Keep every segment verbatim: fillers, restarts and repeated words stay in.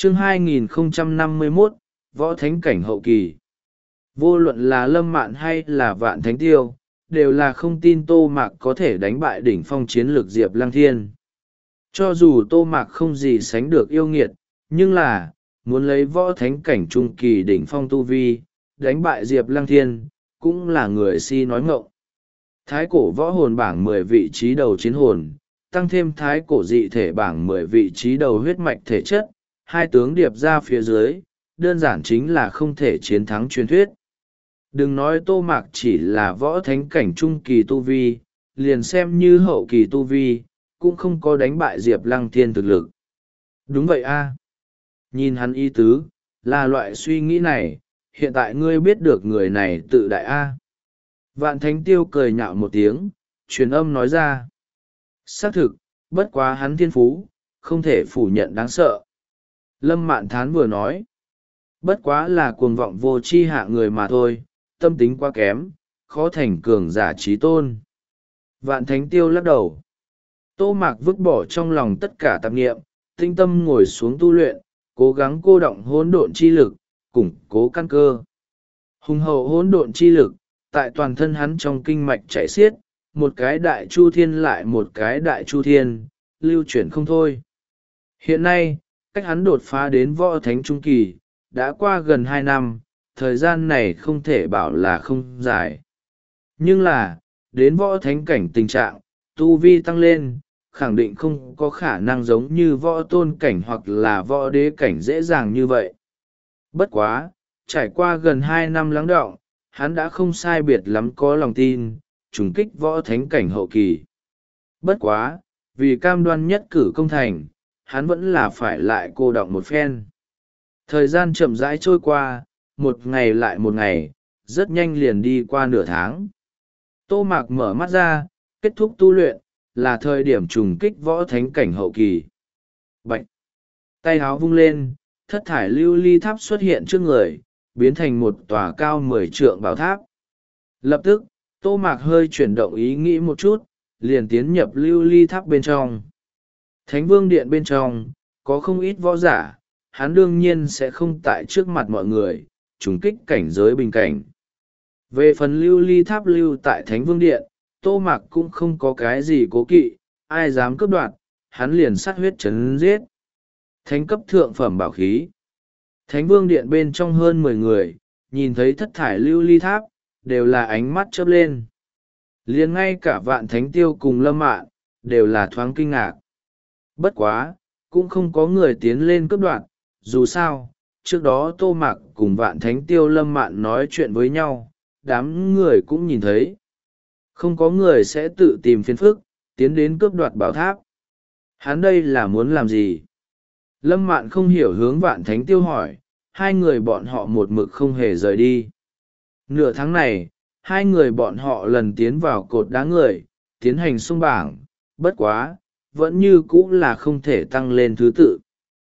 chương hai nghìn không trăm năm mươi mốt, võ thánh cảnh hậu kỳ. Vô luận là Lâm Mạn hay là Vạn Thánh Tiêu, đều là không tin Tô Mạc có thể đánh bại đỉnh phong chiến lược Diệp Lăng Thiên. Cho dù Tô Mạc không gì sánh được yêu nghiệt, nhưng là, muốn lấy võ thánh cảnh trung kỳ đỉnh phong tu vi, đánh bại Diệp Lăng Thiên, cũng là người si nói ngọng. Thái cổ võ hồn bảng mười vị trí đầu chiến hồn, tăng thêm thái cổ dị thể bảng mười vị trí đầu huyết mạch thể chất, hai tướng điệp ra phía dưới, đơn giản chính là không thể chiến thắng truyền thuyết. Đừng nói Tô Mạc chỉ là võ thánh cảnh trung kỳ tu vi, liền xem như hậu kỳ tu vi, cũng không có đánh bại Diệp Lăng Thiên thực lực. Đúng vậy a. Nhìn hắn ý tứ, là loại suy nghĩ này, hiện tại ngươi biết được người này tự đại a. Vạn Thánh Tiêu cười nhạo một tiếng, truyền âm nói ra. Xác thực, bất quá hắn thiên phú, không thể phủ nhận đáng sợ. Lâm Mạn Thán vừa nói. Bất quá là cuồng vọng vô tri hạ người mà thôi, tâm tính quá kém, khó thành cường giả trí tôn. Vạn Thánh Tiêu lắc đầu. Tô Mạc vứt bỏ trong lòng tất cả tạp nghiệm, tinh tâm ngồi xuống tu luyện, cố gắng cô động hỗn độn chi lực, củng cố căn cơ. Hùng hậu hỗn độn chi lực, tại toàn thân hắn trong kinh mạch chảy xiết, một cái đại chu thiên lại một cái đại chu thiên, lưu chuyển không thôi. Hiện nay, cách hắn đột phá đến võ thánh trung kỳ, đã qua gần hai năm, thời gian này không thể bảo là không dài. Nhưng là, đến võ thánh cảnh tình trạng, tu vi tăng lên, khẳng định không có khả năng giống như võ tôn cảnh hoặc là võ đế cảnh dễ dàng như vậy. Bất quá, trải qua gần hai năm lắng đọng, hắn đã không sai biệt lắm có lòng tin, trùng kích võ thánh cảnh hậu kỳ. Bất quá, vì cam đoan nhất cử công thành, hắn vẫn là phải lại cô đọng một phen. Thời gian chậm rãi trôi qua, một ngày lại một ngày, rất nhanh liền đi qua nửa tháng. Tô Mạc mở mắt ra, kết thúc tu luyện, là thời điểm trùng kích võ thánh cảnh hậu kỳ. Bạch! Tay áo vung lên, thất thải lưu ly tháp xuất hiện trước người, biến thành một tòa cao mười trượng bảo tháp. Lập tức, Tô Mạc hơi chuyển động ý nghĩ một chút, liền tiến nhập lưu ly tháp bên trong. Thánh Vương Điện bên trong, có không ít võ giả, hắn đương nhiên sẽ không tại trước mặt mọi người, trùng kích cảnh giới bình cảnh. Về phần lưu ly tháp lưu tại Thánh Vương Điện, Tô Mạc cũng không có cái gì cố kỵ, ai dám cướp đoạt, hắn liền sát huyết chấn giết. Thánh cấp thượng phẩm bảo khí. Thánh Vương Điện bên trong hơn mười người, nhìn thấy thất thải lưu ly tháp, đều là ánh mắt chớp lên. Liền ngay cả Vạn Thánh Tiêu cùng Lâm Mạn, đều là thoáng kinh ngạc. Bất quá, cũng không có người tiến lên cướp đoạt, dù sao, trước đó Tô Mạc cùng Vạn Thánh Tiêu Lâm Mạn nói chuyện với nhau, đám người cũng nhìn thấy. Không có người sẽ tự tìm phiền phức, tiến đến cướp đoạt bảo tháp. Hắn đây là muốn làm gì? Lâm Mạn không hiểu hướng Vạn Thánh Tiêu hỏi, hai người bọn họ một mực không hề rời đi. Nửa tháng này, hai người bọn họ lần tiến vào cột đá người, tiến hành xung bảng, bất quá, vẫn như cũ là không thể tăng lên thứ tự.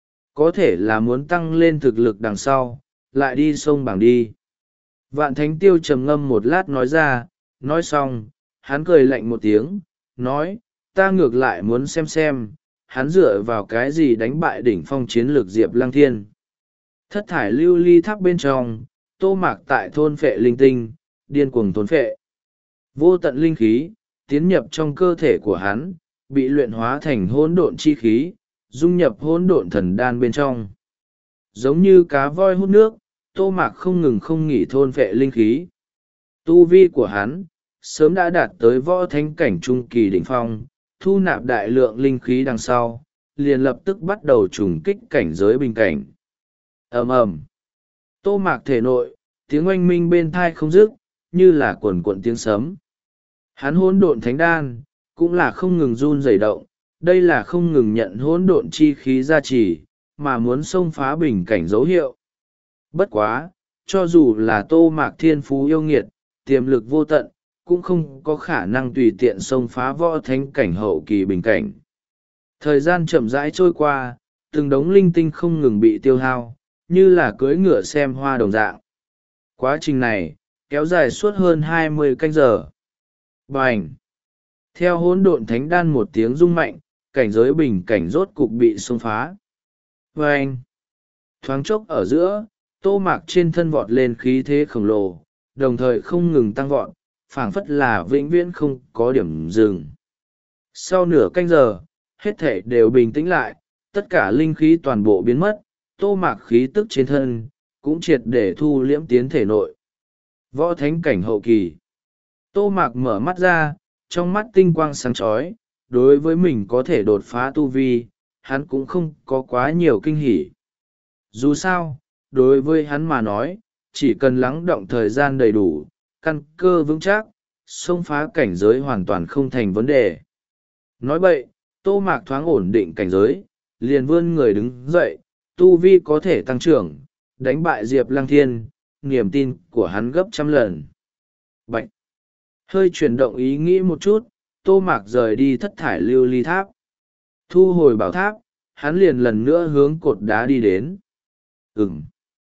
Có thể là muốn tăng lên thực lực đằng sau, lại đi xông bảng đi. Vạn Thánh Tiêu trầm ngâm một lát nói ra, nói xong, hắn cười lạnh một tiếng, nói, ta ngược lại muốn xem xem, hắn dựa vào cái gì đánh bại đỉnh phong chiến lược Diệp Lăng Thiên. Thất thải lưu ly tháp bên trong, Tô Mạc tại thôn phệ linh tinh, điên cuồng thôn phệ. Vô tận linh khí, tiến nhập trong cơ thể của hắn, bị luyện hóa thành hỗn độn chi khí, dung nhập hỗn độn thần đan bên trong. Giống như cá voi hút nước, Tô Mạc không ngừng không nghỉ thôn phệ linh khí. Tu vi của hắn, sớm đã đạt tới võ thánh cảnh trung kỳ đỉnh phong, thu nạp đại lượng linh khí đằng sau, liền lập tức bắt đầu trùng kích cảnh giới bình cảnh. Ầm ầm. Tô Mạc thể nội, tiếng oanh minh bên thai không dứt, như là quần quận tiếng sấm. Hắn hỗn độn thánh đan, cũng là không ngừng run rẩy động, đây là không ngừng nhận hỗn độn chi khí gia trì, mà muốn xông phá bình cảnh dấu hiệu. Bất quá, cho dù là Tô Mạc thiên phú yêu nghiệt, tiềm lực vô tận, cũng không có khả năng tùy tiện xông phá võ thánh cảnh hậu kỳ bình cảnh. Thời gian chậm rãi trôi qua, từng đống linh tinh không ngừng bị tiêu hao, như là cưỡi ngựa xem hoa đồng dạng. Quá trình này, kéo dài suốt hơn hai mươi canh giờ. Bành! Theo hỗn độn thánh đan một tiếng rung mạnh, cảnh giới bình cảnh rốt cục bị xông phá. Bành! Thoáng chốc ở giữa, tô mạc trên thân vọt lên khí thế khổng lồ, đồng thời không ngừng tăng vọt, phảng phất là vĩnh viễn không có điểm dừng. Sau nửa canh giờ, hết thể đều bình tĩnh lại, tất cả linh khí toàn bộ biến mất, tô mạc khí tức trên thân, cũng triệt để thu liễm tiến thể nội. Võ thánh cảnh hậu kỳ. Tô mạc mở mắt ra, trong mắt tinh quang sáng chói, đối với mình có thể đột phá tu vi, hắn cũng không có quá nhiều kinh hỉ. Dù sao, đối với hắn mà nói, chỉ cần lắng động thời gian đầy đủ, căn cơ vững chắc, xông phá cảnh giới hoàn toàn không thành vấn đề. Nói vậy, tô mạc thoáng ổn định cảnh giới, liền vươn người đứng dậy, tu vi có thể tăng trưởng, đánh bại Diệp Lăng Thiên, niềm tin của hắn gấp trăm lần. Bạch! Hơi chuyển động ý nghĩ một chút, tô mạc rời đi thất thải lưu ly tháp. Thu hồi bảo tháp, hắn liền lần nữa hướng cột đá đi đến. Ừm!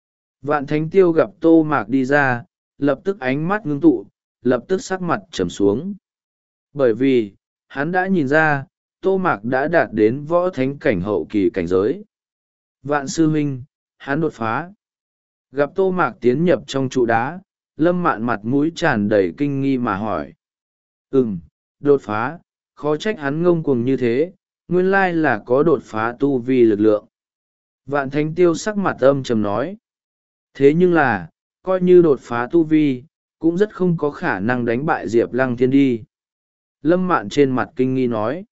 Vạn Thánh Tiêu gặp tô mạc đi ra, lập tức ánh mắt ngưng tụ, lập tức sắc mặt trầm xuống. Bởi vì, hắn đã nhìn ra, tô mạc đã đạt đến võ thánh cảnh hậu kỳ cảnh giới. Vạn sư huynh, hắn đột phá. Gặp tô mạc tiến nhập trong trụ đá, Lâm Mạn mặt mũi tràn đầy kinh nghi mà hỏi. Ừm, đột phá, khó trách hắn ngông cuồng như thế, nguyên lai là có đột phá tu vi lực lượng. Vạn Thánh Tiêu sắc mặt âm trầm nói. Thế nhưng là, coi như đột phá tu vi, cũng rất không có khả năng đánh bại Diệp Lăng Thiên đi. Lâm Mạn trên mặt kinh nghi nói.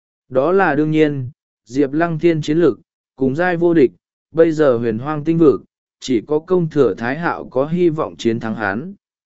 Đó là đương nhiên, Diệp Lăng Thiên chiến lực, cùng giai vô địch, bây giờ huyền hoang tinh vực, chỉ có công thừa Thái Hạo có hy vọng chiến thắng hắn.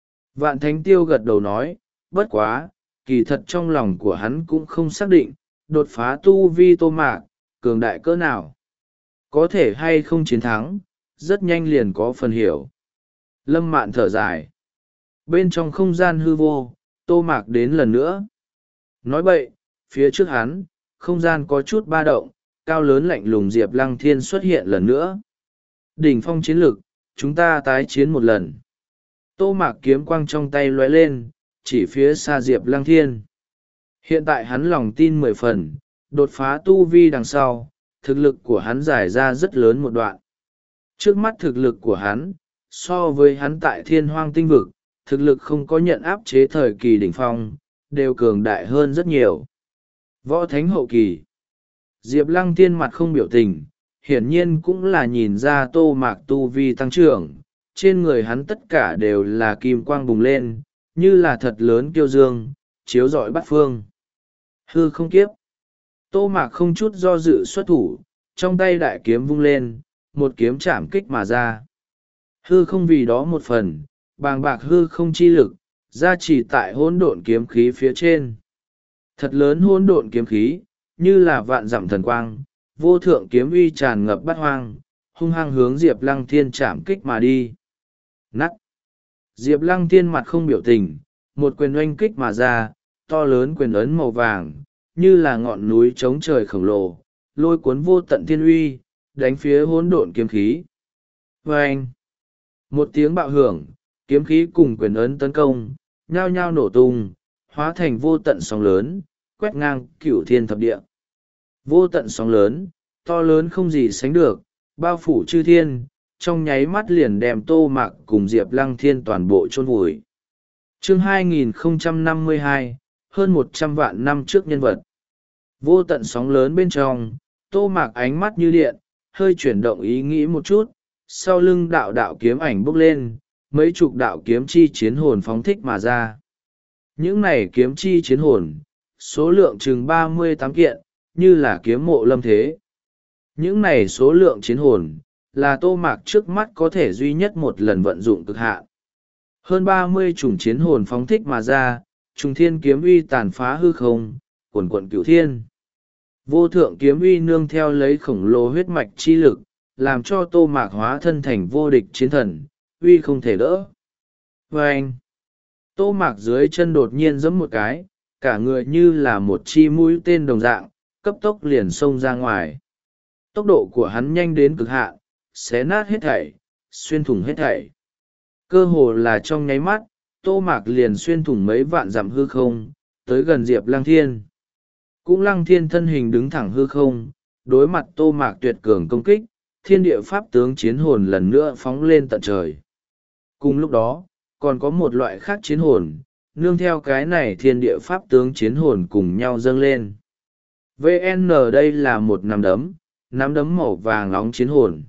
Vạn Thánh Tiêu gật đầu nói, bất quá, kỳ thật trong lòng của hắn cũng không xác định, đột phá tu vi tô mạc, cường đại cỡ nào. Có thể hay không chiến thắng, rất nhanh liền có phần hiểu. Lâm Mạn thở dài. Bên trong không gian hư vô, tô mạc đến lần nữa. Nói vậy, phía trước hắn, không gian có chút ba động, cao lớn lạnh lùng Diệp Lăng Thiên xuất hiện lần nữa. Đỉnh phong chiến lực, chúng ta tái chiến một lần. Tô mạc kiếm quang trong tay lóe lên, chỉ phía xa Diệp Lăng Thiên. Hiện tại hắn lòng tin mười phần, đột phá tu vi đằng sau, thực lực của hắn giải ra rất lớn một đoạn. Trước mắt thực lực của hắn, so với hắn tại thiên hoang tinh vực, thực lực không có nhận áp chế thời kỳ đỉnh phong, đều cường đại hơn rất nhiều. Võ thánh hậu kỳ. Diệp Lăng Thiên mặt không biểu tình, hiển nhiên cũng là nhìn ra tô mạc tu vi tăng trưởng, trên người hắn tất cả đều là kim quang bùng lên, như là thật lớn kiêu dương, chiếu rọi bát phương. Hư không kiếp. Tô mạc không chút do dự xuất thủ, trong tay đại kiếm vung lên, một kiếm chạm kích mà ra. Hư không vì đó một phần, bàng bạc hư không chi lực, ra chỉ tại hỗn độn kiếm khí phía trên. Thật lớn hỗn độn kiếm khí, như là vạn dặm thần quang, vô thượng kiếm uy tràn ngập bát hoang, hung hăng hướng Diệp Lăng Thiên chạm kích mà đi. Nắt! Diệp Lăng Thiên mặt không biểu tình, một quyền oanh kích mà ra, to lớn quyền ấn màu vàng, như là ngọn núi trống trời khổng lồ, lôi cuốn vô tận thiên uy, đánh phía hỗn độn kiếm khí. Vâng! Một tiếng bạo hưởng, kiếm khí cùng quyền ấn tấn công, nhao nhao nổ tung, hóa thành vô tận sóng lớn, quét ngang cửu thiên thập địa. Vô tận sóng lớn, to lớn không gì sánh được, bao phủ chư thiên, trong nháy mắt liền đem tô mạc cùng Diệp Lăng Thiên toàn bộ chôn vùi. Chương hai nghìn không trăm năm mươi hai, hơn một trăm vạn năm trước nhân vật. Vô tận sóng lớn bên trong, tô mạc ánh mắt như điện, hơi chuyển động ý nghĩ một chút, sau lưng đạo đạo kiếm ảnh bốc lên, mấy chục đạo kiếm chi chiến hồn phóng thích mà ra. Những này kiếm chi chiến hồn, số lượng chừng ba mươi tám kiện, như là kiếm mộ lâm thế. Những này số lượng chiến hồn, là tô mạc trước mắt có thể duy nhất một lần vận dụng cực hạn. Hơn ba mươi chủng chiến hồn phóng thích mà ra, trùng thiên kiếm uy tàn phá hư không, quần quận cửu thiên. Vô thượng kiếm uy nương theo lấy khổng lồ huyết mạch chi lực, làm cho tô mạc hóa thân thành vô địch chiến thần, uy không thể đỡ. Và anh, tô mạc dưới chân đột nhiên giẫm một cái, cả người như là một chi mũi tên đồng dạng, cấp tốc liền xông ra ngoài. Tốc độ của hắn nhanh đến cực hạn, xé nát hết thảy, xuyên thủng hết thảy. Cơ hồ là trong nháy mắt, tô mạc liền xuyên thủng mấy vạn dặm hư không, tới gần Diệp Lăng Thiên. Cũng Lăng Thiên thân hình đứng thẳng hư không, đối mặt tô mạc tuyệt cường công kích, thiên địa pháp tướng chiến hồn lần nữa phóng lên tận trời. Cùng lúc đó, còn có một loại khác chiến hồn, nương theo cái này thiên địa pháp tướng chiến hồn cùng nhau dâng lên. vê en đây là một nắm đấm, nắm đấm màu vàng nóng chiến hồn.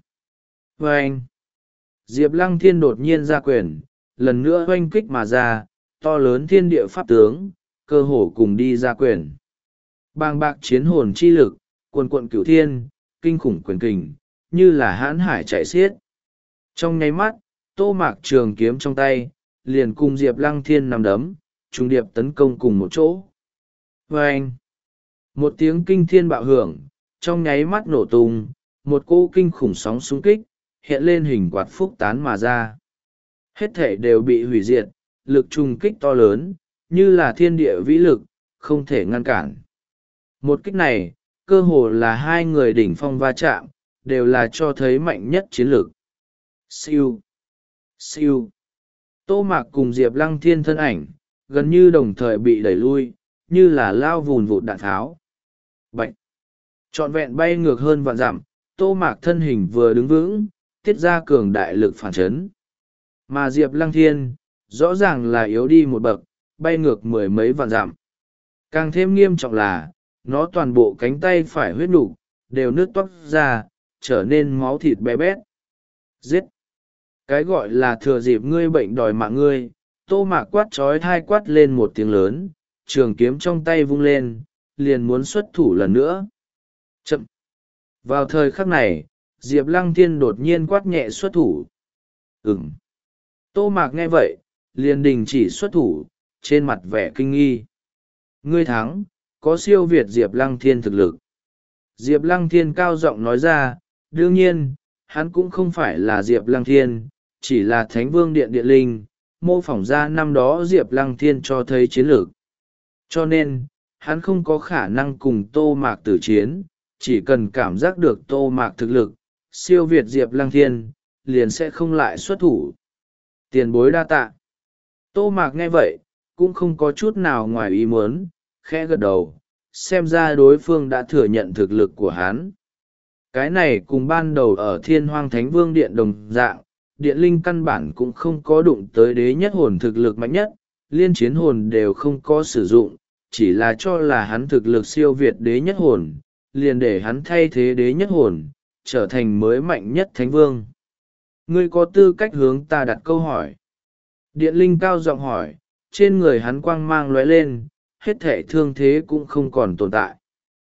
Vâng! Diệp Lăng Thiên đột nhiên ra quyền, lần nữa oanh kích mà ra, to lớn thiên địa pháp tướng, cơ hồ cùng đi ra quyền. Bàng bạc chiến hồn chi lực, cuồn cuộn cửu thiên, kinh khủng quyền kình, như là hãn hải chạy xiết. Trong nháy mắt, Tô Mạc trường kiếm trong tay, liền cùng Diệp Lăng Thiên nằm đấm, trùng điệp tấn công cùng một chỗ. Vâng! Một tiếng kinh thiên bạo hưởng, trong nháy mắt nổ tung, một cỗ kinh khủng sóng xung kích, hiện lên hình quạt phúc tán mà ra. Hết thể đều bị hủy diệt, lực trùng kích to lớn, như là thiên địa vĩ lực, không thể ngăn cản. Một kích này, cơ hồ là hai người đỉnh phong va chạm, đều là cho thấy mạnh nhất chiến lược. Siêu! Siêu! Tô Mạc cùng Diệp Lăng Thiên thân ảnh, gần như đồng thời bị đẩy lui, như là lao vùn vụt đạn tháo. Bạch! Trọn vẹn bay ngược hơn vạn dặm, Tô Mạc thân hình vừa đứng vững, tiết ra cường đại lực phản chấn. Mà Diệp Lăng Thiên, rõ ràng là yếu đi một bậc, bay ngược mười mấy vạn dặm. Càng thêm nghiêm trọng là, nó toàn bộ cánh tay phải huyết nục đều nứt toác ra, trở nên máu thịt bé bét. Giết! Cái gọi là thừa dịp ngươi bệnh đòi mạng ngươi, Tô Mạc quát trói thai quát lên một tiếng lớn, trường kiếm trong tay vung lên, liền muốn xuất thủ lần nữa. Chậm! Vào thời khắc này, Diệp Lăng Thiên đột nhiên quát nhẹ xuất thủ. Ừm! Tô Mạc nghe vậy, liền đình chỉ xuất thủ, trên mặt vẻ kinh nghi. Ngươi thắng, có siêu việt Diệp Lăng Thiên thực lực. Diệp Lăng Thiên cao giọng nói ra, đương nhiên, hắn cũng không phải là Diệp Lăng Thiên, chỉ là Thánh Vương Điện Điện Linh, mô phỏng ra năm đó Diệp Lăng Thiên cho thấy chiến lược. Cho nên, hắn không có khả năng cùng Tô Mạc tử chiến, chỉ cần cảm giác được Tô Mạc thực lực, siêu việt Diệp Lăng Thiên, liền sẽ không lại xuất thủ. Tiền bối đa tạ. Tô Mạc nghe vậy, cũng không có chút nào ngoài ý muốn, khẽ gật đầu, xem ra đối phương đã thừa nhận thực lực của hắn. Cái này cùng ban đầu ở Thiên Hoang Thánh Vương Điện đồng dạng, Điện Linh căn bản cũng không có đụng tới đế nhất hồn thực lực mạnh nhất, liên chiến hồn đều không có sử dụng, chỉ là cho là hắn thực lực siêu việt đế nhất hồn, liền để hắn thay thế đế nhất hồn, trở thành mới mạnh nhất Thánh Vương. Ngươi có tư cách hướng ta đặt câu hỏi. Điện Linh cao giọng hỏi, trên người hắn quang mang lóe lên, hết thể thương thế cũng không còn tồn tại.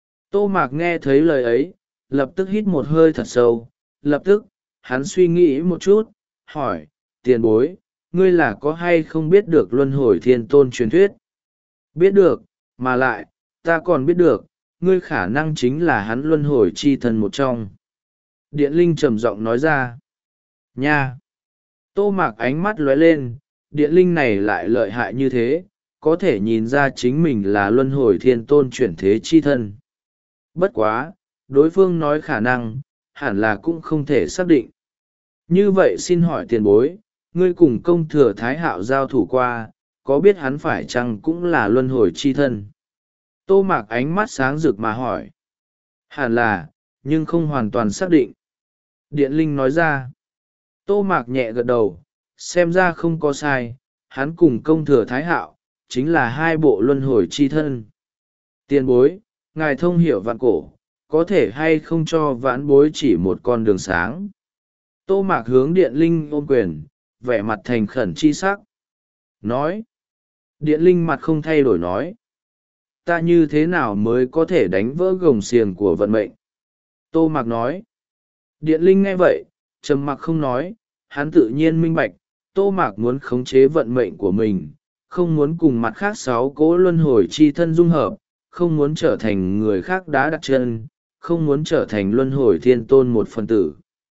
Tô Mạc nghe thấy lời ấy, lập tức hít một hơi thật sâu, lập tức, hắn suy nghĩ một chút, hỏi, tiền bối, ngươi là có hay không biết được luân hồi thiên tôn truyền thuyết? Biết được, mà lại, ta còn biết được, ngươi khả năng chính là hắn luân hồi chi thần một trong. Điện Linh trầm giọng nói ra. Nha! Tô Mạc ánh mắt lóe lên, Điện Linh này lại lợi hại như thế, có thể nhìn ra chính mình là luân hồi thiên tôn chuyển thế chi thân. Bất quá, đối phương nói khả năng, hẳn là cũng không thể xác định. Như vậy xin hỏi tiền bối, ngươi cùng công thừa Thái Hạo giao thủ qua, có biết hắn phải chăng cũng là luân hồi chi thân? Tô Mạc ánh mắt sáng rực mà hỏi. Hẳn là, nhưng không hoàn toàn xác định. Điện Linh nói ra. Tô Mạc nhẹ gật đầu, xem ra không có sai, hắn cùng công thừa Thái Hạo, chính là hai bộ luân hồi chi thân. Tiền bối, ngài thông hiểu vạn cổ, có thể hay không cho vãn bối chỉ một con đường sáng? Tô Mạc hướng Điện Linh ôm quyền, vẻ mặt thành khẩn chi sắc. Nói. Điện Linh mặt không thay đổi nói. Ta như thế nào mới có thể đánh vỡ gồng xiềng của vận mệnh? Tô Mạc nói. Điện Linh nghe vậy, trầm mặc không nói, hắn tự nhiên minh bạch, Tô Mạc muốn khống chế vận mệnh của mình, không muốn cùng mặt khác sáu cỗ luân hồi chi thân dung hợp, không muốn trở thành người khác đá đặt chân, không muốn trở thành luân hồi thiên tôn một phần tử.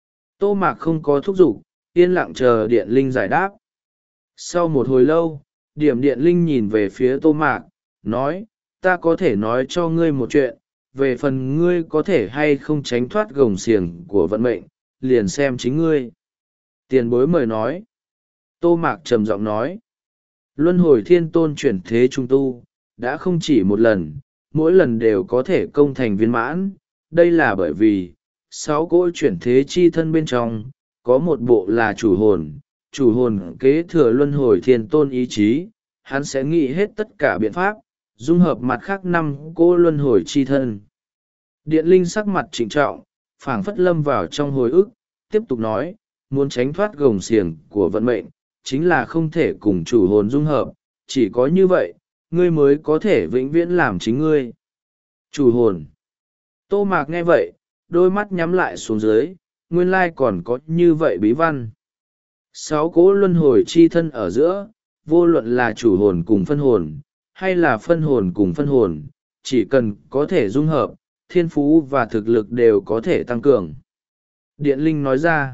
Tô Mạc không có thúc giục, yên lặng chờ Điện Linh giải đáp. Sau một hồi lâu, điểm Điện Linh nhìn về phía Tô Mạc, nói, ta có thể nói cho ngươi một chuyện, về phần ngươi có thể hay không tránh thoát gồng xiềng của vận mệnh, liền xem chính ngươi. Tiền bối mời nói. Tô Mạc trầm giọng nói. Luân hồi thiên tôn chuyển thế trung tu, đã không chỉ một lần, mỗi lần đều có thể công thành viên mãn, đây là bởi vì, sáu cỗ chuyển thế chi thân bên trong, có một bộ là chủ hồn, chủ hồn kế thừa luân hồi thiên tôn ý chí, hắn sẽ nghĩ hết tất cả biện pháp, dung hợp mặt khác năm cỗ luân hồi chi thân. Điện linh sắc mặt trịnh trọng, phảng phất lâm vào trong hồi ức, tiếp tục nói, muốn tránh thoát gồng xiềng của vận mệnh, chính là không thể cùng chủ hồn dung hợp, chỉ có như vậy, ngươi mới có thể vĩnh viễn làm chính ngươi. Chủ hồn. Tô Mạc nghe vậy, đôi mắt nhắm lại xuống dưới, nguyên lai còn có như vậy bí văn. Sáu cỗ luân hồi chi thân ở giữa, vô luận là chủ hồn cùng phân hồn, hay là phân hồn cùng phân hồn, chỉ cần có thể dung hợp, thiên phú và thực lực đều có thể tăng cường. Điện linh nói ra.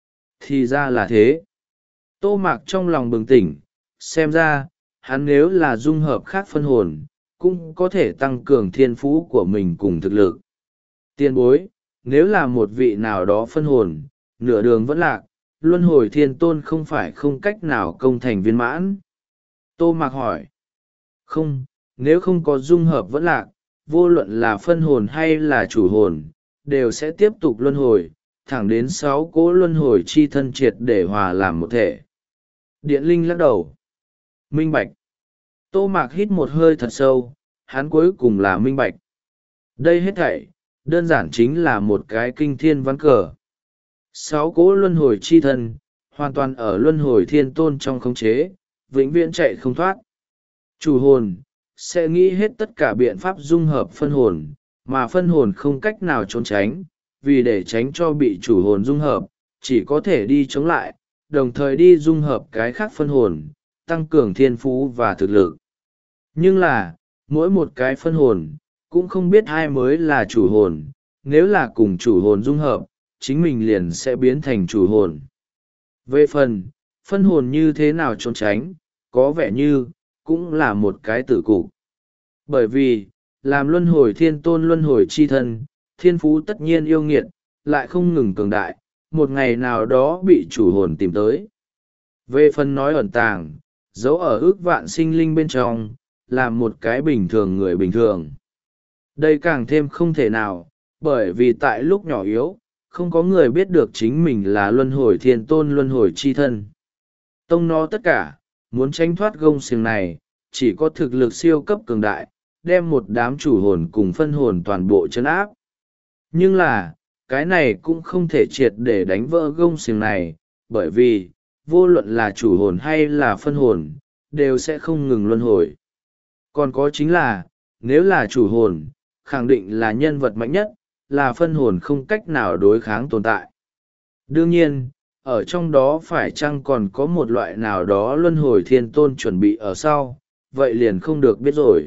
Thì ra là thế. Tô Mạc trong lòng bừng tỉnh, xem ra, hắn nếu là dung hợp khác phân hồn, cũng có thể tăng cường thiên phú của mình cùng thực lực. Tiên bối, nếu là một vị nào đó phân hồn, nửa đường vẫn lạc, luân hồi thiên tôn không phải không cách nào công thành viên mãn. Tô Mạc hỏi. Không, nếu không có dung hợp vẫn lạc, vô luận là phân hồn hay là chủ hồn, đều sẽ tiếp tục luân hồi, thẳng đến sáu cỗ luân hồi chi thân triệt để hòa làm một thể. Điện linh lắc đầu. Minh bạch. Tô Mạc hít một hơi thật sâu, hắn cuối cùng là minh bạch. Đây hết thảy, đơn giản chính là một cái kinh thiên ván cờ. Sáu cỗ luân hồi chi thân, hoàn toàn ở luân hồi thiên tôn trong khống chế, vĩnh viễn chạy không thoát. Chủ hồn, sẽ nghĩ hết tất cả biện pháp dung hợp phân hồn, mà phân hồn không cách nào trốn tránh, vì để tránh cho bị chủ hồn dung hợp, chỉ có thể đi chống lại, đồng thời đi dung hợp cái khác phân hồn, tăng cường thiên phú và thực lực. Nhưng là, mỗi một cái phân hồn, cũng không biết ai mới là chủ hồn, nếu là cùng chủ hồn dung hợp, chính mình liền sẽ biến thành chủ hồn. Về phần, phân hồn như thế nào trốn tránh, có vẻ như, cũng là một cái tử cục. Bởi vì, làm luân hồi thiên tôn luân hồi chi thân, thiên phú tất nhiên yêu nghiệt, lại không ngừng cường đại, một ngày nào đó bị chủ hồn tìm tới. Về phần nói ẩn tàng, giấu ở ước vạn sinh linh bên trong, là một cái bình thường người bình thường. Đây càng thêm không thể nào, bởi vì tại lúc nhỏ yếu, không có người biết được chính mình là luân hồi thiên tôn luân hồi chi thân. Tông nó tất cả, muốn tránh thoát gông xiềng này, chỉ có thực lực siêu cấp cường đại, đem một đám chủ hồn cùng phân hồn toàn bộ chấn áp. Nhưng là, cái này cũng không thể triệt để đánh vỡ gông xiềng này, bởi vì, vô luận là chủ hồn hay là phân hồn, đều sẽ không ngừng luân hồi. Còn có chính là, nếu là chủ hồn, khẳng định là nhân vật mạnh nhất, là phân hồn không cách nào đối kháng tồn tại. Đương nhiên, ở trong đó phải chăng còn có một loại nào đó luân hồi thiên tôn chuẩn bị ở sau, vậy liền không được biết rồi.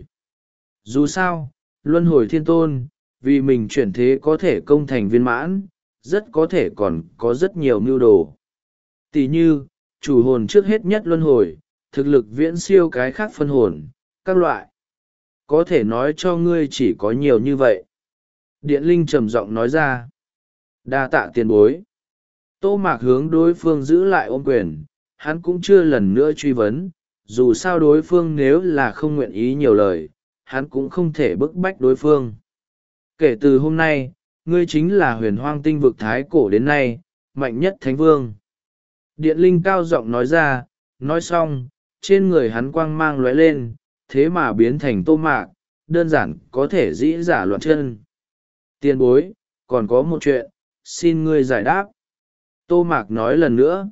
Dù sao, luân hồi thiên tôn, vì mình chuyển thế có thể công thành viên mãn, rất có thể còn có rất nhiều mưu đồ. Tỷ như, chủ hồn trước hết nhất luân hồi, thực lực viễn siêu cái khác phân hồn, các loại. Có thể nói cho ngươi chỉ có nhiều như vậy. Điện linh trầm giọng nói ra. Đa tạ tiền bối. Tô Mạc hướng đối phương giữ lại ôm quyền, hắn cũng chưa lần nữa truy vấn, dù sao đối phương nếu là không nguyện ý nhiều lời, hắn cũng không thể bức bách đối phương. Kể từ hôm nay, ngươi chính là huyền hoang tinh vực thái cổ đến nay, mạnh nhất thánh vương. Điện linh cao giọng nói ra, nói xong, trên người hắn quang mang lóe lên, thế mà biến thành Tô Mạc, đơn giản có thể dĩ giả loạn chân. Tiền bối, còn có một chuyện, xin ngươi giải đáp. Tô Mạc nói lần nữa.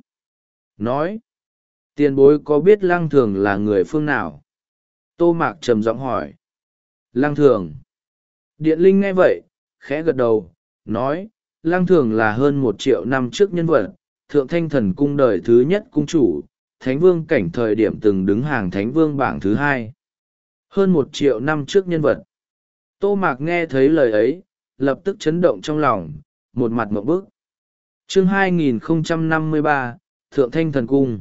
Nói. Tiền bối có biết Lăng Thường là người phương nào? Tô Mạc trầm giọng hỏi. Lăng Thường. Điện linh nghe vậy, khẽ gật đầu, nói, Lăng Thường là hơn một triệu năm trước nhân vật, thượng thanh thần cung đời thứ nhất cung chủ, thánh vương cảnh thời điểm từng đứng hàng thánh vương bảng thứ hai. Hơn một triệu năm trước nhân vật. Tô Mạc nghe thấy lời ấy, lập tức chấn động trong lòng, một mặt mộng bức. Chương hai nghìn không trăm năm mươi ba, Thượng Thanh Thần Cung.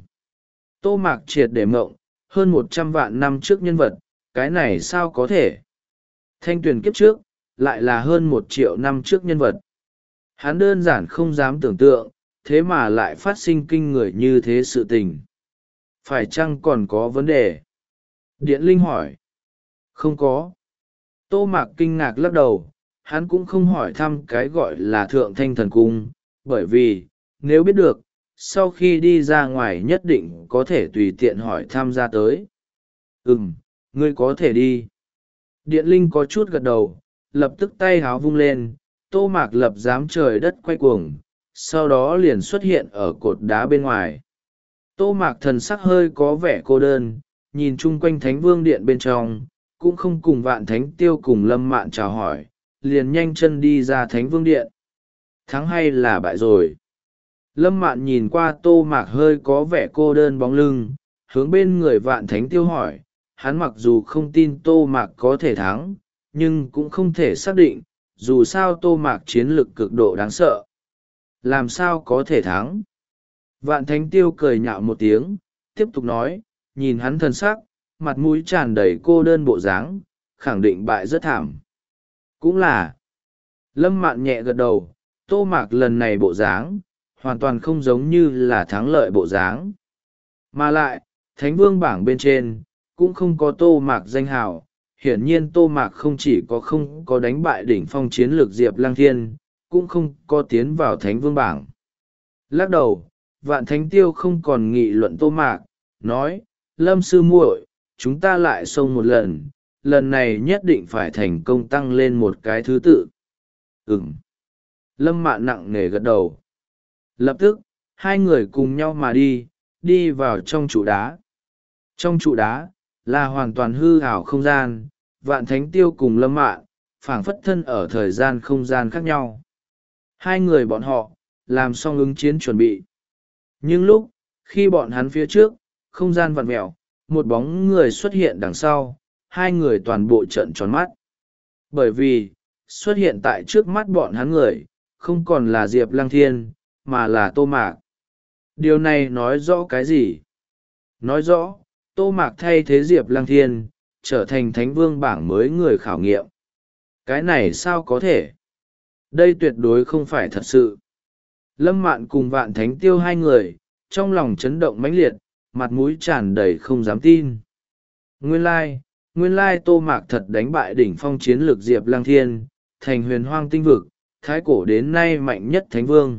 Tô Mạc triệt để mộng, hơn một trăm vạn năm trước nhân vật, cái này sao có thể? Thanh tuyển kiếp trước, lại là hơn một triệu năm trước nhân vật. Hắn đơn giản không dám tưởng tượng, thế mà lại phát sinh kinh người như thế sự tình. Phải chăng còn có vấn đề? Điện Linh hỏi. Không có. Tô Mạc kinh ngạc lắc đầu, hắn cũng không hỏi thăm cái gọi là thượng thanh thần cung, bởi vì, nếu biết được, sau khi đi ra ngoài nhất định có thể tùy tiện hỏi tham gia tới. Ừm, ngươi có thể đi. Điện linh có chút gật đầu, lập tức tay háo vung lên, Tô Mạc lập dám trời đất quay cuồng, sau đó liền xuất hiện ở cột đá bên ngoài. Tô Mạc thần sắc hơi có vẻ cô đơn, nhìn chung quanh Thánh Vương Điện bên trong, cũng không cùng Vạn Thánh Tiêu cùng Lâm Mạn chào hỏi, liền nhanh chân đi ra Thánh Vương Điện. Thắng hay là bại rồi? Lâm Mạn nhìn qua Tô Mạc hơi có vẻ cô đơn bóng lưng, hướng bên người Vạn Thánh Tiêu hỏi, hắn mặc dù không tin Tô Mạc có thể thắng, nhưng cũng không thể xác định, dù sao Tô Mạc chiến lực cực độ đáng sợ. Làm sao có thể thắng? Vạn Thánh Tiêu cười nhạo một tiếng, tiếp tục nói, nhìn hắn thân sắc, mặt mũi tràn đầy cô đơn bộ dáng, khẳng định bại rất thảm. Cũng là, Lâm Mạn nhẹ gật đầu, Tô Mạc lần này bộ dáng, hoàn toàn không giống như là thắng lợi bộ dáng. Mà lại, Thánh Vương bảng bên trên, cũng không có Tô Mạc danh hào. Hiển nhiên Tô Mạc không chỉ có không có đánh bại đỉnh phong chiến lược Diệp Lăng Thiên, cũng không có tiến vào Thánh Vương bảng. Lắc đầu, Vạn Thánh Tiêu không còn nghị luận Tô Mạc, nói, Lâm sư muội, chúng ta lại xông một lần, lần này nhất định phải thành công tăng lên một cái thứ tự. Ừm. Lâm Mạn nặng nề gật đầu. Lập tức, hai người cùng nhau mà đi, đi vào trong trụ đá. Trong trụ đá, là hoàn toàn hư ảo không gian, Vạn Thánh Tiêu cùng Lâm Mạn, phảng phất thân ở thời gian không gian khác nhau. Hai người bọn họ, làm xong ứng chiến chuẩn bị. Nhưng lúc, khi bọn hắn phía trước, không gian vặn mẹo, một bóng người xuất hiện đằng sau, hai người toàn bộ trợn tròn mắt. Bởi vì, xuất hiện tại trước mắt bọn hắn người, không còn là Diệp Lăng Thiên, mà là Tô Mạc. Điều này nói rõ cái gì? Nói rõ, Tô Mạc thay thế Diệp Lăng Thiên, trở thành Thánh Vương bảng mới người khảo nghiệm. Cái này sao có thể? Đây tuyệt đối không phải thật sự. Lâm Mạn cùng Vạn Thánh Tiêu hai người, trong lòng chấn động mãnh liệt, mặt mũi tràn đầy không dám tin. Nguyên lai, nguyên lai Tô Mạc thật đánh bại đỉnh phong chiến lược Diệp Lăng Thiên, thành huyền hoang tinh vực, thái cổ đến nay mạnh nhất Thánh Vương.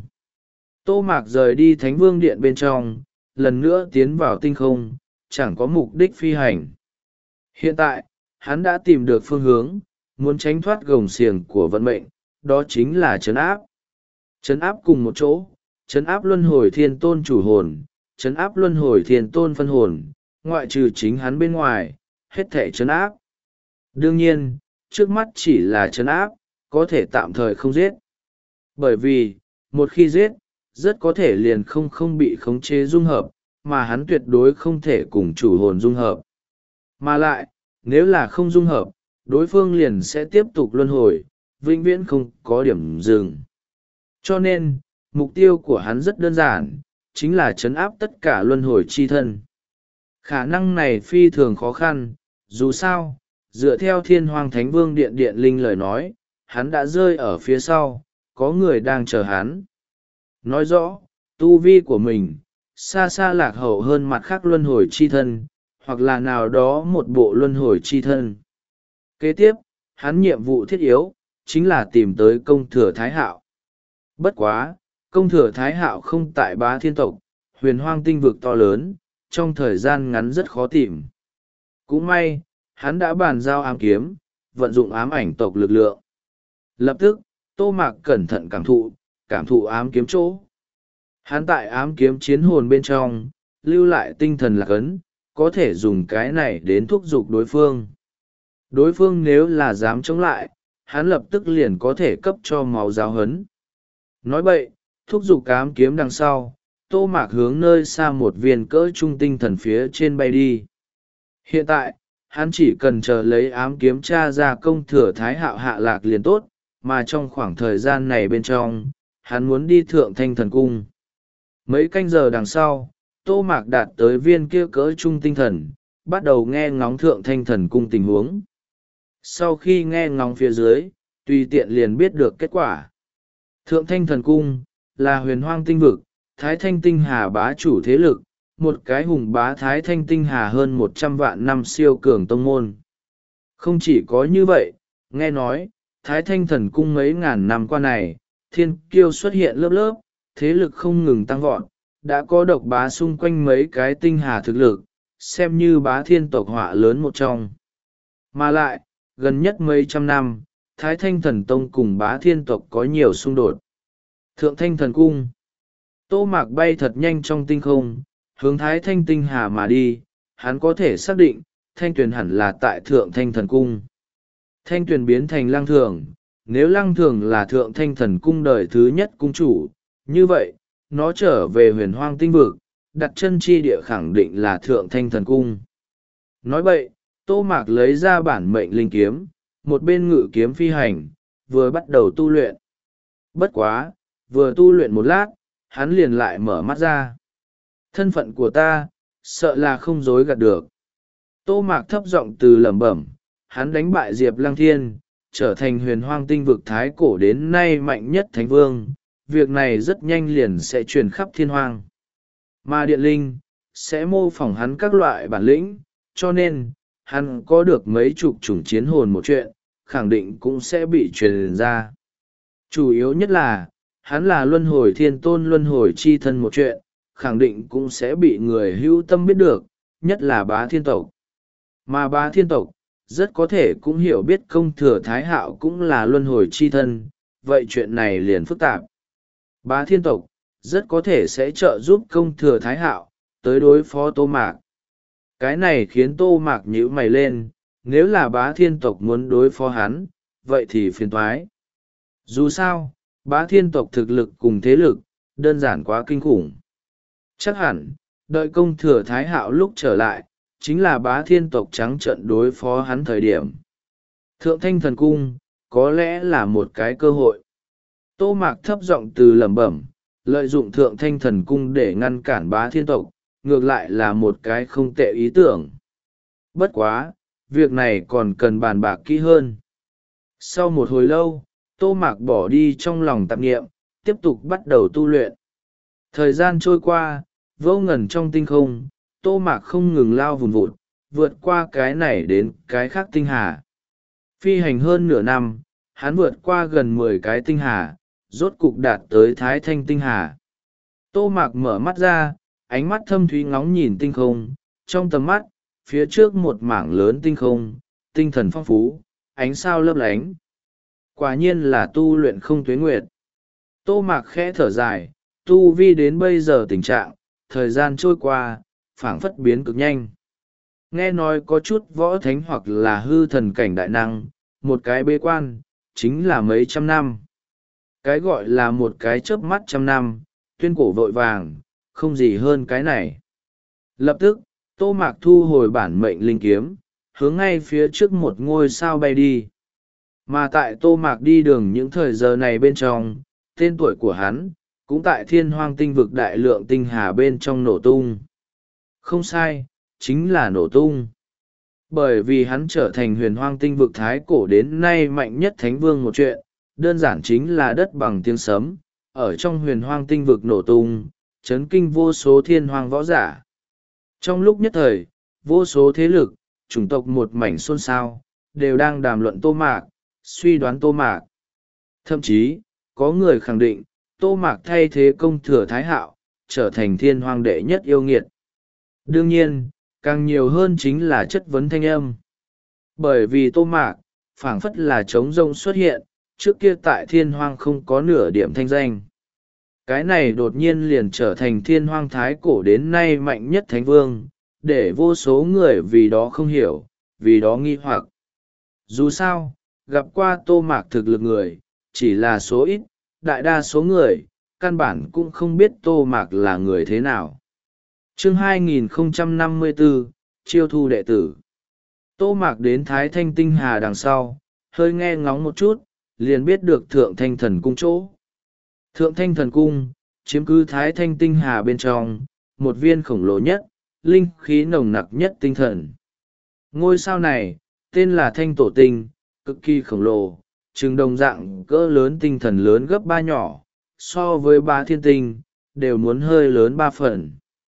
Tô Mạc rời đi Thánh Vương Điện bên trong, lần nữa tiến vào tinh không, chẳng có mục đích phi hành. Hiện tại, hắn đã tìm được phương hướng, muốn tránh thoát gồng xiềng của vận mệnh, đó chính là trấn áp. Trấn áp cùng một chỗ, trấn áp luân hồi thiên tôn chủ hồn, trấn áp luân hồi thiên tôn phân hồn, ngoại trừ chính hắn bên ngoài, hết thể trấn áp. Đương nhiên, trước mắt chỉ là trấn áp, có thể tạm thời không giết. Bởi vì, một khi giết, rất có thể liền không không bị khống chế dung hợp, mà hắn tuyệt đối không thể cùng chủ hồn dung hợp. Mà lại, nếu là không dung hợp, đối phương liền sẽ tiếp tục luân hồi, vĩnh viễn không có điểm dừng. Cho nên, mục tiêu của hắn rất đơn giản, chính là trấn áp tất cả luân hồi chi thân. Khả năng này phi thường khó khăn, dù sao, dựa theo Thiên Hoàng Thánh Vương Điện Điện Linh lời nói, hắn đã rơi ở phía sau, có người đang chờ hắn. Nói rõ, tu vi của mình, xa xa lạc hậu hơn mặt khác luân hồi chi thân, hoặc là nào đó một bộ luân hồi chi thân. Kế tiếp, hắn nhiệm vụ thiết yếu, chính là tìm tới công thừa Thái Hạo. Bất quá, công thừa Thái Hạo không tại Bá Thiên tộc, huyền hoang tinh vực to lớn, trong thời gian ngắn rất khó tìm. Cũng may, hắn đã bàn giao ám kiếm, vận dụng ám ảnh tộc lực lượng. Lập tức, Tô Mạc cẩn thận cảm thụ, cảm thụ ám kiếm chỗ. Hắn tại ám kiếm chiến hồn bên trong, lưu lại tinh thần lạc ấn, có thể dùng cái này đến thúc giục đối phương. Đối phương nếu là dám chống lại, hắn lập tức liền có thể cấp cho máu giáo hấn. Nói vậy, thúc giục ám kiếm đằng sau, Tô Mạc hướng nơi xa một viên cỡ trung tinh thần phía trên bay đi. Hiện tại, hắn chỉ cần chờ lấy ám kiếm tra ra công thừa Thái Hạo hạ lạc liền tốt, mà trong khoảng thời gian này bên trong, hắn muốn đi thượng thanh thần cung. Mấy canh giờ đằng sau, Tô Mạc đạt tới viên kia cỡ trung tinh thần, bắt đầu nghe ngóng thượng thanh thần cung tình huống. Sau khi nghe ngóng phía dưới, tùy tiện liền biết được kết quả. Thượng thanh thần cung, là huyền hoang tinh vực, Thái Thanh Tinh Hà bá chủ thế lực, một cái hùng bá Thái Thanh Tinh Hà hơn một trăm vạn năm siêu cường tông môn. Không chỉ có như vậy, nghe nói, Thái Thanh Thần Cung mấy ngàn năm qua này, thiên kiêu xuất hiện lớp lớp, thế lực không ngừng tăng vọt, đã có độc bá xung quanh mấy cái tinh hà thực lực, xem như bá thiên tộc họa lớn một trong. Mà lại, gần nhất mấy trăm năm, Thái Thanh Thần Tông cùng bá thiên tộc có nhiều xung đột. Thượng Thanh Thần Cung. Tô Mạc bay thật nhanh trong tinh không, hướng Thái Thanh Tinh Hà mà đi, hắn có thể xác định, Thanh Tuyền hẳn là tại Thượng Thanh Thần Cung. Thanh Tuyền biến thành Lăng Thường, nếu Lăng Thường là Thượng Thanh Thần Cung đời thứ nhất cung chủ, như vậy, nó trở về huyền hoang tinh vực, đặt chân chi địa khẳng định là Thượng Thanh Thần Cung. Nói vậy, Tô Mạc lấy ra bản mệnh linh kiếm, một bên ngự kiếm phi hành, vừa bắt đầu tu luyện. Bất quá, vừa tu luyện một lát, hắn liền lại mở mắt ra. Thân phận của ta, sợ là không dối gạt được. Tô Mạc thấp giọng từ lẩm bẩm, hắn đánh bại Diệp Lăng Thiên, trở thành huyền hoang tinh vực thái cổ đến nay mạnh nhất thánh vương. Việc này rất nhanh liền sẽ truyền khắp thiên hoang. Mà điện linh, sẽ mô phỏng hắn các loại bản lĩnh, cho nên, hắn có được mấy chục chủng chiến hồn một chuyện, khẳng định cũng sẽ bị truyền ra. Chủ yếu nhất là, hắn là luân hồi thiên tôn luân hồi chi thân một chuyện, khẳng định cũng sẽ bị người hữu tâm biết được, nhất là bá thiên tộc. Mà bá thiên tộc, rất có thể cũng hiểu biết công thừa thái hạo cũng là luân hồi chi thân, vậy chuyện này liền phức tạp. Bá thiên tộc, rất có thể sẽ trợ giúp công thừa thái hạo, tới đối phó Tô Mạc. Cái này khiến Tô Mạc nhíu mày lên, nếu là bá thiên tộc muốn đối phó hắn, vậy thì phiền toái. Dù sao, bá thiên tộc thực lực cùng thế lực, đơn giản quá kinh khủng. Chắc hẳn, đợi công thừa thái hạo lúc trở lại, chính là bá thiên tộc trắng trận đối phó hắn thời điểm. Thượng Thanh Thần Cung, có lẽ là một cái cơ hội. Tô Mạc thấp giọng từ lẩm bẩm, lợi dụng Thượng Thanh Thần Cung để ngăn cản bá thiên tộc, ngược lại là một cái không tệ ý tưởng. Bất quá, việc này còn cần bàn bạc kỹ hơn. Sau một hồi lâu, Tô Mạc bỏ đi trong lòng tạp nghiệm, tiếp tục bắt đầu tu luyện. Thời gian trôi qua, vô ngần trong tinh không, Tô Mạc không ngừng lao vùn vụt, vượt qua cái này đến cái khác tinh hà. Phi hành hơn nửa năm, hắn vượt qua gần mười cái tinh hà, rốt cục đạt tới Thái Thanh Tinh Hà. Tô Mạc mở mắt ra, ánh mắt thâm thúy ngóng nhìn tinh không, trong tầm mắt, phía trước một mảng lớn tinh không, tinh thần phong phú, ánh sao lấp lánh. Quả nhiên là tu luyện không tuế nguyệt. Tô Mạc khẽ thở dài, tu vi đến bây giờ tình trạng, thời gian trôi qua, phảng phất biến cực nhanh. Nghe nói có chút võ thánh hoặc là hư thần cảnh đại năng, một cái bế quan, chính là mấy trăm năm. Cái gọi là một cái chớp mắt trăm năm, tuyên cổ vội vàng, không gì hơn cái này. Lập tức, Tô Mạc thu hồi bản mệnh linh kiếm, hướng ngay phía trước một ngôi sao bay đi. Mà tại Tô Mạc đi đường những thời giờ này bên trong, tên tuổi của hắn, cũng tại thiên hoang tinh vực đại lượng tinh hà bên trong nổ tung. Không sai, chính là nổ tung. Bởi vì hắn trở thành huyền hoang tinh vực thái cổ đến nay mạnh nhất thánh vương một chuyện, đơn giản chính là đất bằng tiếng sấm, ở trong huyền hoang tinh vực nổ tung, chấn kinh vô số thiên hoang võ giả. Trong lúc nhất thời, vô số thế lực, chủng tộc một mảnh xôn xao, đều đang đàm luận Tô Mạc, suy đoán Tô Mạc. Thậm chí, có người khẳng định, Tô Mạc thay thế công thừa thái hạo, trở thành thiên hoang đệ nhất yêu nghiệt. Đương nhiên, càng nhiều hơn chính là chất vấn thanh âm. Bởi vì Tô Mạc, phảng phất là trống rông xuất hiện, trước kia tại thiên hoang không có nửa điểm thanh danh. Cái này đột nhiên liền trở thành thiên hoang thái cổ đến nay mạnh nhất thánh vương, để vô số người vì đó không hiểu, vì đó nghi hoặc. Dù sao, gặp qua Tô Mạc thực lực người, chỉ là số ít, đại đa số người, căn bản cũng không biết Tô Mạc là người thế nào. Chương hai nghìn không trăm năm mươi bốn, Chiêu thu đệ tử. Tô Mạc đến Thái Thanh Tinh Hà đằng sau, hơi nghe ngóng một chút, liền biết được Thượng Thanh Thần Cung chỗ. Thượng Thanh Thần Cung, chiếm cứ Thái Thanh Tinh Hà bên trong, một viên khổng lồ nhất, linh khí nồng nặc nhất tinh thần. Ngôi sao này, tên là Thanh Tổ Tinh, cực kỳ khổng lồ, trừng đồng dạng cỡ lớn tinh thần lớn gấp ba nhỏ, so với ba thiên tinh, đều muốn hơi lớn ba phần.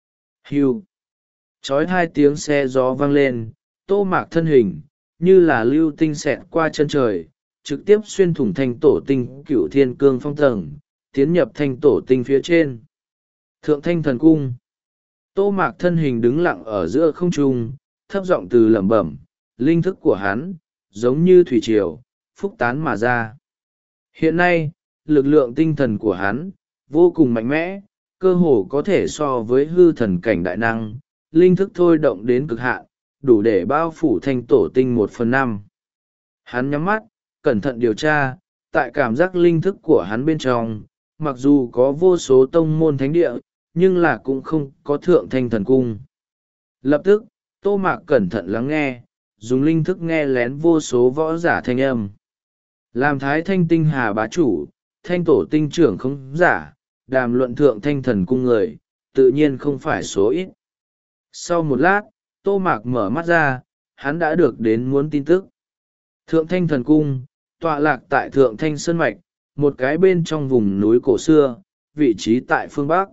Hưu. Chói hai tiếng xe gió vang lên, Tô Mạc thân hình, như là lưu tinh xẹt qua chân trời, trực tiếp xuyên thủng thanh tổ tinh cựu thiên cương phong tầng, tiến nhập thanh tổ tinh phía trên. Thượng thanh thần cung. Tô Mạc thân hình đứng lặng ở giữa không trung, thấp giọng từ lẩm bẩm, linh thức của hắn, giống như thủy triều, phúc tán mà ra. Hiện nay, lực lượng tinh thần của hắn, vô cùng mạnh mẽ, cơ hồ có thể so với hư thần cảnh đại năng, linh thức thôi động đến cực hạn, đủ để bao phủ thanh tổ tinh một phần năm. Hắn nhắm mắt, cẩn thận điều tra, tại cảm giác linh thức của hắn bên trong, mặc dù có vô số tông môn thánh địa, nhưng là cũng không có thượng thanh thần cung. Lập tức, Tô Mạc cẩn thận lắng nghe, dùng linh thức nghe lén vô số võ giả thanh âm. Làm thái thanh tinh hà bá chủ, thanh tổ tinh trưởng không giả, đàm luận thượng thanh thần cung người, tự nhiên không phải số ít. Sau một lát, Tô Mạc mở mắt ra, hắn đã được đến muốn tin tức. Thượng thanh thần cung, tọa lạc tại thượng thanh sơn mạch, một cái bên trong vùng núi cổ xưa, vị trí tại phương Bắc.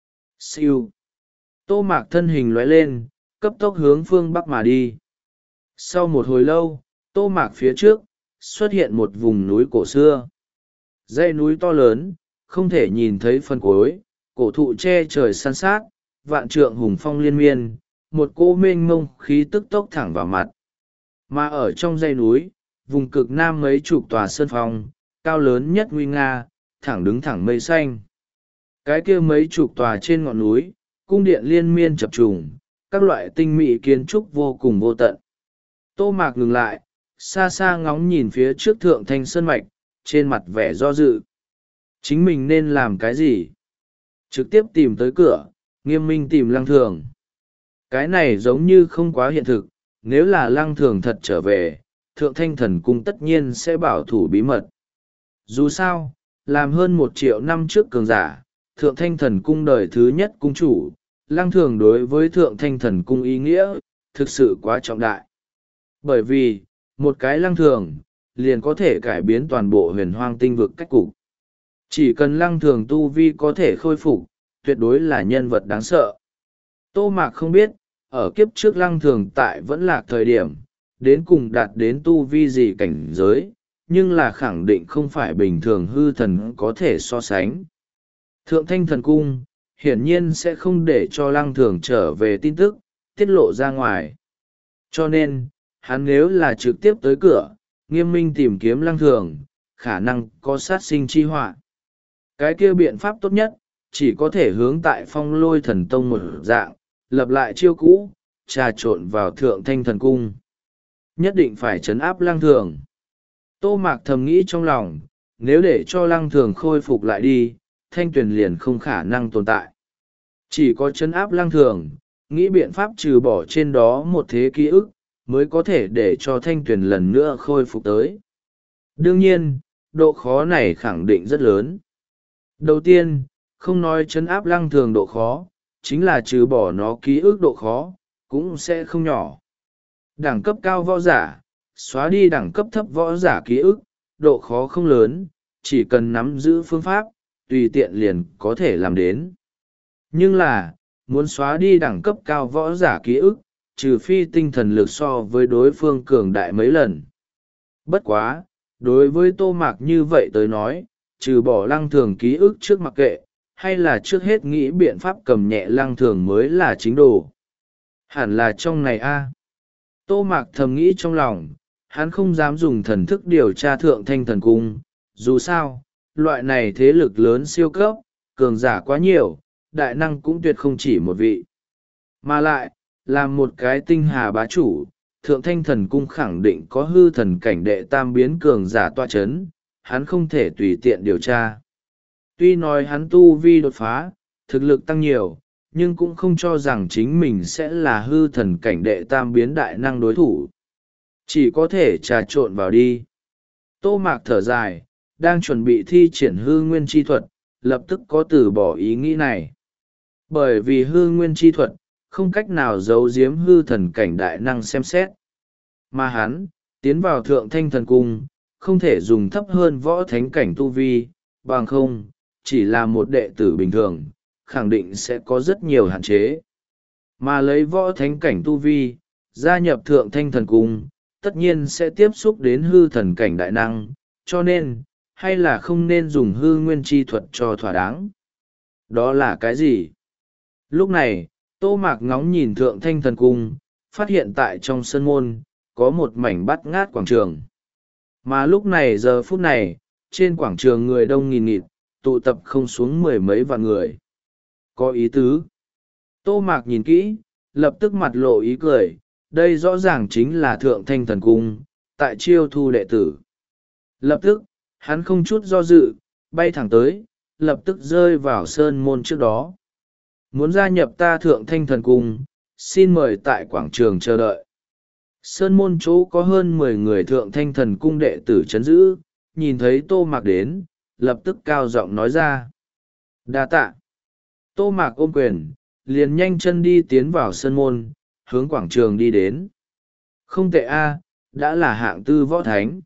Siêu. Tô Mạc thân hình lóe lên, cấp tốc hướng phương Bắc mà đi. Sau một hồi lâu, Tô Mạc phía trước, xuất hiện một vùng núi cổ xưa. Dãy núi to lớn, không thể nhìn thấy phần cuối, cổ thụ che trời san sát, vạn trượng hùng phong liên miên, một cỗ mênh mông khí tức tốc thẳng vào mặt. Mà ở trong dãy núi, vùng cực nam mấy chục tòa sơn phong, cao lớn nhất nguy nga, thẳng đứng thẳng mây xanh. Cái kia mấy chục tòa trên ngọn núi, cung điện liên miên chập trùng, các loại tinh mỹ kiến trúc vô cùng vô tận. Tô Mạc ngừng lại, xa xa ngóng nhìn phía trước thượng thanh sơn mạch, trên mặt vẻ do dự. Chính mình nên làm cái gì? Trực tiếp tìm tới cửa, nghiêm minh tìm Lăng Thường. Cái này giống như không quá hiện thực, nếu là Lăng Thường thật trở về, thượng thanh thần cung tất nhiên sẽ bảo thủ bí mật. Dù sao, làm hơn một triệu năm trước cường giả, thượng thanh thần cung đời thứ nhất cung chủ, Lăng Thường đối với thượng thanh thần cung ý nghĩa, thực sự quá trọng đại. Bởi vì, một cái Lăng Thường, liền có thể cải biến toàn bộ huyền hoang tinh vực cách cục. Chỉ cần Lăng Thường tu vi có thể khôi phục, tuyệt đối là nhân vật đáng sợ. Tô Mạc không biết, ở kiếp trước Lăng Thường tại vẫn lạc thời điểm, đến cùng đạt đến tu vi gì cảnh giới, nhưng là khẳng định không phải bình thường hư thần có thể so sánh. Thượng thanh thần cung, hiển nhiên sẽ không để cho Lăng Thường trở về tin tức, tiết lộ ra ngoài. Cho nên, hắn nếu là trực tiếp tới cửa, nghiêm minh tìm kiếm Lăng Thường, khả năng có sát sinh chi họa. Cái kia biện pháp tốt nhất, chỉ có thể hướng tại phong lôi thần tông một dạng, lập lại chiêu cũ, trà trộn vào thượng thanh thần cung. Nhất định phải trấn áp Lăng Thường. Tô Mạc thầm nghĩ trong lòng, nếu để cho Lăng Thường khôi phục lại đi, thanh tuyền liền không khả năng tồn tại. Chỉ có trấn áp Lăng Thường, nghĩ biện pháp trừ bỏ trên đó một thế ký ức, mới có thể để cho thanh tuyền lần nữa khôi phục tới. Đương nhiên, độ khó này khẳng định rất lớn. Đầu tiên, không nói trấn áp Lăng Thường độ khó, chính là trừ bỏ nó ký ức độ khó, cũng sẽ không nhỏ. Đẳng cấp cao võ giả, xóa đi đẳng cấp thấp võ giả ký ức, độ khó không lớn, chỉ cần nắm giữ phương pháp, tùy tiện liền có thể làm đến. Nhưng là, muốn xóa đi đẳng cấp cao võ giả ký ức, trừ phi tinh thần lực so với đối phương cường đại mấy lần. Bất quá, đối với Tô Mạc như vậy tới nói, trừ bỏ Lăng Thường ký ức trước mặc kệ, hay là trước hết nghĩ biện pháp cầm nhẹ Lăng Thường mới là chính đồ. Hẳn là trong này a. Tô Mạc thầm nghĩ trong lòng, hắn không dám dùng thần thức điều tra thượng thanh thần cung, dù sao, loại này thế lực lớn siêu cấp, cường giả quá nhiều, đại năng cũng tuyệt không chỉ một vị. Mà lại, làm một cái tinh hà bá chủ, thượng thanh thần cung khẳng định có hư thần cảnh đệ tam biến cường giả tọa chấn, hắn không thể tùy tiện điều tra. Tuy nói hắn tu vi đột phá, thực lực tăng nhiều, nhưng cũng không cho rằng chính mình sẽ là hư thần cảnh đệ tam biến đại năng đối thủ. Chỉ có thể trà trộn vào đi. Tô Mạc thở dài, đang chuẩn bị thi triển hư nguyên chi thuật, lập tức có từ bỏ ý nghĩ này. Bởi vì hư nguyên chi thuật, không cách nào giấu giếm hư thần cảnh đại năng xem xét. Mà hắn, tiến vào thượng thanh thần cung, không thể dùng thấp hơn võ thánh cảnh tu vi, bằng không, chỉ là một đệ tử bình thường, khẳng định sẽ có rất nhiều hạn chế. Mà lấy võ thánh cảnh tu vi, gia nhập thượng thanh thần cung, tất nhiên sẽ tiếp xúc đến hư thần cảnh đại năng, cho nên hay là không nên dùng hư nguyên chi thuật cho thỏa đáng. Đó là cái gì? Lúc này Tô Mạc ngóng nhìn Thượng Thanh Thần Cung, phát hiện tại trong sân môn có một mảnh bát ngát quảng trường. Mà lúc này giờ phút này trên quảng trường người đông nghìn nghịt, tụ tập không xuống mười mấy vạn người. Có ý tứ. Tô Mạc nhìn kỹ, lập tức mặt lộ ý cười, đây rõ ràng chính là Thượng Thanh Thần Cung, tại chiêu thu đệ tử. Lập tức, hắn không chút do dự, bay thẳng tới, lập tức rơi vào sơn môn trước đó. Muốn gia nhập ta Thượng Thanh Thần Cung, xin mời tại quảng trường chờ đợi. Sơn môn chỗ có hơn mười người Thượng Thanh Thần Cung đệ tử trấn giữ, nhìn thấy Tô Mạc đến, lập tức cao giọng nói ra. Đa tạ. Tô Mạc ôm quyền, liền nhanh chân đi tiến vào sân môn, hướng quảng trường đi đến. Không tệ a, đã là hạng tư võ thánh.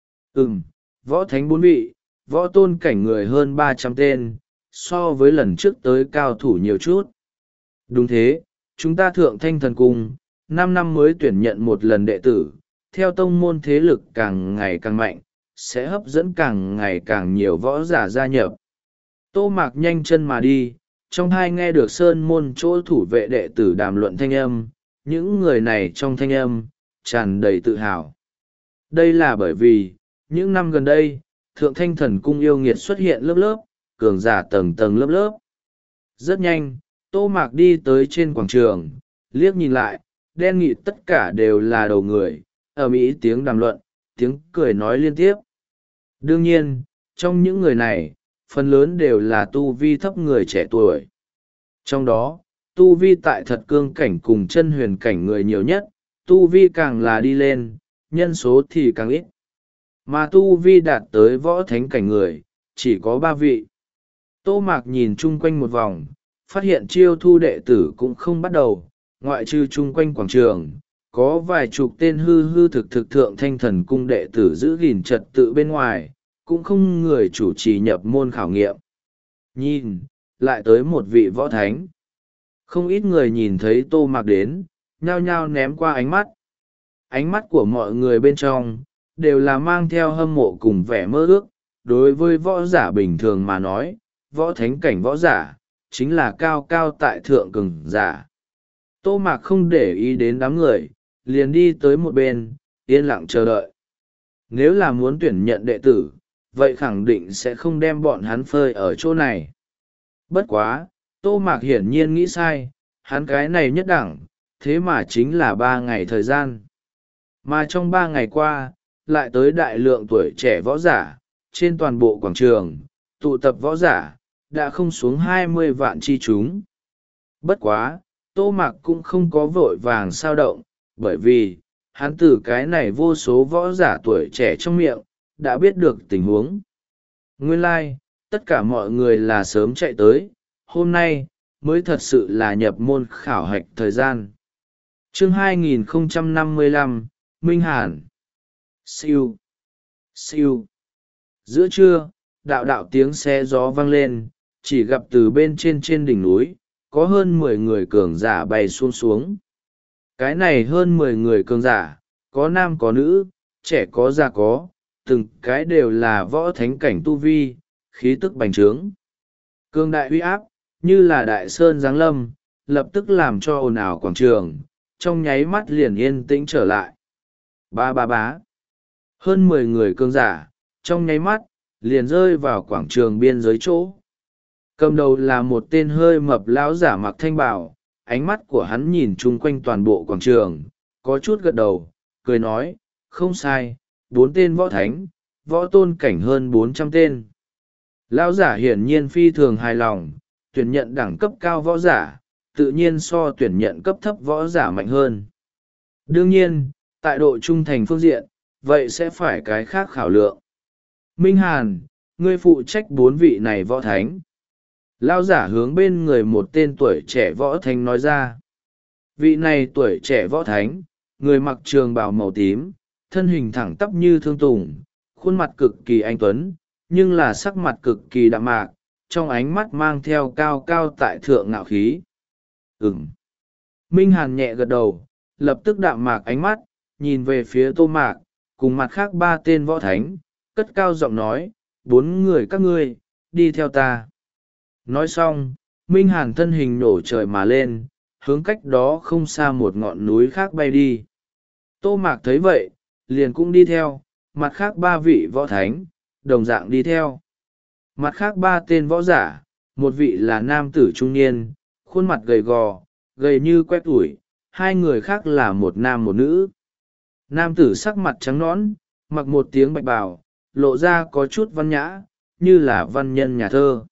Ừm, võ thánh bốn vị, võ tôn cảnh người hơn ba trăm tên, so với lần trước tới cao thủ nhiều chút. Đúng thế, chúng ta Thượng Thanh Thần Cung, năm năm mới tuyển nhận một lần đệ tử, theo tông môn thế lực càng ngày càng mạnh, sẽ hấp dẫn càng ngày càng nhiều võ giả gia nhập. Tô Mạc nhanh chân mà đi, trong hai nghe được sơn môn chỗ thủ vệ đệ tử đàm luận thanh âm, những người này trong thanh âm, tràn đầy tự hào. Đây là bởi vì, những năm gần đây, Thượng Thanh Thần Cung yêu nghiệt xuất hiện lớp lớp, cường giả tầng tầng lớp lớp. Rất nhanh, Tô Mạc đi tới trên quảng trường, liếc nhìn lại, đen nghịt tất cả đều là đầu người, ở mỹ tiếng đàm luận, tiếng cười nói liên tiếp. Đương nhiên, trong những người này, phần lớn đều là tu vi thấp người trẻ tuổi. Trong đó, tu vi tại thật cương cảnh cùng chân huyền cảnh người nhiều nhất, tu vi càng là đi lên, nhân số thì càng ít. Mà tu vi đạt tới võ thánh cảnh người, chỉ có ba vị. Tô Mạc nhìn chung quanh một vòng, phát hiện chiêu thu đệ tử cũng không bắt đầu, ngoại trừ chung quanh quảng trường, có vài chục tên hư hư thực thực Thượng Thanh Thần Cung đệ tử giữ gìn trật tự bên ngoài, cũng không người chủ trì nhập môn khảo nghiệm. Nhìn, lại tới một vị võ thánh. Không ít người nhìn thấy Tô Mạc đến, nhao nhao ném qua ánh mắt. Ánh mắt của mọi người bên trong, đều là mang theo hâm mộ cùng vẻ mơ ước. Đối với võ giả bình thường mà nói, võ thánh cảnh võ giả, chính là cao cao tại thượng cường giả. Tô Mạc không để ý đến đám người, liền đi tới một bên, yên lặng chờ đợi. Nếu là muốn tuyển nhận đệ tử, vậy khẳng định sẽ không đem bọn hắn phơi ở chỗ này. Bất quá, Tô Mạc hiển nhiên nghĩ sai, hắn cái này nhất đẳng, thế mà chính là ba ngày thời gian. Mà trong ba ngày qua, lại tới đại lượng tuổi trẻ võ giả, trên toàn bộ quảng trường, tụ tập võ giả, đã không xuống hai mươi vạn chi chúng. Bất quá, Tô Mạc cũng không có vội vàng sao động, bởi vì, hắn từ cái này vô số võ giả tuổi trẻ trong miệng, đã biết được tình huống. Nguyên lai, like, tất cả mọi người là sớm chạy tới, hôm nay, mới thật sự là nhập môn khảo hạch thời gian. Chương hai nghìn không trăm năm mươi lăm, Minh Hàn. Siêu. Siêu. Giữa trưa, đạo đạo tiếng xe gió vang lên, chỉ gặp từ bên trên trên đỉnh núi, có hơn mười người cường giả bay xuống xuống. Cái này hơn mười người cường giả, có nam có nữ, trẻ có già có, từng cái đều là võ thánh cảnh tu vi, khí tức bành trướng. Cương đại uy áp, như là đại sơn giáng lâm, lập tức làm cho ồn ào quảng trường, trong nháy mắt liền yên tĩnh trở lại. Ba ba bá. Hơn mười người cương giả, trong nháy mắt, liền rơi vào quảng trường biên giới chỗ. Cầm đầu là một tên hơi mập lão giả mặc thanh bào, ánh mắt của hắn nhìn chung quanh toàn bộ quảng trường, có chút gật đầu, cười nói, không sai, bốn tên võ thánh, võ tôn cảnh hơn bốn trăm tên. Lão giả hiển nhiên phi thường hài lòng, tuyển nhận đẳng cấp cao võ giả, tự nhiên so tuyển nhận cấp thấp võ giả mạnh hơn. Đương nhiên, tại độ trung thành phương diện, vậy sẽ phải cái khác khảo lượng. Minh Hàn, ngươi phụ trách bốn vị này võ thánh. Lão giả hướng bên người một tên tuổi trẻ võ thánh nói ra. Vị này tuổi trẻ võ thánh, người mặc trường bào màu tím, thân hình thẳng tắp như thương tùng, khuôn mặt cực kỳ anh tuấn, nhưng là sắc mặt cực kỳ đạm mạc, trong ánh mắt mang theo cao cao tại thượng ngạo khí. Ừm. Minh Hàn nhẹ gật đầu, lập tức đạm mạc ánh mắt, nhìn về phía Tô Mạc, cùng mặt khác ba tên võ thánh, cất cao giọng nói, bốn người các ngươi, đi theo ta. Nói xong, Minh Hàn thân hình nổ trời mà lên, hướng cách đó không xa một ngọn núi khác bay đi. Tô Mạc thấy vậy, liền cũng đi theo, mặt khác ba vị võ thánh, đồng dạng đi theo. Mặt khác ba tên võ giả, một vị là nam tử trung niên, khuôn mặt gầy gò, gầy như que tuổi, hai người khác là một nam một nữ. Nam tử sắc mặt trắng nõn, mặc một tiếng bạch bào, lộ ra có chút văn nhã, như là văn nhân nhà thơ.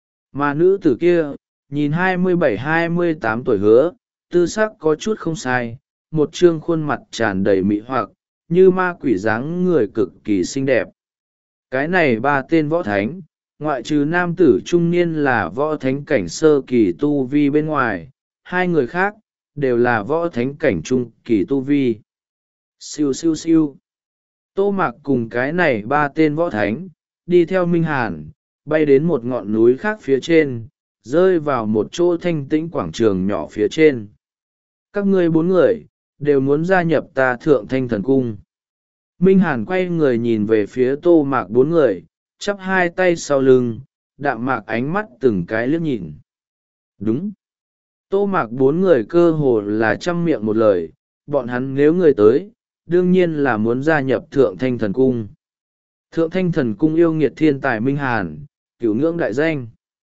Mà nữ tử kia, nhìn hai mươi bảy hai mươi tám tuổi hứa, tư sắc có chút không sai, một trương khuôn mặt tràn đầy mị hoặc, như ma quỷ dáng người cực kỳ xinh đẹp. Cái này ba tên võ thánh, ngoại trừ nam tử trung niên là võ thánh cảnh sơ kỳ tu vi bên ngoài, hai người khác, đều là võ thánh cảnh trung kỳ tu vi. Siêu siêu siêu. Tô Mạc cùng cái này ba tên võ thánh, đi theo Minh Hàn, bay đến một ngọn núi khác phía trên, rơi vào một chỗ thanh tĩnh quảng trường nhỏ phía trên. Các ngươi bốn người, đều muốn gia nhập ta Thượng Thanh Thần Cung. Minh Hàn quay người nhìn về phía Tô Mạc bốn người, chắp hai tay sau lưng, đạm mạc ánh mắt từng cái liếc nhìn. Đúng. Tô Mạc bốn người cơ hồ là trăm miệng một lời, bọn hắn nếu người tới, đương nhiên là muốn gia nhập Thượng Thanh Thần Cung. Thượng Thanh Thần Cung yêu nghiệt thiên tài Minh Hàn, cửu ngưỡng đại danh.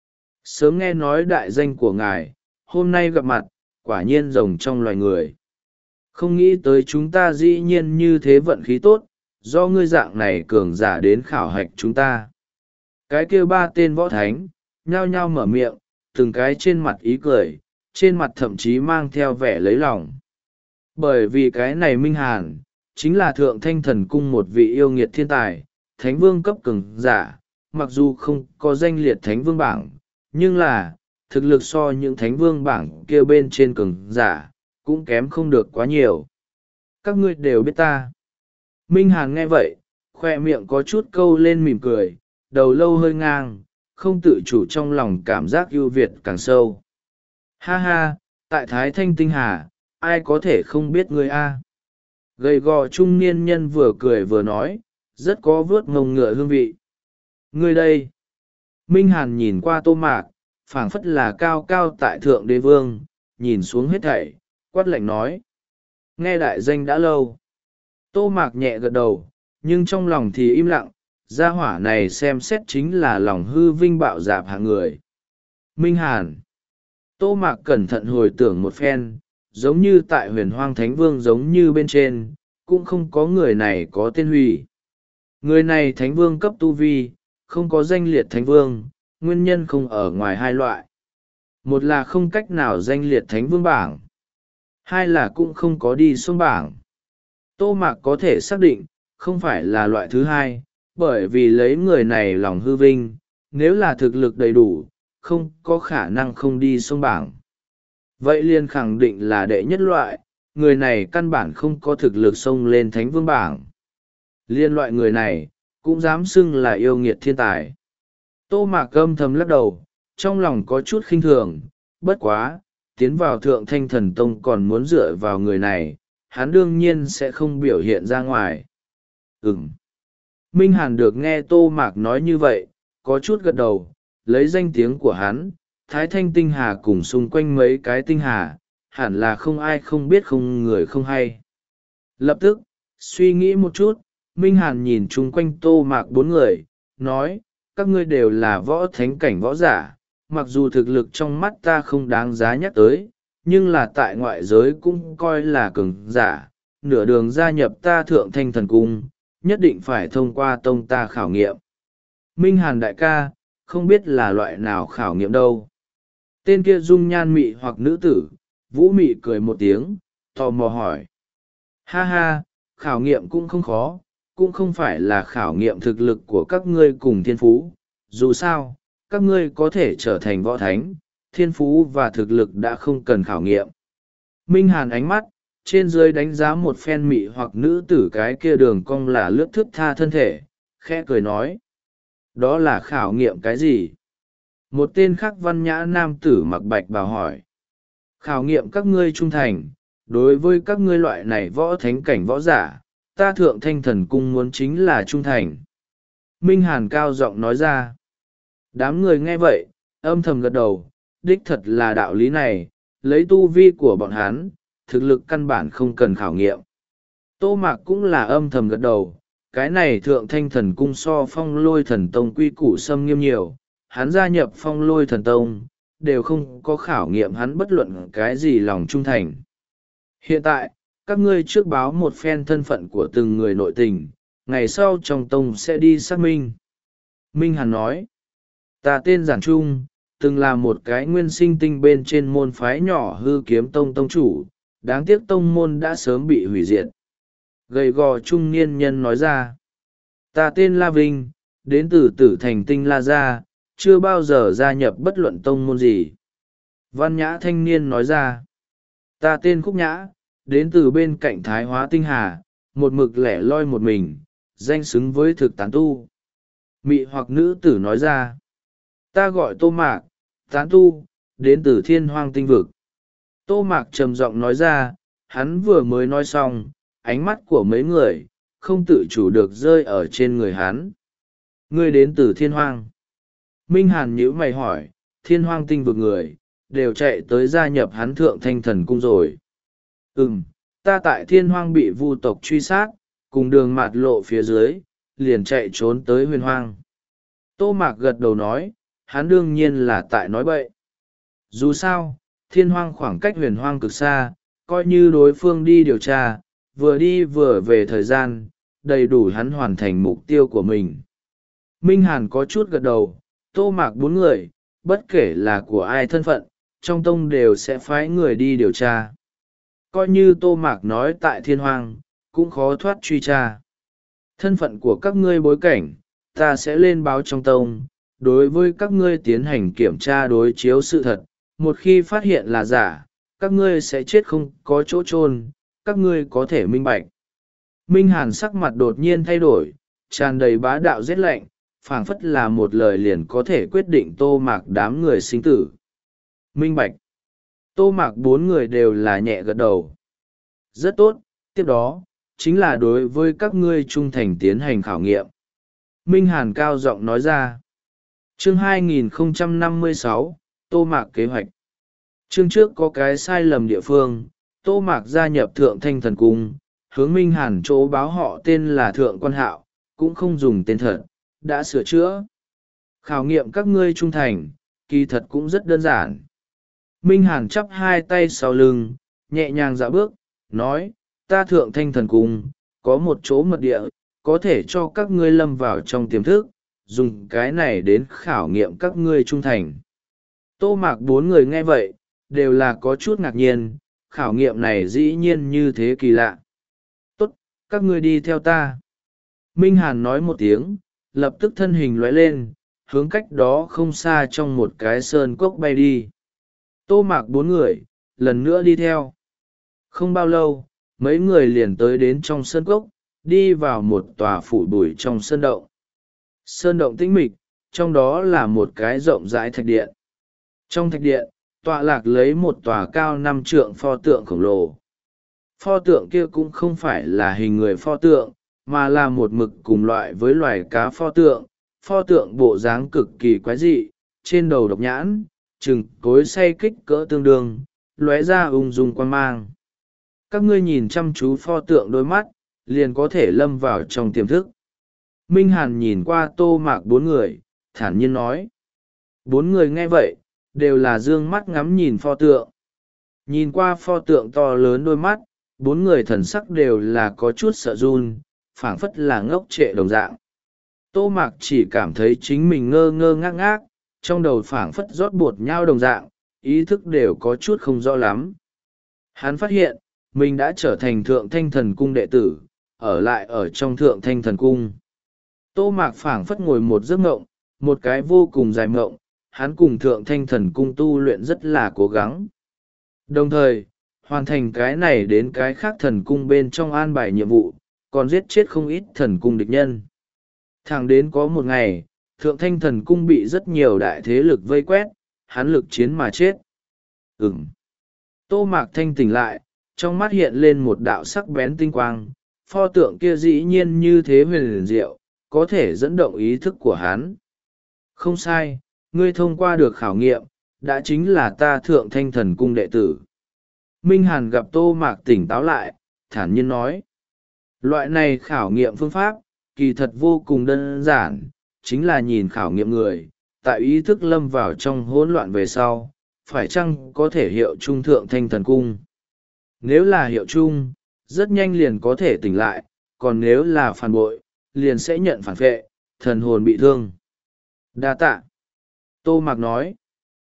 Sớm nghe nói đại danh của ngài, hôm nay gặp mặt, quả nhiên rồng trong loài người. Không nghĩ tới chúng ta dĩ nhiên như thế vận khí tốt, do ngươi dạng này cường giả đến khảo hạch chúng ta. Cái kia ba tên võ thánh, nhao nhao mở miệng, từng cái trên mặt ý cười, trên mặt thậm chí mang theo vẻ lấy lòng. Bởi vì cái này Minh Hàn, chính là Thượng Thanh Thần Cung một vị yêu nghiệt thiên tài, thánh vương cấp cường giả, mặc dù không có danh liệt thánh vương bảng, nhưng là, thực lực so những thánh vương bảng kia bên trên cường giả, cũng kém không được quá nhiều. Các ngươi đều biết ta. Minh Hàn nghe vậy, khoe miệng có chút câu lên mỉm cười, đầu lâu hơi ngang, không tự chủ trong lòng cảm giác ưu việt càng sâu. Ha ha, tại Thái Thanh Tinh Hà, ai có thể không biết ngươi a? Gầy gò trung niên nhân vừa cười vừa nói, rất có vớt ngông ngựa hương vị. Ngươi đây. Minh Hàn nhìn qua Tô Mạc, phảng phất là cao cao tại Thượng Đế Vương, nhìn xuống hết thảy, quát lạnh nói. Nghe đại danh đã lâu. Tô Mạc nhẹ gật đầu, nhưng trong lòng thì im lặng, gia hỏa này xem xét chính là lòng hư vinh bạo dạp hạng người. Minh Hàn. Tô Mạc cẩn thận hồi tưởng một phen, giống như tại huyền hoang thánh vương giống như bên trên, cũng không có người này có tên hủy. Người này thánh vương cấp tu vi, không có danh liệt thánh vương, nguyên nhân không ở ngoài hai loại. Một là không cách nào danh liệt thánh vương bảng, hai là cũng không có đi xuống bảng. Tô Mạc có thể xác định, không phải là loại thứ hai, bởi vì lấy người này lòng hư vinh, nếu là thực lực đầy đủ, không có khả năng không đi xuống bảng. Vậy liền khẳng định là đệ nhất loại, người này căn bản không có thực lực xông lên thánh vương bảng. Liên loại người này, cũng dám xưng là yêu nghiệt thiên tài. Tô Mạc âm thầm lắc đầu, trong lòng có chút khinh thường, bất quá, tiến vào Thượng Thanh Thần Tông còn muốn dựa vào người này, hắn đương nhiên sẽ không biểu hiện ra ngoài. Ừm. Minh Hàn được nghe Tô Mạc nói như vậy, có chút gật đầu, lấy danh tiếng của hắn, Thái Thanh Tinh Hà cùng xung quanh mấy cái tinh hà, hẳn là không ai không biết không người không hay. Lập tức, suy nghĩ một chút, Minh Hàn nhìn chung quanh Tô Mạc bốn người, nói, các ngươi đều là võ thánh cảnh võ giả, mặc dù thực lực trong mắt ta không đáng giá nhắc tới, nhưng là tại ngoại giới cũng coi là cường giả, nửa đường gia nhập ta Thượng Thanh Thần Cung, nhất định phải thông qua tông ta khảo nghiệm. Minh Hàn đại ca, không biết là loại nào khảo nghiệm đâu. Tên kia dung nhan mị hoặc nữ tử, Vũ Mị cười một tiếng, tò mò hỏi. Ha ha, khảo nghiệm cũng không khó, cũng không phải là khảo nghiệm thực lực của các ngươi cùng thiên phú. Dù sao, các ngươi có thể trở thành võ thánh, thiên phú và thực lực đã không cần khảo nghiệm. Minh Hàn ánh mắt, trên dưới đánh giá một phen mị hoặc nữ tử cái kia đường cong là lướt thướt tha thân thể, khẽ cười nói. Đó là khảo nghiệm cái gì? Một tên khác văn nhã nam tử mặc bạch bào hỏi. Khảo nghiệm các ngươi trung thành, đối với các ngươi loại này võ thánh cảnh võ giả, ta Thượng Thanh Thần Cung muốn chính là trung thành. Minh Hàn cao giọng nói ra. Đám người nghe vậy âm thầm gật đầu, đích thật là đạo lý này, lấy tu vi của bọn hắn thực lực căn bản không cần khảo nghiệm. Tô Mạc cũng là âm thầm gật đầu, cái này thượng thanh thần cung so phong lôi thần tông quy củ xâm nghiêm nhiều, hắn gia nhập phong lôi thần tông đều không có khảo nghiệm hắn bất luận cái gì lòng trung thành. Hiện tại các ngươi trước báo một phen thân phận của từng người nội tình, ngày sau trong tông sẽ đi xác minh. Minh Hàn nói, ta tên Giản Trung, từng là một cái nguyên sinh tinh bên trên môn phái nhỏ hư kiếm tông tông chủ, đáng tiếc tông môn đã sớm bị hủy diệt. Gầy gò trung niên nhân nói ra, ta tên La Vinh, đến từ tử thành tinh La Gia, chưa bao giờ gia nhập bất luận tông môn gì. Văn nhã thanh niên nói ra, ta tên Khúc Nhã, đến từ bên cạnh Thái Hóa Tinh Hà, một mực lẻ loi một mình, danh xứng với thực tán tu. Mị hoặc nữ tử nói ra, ta gọi Tô Mạc, tán tu, đến từ Thiên Hoang Tinh Vực. Tô Mạc trầm giọng nói ra, hắn vừa mới nói xong, ánh mắt của mấy người không tự chủ được rơi ở trên người hắn. Ngươi đến từ Thiên Hoang. Minh Hàn nhíu mày hỏi, Thiên Hoang Tinh Vực người đều chạy tới gia nhập hắn Thượng Thanh Thần Cung rồi. Ừm, ta tại Thiên Hoang bị vu tộc truy sát, cùng đường mạt lộ phía dưới, liền chạy trốn tới Huyền Hoang. Tô Mạc gật đầu nói, hắn đương nhiên là tại nói bậy. Dù sao, Thiên Hoang khoảng cách Huyền Hoang cực xa, coi như đối phương đi điều tra, vừa đi vừa về thời gian, đầy đủ hắn hoàn thành mục tiêu của mình. Minh Hàn có chút gật đầu, Tô Mạc bốn người, bất kể là của ai thân phận, trong tông đều sẽ phái người đi điều tra. Coi như Tô Mạc nói tại Thiên Hoang, cũng khó thoát truy tra. Thân phận của các ngươi bối cảnh, ta sẽ lên báo trong tông, đối với các ngươi tiến hành kiểm tra đối chiếu sự thật, một khi phát hiện là giả, các ngươi sẽ chết không có chỗ chôn, các ngươi có thể minh bạch. Minh Hàn sắc mặt đột nhiên thay đổi, tràn đầy bá đạo rét lạnh, phảng phất là một lời liền có thể quyết định Tô Mạc đám người sinh tử. Minh bạch. Tô Mạc bốn người đều là nhẹ gật đầu. Rất tốt, tiếp đó, chính là đối với các ngươi trung thành tiến hành khảo nghiệm. Minh Hàn cao giọng nói ra. Chương hai nghìn không trăm năm mươi sáu, Tô Mạc kế hoạch. Chương trước có cái sai lầm địa phương, Tô Mạc gia nhập Thượng Thanh Thần Cung, hướng Minh Hàn chỗ báo họ tên là Thượng Quan Hạo, cũng không dùng tên thật, đã sửa chữa. Khảo nghiệm các ngươi trung thành, kỳ thật cũng rất đơn giản. Minh Hàn chắp hai tay sau lưng, nhẹ nhàng dạo bước, nói, ta Thượng Thanh Thần Cung, có một chỗ mật địa, có thể cho các ngươi lâm vào trong tiềm thức, dùng cái này đến khảo nghiệm các ngươi trung thành. Tô Mạc bốn người nghe vậy, đều là có chút ngạc nhiên, khảo nghiệm này dĩ nhiên như thế kỳ lạ. Tốt, các ngươi đi theo ta. Minh Hàn nói một tiếng, lập tức thân hình lóe lên, hướng cách đó không xa trong một cái sơn cốc bay đi. Tô Mạc bốn người, lần nữa đi theo. Không bao lâu, mấy người liền tới đến trong sơn cốc, đi vào một tòa phủ bụi trong sơn động. Sơn động tĩnh mịch, trong đó là một cái rộng rãi thạch điện. Trong thạch điện, tọa lạc lấy một tòa cao năm trượng pho tượng khổng lồ. Pho tượng kia cũng không phải là hình người pho tượng, mà là một mực cùng loại với loài cá pho tượng. Pho tượng bộ dáng cực kỳ quái dị, trên đầu độc nhãn, chừng cối xay kích cỡ tương đương, lóe ra ung dung quan mang. Các ngươi nhìn chăm chú pho tượng đôi mắt, liền có thể lâm vào trong tiềm thức. Minh Hàn nhìn qua Tô Mạc bốn người, thản nhiên nói. Bốn người nghe vậy, đều là dương mắt ngắm nhìn pho tượng. Nhìn qua pho tượng to lớn đôi mắt, bốn người thần sắc đều là có chút sợ run, phảng phất là ngốc trệ đồng dạng. Tô Mạc chỉ cảm thấy chính mình ngơ ngơ ngác ngác, trong đầu phảng phất rót bột nhau đồng dạng, ý thức đều có chút không rõ lắm. Hắn phát hiện, mình đã trở thành Thượng Thanh Thần Cung đệ tử, ở lại ở trong Thượng Thanh Thần Cung. Tô Mạc phảng phất ngồi một giấc mộng, một cái vô cùng dài mộng, hắn cùng Thượng Thanh Thần Cung tu luyện rất là cố gắng. Đồng thời, hoàn thành cái này đến cái khác thần cung bên trong an bài nhiệm vụ, còn giết chết không ít thần cung địch nhân. Thẳng đến có một ngày, Thượng Thanh Thần Cung bị rất nhiều đại thế lực vây quét, hắn lực chiến mà chết. Ừm. Tô Mạc thanh tỉnh lại, trong mắt hiện lên một đạo sắc bén tinh quang, pho tượng kia dĩ nhiên như thế huyền diệu, có thể dẫn động ý thức của hắn. Không sai, ngươi thông qua được khảo nghiệm, đã chính là ta Thượng Thanh Thần Cung đệ tử. Minh Hàn gặp Tô Mạc tỉnh táo lại, thản nhiên nói. Loại này khảo nghiệm phương pháp, kỳ thật vô cùng đơn giản, chính là nhìn khảo nghiệm người, tại ý thức lâm vào trong hỗn loạn về sau, phải chăng có thể hiệu trung Thượng Thanh Thần Cung. Nếu là hiệu trung, rất nhanh liền có thể tỉnh lại, còn nếu là phản bội, liền sẽ nhận phản vệ, thần hồn bị thương. Đa tạ. Tô Mạc nói.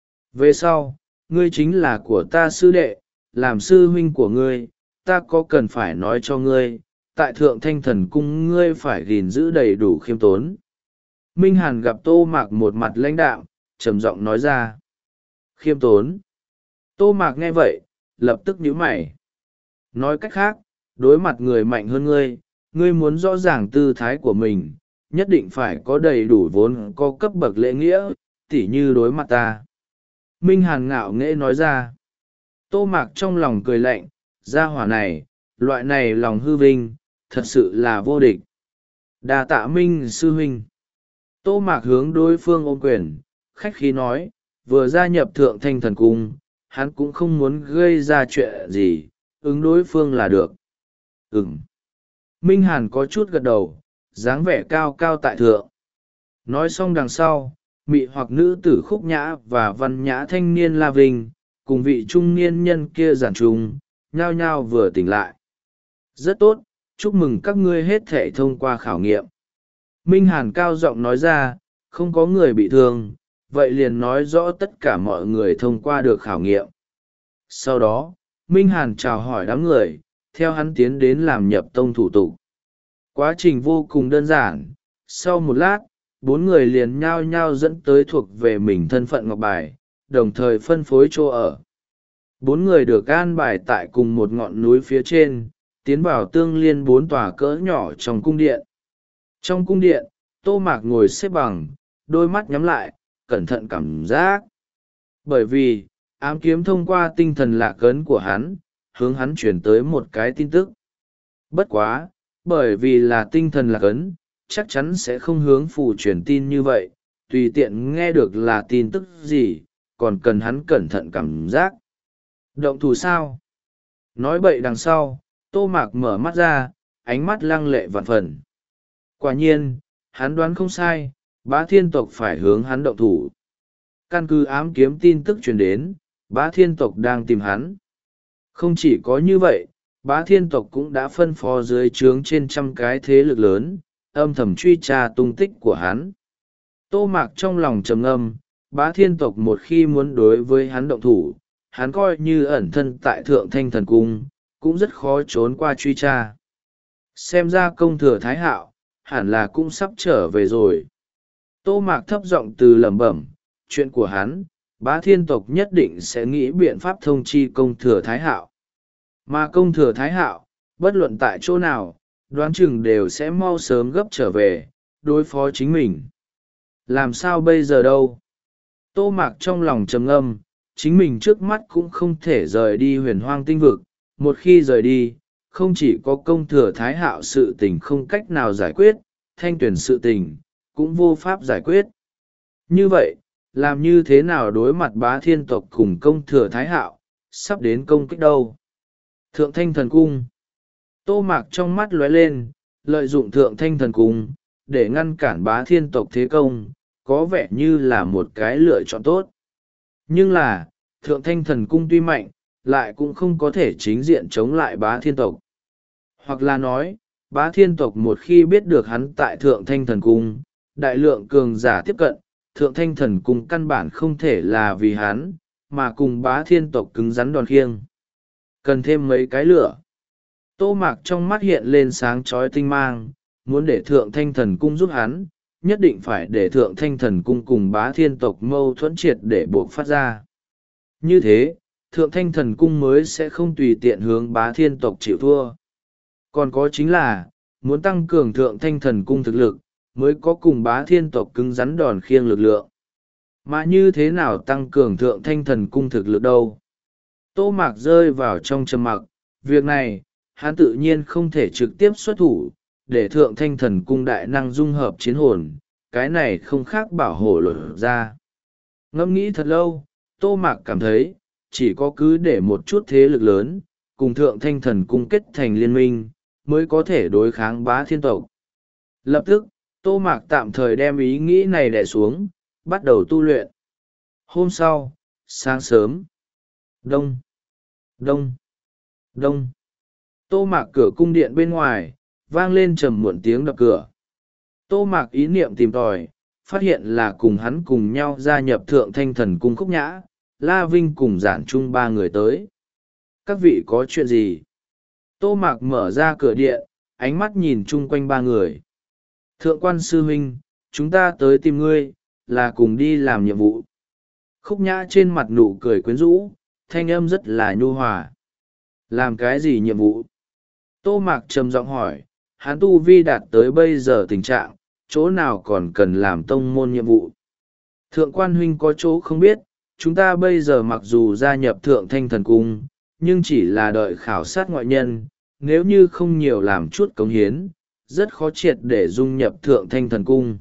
Về sau, ngươi chính là của ta sư đệ, làm sư huynh của ngươi, ta có cần phải nói cho ngươi, tại Thượng Thanh Thần Cung ngươi phải gìn giữ đầy đủ khiêm tốn. Minh Hàn gặp Tô Mạc một mặt lãnh đạm, trầm giọng nói ra. Khiêm tốn. Tô Mạc nghe vậy, lập tức nhíu mày. Nói cách khác, đối mặt người mạnh hơn ngươi, ngươi muốn rõ ràng tư thái của mình, nhất định phải có đầy đủ vốn có cấp bậc lễ nghĩa, tỉ như đối mặt ta. Minh Hàn ngạo nghễ nói ra. Tô Mạc trong lòng cười lạnh, gia hỏa này, loại này lòng hư vinh, thật sự là vô địch. Đa tạ Minh sư huynh. Tô Mạc hướng đối phương ôm quyền, khách khí nói, vừa gia nhập Thượng Thanh Thần Cung, hắn cũng không muốn gây ra chuyện gì, ứng đối phương là được. Ừm. Minh Hàn có chút gật đầu, dáng vẻ cao cao tại thượng. Nói xong đằng sau, mị hoặc nữ tử Khúc Nhã và văn nhã thanh niên La Vinh, cùng vị trung niên nhân kia giản trùng, nhao nhao vừa tỉnh lại. Rất tốt, chúc mừng các ngươi hết thể thông qua khảo nghiệm. Minh Hàn cao giọng nói ra, không có người bị thương, vậy liền nói rõ tất cả mọi người thông qua được khảo nghiệm. Sau đó, Minh Hàn chào hỏi đám người, theo hắn tiến đến làm nhập tông thủ tục. Quá trình vô cùng đơn giản, sau một lát, bốn người liền nhao nhao dẫn tới thuộc về mình thân phận ngọc bài, đồng thời phân phối chỗ ở. Bốn người được an bài tại cùng một ngọn núi phía trên, tiến vào tương liên bốn tòa cỡ nhỏ trong cung điện. Trong cung điện, Tô Mạc ngồi xếp bằng, đôi mắt nhắm lại, cẩn thận cảm giác. Bởi vì, ám kiếm thông qua tinh thần lạc ấn của hắn, hướng hắn chuyển tới một cái tin tức. Bất quá, bởi vì là tinh thần lạc ấn, chắc chắn sẽ không hướng phù truyền tin như vậy, tùy tiện nghe được là tin tức gì, còn cần hắn cẩn thận cảm giác. Động thủ sao? Nói bậy đằng sau, Tô Mạc mở mắt ra, ánh mắt lăng lệ vạn phần. Quả nhiên, hắn đoán không sai, Bá Thiên tộc phải hướng hắn động thủ. Căn cứ ám kiếm tin tức truyền đến, Bá Thiên tộc đang tìm hắn. Không chỉ có như vậy, Bá Thiên tộc cũng đã phân phó dưới trướng trên trăm cái thế lực lớn, âm thầm truy tra tung tích của hắn. Tô Mạc trong lòng trầm ngâm, Bá Thiên tộc một khi muốn đối với hắn động thủ, hắn coi như ẩn thân tại Thượng Thanh Thần Cung, cũng rất khó trốn qua truy tra. Xem ra công thừa Thái Hạo, hẳn là cũng sắp trở về rồi. Tô Mạc thấp giọng từ lẩm bẩm, chuyện của hắn, Bá Thiên tộc nhất định sẽ nghĩ biện pháp thông chi công thừa Thái Hạo. Mà công thừa Thái Hạo, bất luận tại chỗ nào, đoán chừng đều sẽ mau sớm gấp trở về, đối phó chính mình. Làm sao bây giờ đâu? Tô Mạc trong lòng trầm ngâm, chính mình trước mắt cũng không thể rời đi huyền hoang tinh vực. Một khi rời đi, không chỉ có công thừa Thái Hạo sự tình không cách nào giải quyết, thanh tuyển sự tình, cũng vô pháp giải quyết. Như vậy, làm như thế nào đối mặt Bá Thiên tộc cùng công thừa Thái Hạo, sắp đến công kích đâu? Thượng Thanh Thần Cung. Tô Mạc trong mắt lóe lên, lợi dụng Thượng Thanh Thần Cung, để ngăn cản Bá Thiên tộc thế công, có vẻ như là một cái lựa chọn tốt. Nhưng là, Thượng Thanh Thần Cung tuy mạnh, lại cũng không có thể chính diện chống lại Bá Thiên tộc. Hoặc là nói, Bá Thiên tộc một khi biết được hắn tại Thượng Thanh Thần Cung, đại lượng cường giả tiếp cận, Thượng Thanh Thần Cung căn bản không thể là vì hắn, mà cùng Bá Thiên tộc cứng rắn đòn khiêng. Cần thêm mấy cái lửa. Tô Mạc trong mắt hiện lên sáng chói tinh mang, muốn để Thượng Thanh Thần Cung giúp hắn, nhất định phải để Thượng Thanh Thần Cung cùng Bá Thiên tộc mâu thuẫn triệt để buộc phát ra. Như thế, Thượng Thanh Thần Cung mới sẽ không tùy tiện hướng Bá Thiên tộc chịu thua. Còn có chính là, muốn tăng cường Thượng Thanh Thần Cung thực lực, mới có cùng Bá Thiên tộc cứng rắn đòn khiêng lực lượng. Mà như thế nào tăng cường Thượng Thanh Thần Cung thực lực đâu? Tô Mạc rơi vào trong trầm mặc, việc này, hắn tự nhiên không thể trực tiếp xuất thủ, để thượng thanh thần cung đại năng dung hợp chiến hồn, cái này không khác bảo hổ lột ra. Ngẫm nghĩ thật lâu, Tô Mạc cảm thấy, chỉ có cứ để một chút thế lực lớn, cùng thượng thanh thần cung kết thành liên minh, mới có thể đối kháng bá thiên tộc. Lập tức, Tô Mạc tạm thời đem ý nghĩ này đè xuống, bắt đầu tu luyện. Hôm sau, sáng sớm, đông, đông, đông. Tô Mạc cửa cung điện bên ngoài, vang lên trầm muộn tiếng đập cửa. Tô Mạc ý niệm tìm tòi, phát hiện là cùng hắn cùng nhau gia nhập thượng thanh thần cung Khúc Nhã, La Vinh cùng Giản Trung ba người tới. Các vị có chuyện gì? Tô Mạc mở ra cửa điện, ánh mắt nhìn chung quanh ba người. Thượng quan sư huynh, chúng ta tới tìm ngươi, là cùng đi làm nhiệm vụ. Khúc Nhã trên mặt nụ cười quyến rũ, thanh âm rất là nhu hòa. Làm cái gì nhiệm vụ? Tô Mạc trầm giọng hỏi, hắn tu vi đạt tới bây giờ tình trạng, chỗ nào còn cần làm tông môn nhiệm vụ. Thượng quan huynh có chỗ không biết, chúng ta bây giờ mặc dù gia nhập thượng thanh thần cung, nhưng chỉ là đợi khảo sát ngoại nhân, nếu như không nhiều làm chút cống hiến, rất khó triệt để dung nhập thượng thanh thần cung.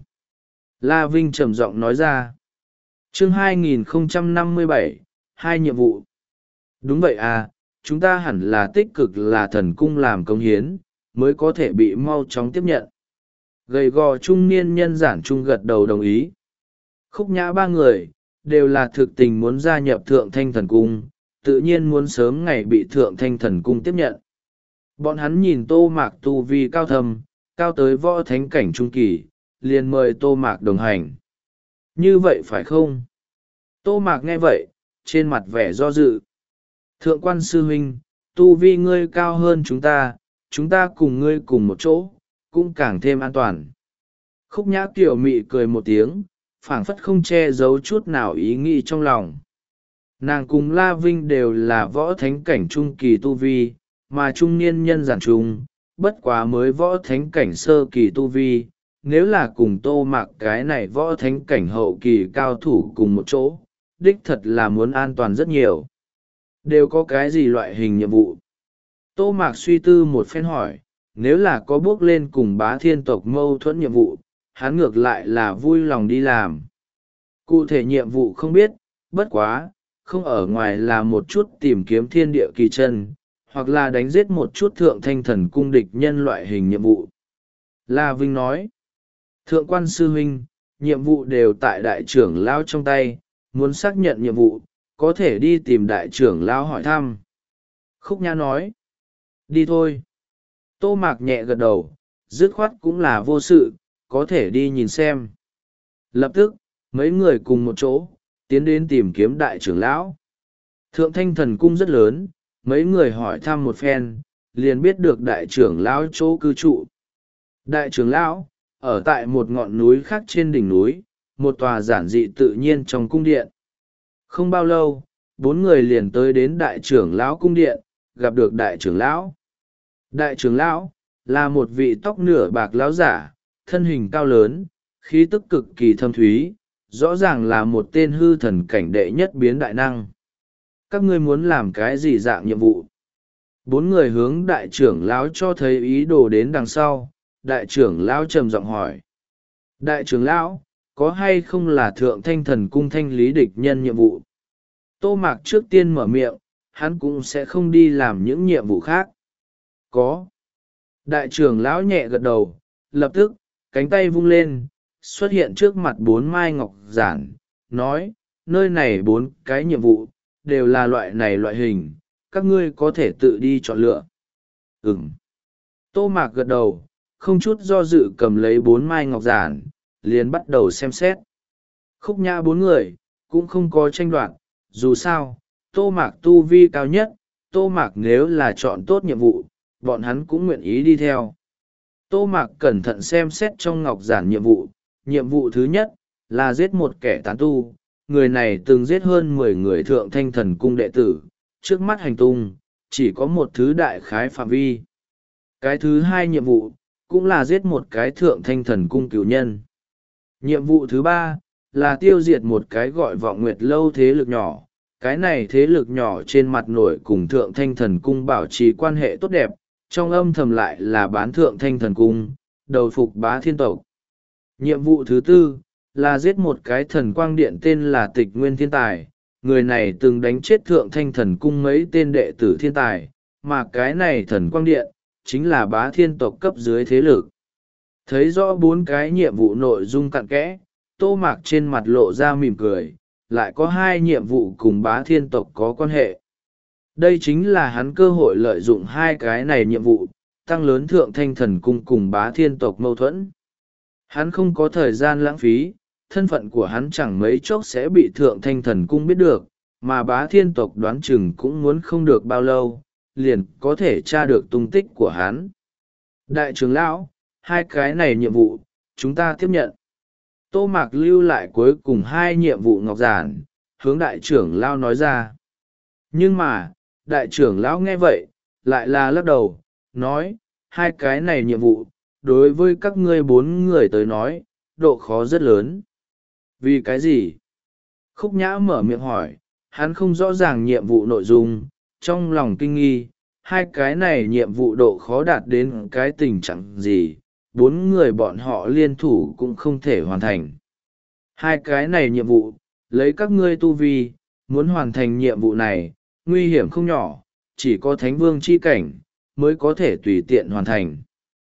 La Vinh trầm giọng nói ra. Chương hai nghìn không trăm năm mươi bảy, hai nhiệm vụ. Đúng vậy à, chúng ta hẳn là tích cực là thần cung làm cống hiến, mới có thể bị mau chóng tiếp nhận. Gầy gò trung niên nhân Giản Trung gật đầu đồng ý. Khúc Nhã ba người, đều là thực tình muốn gia nhập thượng thanh thần cung, tự nhiên muốn sớm ngày bị thượng thanh thần cung tiếp nhận. Bọn hắn nhìn Tô Mạc tu vi cao thâm, cao tới võ thánh cảnh trung kỳ, liền mời Tô Mạc đồng hành. Như vậy phải không? Tô Mạc nghe vậy, trên mặt vẻ do dự. Thượng quan sư huynh, tu vi ngươi cao hơn chúng ta, chúng ta cùng ngươi cùng một chỗ, cũng càng thêm an toàn. Khúc Nhã tiểu mị cười một tiếng, phảng phất không che giấu chút nào ý nghĩ trong lòng. Nàng cùng La Vinh đều là võ thánh cảnh trung kỳ tu vi, mà trung niên nhân Giản Trung, bất quá mới võ thánh cảnh sơ kỳ tu vi, nếu là cùng Tô Mạc cái này võ thánh cảnh hậu kỳ cao thủ cùng một chỗ, đích thật là muốn an toàn rất nhiều. Đều có cái gì loại hình nhiệm vụ? Tô Mạc suy tư một phen hỏi, nếu là có bước lên cùng bá thiên tộc mâu thuẫn nhiệm vụ, hắn ngược lại là vui lòng đi làm. Cụ thể nhiệm vụ không biết, bất quá, không ở ngoài là một chút tìm kiếm thiên địa kỳ chân, hoặc là đánh giết một chút thượng thanh thần cung địch nhân loại hình nhiệm vụ. La Vinh nói, thượng quan sư huynh, nhiệm vụ đều tại đại trưởng lão trong tay, muốn xác nhận nhiệm vụ, có thể đi tìm đại trưởng lão hỏi thăm. Khúc Nhã nói, đi thôi. Tô Mạc nhẹ gật đầu, dứt khoát cũng là vô sự, có thể đi nhìn xem. Lập tức, mấy người cùng một chỗ, tiến đến tìm kiếm đại trưởng lão. Thượng thanh thần cung rất lớn, mấy người hỏi thăm một phen, liền biết được đại trưởng lão chỗ cư trụ. Đại trưởng lão, ở tại một ngọn núi khác trên đỉnh núi, một tòa giản dị tự nhiên trong cung điện. Không bao lâu, bốn người liền tới đến đại trưởng lão cung điện, gặp được đại trưởng lão. Đại trưởng lão, là một vị tóc nửa bạc lão giả, thân hình cao lớn, khí tức cực kỳ thâm thúy, rõ ràng là một tên hư thần cảnh đệ nhất biến đại năng. Các ngươi muốn làm cái gì dạng nhiệm vụ? Bốn người hướng đại trưởng lão cho thấy ý đồ đến đằng sau, đại trưởng lão trầm giọng hỏi. Đại trưởng lão, có hay không là thượng thanh thần cung thanh lý địch nhân nhiệm vụ? Tô Mạc trước tiên mở miệng, hắn cũng sẽ không đi làm những nhiệm vụ khác. Có. Đại trưởng lão nhẹ gật đầu, lập tức, cánh tay vung lên, xuất hiện trước mặt bốn mai ngọc giản, nói, nơi này bốn cái nhiệm vụ, đều là loại này loại hình, các ngươi có thể tự đi chọn lựa. Ừm. Tô Mạc gật đầu, không chút do dự cầm lấy bốn mai ngọc giản, liền bắt đầu xem xét. Khúc Nhã bốn người, cũng không có tranh đoạt, dù sao, Tô Mạc tu vi cao nhất, Tô Mạc nếu là chọn tốt nhiệm vụ, bọn hắn cũng nguyện ý đi theo. Tô Mạc cẩn thận xem xét trong ngọc giản nhiệm vụ, nhiệm vụ thứ nhất, là giết một kẻ tán tu, người này từng giết hơn mười người thượng thanh thần cung đệ tử, trước mắt hành tung, chỉ có một thứ đại khái phạm vi. Cái thứ hai nhiệm vụ, cũng là giết một cái thượng thanh thần cung cửu nhân. Nhiệm vụ thứ ba, là tiêu diệt một cái gọi vọng nguyệt lâu thế lực nhỏ. Cái này thế lực nhỏ trên mặt nổi cùng thượng thanh thần cung bảo trì quan hệ tốt đẹp, trong âm thầm lại là bán thượng thanh thần cung, đầu phục Bá Thiên tộc. Nhiệm vụ thứ tư là giết một cái thần quang điện tên là Tịch Nguyên thiên tài. Người này từng đánh chết Thượng Thanh Thần Cung mấy tên đệ tử thiên tài, mà cái này thần quang điện chính là Bá Thiên tộc cấp dưới thế lực. Thấy rõ bốn cái nhiệm vụ nội dung cặn kẽ, Tô Mạc trên mặt lộ ra mỉm cười, lại có hai nhiệm vụ cùng Bá Thiên tộc có quan hệ. Đây chính là hắn cơ hội lợi dụng hai cái này nhiệm vụ, tăng lớn Thượng Thanh Thần Cung cùng Bá Thiên tộc mâu thuẫn. Hắn không có thời gian lãng phí, thân phận của hắn chẳng mấy chốc sẽ bị Thượng Thanh Thần Cung biết được, mà Bá Thiên tộc đoán chừng cũng muốn không được bao lâu, liền có thể tra được tung tích của hắn. Đại trưởng lão, hai cái này nhiệm vụ, chúng ta tiếp nhận. Tô Mạc lưu lại cuối cùng hai nhiệm vụ ngọc giản, hướng đại trưởng lão nói ra. Nhưng mà, đại trưởng lão nghe vậy, lại là lắc đầu, nói, hai cái này nhiệm vụ, đối với các ngươi bốn người tới nói, độ khó rất lớn. Vì cái gì? Khúc Nhã mở miệng hỏi, hắn không rõ ràng nhiệm vụ nội dung, trong lòng kinh nghi, hai cái này nhiệm vụ độ khó đạt đến cái tình trạng gì, bốn người bọn họ liên thủ cũng không thể hoàn thành. Hai cái này nhiệm vụ, lấy các ngươi tu vi, muốn hoàn thành nhiệm vụ này, nguy hiểm không nhỏ, chỉ có Thánh Vương chi cảnh, mới có thể tùy tiện hoàn thành.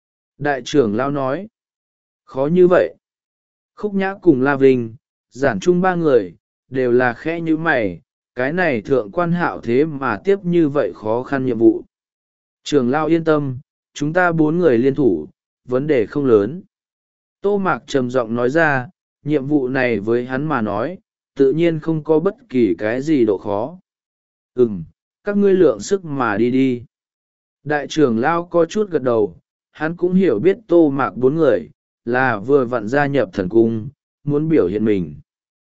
Đại trưởng lão nói, khó như vậy. Khúc Nhã cùng La Vinh, Giản Trung ba người, đều là khẽ như mày, cái này thượng quan hạo thế mà tiếp như vậy khó khăn nhiệm vụ. Trưởng lão yên tâm, chúng ta bốn người liên thủ, vấn đề không lớn. Tô Mạc trầm giọng nói ra, nhiệm vụ này với hắn mà nói, tự nhiên không có bất kỳ cái gì độ khó. Ừm, các ngươi lượng sức mà đi đi. Đại trưởng lão có chút gật đầu, hắn cũng hiểu biết Tô Mạc bốn người, là vừa vặn gia nhập thần cung, muốn biểu hiện mình.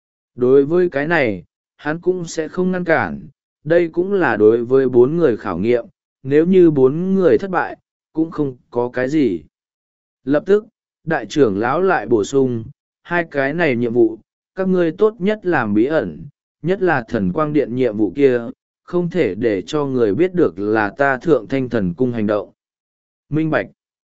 Đối với cái này, hắn cũng sẽ không ngăn cản, đây cũng là đối với bốn người khảo nghiệm, nếu như bốn người thất bại, cũng không có cái gì. Lập tức, đại trưởng lão lại bổ sung, hai cái này nhiệm vụ, các ngươi tốt nhất làm bí ẩn, nhất là thần quang điện nhiệm vụ kia, không thể để cho người biết được là ta Thượng Thanh Thần Cung hành động. Minh Bạch.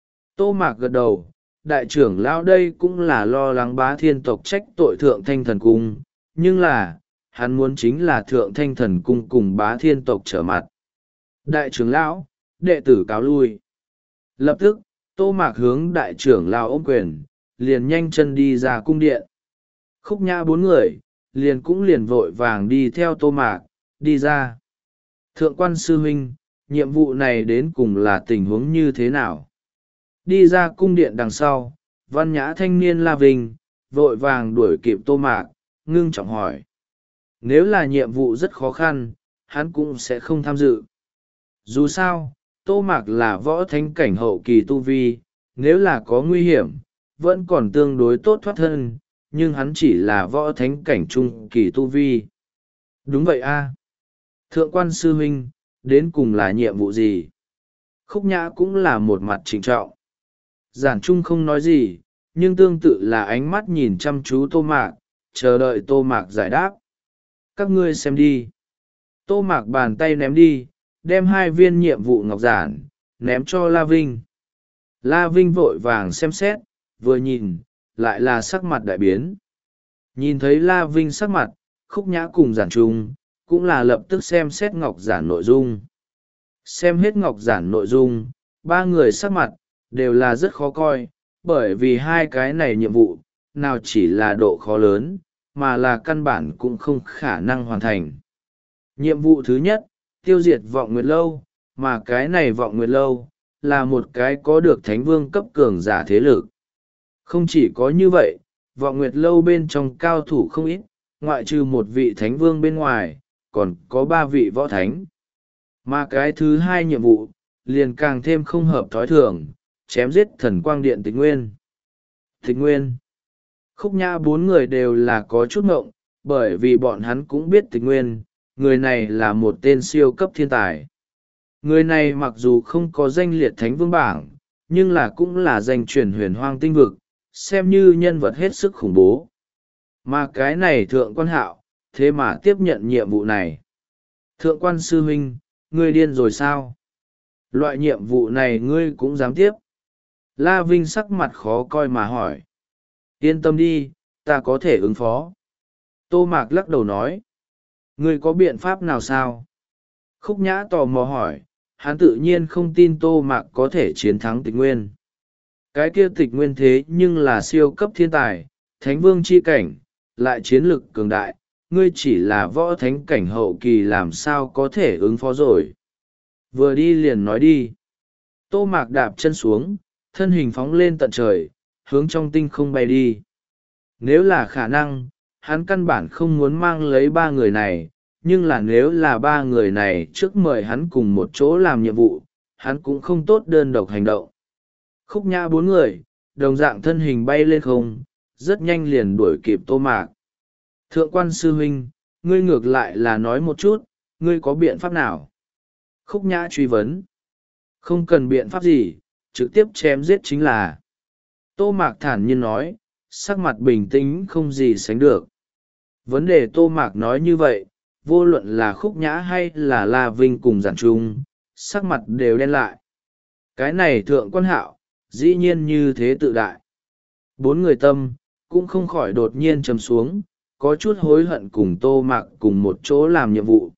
Tô Mạc gật đầu, đại trưởng lão đây cũng là lo lắng Bá Thiên tộc trách tội Thượng Thanh Thần Cung, nhưng là, hắn muốn chính là Thượng Thanh Thần Cung cùng Bá Thiên tộc trở mặt. Đại trưởng lão, đệ tử cáo lui. Lập tức, Tô Mạc hướng đại trưởng lão ôm quyền, liền nhanh chân đi ra cung điện. Khúc Nhã bốn người, liền cũng liền vội vàng đi theo Tô Mạc, đi ra. Thượng quan sư huynh, nhiệm vụ này đến cùng là tình huống như thế nào? Đi ra cung điện đằng sau, văn nhã thanh niên La Vinh, vội vàng đuổi kịp Tô Mạc, ngưng trọng hỏi. Nếu là nhiệm vụ rất khó khăn, hắn cũng sẽ không tham dự. Dù sao, Tô Mạc là võ thánh cảnh hậu kỳ tu vi, nếu là có nguy hiểm, vẫn còn tương đối tốt thoát thân, nhưng hắn chỉ là võ thánh cảnh trung kỳ tu vi. Đúng vậy a. Thượng quan sư huynh, đến cùng là nhiệm vụ gì? Khúc Nhã cũng là một mặt trịnh trọng. Giản Trung không nói gì, nhưng tương tự là ánh mắt nhìn chăm chú Tô Mạc, chờ đợi Tô Mạc giải đáp. Các ngươi xem đi. Tô Mạc bàn tay ném đi, đem hai viên nhiệm vụ ngọc giản, ném cho La Vinh. La Vinh vội vàng xem xét, vừa nhìn, lại là sắc mặt đại biến. Nhìn thấy La Vinh sắc mặt, Khúc Nhã cùng Giản Trung, cũng là lập tức xem xét ngọc giản nội dung. Xem hết ngọc giản nội dung, ba người sắc mặt, đều là rất khó coi, bởi vì hai cái này nhiệm vụ, nào chỉ là độ khó lớn, mà là căn bản cũng không khả năng hoàn thành. Nhiệm vụ thứ nhất, tiêu diệt vọng nguyệt lâu, mà cái này vọng nguyệt lâu, là một cái có được thánh vương cấp cường giả thế lực. Không chỉ có như vậy, vọng nguyệt lâu bên trong cao thủ không ít, ngoại trừ một vị thánh vương bên ngoài, còn có ba vị võ thánh. Mà cái thứ hai nhiệm vụ, liền càng thêm không hợp thói thường, chém giết thần quang điện Tịch Nguyên. Tịch Nguyên. Khúc Nhã bốn người đều là có chút ngộng, bởi vì bọn hắn cũng biết Tịch Nguyên, người này là một tên siêu cấp thiên tài. Người này mặc dù không có danh liệt thánh vương bảng, nhưng là cũng là danh truyền huyền hoang tinh vực, xem như nhân vật hết sức khủng bố. Mà cái này thượng quan hạo, thế mà tiếp nhận nhiệm vụ này. Thượng quan sư huynh, ngươi điên rồi sao? Loại nhiệm vụ này ngươi cũng dám tiếp. La Vinh sắc mặt khó coi mà hỏi. Yên tâm đi, ta có thể ứng phó. Tô Mạc lắc đầu nói. Ngươi có biện pháp nào sao? Khúc Nhã tò mò hỏi, hắn tự nhiên không tin Tô Mạc có thể chiến thắng Tịch Nguyên. Cái kia Tịch Nguyên thế nhưng là siêu cấp thiên tài, thánh vương chi cảnh, lại chiến lực cường đại, ngươi chỉ là võ thánh cảnh hậu kỳ làm sao có thể ứng phó rồi. Vừa đi liền nói đi. Tô Mạc đạp chân xuống, thân hình phóng lên tận trời, hướng trong tinh không bay đi. Nếu là khả năng, hắn căn bản không muốn mang lấy ba người này, nhưng là nếu là ba người này trước mời hắn cùng một chỗ làm nhiệm vụ, hắn cũng không tốt đơn độc hành động. Khúc Nhã bốn người, đồng dạng thân hình bay lên không, rất nhanh liền đuổi kịp Tô Mạc. Thượng quan sư huynh, ngươi ngược lại là nói một chút, ngươi có biện pháp nào? Khúc Nhã truy vấn. Không cần biện pháp gì, trực tiếp chém giết chính là. Tô Mạc thản nhiên nói, sắc mặt bình tĩnh không gì sánh được. Vấn đề Tô Mạc nói như vậy, vô luận là Khúc Nhã hay là La Vinh cùng Giản Trung, sắc mặt đều đen lại. Cái này thượng quan hạo, dĩ nhiên như thế tự đại. Bốn người tâm, cũng không khỏi đột nhiên trầm xuống, có chút hối hận cùng Tô Mạc cùng một chỗ làm nhiệm vụ.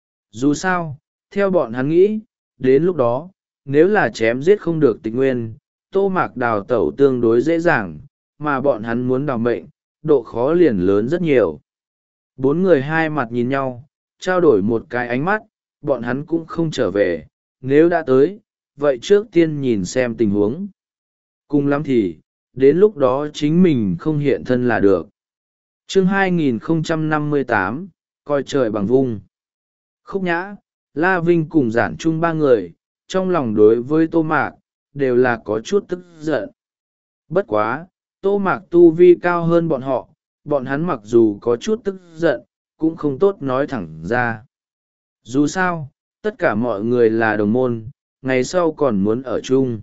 Dù sao, theo bọn hắn nghĩ, đến lúc đó, nếu là chém giết không được Tịch Nguyên, Tô Mạc đào tẩu tương đối dễ dàng, mà bọn hắn muốn đào mệnh, độ khó liền lớn rất nhiều. Bốn người hai mặt nhìn nhau, trao đổi một cái ánh mắt, bọn hắn cũng không trở về, nếu đã tới, vậy trước tiên nhìn xem tình huống. Cùng lắm thì, đến lúc đó chính mình không hiện thân là được. Chương hai nghìn không trăm năm mươi tám, coi trời bằng vung. Khúc Nhã, La Vinh cùng Giản Trung ba người, trong lòng đối với Tô Mạc, đều là có chút tức giận. Bất quá, Tô Mạc tu vi cao hơn bọn họ, bọn hắn mặc dù có chút tức giận, cũng không tốt nói thẳng ra. Dù sao, tất cả mọi người là đồng môn, ngày sau còn muốn ở chung.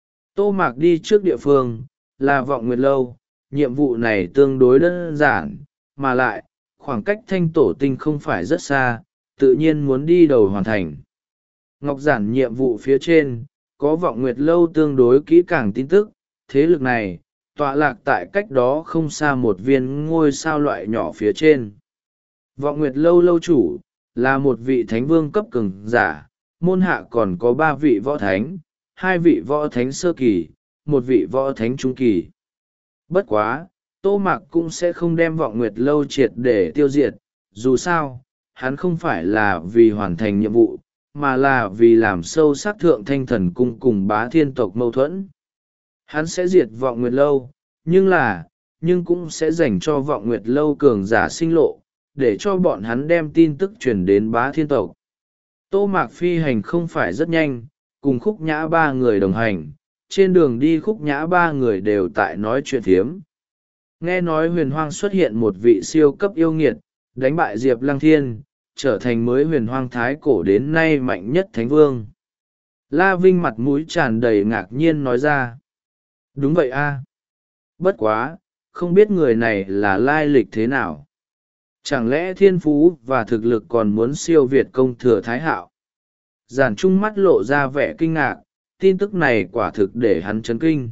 Tô Mạc đi trước địa phương, là Vọng Nguyệt Lâu, nhiệm vụ này tương đối đơn giản, mà lại, khoảng cách Thanh Tổ Tinh không phải rất xa, tự nhiên muốn đi đầu hoàn thành. Ngọc Giản nhiệm vụ phía trên, có Vọng Nguyệt Lâu tương đối kỹ càng tin tức, thế lực này, tọa lạc tại cách đó không xa một viên ngôi sao loại nhỏ phía trên. Vọng Nguyệt Lâu lâu chủ, là một vị thánh vương cấp cường giả, môn hạ còn có ba vị võ thánh, hai vị võ thánh sơ kỳ, một vị võ thánh trung kỳ. Bất quá, Tô Mạc cũng sẽ không đem Vọng Nguyệt Lâu triệt để tiêu diệt, dù sao, hắn không phải là vì hoàn thành nhiệm vụ, mà là vì làm sâu sắc thượng thanh thần cung cùng bá thiên tộc mâu thuẫn. Hắn sẽ diệt Vọng Nguyệt Lâu, nhưng là, nhưng cũng sẽ dành cho Vọng Nguyệt Lâu cường giả sinh lộ, để cho bọn hắn đem tin tức truyền đến bá thiên tộc. Tô Mạc phi hành không phải rất nhanh, cùng Khúc Nhã ba người đồng hành, trên đường đi Khúc Nhã ba người đều tại nói chuyện thiếm. Nghe nói huyền hoang xuất hiện một vị siêu cấp yêu nghiệt, đánh bại Diệp Lăng Thiên, trở thành mới huyền hoang thái cổ đến nay mạnh nhất thánh vương. La Vinh mặt mũi tràn đầy ngạc nhiên nói ra. Đúng vậy a. Bất quá, không biết người này là lai lịch thế nào. Chẳng lẽ thiên phú và thực lực còn muốn siêu việt công thừa thái hạo? Giản Trung mắt lộ ra vẻ kinh ngạc, tin tức này quả thực để hắn chấn kinh.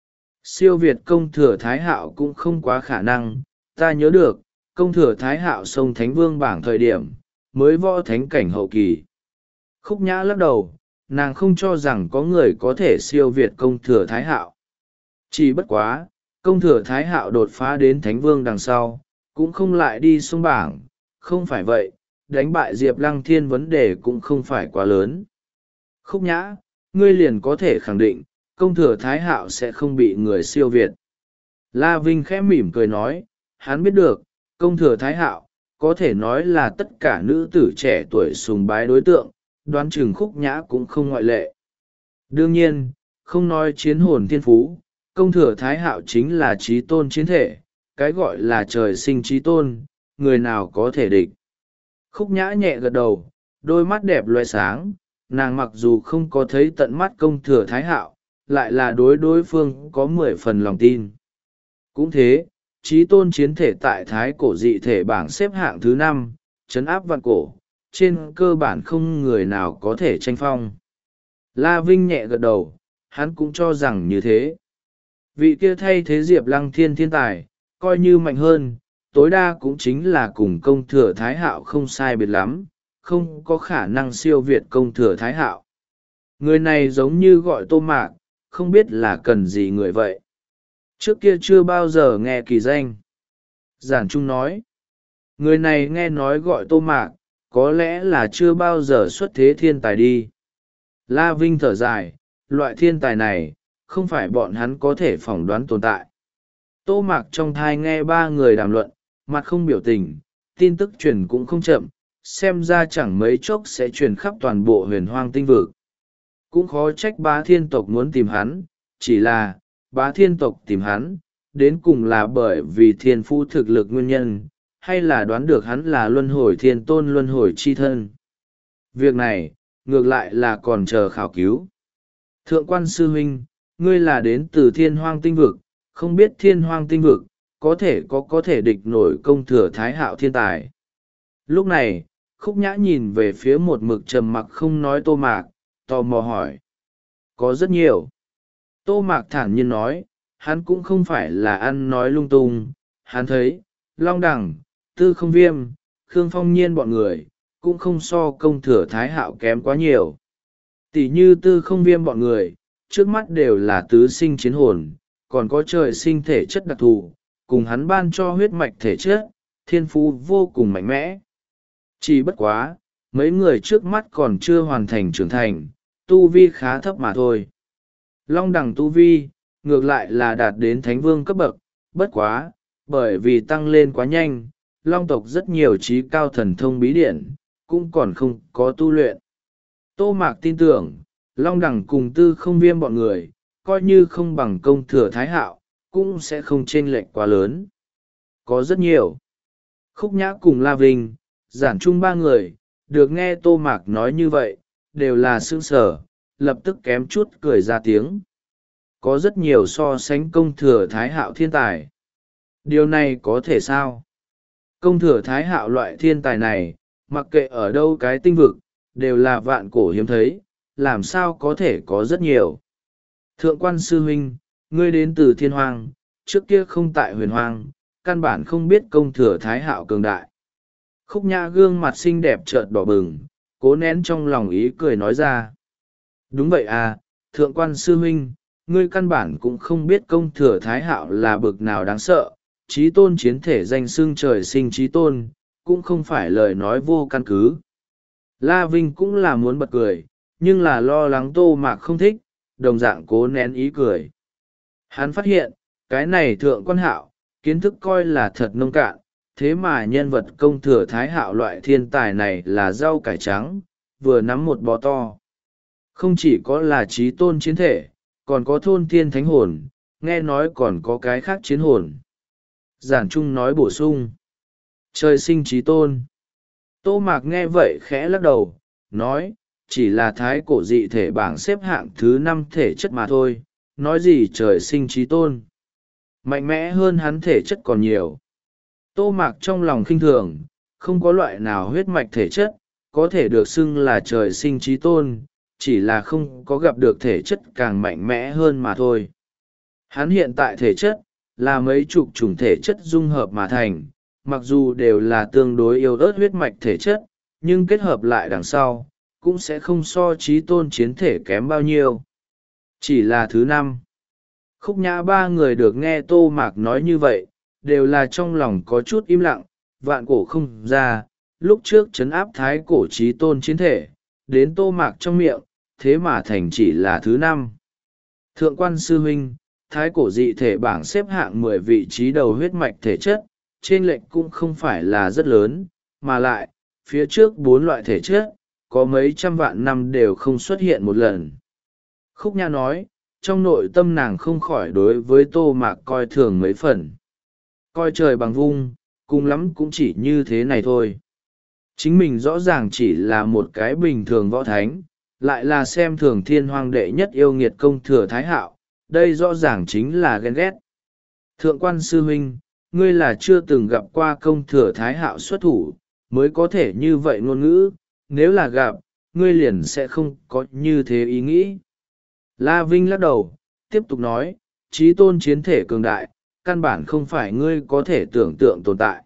Siêu việt công thừa thái hạo cũng không quá khả năng, ta nhớ được, công thừa thái hạo xông thánh vương bảng thời điểm, mới võ thánh cảnh hậu kỳ. Khúc Nhã lắc đầu, nàng không cho rằng có người có thể siêu việt công thừa thái hạo. Chỉ bất quá, công thừa thái hạo đột phá đến thánh vương đằng sau, cũng không lại đi xuống bảng, không phải vậy, đánh bại Diệp Lăng Thiên vấn đề cũng không phải quá lớn. Khúc Nhã, ngươi liền có thể khẳng định, công thừa thái hạo sẽ không bị người siêu việt. La Vinh khẽ mỉm cười nói, hắn biết được, công thừa thái hạo, có thể nói là tất cả nữ tử trẻ tuổi sùng bái đối tượng, đoán chừng Khúc Nhã cũng không ngoại lệ. Đương nhiên, không nói chiến hồn thiên phú, công thừa thái hạo chính là trí tôn chiến thể, cái gọi là trời sinh trí tôn, người nào có thể địch. Khúc Nhã nhẹ gật đầu, đôi mắt đẹp loe sáng, nàng mặc dù không có thấy tận mắt công thừa thái hạo, lại là đối đối phương có mười phần lòng tin. Cũng thế, trí tôn chiến thể tại thái cổ dị thể bảng xếp hạng thứ năm, trấn áp vạn cổ, trên cơ bản không người nào có thể tranh phong. La Vinh nhẹ gật đầu, hắn cũng cho rằng như thế. Vị kia thay thế Diệp Lăng Thiên thiên tài, coi như mạnh hơn, tối đa cũng chính là cùng công thừa Thái Hạo không sai biệt lắm, không có khả năng siêu việt công thừa Thái Hạo. Người này giống như gọi Tô Mạc, không biết là cần gì người vậy. Trước kia chưa bao giờ nghe kỳ danh. Giản Trung nói, người này nghe nói gọi Tô Mạc, có lẽ là chưa bao giờ xuất thế thiên tài đi. La Vinh thở dài, loại thiên tài này, không phải bọn hắn có thể phỏng đoán tồn tại. Tô Mạc trong thai nghe ba người đàm luận, mặt không biểu tình, tin tức truyền cũng không chậm, xem ra chẳng mấy chốc sẽ truyền khắp toàn bộ huyền hoang tinh vực. Cũng khó trách bá thiên tộc muốn tìm hắn, chỉ là, bá thiên tộc tìm hắn, đến cùng là bởi vì thiên phú thực lực nguyên nhân, hay là đoán được hắn là luân hồi thiên tôn luân hồi chi thân. Việc này, ngược lại là còn chờ khảo cứu. Thượng quan sư huynh, ngươi là đến từ thiên hoang tinh vực, không biết thiên hoang tinh vực, có thể có có thể địch nổi công thừa Thái Hạo thiên tài. Lúc này, Khúc Nhã nhìn về phía một mực trầm mặc không nói Tô Mạc, tò mò hỏi. Có rất nhiều. Tô Mạc thản nhiên nói, hắn cũng không phải là ăn nói lung tung, hắn thấy, Long Đằng, Tư Không Viêm, Khương Phong Nhiên bọn người, cũng không so công thừa Thái Hạo kém quá nhiều. Tỷ như Tư Không Viêm bọn người, trước mắt đều là tứ sinh chiến hồn, còn có trời sinh thể chất đặc thù, cùng hắn ban cho huyết mạch thể chất, thiên phú vô cùng mạnh mẽ. Chỉ bất quá, mấy người trước mắt còn chưa hoàn thành trưởng thành, tu vi khá thấp mà thôi. Long Đằng tu vi, ngược lại là đạt đến thánh vương cấp bậc, bất quá, bởi vì tăng lên quá nhanh, Long tộc rất nhiều trí cao thần thông bí điển, cũng còn không có tu luyện. Tô Mạc tin tưởng, Long Đằng cùng Tư Không Viêm bọn người, coi như không bằng công thừa Thái Hạo, cũng sẽ không chênh lệch quá lớn. Có rất nhiều. Khúc Nhã cùng La Vinh, Giản Trung ba người, được nghe Tô Mạc nói như vậy, đều là sững sờ, lập tức kém chút cười ra tiếng. Có rất nhiều so sánh công thừa Thái Hạo thiên tài. Điều này có thể sao? Công thừa Thái Hạo loại thiên tài này, mặc kệ ở đâu cái tinh vực, đều là vạn cổ hiếm thấy, làm sao có thể có rất nhiều. Thượng quan sư huynh, ngươi đến từ thiên hoang, trước kia không tại huyền hoang, căn bản không biết công thừa Thái Hạo cường đại. Khúc Nhã gương mặt xinh đẹp chợt đỏ bừng, cố nén trong lòng ý cười nói ra. Đúng vậy à, thượng quan sư huynh, ngươi căn bản cũng không biết công thừa Thái Hạo là bực nào đáng sợ, trí tôn chiến thể danh xưng trời sinh trí tôn, cũng không phải lời nói vô căn cứ. La Vinh cũng là muốn bật cười, nhưng là lo lắng Tô Mạc không thích, đồng dạng cố nén ý cười. Hắn phát hiện, cái này thượng quan Hạo, kiến thức coi là thật nông cạn, thế mà nhân vật công thừa Thái Hạo loại thiên tài này là rau cải trắng, vừa nắm một bó to. Không chỉ có là trí tôn chiến thể, còn có thôn thiên thánh hồn, nghe nói còn có cái khác chiến hồn. Giản Trung nói bổ sung. Trời sinh trí tôn. Tô Mạc nghe vậy khẽ lắc đầu, nói, chỉ là thái cổ dị thể bảng xếp hạng thứ năm thể chất mà thôi, nói gì trời sinh trí tôn. Mạnh mẽ hơn hắn thể chất còn nhiều. Tô Mạc trong lòng khinh thường, không có loại nào huyết mạch thể chất, có thể được xưng là trời sinh trí tôn, chỉ là không có gặp được thể chất càng mạnh mẽ hơn mà thôi. Hắn hiện tại thể chất, là mấy chục chủng thể chất dung hợp mà thành, mặc dù đều là tương đối yếu ớt huyết mạch thể chất, nhưng kết hợp lại đằng sau, cũng sẽ không so trí tôn chiến thể kém bao nhiêu. Chỉ là thứ năm. Khúc Nhã ba người được nghe Tô Mạc nói như vậy, đều là trong lòng có chút im lặng, vạn cổ không ra, lúc trước trấn áp thái cổ trí tôn chiến thể, đến Tô Mạc trong miệng, thế mà thành chỉ là thứ năm. Thượng quan sư huynh, thái cổ dị thể bảng xếp hạng mười vị trí đầu huyết mạch thể chất, trên lệnh cũng không phải là rất lớn, mà lại, phía trước bốn loại thể chất, có mấy trăm vạn năm đều không xuất hiện một lần. Khúc Nhã nói, trong nội tâm nàng không khỏi đối với Tô Mạc coi thường mấy phần. Coi trời bằng vung, cùng lắm cũng chỉ như thế này thôi. Chính mình rõ ràng chỉ là một cái bình thường võ thánh, lại là xem thường thiên hoang đệ nhất yêu nghiệt công thừa Thái Hạo, đây rõ ràng chính là ghen ghét. Thượng quan sư huynh, ngươi là chưa từng gặp qua công thừa Thái Hạo xuất thủ, mới có thể như vậy ngôn ngữ, nếu là gặp, ngươi liền sẽ không có như thế ý nghĩ. La Vinh lắc đầu, tiếp tục nói, trí tôn chiến thể cường đại, căn bản không phải ngươi có thể tưởng tượng tồn tại.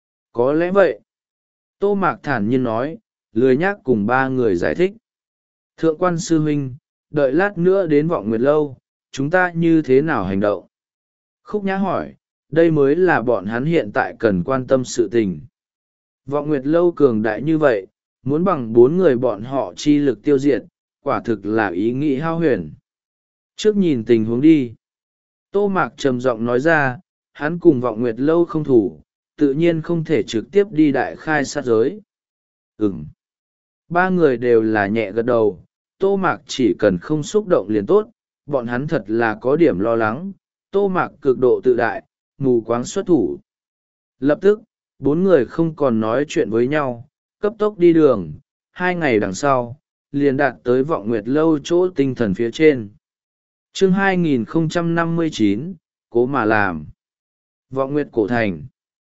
Có lẽ vậy. Tô Mạc thản nhiên nói, lười nhác cùng ba người giải thích. Thượng quan sư huynh, đợi lát nữa đến vọng nguyệt lâu, chúng ta như thế nào hành động? Khúc Nhã hỏi, đây mới là bọn hắn hiện tại cần quan tâm sự tình. Vọng nguyệt lâu cường đại như vậy, muốn bằng bốn người bọn họ chi lực tiêu diệt, quả thực là ý nghĩ hao huyền. Trước nhìn tình huống đi. Tô Mạc trầm giọng nói ra, hắn cùng vọng nguyệt lâu không thủ, tự nhiên không thể trực tiếp đi đại khai sát giới. Ừm. Ba người đều là nhẹ gật đầu, Tô Mạc chỉ cần không xúc động liền tốt, bọn hắn thật là có điểm lo lắng, Tô Mạc cực độ tự đại, mù quáng xuất thủ. Lập tức, bốn người không còn nói chuyện với nhau, cấp tốc đi đường, hai ngày đằng sau, liền đạt tới vọng nguyệt lâu chỗ tinh thần phía trên. Chương hai nghìn không trăm năm mươi chín, cố mà làm. Vọng nguyệt cổ thành.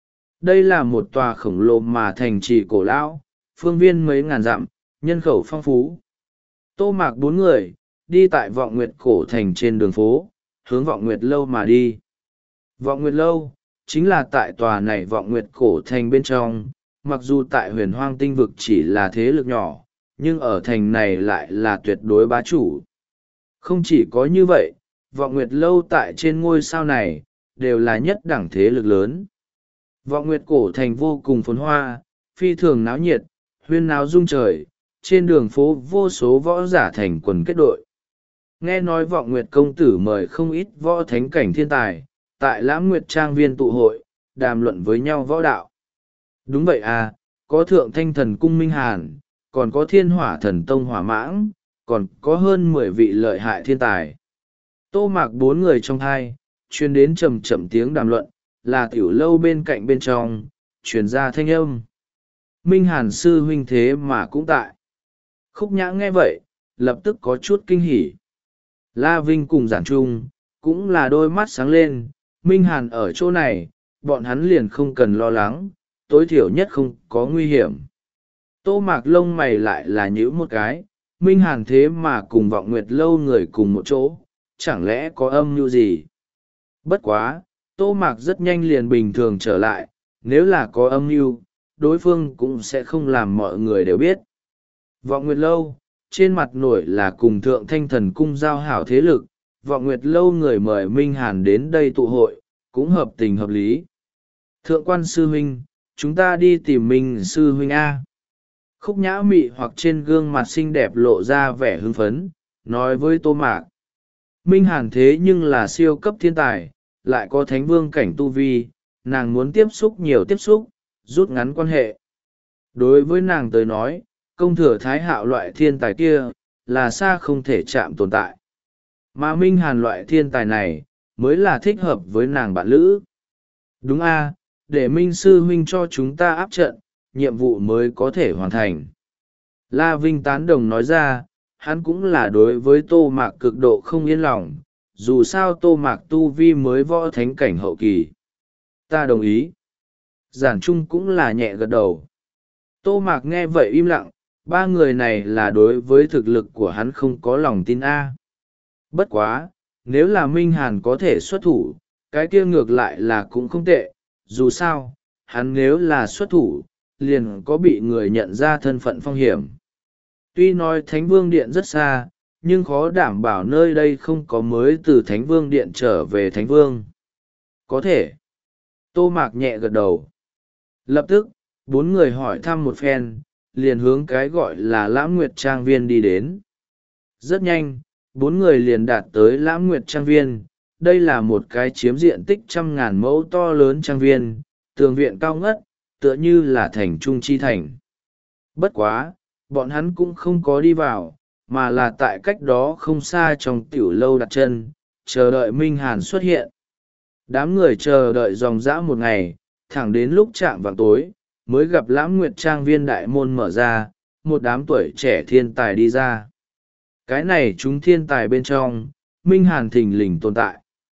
Đây là một tòa khổng lồ mà thành trì cổ lão, phương viên mấy ngàn dặm, nhân khẩu phong phú. Tô Mạc bốn người, đi tại vọng nguyệt cổ thành trên đường phố, hướng vọng nguyệt lâu mà đi. Vọng nguyệt lâu, chính là tại tòa này vọng nguyệt cổ thành bên trong, mặc dù tại huyền hoang tinh vực chỉ là thế lực nhỏ, nhưng ở thành này lại là tuyệt đối bá chủ. Không chỉ có như vậy, vọng nguyệt lâu tại trên ngôi sao này, đều là nhất đẳng thế lực lớn. Vọng nguyệt cổ thành vô cùng phồn hoa, phi thường náo nhiệt, huyên náo rung trời, trên đường phố vô số võ giả thành quần kết đội. Nghe nói vọng nguyệt công tử mời không ít võ thánh cảnh thiên tài, tại lãng nguyệt trang viên tụ hội, đàm luận với nhau võ đạo. Đúng vậy à, có thượng thanh thần cung Minh Hàn, còn có thiên hỏa thần tông hỏa mãng, còn có hơn mười vị lợi hại thiên tài. Tô Mạc bốn người trong hai, truyền đến trầm trầm tiếng đàm luận, là tiểu lâu bên cạnh bên trong, truyền ra thanh âm. Minh Hàn sư huynh thế mà cũng tại. Khúc Nhã nghe vậy, lập tức có chút kinh hỉ. La Vinh cùng Giản Trung, cũng là đôi mắt sáng lên, Minh Hàn ở chỗ này, bọn hắn liền không cần lo lắng, tối thiểu nhất không có nguy hiểm. Tô Mạc lông mày lại là nhíu một cái, Minh Hàn thế mà cùng vọng nguyệt lâu người cùng một chỗ, chẳng lẽ có âm mưu gì? Bất quá, Tô Mạc rất nhanh liền bình thường trở lại, nếu là có âm mưu, đối phương cũng sẽ không làm mọi người đều biết. Vọng nguyệt lâu, trên mặt nổi là cùng thượng thanh thần cung giao hảo thế lực, vọng nguyệt lâu người mời Minh Hàn đến đây tụ hội, cũng hợp tình hợp lý. Thượng quan sư huynh, chúng ta đi tìm Minh sư huynh A. Khúc Nhã mị hoặc trên gương mặt xinh đẹp lộ ra vẻ hưng phấn, nói với Tô Mạc. Minh Hàn thế nhưng là siêu cấp thiên tài, lại có thánh vương cảnh tu vi, nàng muốn tiếp xúc nhiều tiếp xúc, rút ngắn quan hệ. Đối với nàng tới nói, công thừa thái hạo loại thiên tài kia, là xa không thể chạm tồn tại. Mà Minh Hàn loại thiên tài này, mới là thích hợp với nàng bạn lữ. Đúng a, để Minh sư huynh cho chúng ta áp trận, nhiệm vụ mới có thể hoàn thành. La Vinh tán đồng nói ra, hắn cũng là đối với Tô Mạc cực độ không yên lòng, dù sao Tô Mạc tu vi mới võ thánh cảnh hậu kỳ. Ta đồng ý. Giản Trung cũng là nhẹ gật đầu. Tô Mạc nghe vậy im lặng, ba người này là đối với thực lực của hắn không có lòng tin a. Bất quá, nếu là Minh Hàn có thể xuất thủ, cái kia ngược lại là cũng không tệ, dù sao, hắn nếu là xuất thủ, liền có bị người nhận ra thân phận phong hiểm. Tuy nói Thánh Vương Điện rất xa, nhưng khó đảm bảo nơi đây không có mới từ Thánh Vương Điện trở về Thánh Vương. Có thể. Tô Mạc nhẹ gật đầu. Lập tức, bốn người hỏi thăm một phen, liền hướng cái gọi là Lãng Nguyệt Trang Viên đi đến. Rất nhanh, bốn người liền đạt tới Lãng Nguyệt Trang Viên. Đây là một cái chiếm diện tích trăm ngàn mẫu to lớn trang viên, tường viện cao ngất, tựa như là thành trung chi thành. Bất quá, bọn hắn cũng không có đi vào, mà là tại cách đó không xa trong tiểu lâu đặt chân, chờ đợi Minh Hàn xuất hiện. Đám người chờ đợi dòng dã một ngày, thẳng đến lúc chạm vào tối, mới gặp Lãng Nguyệt Trang Viên đại môn mở ra, một đám tuổi trẻ thiên tài đi ra. Cái này chúng thiên tài bên trong, Minh Hàn thình lình tồn tại.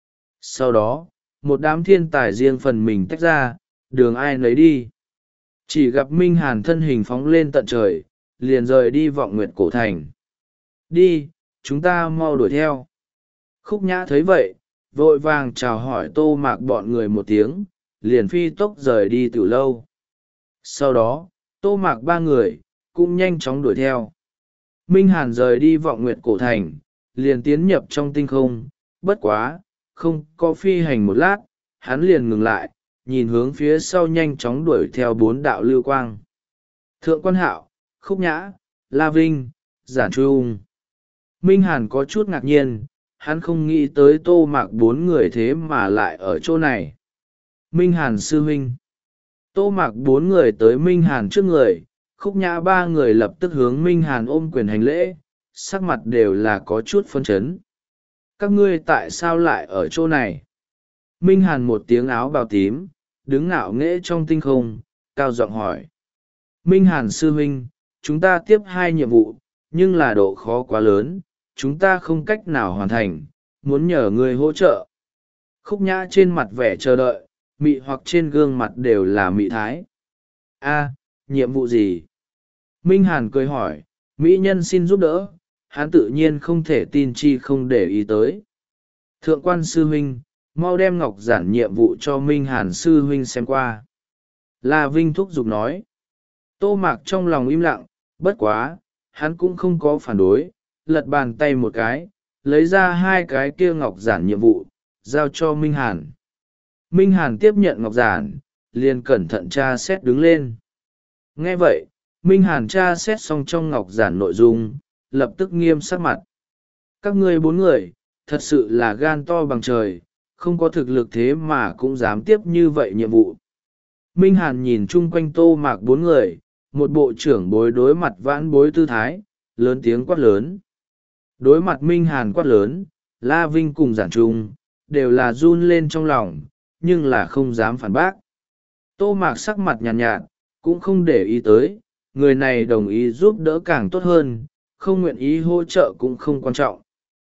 Sau đó, một đám thiên tài riêng phần mình tách ra, đường ai nấy đi. Chỉ gặp Minh Hàn thân hình phóng lên tận trời, liền rời đi vọng nguyệt cổ thành. Đi, chúng ta mau đuổi theo. Khúc nhã thấy vậy vội vàng chào hỏi tô mạc bọn người một tiếng, liền phi tốc rời đi từ lâu. Sau đó tô mạc ba người cũng nhanh chóng đuổi theo. Minh Hàn rời đi Vọng Nguyệt Cổ Thành, liền tiến nhập trong tinh không, bất quá, không có phi hành một lát, hắn liền ngừng lại, nhìn hướng phía sau nhanh chóng đuổi theo bốn đạo lưu quang. Thượng Quan Hạo, Khúc Nhã, La Vinh, Giản Trung. Minh Hàn có chút ngạc nhiên, hắn không nghĩ tới tô mạc bốn người thế mà lại ở chỗ này. Minh Hàn sư huynh. Tô mạc bốn người tới Minh Hàn trước người, Khúc Nhã ba người lập tức hướng Minh Hàn ôm quyền hành lễ, sắc mặt đều là có chút phân chấn. Các ngươi tại sao lại ở chỗ này? Minh Hàn một tiếng áo bào tím, đứng ngạo nghễ trong tinh không, cao giọng hỏi. Minh Hàn sư huynh, chúng ta tiếp hai nhiệm vụ, nhưng là độ khó quá lớn, chúng ta không cách nào hoàn thành, muốn nhờ ngươi hỗ trợ. Khúc Nhã trên mặt vẻ chờ đợi, mị hoặc trên gương mặt đều là mị thái. A, nhiệm vụ gì? Minh Hàn cười hỏi, mỹ nhân xin giúp đỡ, hắn tự nhiên không thể tin chi không để ý tới. Thượng Quan sư huynh, mau đem ngọc giản nhiệm vụ cho Minh Hàn sư huynh xem qua. La Vinh thúc giục nói. Tô Mạc trong lòng im lặng, bất quá, hắn cũng không có phản đối, lật bàn tay một cái, lấy ra hai cái kia ngọc giản nhiệm vụ, giao cho Minh Hàn. Minh Hàn tiếp nhận ngọc giản, liền cẩn thận tra xét đứng lên. Nghe vậy, Minh Hàn tra xét xong trong ngọc giản nội dung, lập tức nghiêm sắc mặt. Các ngươi bốn người, thật sự là gan to bằng trời, không có thực lực thế mà cũng dám tiếp như vậy nhiệm vụ. Minh Hàn nhìn chung quanh Tô Mạc bốn người, một bộ trưởng bối đối mặt vãn bối tư thái, lớn tiếng quát lớn. Đối mặt Minh Hàn quát lớn, La Vinh cùng Giản Trung, đều là run lên trong lòng, nhưng là không dám phản bác. Tô Mạc sắc mặt nhàn nhạt, nhạt, cũng không để ý tới, người này đồng ý giúp đỡ càng tốt hơn, không nguyện ý hỗ trợ cũng không quan trọng.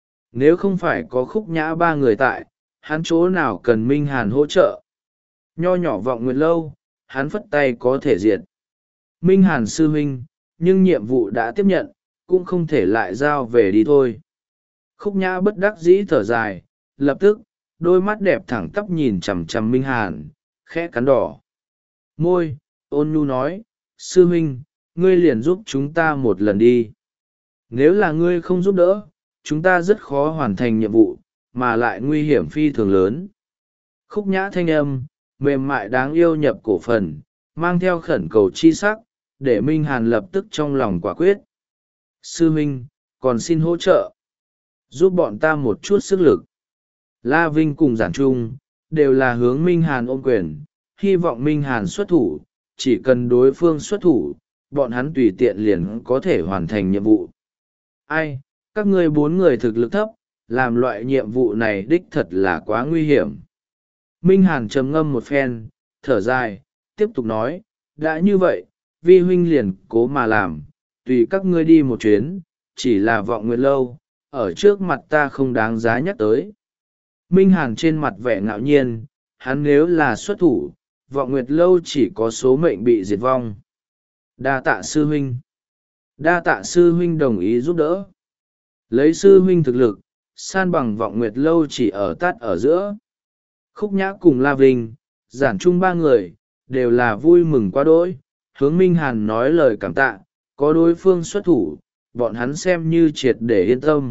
Nếu không phải có Khúc Nhã ba người tại, hắn chỗ nào cần Minh Hàn hỗ trợ. Nho nhỏ Vọng Nguyệt Lâu, hắn phất tay có thể diệt. Minh Hàn sư huynh, nhưng nhiệm vụ đã tiếp nhận, cũng không thể lại giao về đi thôi. Khúc Nhã bất đắc dĩ thở dài, lập tức, đôi mắt đẹp thẳng tắp nhìn chằm chằm Minh Hàn, khẽ cắn đỏ. Môi, ôn nhu nói, sư huynh, ngươi liền giúp chúng ta một lần đi. Nếu là ngươi không giúp đỡ, chúng ta rất khó hoàn thành nhiệm vụ, mà lại nguy hiểm phi thường lớn. Khúc Nhã thanh âm, mềm mại đáng yêu nhập cổ phần, mang theo khẩn cầu chi sắc, để Minh Hàn lập tức trong lòng quả quyết. Sư huynh, còn xin hỗ trợ. Giúp bọn ta một chút sức lực. La Vinh cùng Giản Trung, đều là hướng Minh Hàn ôm quyền, hy vọng Minh Hàn xuất thủ, chỉ cần đối phương xuất thủ, bọn hắn tùy tiện liền có thể hoàn thành nhiệm vụ. Ai, các ngươi bốn người thực lực thấp, làm loại nhiệm vụ này đích thật là quá nguy hiểm. Minh Hàn trầm ngâm một phen, thở dài, tiếp tục nói, đã như vậy, vi huynh liền cố mà làm, tùy các ngươi đi một chuyến, chỉ là Vọng Nguyệt Lâu, ở trước mặt ta không đáng giá nhắc tới. Minh Hàn trên mặt vẻ ngạo nhiên, hắn nếu là xuất thủ, Vọng Nguyệt Lâu chỉ có số mệnh bị diệt vong. Đa tạ sư huynh. Đa tạ sư huynh đồng ý giúp đỡ. Lấy sư huynh thực lực, san bằng Vọng Nguyệt Lâu chỉ ở tát ở giữa. Khúc Nhã cùng La Vinh, Giản Trung ba người, đều là vui mừng quá đỗi, hướng Minh Hàn nói lời cảm tạ, có đối phương xuất thủ, bọn hắn xem như triệt để yên tâm.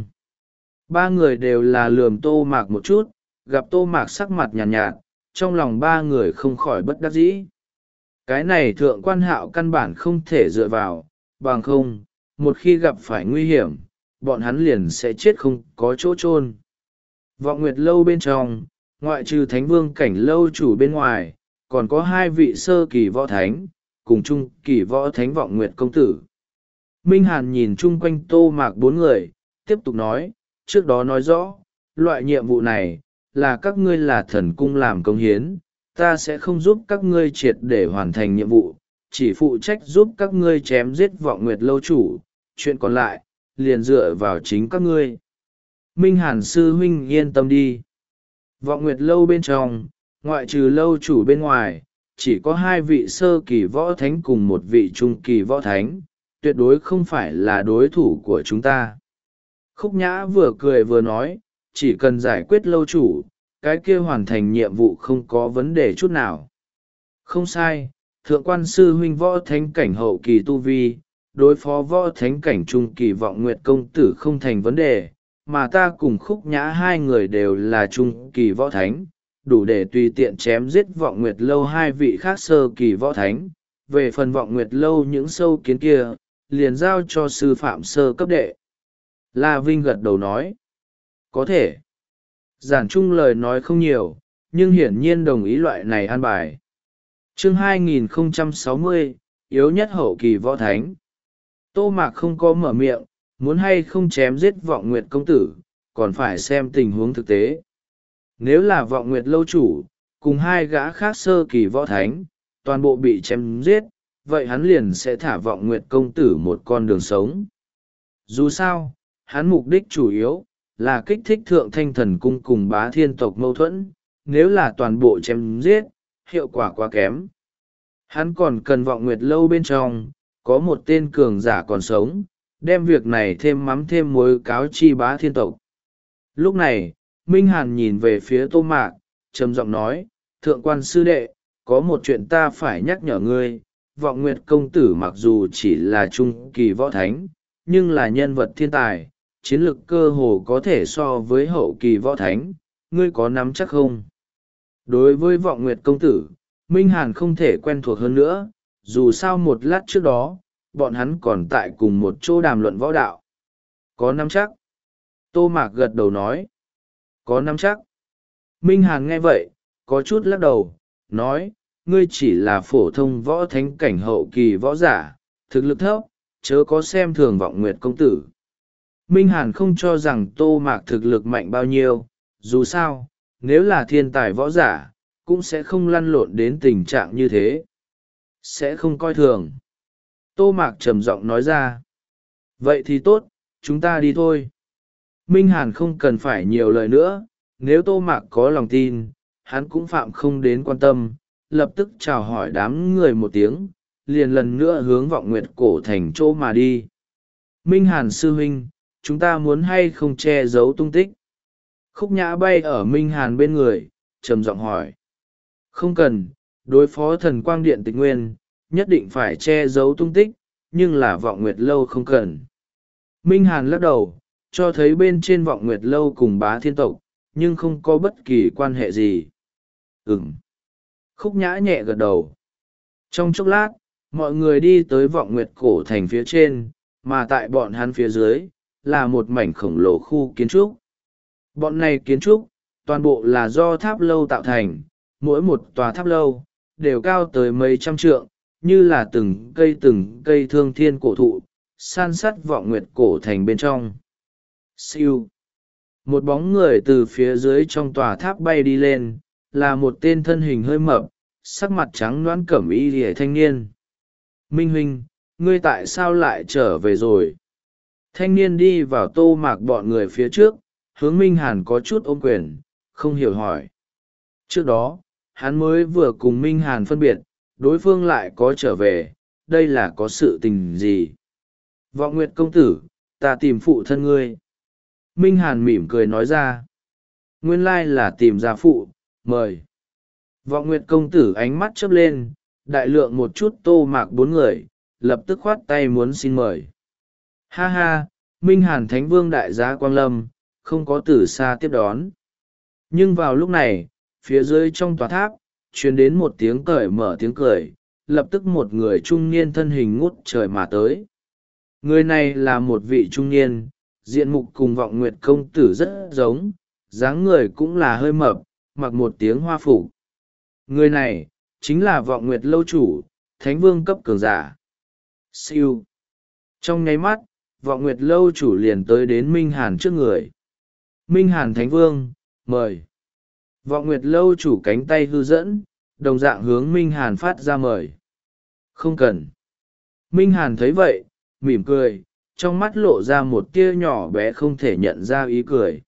Ba người đều là lườm Tô Mạc một chút, gặp Tô Mạc sắc mặt nhàn nhạt, nhạt, trong lòng ba người không khỏi bất đắc dĩ. Cái này Thượng Quan Hạo căn bản không thể dựa vào, bằng không, một khi gặp phải nguy hiểm, bọn hắn liền sẽ chết không có chỗ chôn. Vọng Nguyệt Lâu bên trong, ngoại trừ Thánh Vương cảnh lâu chủ bên ngoài, còn có hai vị sơ kỳ võ thánh, cùng chung kỳ võ thánh Vọng Nguyệt công tử. Minh Hàn nhìn chung quanh Tô Mạc bốn người, tiếp tục nói, trước đó nói rõ, loại nhiệm vụ này, là các ngươi là thần cung làm công hiến, ta sẽ không giúp các ngươi triệt để hoàn thành nhiệm vụ, chỉ phụ trách giúp các ngươi chém giết Vọng Nguyệt lâu chủ, chuyện còn lại, liền dựa vào chính các ngươi. Minh Hàn sư huynh yên tâm đi. Vọng Nguyệt lâu bên trong, ngoại trừ lâu chủ bên ngoài, chỉ có hai vị sơ kỳ võ thánh cùng một vị trung kỳ võ thánh, tuyệt đối không phải là đối thủ của chúng ta. Khúc Nhã vừa cười vừa nói, chỉ cần giải quyết lâu chủ, cái kia hoàn thành nhiệm vụ không có vấn đề chút nào. Không sai, thượng quan sư huynh võ thánh cảnh hậu kỳ tu vi, đối phó võ thánh cảnh trung kỳ vọng nguyệt công tử không thành vấn đề, mà ta cùng Khúc Nhã hai người đều là trung kỳ võ thánh, đủ để tùy tiện chém giết vọng nguyệt lâu hai vị khác sơ kỳ võ thánh. Về phần vọng nguyệt lâu những sâu kiến kia, liền giao cho sư phạm sơ cấp đệ. La Vinh gật đầu nói, có thể. Giản Trung lời nói không nhiều, nhưng hiển nhiên đồng ý loại này an bài. Chương hai nghìn không trăm sáu mươi, yếu nhất hậu kỳ võ thánh. Tô Mạc không có mở miệng, muốn hay không chém giết vọng nguyệt công tử, còn phải xem tình huống thực tế. Nếu là vọng nguyệt lâu chủ, cùng hai gã khác sơ kỳ võ thánh, toàn bộ bị chém giết, vậy hắn liền sẽ thả vọng nguyệt công tử một con đường sống. Dù sao, hắn mục đích chủ yếu là kích thích thượng thanh thần cung cùng bá thiên tộc mâu thuẫn, nếu là toàn bộ chém giết, hiệu quả quá kém. Hắn còn cần vọng nguyệt lâu bên trong, có một tên cường giả còn sống, đem việc này thêm mắm thêm muối cáo chi bá thiên tộc. Lúc này, Minh Hàn nhìn về phía Tô Mạc, trầm giọng nói, thượng quan sư đệ, có một chuyện ta phải nhắc nhở ngươi, vọng nguyệt công tử mặc dù chỉ là trung kỳ võ thánh, nhưng là nhân vật thiên tài, chiến lực cơ hồ có thể so với hậu kỳ võ thánh, ngươi có nắm chắc không? Đối với vọng nguyệt công tử, Minh Hàn không thể quen thuộc hơn nữa, dù sao một lát trước đó, bọn hắn còn tại cùng một chỗ đàm luận võ đạo. Có nắm chắc. Tô Mạc gật đầu nói. Có nắm chắc. Minh Hàn nghe vậy, có chút lắc đầu, nói, ngươi chỉ là phổ thông võ thánh cảnh hậu kỳ võ giả, thực lực thấp, chớ có xem thường vọng nguyệt công tử. Minh Hàn không cho rằng Tô Mạc thực lực mạnh bao nhiêu, dù sao, nếu là thiên tài võ giả, cũng sẽ không lăn lộn đến tình trạng như thế. Sẽ không coi thường. Tô Mạc trầm giọng nói ra. Vậy thì tốt, chúng ta đi thôi. Minh Hàn không cần phải nhiều lời nữa, nếu Tô Mạc có lòng tin, hắn cũng phạm không đến quan tâm, lập tức chào hỏi đám người một tiếng, liền lần nữa hướng vọng nguyệt cổ thành chỗ mà đi. Minh Hàn sư huynh, chúng ta muốn hay không che giấu tung tích? Khúc Nhã bay ở Minh Hàn bên người, trầm giọng hỏi. Không cần, đối phó thần quang điện tịch nguyên, nhất định phải che giấu tung tích, nhưng là vọng nguyệt lâu không cần. Minh Hàn lắc đầu, cho thấy bên trên vọng nguyệt lâu cùng bá thiên tộc, nhưng không có bất kỳ quan hệ gì. Ừm. Khúc Nhã nhẹ gật đầu. Trong chốc lát, mọi người đi tới vọng nguyệt cổ thành phía trên, mà tại bọn hắn phía dưới, là một mảnh khổng lồ khu kiến trúc. Bọn này kiến trúc, toàn bộ là do tháp lâu tạo thành, mỗi một tòa tháp lâu, đều cao tới mấy trăm trượng, như là từng cây từng cây thương thiên cổ thụ, san sắt vọng nguyệt cổ thành bên trong. Siêu. Một bóng người từ phía dưới trong tòa tháp bay đi lên, là một tên thân hình hơi mập, sắc mặt trắng nõn cẩm y lìa thanh niên. Minh huynh, ngươi tại sao lại trở về rồi? Thanh niên đi vào Tô Mạc bọn người phía trước, hướng Minh Hàn có chút ôm quyền, không hiểu hỏi. Trước đó, hắn mới vừa cùng Minh Hàn phân biệt, đối phương lại có trở về, đây là có sự tình gì? Vọng Nguyệt công tử, ta tìm phụ thân ngươi. Minh Hàn mỉm cười nói ra. Nguyên lai là tìm gia phụ, mời. Vọng Nguyệt công tử ánh mắt chớp lên, đại lượng một chút Tô Mạc bốn người, lập tức khoát tay muốn xin mời. Ha ha, Minh Hàn Thánh Vương đại gia Quang Lâm, không có từ xa tiếp đón. Nhưng vào lúc này, phía dưới trong tòa tháp, truyền đến một tiếng cởi mở tiếng cười, lập tức một người trung niên thân hình ngút trời mà tới. Người này là một vị trung niên, diện mục cùng Vọng Nguyệt công tử rất giống, dáng người cũng là hơi mập, mặc một tiếng hoa phục. Người này, chính là Vọng Nguyệt lâu chủ, Thánh Vương cấp cường giả. Siêu. Trong nháy mắt, Vọng Nguyệt lâu chủ liền tới đến Minh Hàn trước người. Minh Hàn Thánh Vương, mời. Vọng Nguyệt lâu chủ cánh tay hư dẫn, đồng dạng hướng Minh Hàn phát ra mời. Không cần. Minh Hàn thấy vậy, mỉm cười, trong mắt lộ ra một tia nhỏ bé không thể nhận ra ý cười.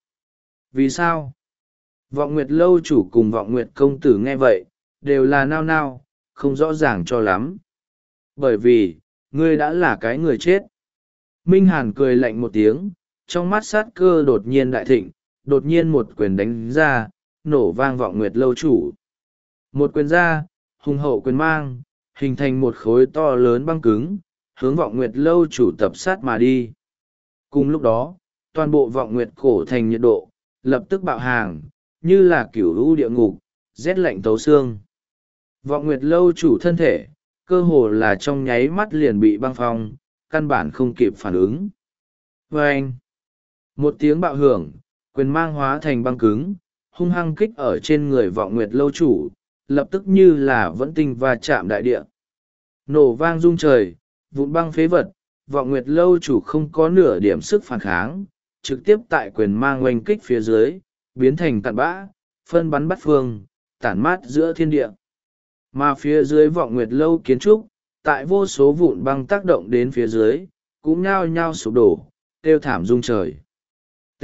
Vì sao? Vọng Nguyệt lâu chủ cùng Vọng Nguyệt công tử nghe vậy, đều là nao nao, không rõ ràng cho lắm. Bởi vì, ngươi đã là cái người chết. Minh Hàn cười lạnh một tiếng, trong mắt sát cơ đột nhiên đại thịnh, đột nhiên một quyền đánh ra, nổ vang vọng nguyệt lâu chủ. Một quyền ra, hùng hậu quyền mang, hình thành một khối to lớn băng cứng, hướng vọng nguyệt lâu chủ tập sát mà đi. Cùng lúc đó, toàn bộ vọng nguyệt cổ thành nhiệt độ, lập tức bạo hàng, như là cửu lũ địa ngục, rét lạnh tấu xương. Vọng nguyệt lâu chủ thân thể, cơ hồ là trong nháy mắt liền bị băng phong, căn bản không kịp phản ứng. Vâng! Một tiếng bạo hưởng, quyền mang hóa thành băng cứng, hung hăng kích ở trên người vọng nguyệt lâu chủ, lập tức như là vẫn tinh va chạm đại địa. Nổ vang rung trời, vụn băng phế vật, vọng nguyệt lâu chủ không có nửa điểm sức phản kháng, trực tiếp tại quyền mang oanh kích phía dưới, biến thành cặn bã, phân bắn bắt phương, tản mát giữa thiên địa. Mà phía dưới vọng nguyệt lâu kiến trúc, tại vô số vụn băng tác động đến phía dưới, cũng nhao nhao sụp đổ, kêu thảm rung trời. T.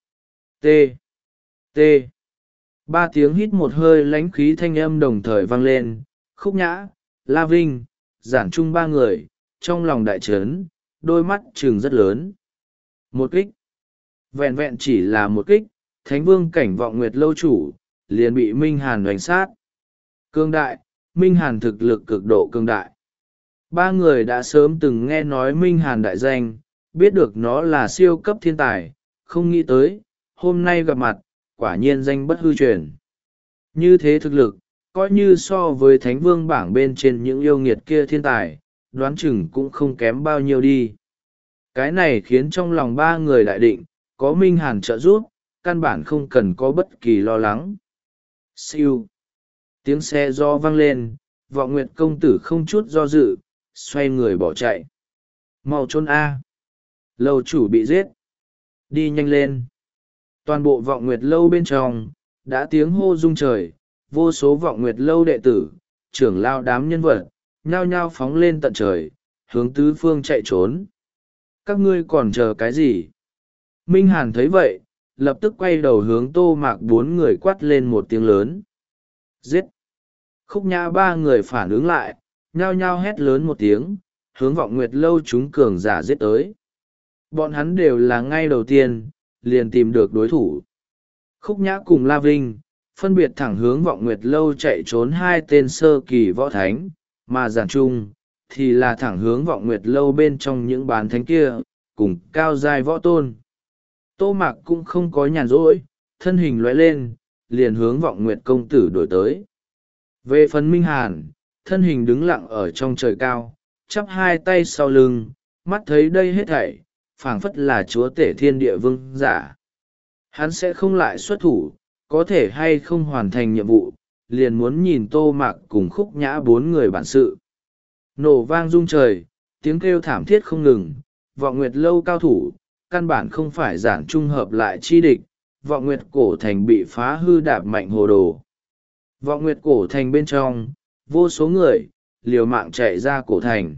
T. T. Ba tiếng hít một hơi lãnh khí thanh âm đồng thời vang lên, Khúc Nhã, La Vinh, Giản Trung ba người, trong lòng đại trấn, đôi mắt trừng rất lớn. Một kích. Vẹn vẹn chỉ là một kích, Thánh Vương cảnh vọng nguyệt lâu chủ, liền bị Minh Hàn đánh sát. Cương đại, Minh Hàn thực lực cực độ cương đại. Ba người đã sớm từng nghe nói Minh Hàn đại danh, biết được nó là siêu cấp thiên tài, không nghĩ tới, hôm nay gặp mặt, quả nhiên danh bất hư truyền. Như thế thực lực, coi như so với Thánh Vương bảng bên trên những yêu nghiệt kia thiên tài, đoán chừng cũng không kém bao nhiêu đi. Cái này khiến trong lòng ba người đại định, có Minh Hàn trợ giúp, căn bản không cần có bất kỳ lo lắng. Siêu. Tiếng xe do vang lên, vọng nguyệt công tử không chút do dự, xoay người bỏ chạy. Mau trốn A. Lâu chủ bị giết. Đi nhanh lên. Toàn bộ vọng nguyệt lâu bên trong, đã tiếng hô rung trời, vô số vọng nguyệt lâu đệ tử, trưởng lao đám nhân vật, nhao nhao phóng lên tận trời, hướng tứ phương chạy trốn. Các ngươi còn chờ cái gì? Minh Hàn thấy vậy, lập tức quay đầu hướng Tô Mạc bốn người quát lên một tiếng lớn. Giết! Khúc Nhã ba người phản ứng lại, nhao nhao hét lớn một tiếng, hướng vọng nguyệt lâu chúng cường giả giết tới. Bọn hắn đều là ngay đầu tiên, liền tìm được đối thủ. Khúc Nhã cùng La Vinh, phân biệt thẳng hướng vọng nguyệt lâu chạy trốn hai tên sơ kỳ võ thánh, mà Giản Trung, thì là thẳng hướng vọng nguyệt lâu bên trong những bán thánh kia, cùng cao giai võ tôn. Tô Mạc cũng không có nhàn rỗi, thân hình lóe lên, liền hướng vọng nguyệt công tử đổi tới. Về phần Minh Hàn, thân hình đứng lặng ở trong trời cao, chắp hai tay sau lưng, mắt thấy đây hết thảy, phảng phất là chúa tể thiên địa vương giả. Hắn sẽ không lại xuất thủ, có thể hay không hoàn thành nhiệm vụ, liền muốn nhìn Tô Mạc cùng Khúc Nhã bốn người bản sự. Nổ vang rung trời, tiếng kêu thảm thiết không ngừng, vọng nguyệt lâu cao thủ, căn bản không phải Giản Trung hợp lại chi địch, vọng nguyệt cổ thành bị phá hư đạp mạnh hồ đồ. Vọng nguyệt cổ thành bên trong, vô số người, liều mạng chạy ra cổ thành.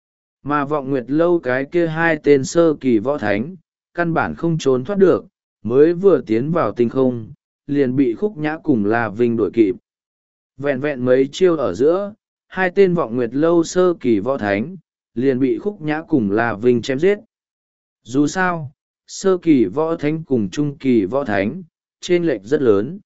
Mà vọng nguyệt lâu cái kia hai tên sơ kỳ võ thánh, căn bản không trốn thoát được, mới vừa tiến vào tinh không, liền bị Khúc Nhã cùng La Vinh đuổi kịp. Vẹn vẹn mấy chiêu ở giữa, hai tên vọng nguyệt lâu sơ kỳ võ thánh, liền bị Khúc Nhã cùng La Vinh chém giết. Dù sao, sơ kỳ võ thánh cùng trung kỳ võ thánh, chênh lệch rất lớn.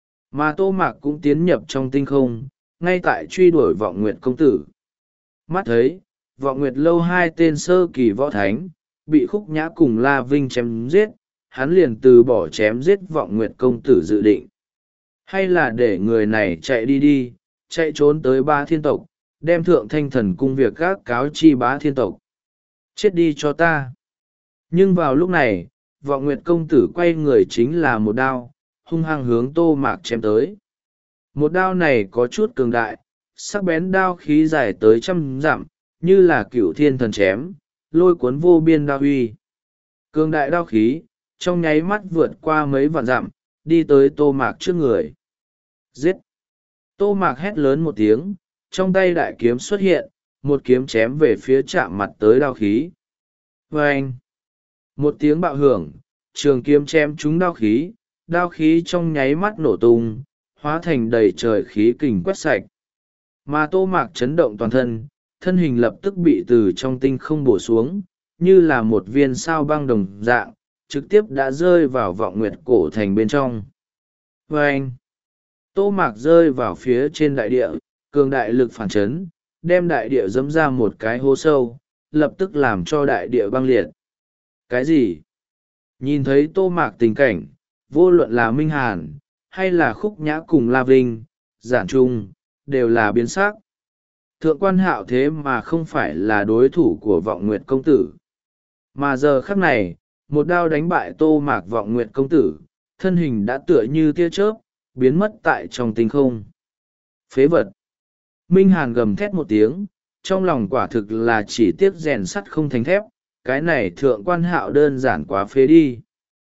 Mà Tô Mạc cũng tiến nhập trong tinh không, ngay tại truy đuổi vọng nguyệt công tử. Mắt thấy, vọng nguyệt lâu hai tên sơ kỳ võ thánh, bị Khúc Nhã cùng La Vinh chém giết, hắn liền từ bỏ chém giết vọng nguyệt công tử dự định. Hay là để người này chạy đi đi, chạy trốn tới ba thiên tộc, đem thượng thanh thần cung việc gác cáo chi bá thiên tộc. Chết đi cho ta. Nhưng vào lúc này, vọng nguyệt công tử quay người chính là một đao, hung hăng hướng Tô Mạc chém tới. Một đao này có chút cường đại, sắc bén đao khí dài tới trăm dặm, như là cửu thiên thần chém, lôi cuốn vô biên đao huy. Cường đại đao khí, trong nháy mắt vượt qua mấy vạn dặm, đi tới Tô Mạc trước người. Giết! Tô Mạc hét lớn một tiếng, trong tay đại kiếm xuất hiện, một kiếm chém về phía chạm mặt tới đao khí. Vâng! Một tiếng bạo hưởng, trường kiếm chém trúng đao khí, đao khí trong nháy mắt nổ tung, hóa thành đầy trời khí kình quét sạch. Mà Tô Mạc chấn động toàn thân, thân hình lập tức bị từ trong tinh không bổ xuống, như là một viên sao băng đồng dạng, trực tiếp đã rơi vào vọng nguyệt cổ thành bên trong. Và anh, tô mạc rơi vào phía trên đại địa, cường đại lực phản chấn, đem đại địa dẫm ra một cái hố sâu, lập tức làm cho đại địa băng liệt. Cái gì? Nhìn thấy tô mạc tình cảnh, vô luận là Minh Hàn, hay là Khúc Nhã cùng La Vinh, Giản Trung, đều là biến sắc. Thượng quan hạo thế mà không phải là đối thủ của vọng nguyệt công tử. Mà giờ khắc này, một đao đánh bại tô mạc vọng nguyệt công tử, thân hình đã tựa như tia chớp, biến mất tại trong tinh không. Phế vật! Minh Hàn gầm thét một tiếng, trong lòng quả thực là chỉ tiếc rèn sắt không thành thép, cái này thượng quan hạo đơn giản quá phế đi.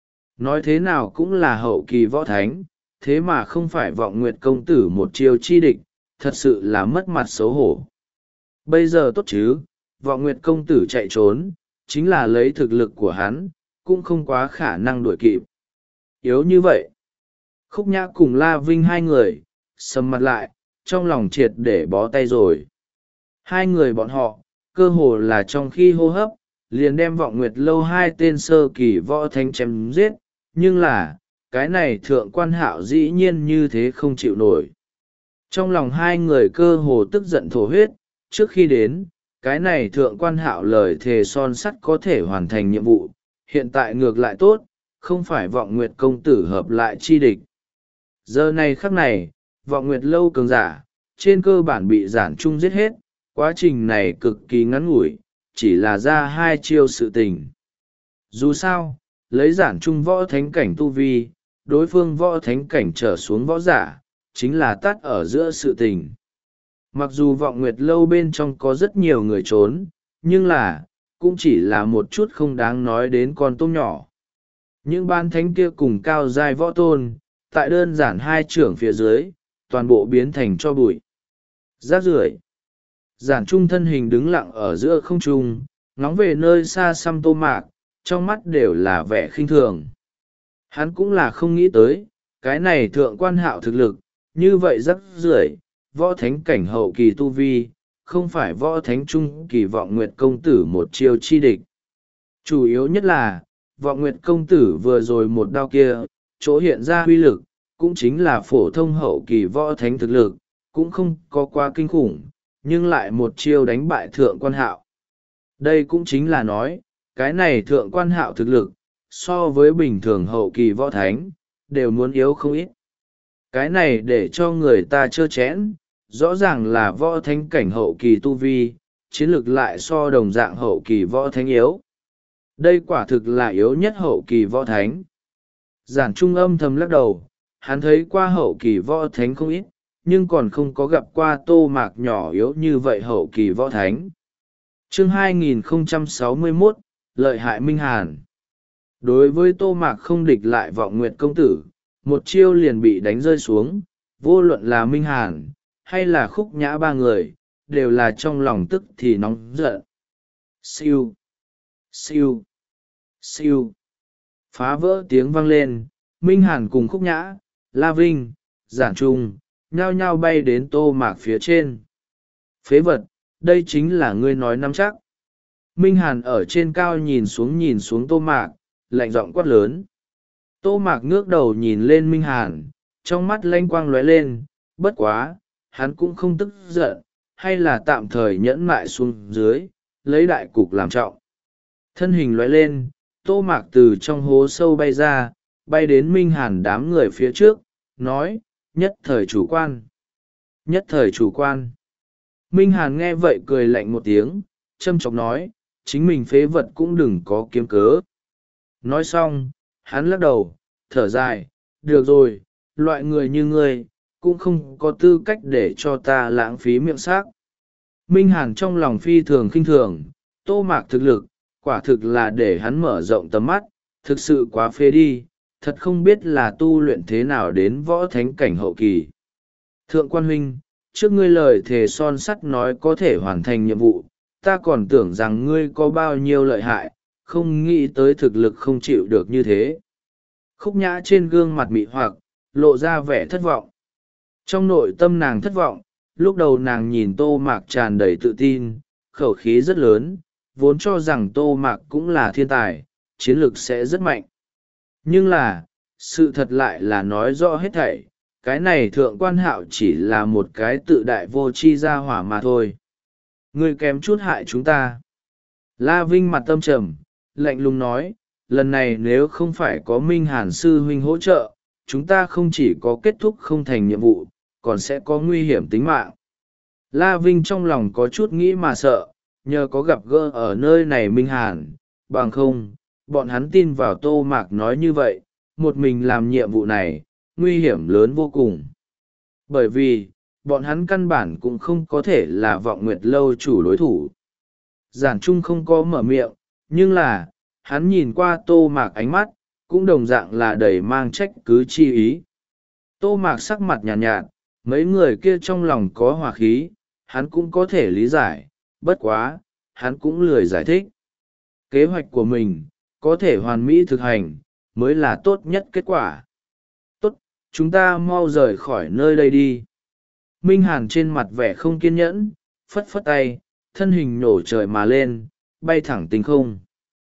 Nói thế nào cũng là hậu kỳ võ thánh, thế mà không phải vọng nguyệt công tử một chiêu chi địch, thật sự là mất mặt xấu hổ. Bây giờ tốt chứ, vọng nguyệt công tử chạy trốn, chính là lấy thực lực của hắn, cũng không quá khả năng đuổi kịp. Yếu như vậy, Khúc Nhã cùng La Vinh hai người, sầm mặt lại, trong lòng triệt để bó tay rồi. Hai người bọn họ, cơ hồ là trong khi hô hấp, liền đem vọng nguyệt lâu hai tên sơ kỳ võ thánh chém giết, nhưng là, cái này thượng quan hạo dĩ nhiên như thế không chịu nổi. Trong lòng hai người cơ hồ tức giận thổ huyết, trước khi đến, cái này thượng quan hạo lời thề son sắt có thể hoàn thành nhiệm vụ, hiện tại ngược lại tốt, không phải vọng nguyệt công tử hợp lại chi địch. Giờ này khắc này, vọng nguyệt lâu cường giả, trên cơ bản bị Giản Trung giết hết, quá trình này cực kỳ ngắn ngủi, chỉ là ra hai chiêu sự tình. Dù sao, lấy Giản Trung võ thánh cảnh tu vi, đối phương võ thánh cảnh trở xuống võ giả, chính là tắt ở giữa sự tình. Mặc dù vọng nguyệt lâu bên trong có rất nhiều người trốn, nhưng là, cũng chỉ là một chút không đáng nói đến con tôm nhỏ. Những ban thánh kia cùng cao giai võ tôn, tại đơn giản hai trưởng phía dưới, toàn bộ biến thành cho bụi. Rác rưởi. Giản Trung thân hình đứng lặng ở giữa không trung, ngóng về nơi xa xăm tô mạc, trong mắt đều là vẻ khinh thường. Hắn cũng là không nghĩ tới, cái này thượng quan hạo thực lực, như vậy rác rưởi, võ thánh cảnh hậu kỳ tu vi, không phải võ thánh trung kỳ vọng nguyệt công tử một chiêu chi địch. Chủ yếu nhất là, vọng nguyệt công tử vừa rồi một đao kia, chỗ hiện ra huy lực, cũng chính là phổ thông hậu kỳ võ thánh thực lực, cũng không có quá kinh khủng, nhưng lại một chiêu đánh bại thượng quan hạo. Đây cũng chính là nói, cái này thượng quan hạo thực lực, so với bình thường hậu kỳ võ thánh, đều muốn yếu không ít. Cái này để cho người ta trơ chẽn, rõ ràng là võ thánh cảnh hậu kỳ tu vi, chiến lược lại so đồng dạng hậu kỳ võ thánh yếu. Đây quả thực là yếu nhất hậu kỳ võ thánh. Giản Trung âm thầm lắc đầu, hắn thấy qua hậu kỳ võ thánh không ít, nhưng còn không có gặp qua tô mạc nhỏ yếu như vậy hậu kỳ võ thánh. Chương hai nghìn không trăm sáu mươi mốt, lợi hại Minh Hàn. Đối với tô mạc không địch lại vọng nguyệt công tử, một chiêu liền bị đánh rơi xuống, vô luận là Minh Hàn, hay là Khúc Nhã ba người, đều là trong lòng tức thì nóng giận. Siêu, siêu, siêu. Phá vỡ tiếng vang lên, Minh Hàn cùng Khúc Nhã, La Vinh, Giản Trung, nhao nhao bay đến tô mạc phía trên. Phế vật, đây chính là ngươi nói nắm chắc. Minh Hàn ở trên cao nhìn xuống nhìn xuống tô mạc, lạnh giọng quát lớn. Tô mạc ngước đầu nhìn lên Minh Hàn, trong mắt lanh quang lóe lên, bất quá, hắn cũng không tức giận, hay là tạm thời nhẫn mại xuống dưới, lấy đại cục làm trọng. Thân hình lóe lên, tô mạc từ trong hố sâu bay ra, bay đến Minh Hàn đám người phía trước, nói, nhất thời chủ quan. Nhất thời chủ quan. Minh Hàn nghe vậy cười lạnh một tiếng, châm chọc nói, chính mình phế vật cũng đừng có kiếm cớ. Nói xong, hắn lắc đầu, thở dài, được rồi, loại người như ngươi, cũng không có tư cách để cho ta lãng phí miệng xác. Minh Hàn trong lòng phi thường khinh thường, tô mạc thực lực, quả thực là để hắn mở rộng tầm mắt, thực sự quá phê đi, thật không biết là tu luyện thế nào đến võ thánh cảnh hậu kỳ. Thượng quan huynh, trước ngươi lời thề son sắt nói có thể hoàn thành nhiệm vụ, ta còn tưởng rằng ngươi có bao nhiêu lợi hại, không nghĩ tới thực lực không chịu được như thế. Khúc Nhã trên gương mặt mị hoặc, lộ ra vẻ thất vọng. Trong nội tâm nàng thất vọng, lúc đầu nàng nhìn tô mạc tràn đầy tự tin, khẩu khí rất lớn, vốn cho rằng tô mạc cũng là thiên tài, chiến lược sẽ rất mạnh. Nhưng là sự thật lại là nói rõ hết thảy, cái này thượng quan hạo chỉ là một cái tự đại vô tri gia hỏa mà thôi. Ngươi kém chút hại chúng ta. La Vinh mặt tâm trầm, lạnh lùng nói, lần này nếu không phải có Minh Hàn sư huynh hỗ trợ, chúng ta không chỉ có kết thúc không thành nhiệm vụ, còn sẽ có nguy hiểm tính mạng. La Vinh trong lòng có chút nghĩ mà sợ, nhờ có gặp gỡ ở nơi này Minh Hàn, bằng không, bọn hắn tin vào Tô Mạc nói như vậy, một mình làm nhiệm vụ này, nguy hiểm lớn vô cùng. Bởi vì, bọn hắn căn bản cũng không có thể là Vọng Nguyệt Lâu chủ đối thủ. Giản Trung không có mở miệng, nhưng là, hắn nhìn qua Tô Mạc ánh mắt, cũng đồng dạng là đầy mang trách cứ chi ý. Tô Mạc sắc mặt nhàn nhạt, nhạt, mấy người kia trong lòng có hòa khí, hắn cũng có thể lý giải, bất quá, hắn cũng lười giải thích. Kế hoạch của mình, có thể hoàn mỹ thực hành, mới là tốt nhất kết quả. Tốt, chúng ta mau rời khỏi nơi đây đi. Minh Hàn trên mặt vẻ không kiên nhẫn, phất phất tay, thân hình nổ trời mà lên, bay thẳng tinh không.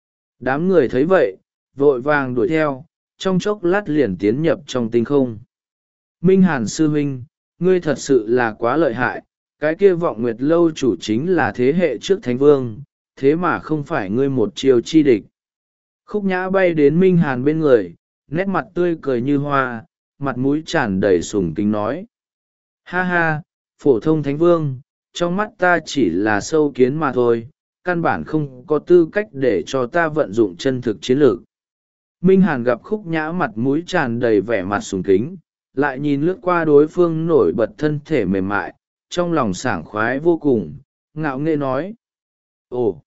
Đám người thấy vậy, vội vàng đuổi theo, trong chốc lát liền tiến nhập trong tinh không. Minh Hàn sư huynh, ngươi thật sự là quá lợi hại, cái kia Vọng Nguyệt Lâu chủ chính là thế hệ trước Thánh Vương, thế mà không phải ngươi một chiều chi địch. Khúc Nhã bay đến Minh Hàn bên người, nét mặt tươi cười như hoa, mặt mũi tràn đầy sùng kính nói. Ha ha, phổ thông Thánh Vương, trong mắt ta chỉ là sâu kiến mà thôi, căn bản không có tư cách để cho ta vận dụng chân thực chiến lược. Minh Hàn gặp Khúc Nhã mặt mũi tràn đầy vẻ mặt sùng kính, lại nhìn lướt qua đối phương nổi bật thân thể mềm mại, trong lòng sảng khoái vô cùng, ngạo nghễ nói. Ồ,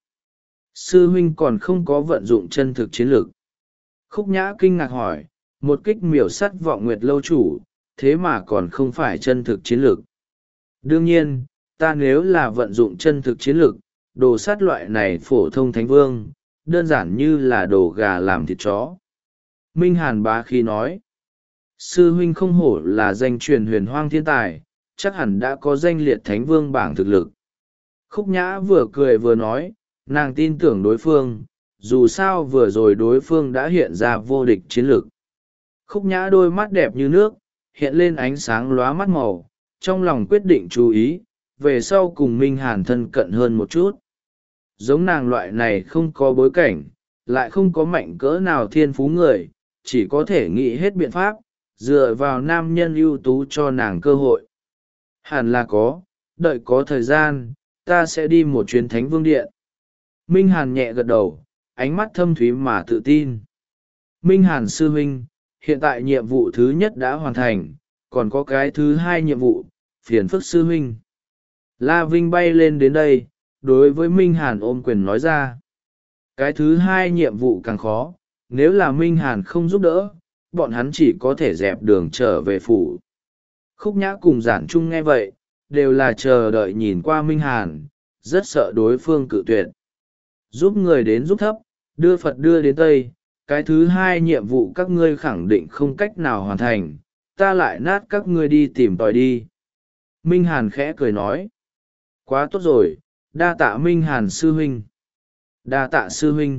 sư huynh còn không có vận dụng chân thực chiến lược. Khúc Nhã kinh ngạc hỏi, một kích miểu sắt Vọng Nguyệt Lâu chủ, thế mà còn không phải chân thực chiến lược. Đương nhiên, ta nếu là vận dụng chân thực chiến lược, đồ sát loại này phổ thông Thánh Vương, đơn giản như là đồ gà làm thịt chó. Minh Hàn bá khí nói, sư huynh không hổ là danh truyền huyền hoang thiên tài, chắc hẳn đã có danh liệt Thánh Vương bảng thực lực. Khúc Nhã vừa cười vừa nói, nàng tin tưởng đối phương, dù sao vừa rồi đối phương đã hiện ra vô địch chiến lược. Khúc Nhã đôi mắt đẹp như nước, hiện lên ánh sáng lóa mắt màu, trong lòng quyết định chú ý, về sau cùng Minh Hàn thân cận hơn một chút. Giống nàng loại này không có bối cảnh, lại không có mạnh cỡ nào thiên phú người, chỉ có thể nghĩ hết biện pháp, dựa vào nam nhân ưu tú cho nàng cơ hội. Hẳn là có, đợi có thời gian, ta sẽ đi một chuyến Thánh Vương Điện. Minh Hàn nhẹ gật đầu, ánh mắt thâm thúy mà tự tin. Minh Hàn sư huynh, hiện tại nhiệm vụ thứ nhất đã hoàn thành, còn có cái thứ hai nhiệm vụ, phiền phức sư huynh. La Vinh bay lên đến đây, đối với Minh Hàn ôm quyền nói ra. Cái thứ hai nhiệm vụ càng khó, nếu là Minh Hàn không giúp đỡ, bọn hắn chỉ có thể dẹp đường trở về phủ. Khúc Nhã cùng Giản Trung nghe vậy, đều là chờ đợi nhìn qua Minh Hàn, rất sợ đối phương cự tuyệt. Giúp người đến giúp thấp, đưa Phật đưa đến Tây, cái thứ hai nhiệm vụ các ngươi khẳng định không cách nào hoàn thành, ta lại nát các ngươi đi tìm tòi đi. Minh Hàn khẽ cười nói. Quá tốt rồi, đa tạ Minh Hàn sư huynh. Đa tạ sư huynh.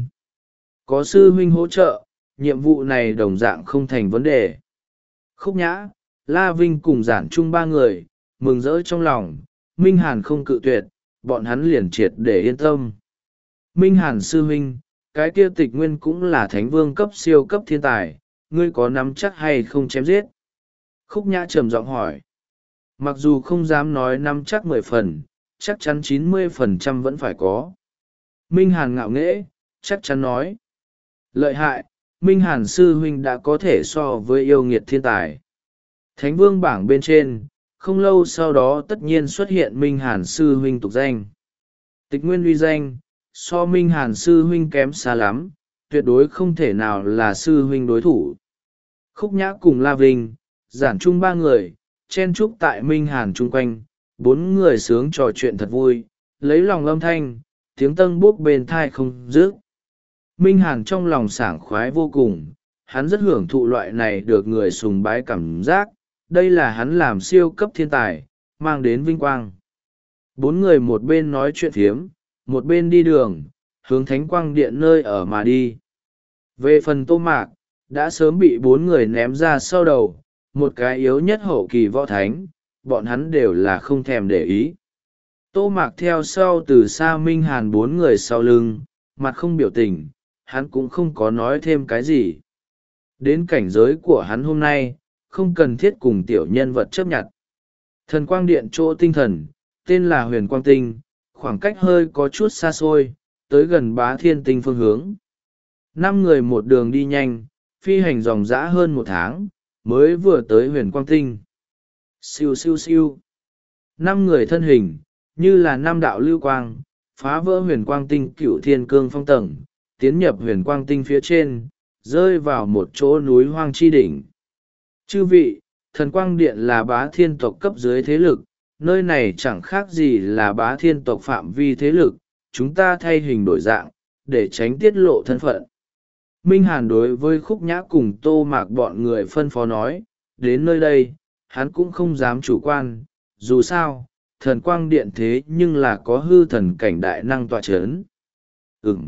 Có sư huynh hỗ trợ, nhiệm vụ này đồng dạng không thành vấn đề. Khúc Nhã, La Vinh cùng Giản Trung ba người, mừng rỡ trong lòng, Minh Hàn không cự tuyệt, bọn hắn liền triệt để yên tâm. Minh Hàn sư huynh, cái kia Tịch Nguyên cũng là Thánh Vương cấp siêu cấp thiên tài, ngươi có nắm chắc hay không chém giết? Khúc Nhã trầm giọng hỏi. Mặc dù không dám nói nắm chắc mười phần, chắc chắn chín mươi phần trăm vẫn phải có. Minh Hàn ngạo nghễ, chắc chắn nói. Lợi hại, Minh Hàn sư huynh đã có thể so với yêu nghiệt thiên tài. Thánh Vương bảng bên trên, không lâu sau đó tất nhiên xuất hiện Minh Hàn sư huynh tục danh. Tịch Nguyên uy danh, so Minh Hàn sư huynh kém xa lắm, tuyệt đối không thể nào là sư huynh đối thủ. Khúc Nhã cùng La Vinh, Giản Trung ba người, chen chúc tại Minh Hàn chung quanh, bốn người sướng trò chuyện thật vui, lấy lòng âm thanh, tiếng tân bốc bên thai không dứt. Minh Hàn trong lòng sảng khoái vô cùng, hắn rất hưởng thụ loại này được người sùng bái cảm giác, đây là hắn làm siêu cấp thiên tài, mang đến vinh quang. Bốn người một bên nói chuyện phiếm, một bên đi đường, hướng Thánh Quang Điện nơi ở mà đi. Về phần Tô Mạc, đã sớm bị bốn người ném ra sau đầu, một cái yếu nhất hậu kỳ võ thánh, bọn hắn đều là không thèm để ý. Tô Mạc theo sau từ xa Minh Hàn bốn người sau lưng, mặt không biểu tình, hắn cũng không có nói thêm cái gì. Đến cảnh giới của hắn hôm nay, không cần thiết cùng tiểu nhân vật chấp nhận. Thần quang điện chỗ tinh thần, tên là Huyền Quang Tinh, khoảng cách hơi có chút xa xôi, tới gần Bá Thiên Tinh phương hướng. Năm người một đường đi nhanh, phi hành dòng dã hơn một tháng, mới vừa tới Huyền Quang Tinh. Siêu siêu siêu. Năm người thân hình, như là năm đạo lưu quang, phá vỡ Huyền Quang Tinh cửu thiên cương phong tầng, tiến nhập Huyền Quang Tinh phía trên, rơi vào một chỗ núi hoang chi đỉnh. Chư vị, thần quang điện là Bá Thiên tộc cấp dưới thế lực, nơi này chẳng khác gì là Bá Thiên tộc phạm vi thế lực, chúng ta thay hình đổi dạng, để tránh tiết lộ thân phận. Minh Hàn đối với Khúc Nhã cùng Tô Mạc bọn người phân phó nói, đến nơi đây, hắn cũng không dám chủ quan, dù sao, thần quang điện thế nhưng là có hư thần cảnh đại năng tọa chấn. Ừm.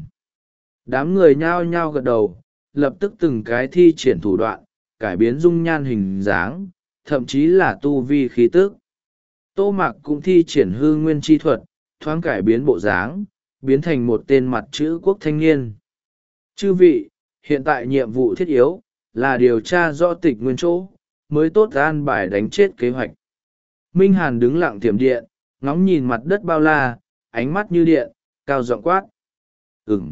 Đám người nhao nhao gật đầu, lập tức từng cái thi triển thủ đoạn, cải biến dung nhan hình dáng, thậm chí là tu vi khí tức. Tô Mạc cũng thi triển hư nguyên chi thuật, thoáng cải biến bộ dáng, biến thành một tên mặt chữ quốc thanh niên. Chư vị, hiện tại nhiệm vụ thiết yếu, là điều tra rõ tịch nguyên chỗ, mới tốt an bài đánh chết kế hoạch. Minh Hàn đứng lặng tiềm điện, ngóng nhìn mặt đất bao la, ánh mắt như điện, cao giọng quát. Ừm.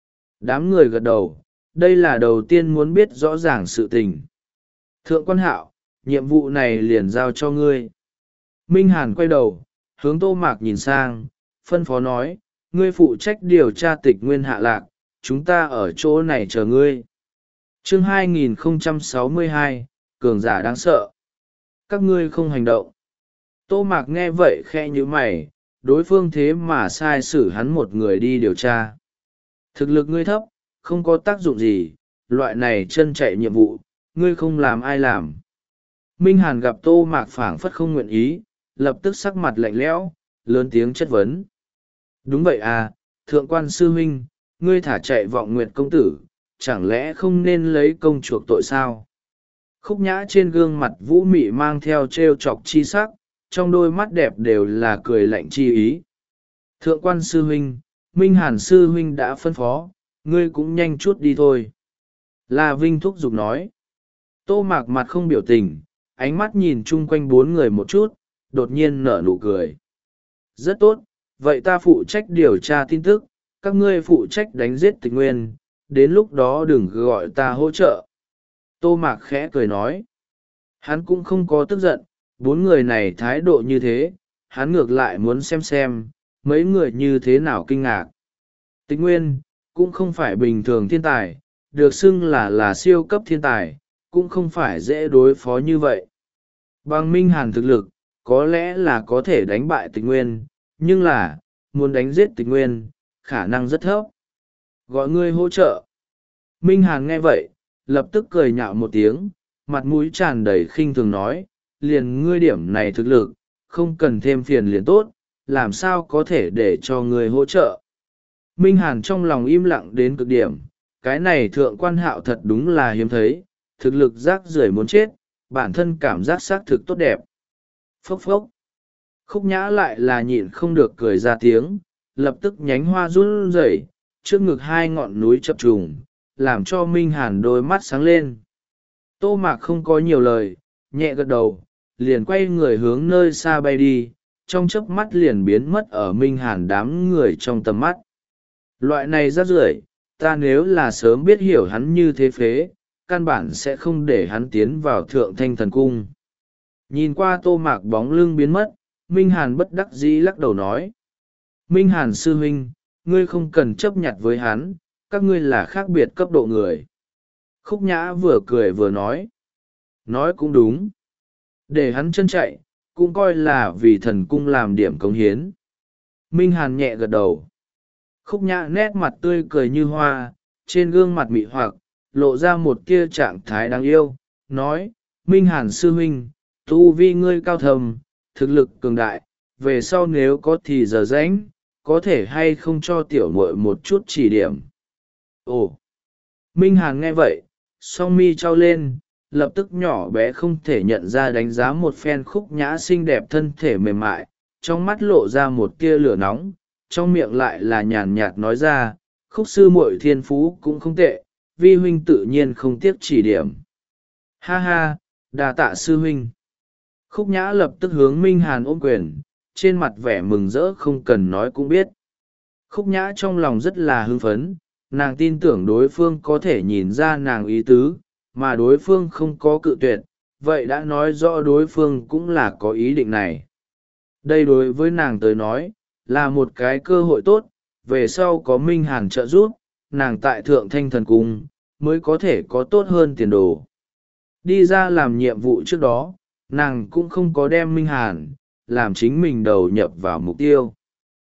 Đám người gật đầu, đây là đầu tiên muốn biết rõ ràng sự tình. Thượng quan Hạo, nhiệm vụ này liền giao cho ngươi. Minh Hàn quay đầu, hướng Tô Mạc nhìn sang, phân phó nói, ngươi phụ trách điều tra tịch nguyên hạ lạc, chúng ta ở chỗ này chờ ngươi. Chương hai nghìn không trăm sáu mươi hai, cường giả đáng sợ. Các ngươi không hành động. Tô Mạc nghe vậy khe như mày, đối phương thế mà sai xử hắn một người đi điều tra. Thực lực ngươi thấp, không có tác dụng gì, loại này chân chạy nhiệm vụ, ngươi không làm ai làm. Minh Hàn gặp Tô Mạc phảng phất không nguyện ý, lập tức sắc mặt lạnh lẽo, lớn tiếng chất vấn. Đúng vậy à, thượng quan sư huynh, ngươi thả chạy vọng nguyệt công tử, chẳng lẽ không nên lấy công chuộc tội sao? Khúc Nhã trên gương mặt vũ mị mang theo trêu chọc chi sắc, trong đôi mắt đẹp đều là cười lạnh chi ý. Thượng quan sư huynh, Minh Hàn sư huynh đã phân phó, ngươi cũng nhanh chút đi thôi. La Vinh thúc giục nói. Tô Mạc mặt không biểu tình, ánh mắt nhìn chung quanh bốn người một chút, đột nhiên nở nụ cười. Rất tốt, vậy ta phụ trách điều tra tin tức, các ngươi phụ trách đánh giết tịch nguyên, đến lúc đó đừng gọi ta hỗ trợ. Tô Mạc khẽ cười nói. Hắn cũng không có tức giận, bốn người này thái độ như thế, hắn ngược lại muốn xem xem, mấy người như thế nào kinh ngạc. Tịch nguyên, cũng không phải bình thường thiên tài, được xưng là là siêu cấp thiên tài, cũng không phải dễ đối phó như vậy. Bằng Minh Hàn thực lực, có lẽ là có thể đánh bại tịch nguyên, nhưng là, muốn đánh giết tịch nguyên, khả năng rất thấp. Gọi ngươi hỗ trợ. Minh Hàn nghe vậy, lập tức cười nhạo một tiếng, mặt mũi tràn đầy khinh thường nói, liền ngươi điểm này thực lực, không cần thêm phiền liền tốt, làm sao có thể để cho ngươi hỗ trợ. Minh Hàn trong lòng im lặng đến cực điểm, cái này thượng quan Hạo thật đúng là hiếm thấy, thực lực rác rưởi muốn chết, bản thân cảm giác xác thực tốt đẹp. Phốc phốc. Khúc Nhã lại là nhịn không được cười ra tiếng, lập tức nhánh hoa run rẩy, trước ngực hai ngọn núi chập trùng, làm cho Minh Hàn đôi mắt sáng lên. Tô Mạc không có nhiều lời, nhẹ gật đầu, liền quay người hướng nơi xa bay đi, trong chớp mắt liền biến mất ở Minh Hàn đám người trong tầm mắt. Loại này rác rưởi, ta nếu là sớm biết hiểu hắn như thế phế, căn bản sẽ không để hắn tiến vào thượng thanh thần cung. Nhìn qua Tô Mạc bóng lưng biến mất, Minh Hàn bất đắc dĩ lắc đầu nói. Minh Hàn sư huynh, ngươi không cần chấp nhặt với hắn, các ngươi là khác biệt cấp độ người. Khúc Nhã vừa cười vừa nói. Nói cũng đúng. Để hắn chân chạy, cũng coi là vì thần cung làm điểm cống hiến. Minh Hàn nhẹ gật đầu. Khúc Nhã nét mặt tươi cười như hoa, trên gương mặt mị hoặc, lộ ra một tia trạng thái đáng yêu, nói, Minh Hàn sư huynh, tu vi ngươi cao thầm, thực lực cường đại, về sau nếu có thì giờ rãnh, có thể hay không cho tiểu muội một chút chỉ điểm. Ồ! Minh Hàn nghe vậy, song mi trao lên, lập tức nhỏ bé không thể nhận ra đánh giá một phen Khúc Nhã xinh đẹp thân thể mềm mại, trong mắt lộ ra một tia lửa nóng, trong miệng lại là nhàn nhạt nói ra, Khúc sư muội thiên phú cũng không tệ, vi huynh tự nhiên không tiếc chỉ điểm. Ha ha, đà tạ sư huynh. Khúc Nhã lập tức hướng Minh Hàn ôm quyền, trên mặt vẻ mừng rỡ không cần nói cũng biết. Khúc Nhã trong lòng rất là hưng phấn, nàng tin tưởng đối phương có thể nhìn ra nàng ý tứ, mà đối phương không có cự tuyệt, vậy đã nói rõ đối phương cũng là có ý định này. Đây đối với nàng tới nói, là một cái cơ hội tốt, về sau có Minh Hàn trợ giúp, nàng tại Thượng Thanh Thần Cung, mới có thể có tốt hơn tiền đồ. Đi ra làm nhiệm vụ trước đó, nàng cũng không có đem Minh Hàn, làm chính mình đầu nhập vào mục tiêu.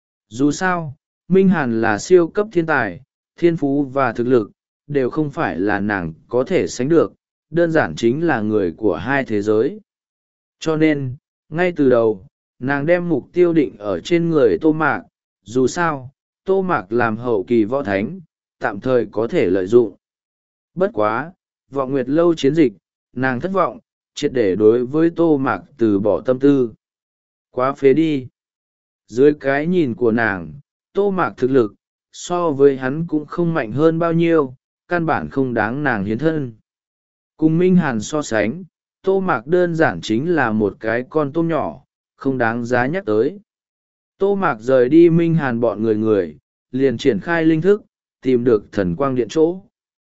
Dù sao, Minh Hàn là siêu cấp thiên tài, thiên phú và thực lực, đều không phải là nàng có thể sánh được, đơn giản chính là người của hai thế giới. Cho nên, ngay từ đầu, nàng đem mục tiêu định ở trên người Tô Mạc, dù sao, Tô Mạc làm hậu kỳ võ thánh, tạm thời có thể lợi dụng. Bất quá, Vọng Nguyệt Lâu chiến dịch, nàng thất vọng, triệt để đối với Tô Mạc từ bỏ tâm tư. Quá phế đi. Dưới cái nhìn của nàng, Tô Mạc thực lực, so với hắn cũng không mạnh hơn bao nhiêu, căn bản không đáng nàng hiến thân. Cùng Minh Hàn so sánh, Tô Mạc đơn giản chính là một cái con tôm nhỏ, không đáng giá nhắc tới. Tô Mạc rời đi Minh Hàn bọn người người, liền triển khai linh thức, tìm được thần quang điện chỗ.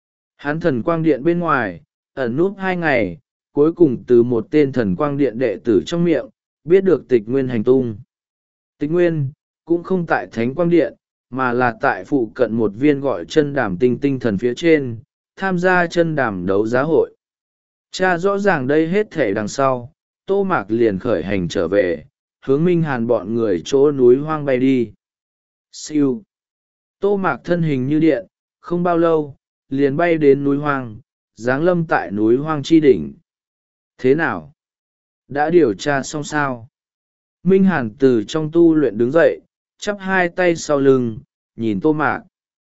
Hắn thần quang điện bên ngoài, ẩn núp hai ngày, cuối cùng từ một tên thần quang điện đệ tử trong miệng, biết được Tịch Nguyên hành tung. Tịch Nguyên, cũng không tại Thánh Quang Điện, mà là tại phụ cận một viên gọi chân đàm tinh tinh thần phía trên, tham gia chân đàm đấu giá hội. Cha rõ ràng đây hết thể đằng sau, Tô Mạc liền khởi hành trở về, hướng Minh Hàn bọn người chỗ núi hoang bay đi. Siêu. Tô Mạc thân hình như điện, không bao lâu, liền bay đến núi hoang, giáng lâm tại núi hoang chi đỉnh. Thế nào? Đã điều tra xong sao? Minh Hàn từ trong tu luyện đứng dậy, chắp hai tay sau lưng, nhìn Tô Mạc.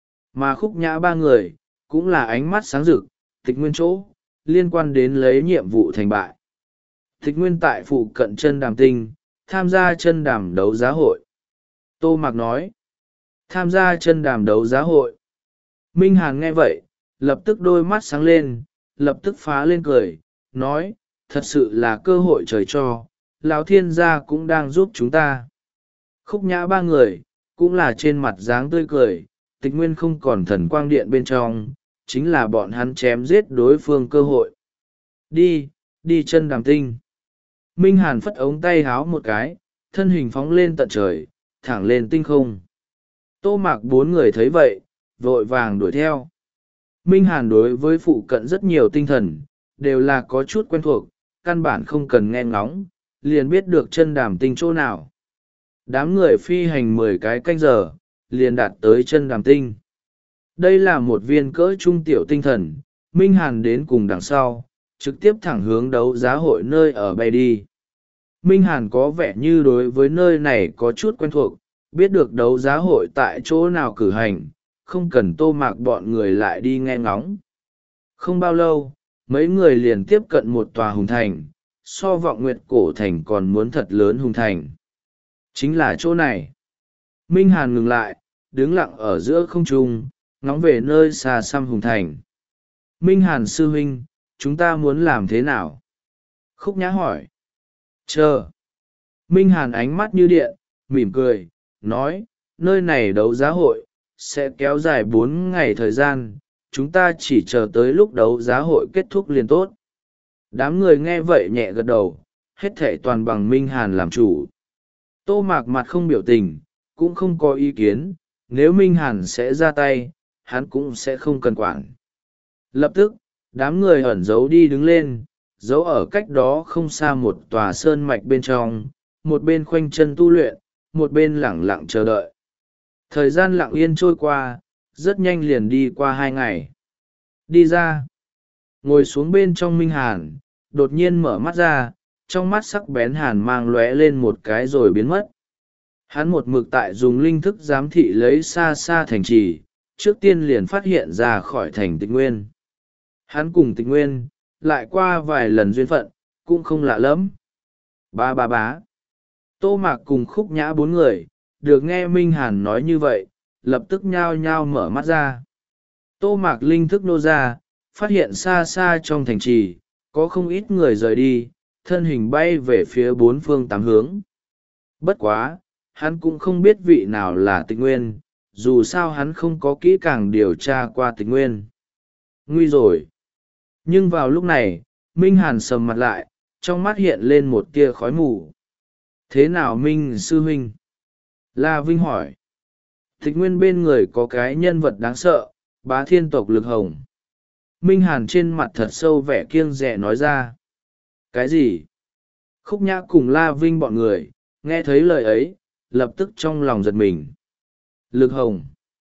Mà Khúc Nhã ba người, cũng là ánh mắt sáng rực, Tịch Nguyên chỗ, liên quan đến lấy nhiệm vụ thành bại. Tịch Nguyên tại phụ cận chân đàm tinh, tham gia chân đàm đấu giá hội. Tô Mạc nói, tham gia chân đàm đấu giá hội. Minh Hàn nghe vậy, lập tức đôi mắt sáng lên, lập tức phá lên cười, nói, thật sự là cơ hội trời cho, Lão Thiên gia cũng đang giúp chúng ta. Khúc Nhã ba người, cũng là trên mặt dáng tươi cười, Tịch Nguyên không còn thần quang điện bên trong, chính là bọn hắn chém giết đối phương cơ hội. Đi, đi chân đàm tinh. Minh Hàn phất ống tay háo một cái, thân hình phóng lên tận trời, thẳng lên tinh không. Tô Mạc bốn người thấy vậy, vội vàng đuổi theo. Minh Hàn đối với phụ cận rất nhiều tinh thần, đều là có chút quen thuộc, căn bản không cần nghe ngóng, liền biết được chân đàm tinh chỗ nào. Đám người phi hành mười cái canh giờ, liền đạt tới chân đàm tinh. Đây là một viên cỡ trung tiểu tinh thần, Minh Hàn đến cùng đằng sau, trực tiếp thẳng hướng đấu giá hội nơi ở bay đi. Minh Hàn có vẻ như đối với nơi này có chút quen thuộc, biết được đấu giá hội tại chỗ nào cử hành, không cần Tô Mạc bọn người lại đi nghe ngóng. Không bao lâu, mấy người liền tiếp cận một tòa hùng thành, so Vọng Nguyệt cổ thành còn muốn thật lớn hùng thành. Chính là chỗ này. Minh Hàn ngừng lại, đứng lặng ở giữa không trung, ngóng về nơi xa xăm hùng thành. Minh Hàn sư huynh, chúng ta muốn làm thế nào? Khúc Nhã hỏi. Chờ. Minh Hàn ánh mắt như điện, mỉm cười, nói, nơi này đấu giá hội, sẽ kéo dài bốn ngày thời gian, chúng ta chỉ chờ tới lúc đấu giá hội kết thúc liền tốt. Đám người nghe vậy nhẹ gật đầu, hết thảy toàn bằng Minh Hàn làm chủ. Tô Mạc mặt không biểu tình, cũng không có ý kiến, nếu Minh Hàn sẽ ra tay, hắn cũng sẽ không cần quản. Lập tức, đám người ẩn giấu đi đứng lên, giấu ở cách đó không xa một tòa sơn mạch bên trong, một bên khoanh chân tu luyện, một bên lẳng lặng chờ đợi. Thời gian lặng yên trôi qua, rất nhanh liền đi qua hai ngày. Đi ra, ngồi xuống bên trong Minh Hàn, đột nhiên mở mắt ra, trong mắt sắc bén hàn mang lóe lên một cái rồi biến mất. Hắn một mực tại dùng linh thức giám thị lấy xa xa thành trì, trước tiên liền phát hiện ra khỏi thành Tịch Nguyên. Hắn cùng Tịch Nguyên lại qua vài lần duyên phận, cũng không lạ lẫm. Ba ba bá. Tô Mạc cùng Khúc Nhã bốn người, được nghe Minh Hàn nói như vậy, lập tức nhao nhao mở mắt ra. Tô Mạc linh thức nô ra, phát hiện xa xa trong thành trì, có không ít người rời đi, thân hình bay về phía bốn phương tám hướng. Bất quá, hắn cũng không biết vị nào là Tịch Nguyên, dù sao hắn không có kỹ càng điều tra qua Tịch Nguyên. Nguy rồi. Nhưng vào lúc này, Minh Hàn sầm mặt lại, trong mắt hiện lên một tia khói mù. Thế nào Minh sư huynh? La Vinh hỏi. Tịch Nguyên bên người có cái nhân vật đáng sợ, bá thiên tộc Lực Hồng. Minh Hàn trên mặt thật sâu vẻ kiêng dè nói ra. Cái gì? Khúc Nhã cùng La Vinh bọn người, nghe thấy lời ấy, lập tức trong lòng giật mình. Lực Hồng.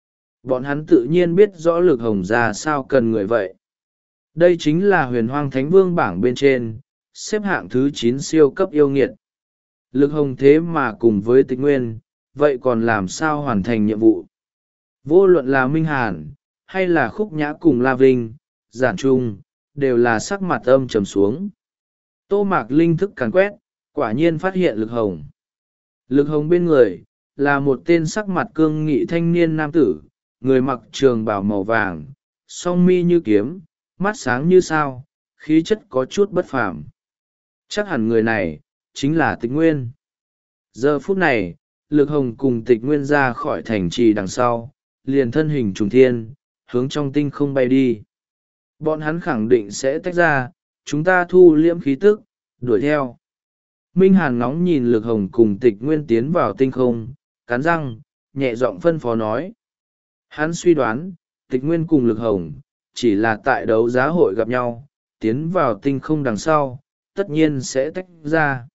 Bọn hắn tự nhiên biết rõ Lực Hồng ra sao cần người vậy. Đây chính là Huyền Hoang Thánh Vương bảng bên trên, xếp hạng thứ chín siêu cấp yêu nghiệt. Lực Hồng thế mà cùng với Tịch Nguyên, vậy còn làm sao hoàn thành nhiệm vụ? Vô luận là Minh Hàn, hay là Khúc Nhã cùng La Vinh, Giản Trung, đều là sắc mặt âm trầm xuống. Tô Mạc linh thức càn quét, quả nhiên phát hiện Lực Hồng. Lực Hồng bên người, là một tên sắc mặt cương nghị thanh niên nam tử, người mặc trường bào màu vàng, song mi như kiếm, mắt sáng như sao, khí chất có chút bất phàm. Chắc hẳn người này, chính là Tịch Nguyên. Giờ phút này, Lực Hồng cùng Tịch Nguyên ra khỏi thành trì đằng sau, liền thân hình trùng thiên, hướng trong tinh không bay đi. Bọn hắn khẳng định sẽ tách ra, chúng ta thu liễm khí tức, đuổi theo. Minh Hàn ngóng nhìn Lực Hồng cùng Tịch Nguyên tiến vào tinh không, cắn răng, nhẹ giọng phân phó nói. Hắn suy đoán, Tịch Nguyên cùng Lực Hồng, chỉ là tại đấu giá hội gặp nhau, tiến vào tinh không đằng sau, tất nhiên sẽ tách ra.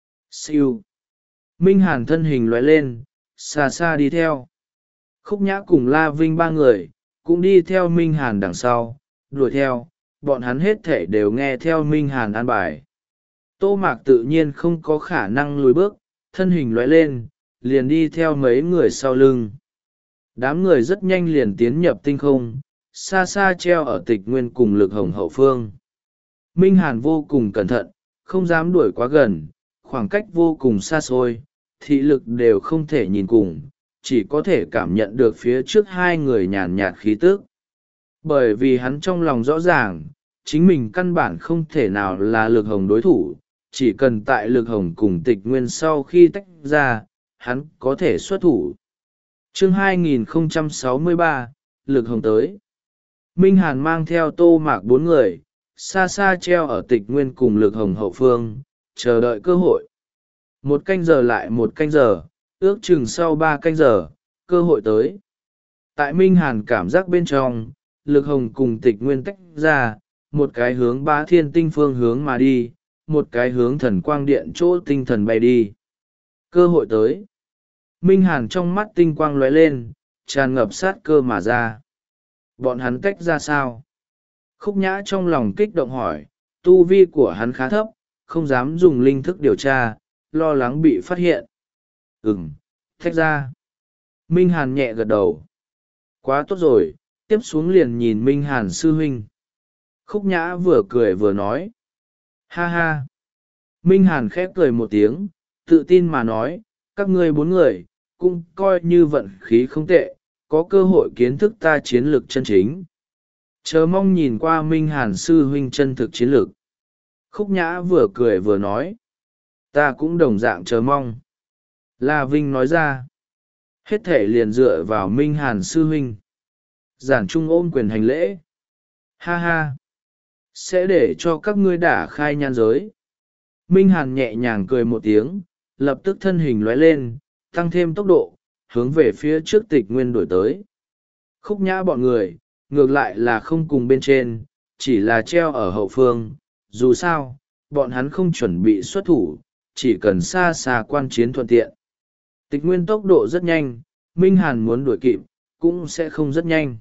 Siêu. Minh Hàn thân hình lóe lên, xa xa đi theo. Khúc Nhã cùng La Vinh ba người, cũng đi theo Minh Hàn đằng sau, đuổi theo, bọn hắn hết thể đều nghe theo Minh Hàn an bài. Tô Mạc tự nhiên không có khả năng lùi bước, thân hình lóe lên, liền đi theo mấy người sau lưng. Đám người rất nhanh liền tiến nhập tinh không, xa xa treo ở Tịch Nguyên cùng Lực Hồng hậu phương. Minh Hàn vô cùng cẩn thận, không dám đuổi quá gần, khoảng cách vô cùng xa xôi, thị lực đều không thể nhìn cùng, chỉ có thể cảm nhận được phía trước hai người nhàn nhạt khí tức. Bởi vì hắn trong lòng rõ ràng, chính mình căn bản không thể nào là Lực Hồng đối thủ, chỉ cần tại Lực Hồng cùng Tịch Nguyên sau khi tách ra, hắn có thể xuất thủ. Chương hai nghìn không trăm sáu mươi ba, Lực Hồng tới. Minh Hàn mang theo Tô Mạc bốn người, xa xa treo ở Tịch Nguyên cùng Lực Hồng hậu phương, chờ đợi cơ hội. Một canh giờ lại một canh giờ, ước chừng sau ba canh giờ, cơ hội tới. Tại Minh Hàn cảm giác bên trong, Lực Hồng cùng Tịch Nguyên tách ra, một cái hướng Bá Thiên Tinh phương hướng mà đi, một cái hướng Thần Quang Điện chỗ tinh thần bay đi. Cơ hội tới. Minh Hàn trong mắt tinh quang lóe lên, tràn ngập sát cơ mà ra. Bọn hắn tách ra sao? Khúc Nhã trong lòng kích động hỏi, tu vi của hắn khá thấp, không dám dùng linh thức điều tra, lo lắng bị phát hiện. Ừm, tách ra. Minh Hàn nhẹ gật đầu. Quá tốt rồi, tiếp xuống liền nhìn Minh Hàn sư huynh. Khúc Nhã vừa cười vừa nói. Ha ha. Minh Hàn khép cười một tiếng, tự tin mà nói, các ngươi bốn người, cũng coi như vận khí không tệ, có cơ hội kiến thức ta chiến lược chân chính. Chờ mong nhìn qua Minh Hàn sư huynh chân thực chiến lược. Khúc Nhã vừa cười vừa nói. Ta cũng đồng dạng chờ mong. La Vinh nói ra. Hết thể liền dựa vào Minh Hàn sư huynh. Giản Trung ôm quyền hành lễ. Ha ha. Sẽ để cho các ngươi đả khai nhan giới. Minh Hàn nhẹ nhàng cười một tiếng, lập tức thân hình lóe lên, tăng thêm tốc độ, hướng về phía trước Tịch Nguyên đổi tới. Khúc Nhã bọn người, ngược lại là không cùng bên trên, chỉ là treo ở hậu phương, dù sao, bọn hắn không chuẩn bị xuất thủ, chỉ cần xa xa quan chiến thuận tiện. Tịch Nguyên tốc độ rất nhanh, Minh Hàn muốn đuổi kịp, cũng sẽ không rất nhanh.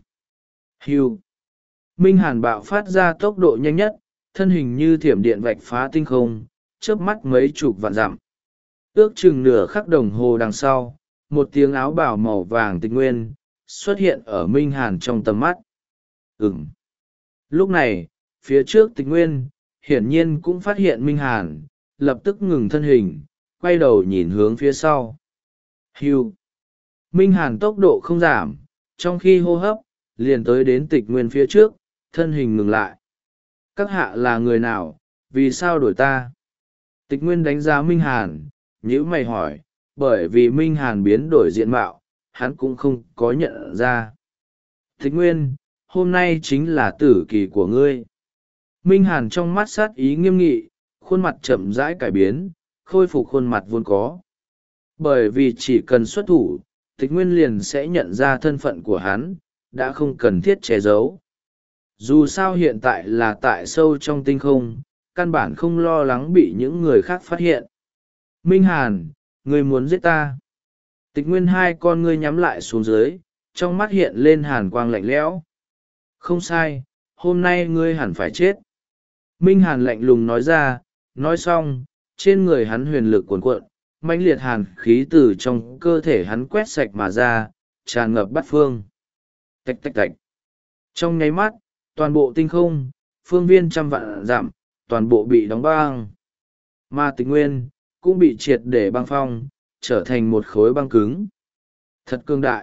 Hưu. Minh Hàn bạo phát ra tốc độ nhanh nhất, thân hình như thiểm điện vạch phá tinh không, chớp mắt mấy chục vạn dặm. Ước chừng nửa khắc đồng hồ đằng sau, một tiếng áo bào màu vàng Tịch Nguyên xuất hiện ở Minh Hàn trong tầm mắt. Ừm. Lúc này, phía trước Tịch Nguyên hiển nhiên cũng phát hiện Minh Hàn, lập tức ngừng thân hình, quay đầu nhìn hướng phía sau. Hưu. Minh Hàn tốc độ không giảm, trong khi hô hấp, liền tới đến Tịch Nguyên phía trước, thân hình ngừng lại. Các hạ là người nào, vì sao đuổi ta? Tịch Nguyên đánh giá Minh Hàn, nhíu mày hỏi, bởi vì Minh Hàn biến đổi diện mạo, hắn cũng không có nhận ra. Tịch Nguyên, hôm nay chính là tử kỳ của ngươi. Minh Hàn trong mắt sát ý nghiêm nghị, khuôn mặt chậm rãi cải biến, khôi phục khuôn mặt vốn có. Bởi vì chỉ cần xuất thủ, Tịch Nguyên liền sẽ nhận ra thân phận của hắn, đã không cần thiết che giấu. Dù sao hiện tại là tại sâu trong tinh không, căn bản không lo lắng bị những người khác phát hiện. Minh Hàn, ngươi muốn giết ta. Tịch Nguyên hai con ngươi nhắm lại xuống dưới, trong mắt hiện lên hàn quang lạnh lẽo. Không sai, hôm nay ngươi hẳn phải chết. Minh Hàn lạnh lùng nói ra, nói xong, trên người hắn huyền lực cuồn cuộn, mãnh liệt hàn khí từ trong cơ thể hắn quét sạch mà ra, tràn ngập bát phương. Tạch tạch tạch. Trong nháy mắt, toàn bộ tinh không, phương viên trăm vạn dặm, toàn bộ bị đóng băng. Mà Tịch Nguyên cũng bị triệt để băng phong, trở thành một khối băng cứng. Thật cương đại.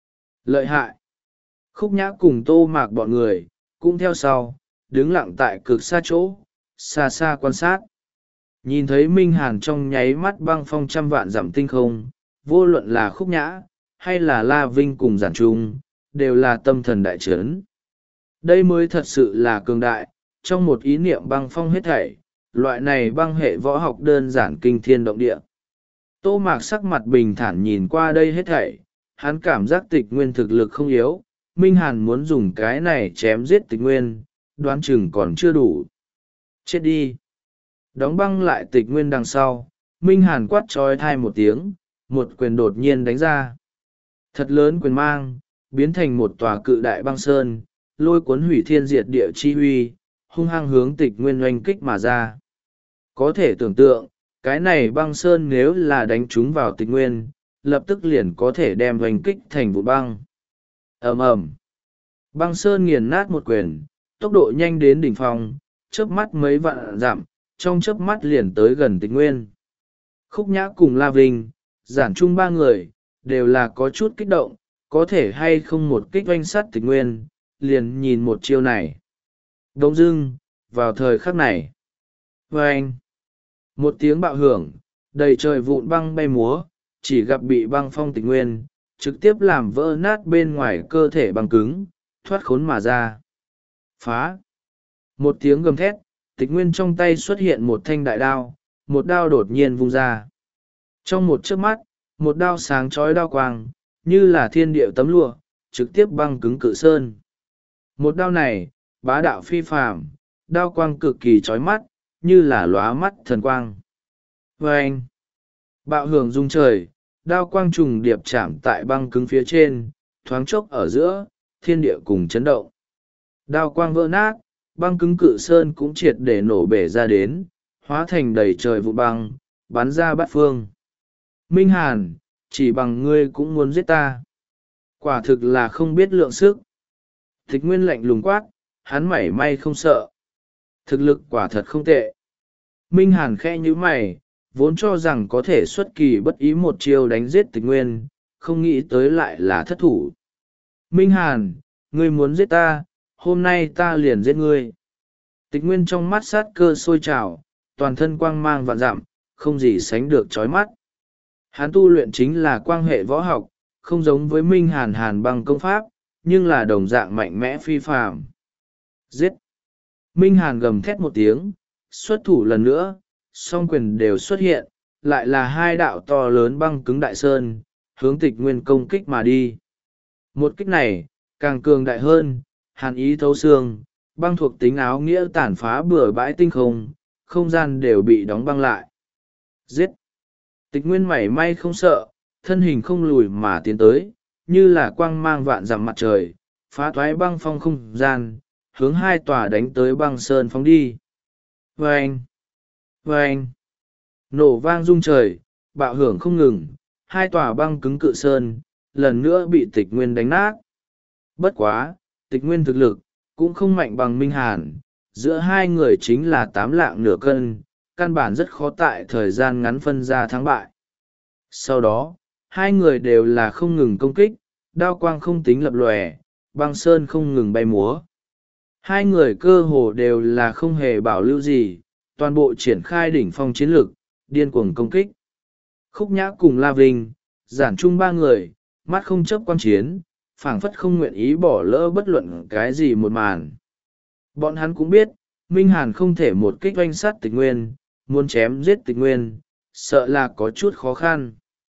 Lợi hại. Khúc Nhã cùng Tô Mạc bọn người, cũng theo sau, đứng lặng tại cực xa chỗ, xa xa quan sát. Nhìn thấy Minh Hàn trong nháy mắt băng phong trăm vạn dặm tinh không, vô luận là Khúc Nhã, hay là La Vinh cùng Giản Trung, đều là tâm thần đại chấn. Đây mới thật sự là cường đại, trong một ý niệm băng phong hết thảy, loại này băng hệ võ học đơn giản kinh thiên động địa. Tô Mạc sắc mặt bình thản nhìn qua đây hết thảy, hắn cảm giác Tịch Nguyên thực lực không yếu, Minh Hàn muốn dùng cái này chém giết Tịch Nguyên, đoán chừng còn chưa đủ. Chết đi. Đóng băng lại Tịch Nguyên đằng sau, Minh Hàn quát trói thai một tiếng, một quyền đột nhiên đánh ra. Thật lớn quyền mang, biến thành một tòa cự đại băng sơn, lôi cuốn hủy thiên diệt địa chi huy, hung hăng hướng Tịch Nguyên oanh kích mà ra. Có thể tưởng tượng, cái này băng sơn nếu là đánh trúng vào Tịch Nguyên, lập tức liền có thể đem oanh kích thành vụ băng. Ầm ầm. Băng sơn nghiền nát một quyền, tốc độ nhanh đến đỉnh phong, chớp mắt mấy vạn dặm, trong chớp mắt liền tới gần Tịch Nguyên. Khúc Nhã cùng La Vinh, Giản Trung ba người, đều là có chút kích động, có thể hay không một kích oanh sát Tịch Nguyên, liền nhìn một chiêu này. Đông dưng, vào thời khắc này. Vâng! Một tiếng bạo hưởng, đầy trời vụn băng bay múa, chỉ gặp bị băng phong Tịch Nguyên, trực tiếp làm vỡ nát bên ngoài cơ thể băng cứng, thoát khốn mà ra. Phá! Một tiếng gầm thét, Tịch Nguyên trong tay xuất hiện một thanh đại đao, một đao đột nhiên vung ra. Trong một chớp mắt, một đao sáng chói đao quang, như là thiên địa tấm lụa, trực tiếp băng cứng cự sơn. Một đao này, bá đạo phi phàm, đao quang cực kỳ chói mắt, như là lóa mắt thần quang. Vâng! Bạo hưởng rung trời, đao quang trùng điệp chạm tại băng cứng phía trên, thoáng chốc ở giữa, thiên địa cùng chấn động. Đao quang vỡ nát, băng cứng cự sơn cũng triệt để nổ bể ra đến, hóa thành đầy trời vụ băng, bắn ra bát phương. Minh Hàn, chỉ bằng ngươi cũng muốn giết ta. Quả thực là không biết lượng sức. Tịch Nguyên lạnh lùng quát, hắn mảy may không sợ. Thực lực quả thật không tệ. Minh Hàn khẽ nhíu mày, vốn cho rằng có thể xuất kỳ bất ý một chiêu đánh giết Tịch Nguyên, không nghĩ tới lại là thất thủ. Minh Hàn, ngươi muốn giết ta, hôm nay ta liền giết ngươi. Tịch Nguyên trong mắt sát cơ sôi trào, toàn thân quang mang vạn dặm, không gì sánh được chói mắt. Hắn tu luyện chính là quang hệ võ học, không giống với Minh Hàn Hàn băng công pháp, nhưng là đồng dạng mạnh mẽ phi phàm. Giết! Minh Hàn gầm thét một tiếng, xuất thủ lần nữa, song quyền đều xuất hiện, lại là hai đạo to lớn băng cứng đại sơn, hướng Tịch Nguyên công kích mà đi. Một kích này, càng cường đại hơn, hàn ý thấu xương, băng thuộc tính áo nghĩa tàn phá bừa bãi tinh không, không gian đều bị đóng băng lại. Giết! Tịch Nguyên mảy may không sợ, thân hình không lùi mà tiến tới, như là quang mang vạn dặm mặt trời, phá thoái băng phong không gian, hướng hai tòa đánh tới băng sơn phóng đi. Vâng! Vâng! Nổ vang rung trời, bạo hưởng không ngừng, hai tòa băng cứng cự sơn, lần nữa bị Tịch Nguyên đánh nát. Bất quá, Tịch Nguyên thực lực, cũng không mạnh bằng Minh Hàn, giữa hai người chính là tám lạng nửa cân, căn bản rất khó tại thời gian ngắn phân ra thắng bại. Sau đó, hai người đều là không ngừng công kích, đao quang không tính lập lòe, băng sơn không ngừng bay múa. Hai người cơ hồ đều là không hề bảo lưu gì, toàn bộ triển khai đỉnh phong chiến lực, điên cuồng công kích. Khúc Nhã cùng La Vinh, Giản Trung ba người, mắt không chấp quan chiến, phảng phất không nguyện ý bỏ lỡ bất luận cái gì một màn. Bọn hắn cũng biết, Minh Hàn không thể một kích oanh sát Tịch Nguyên, muốn chém giết Tịch Nguyên, sợ là có chút khó khăn.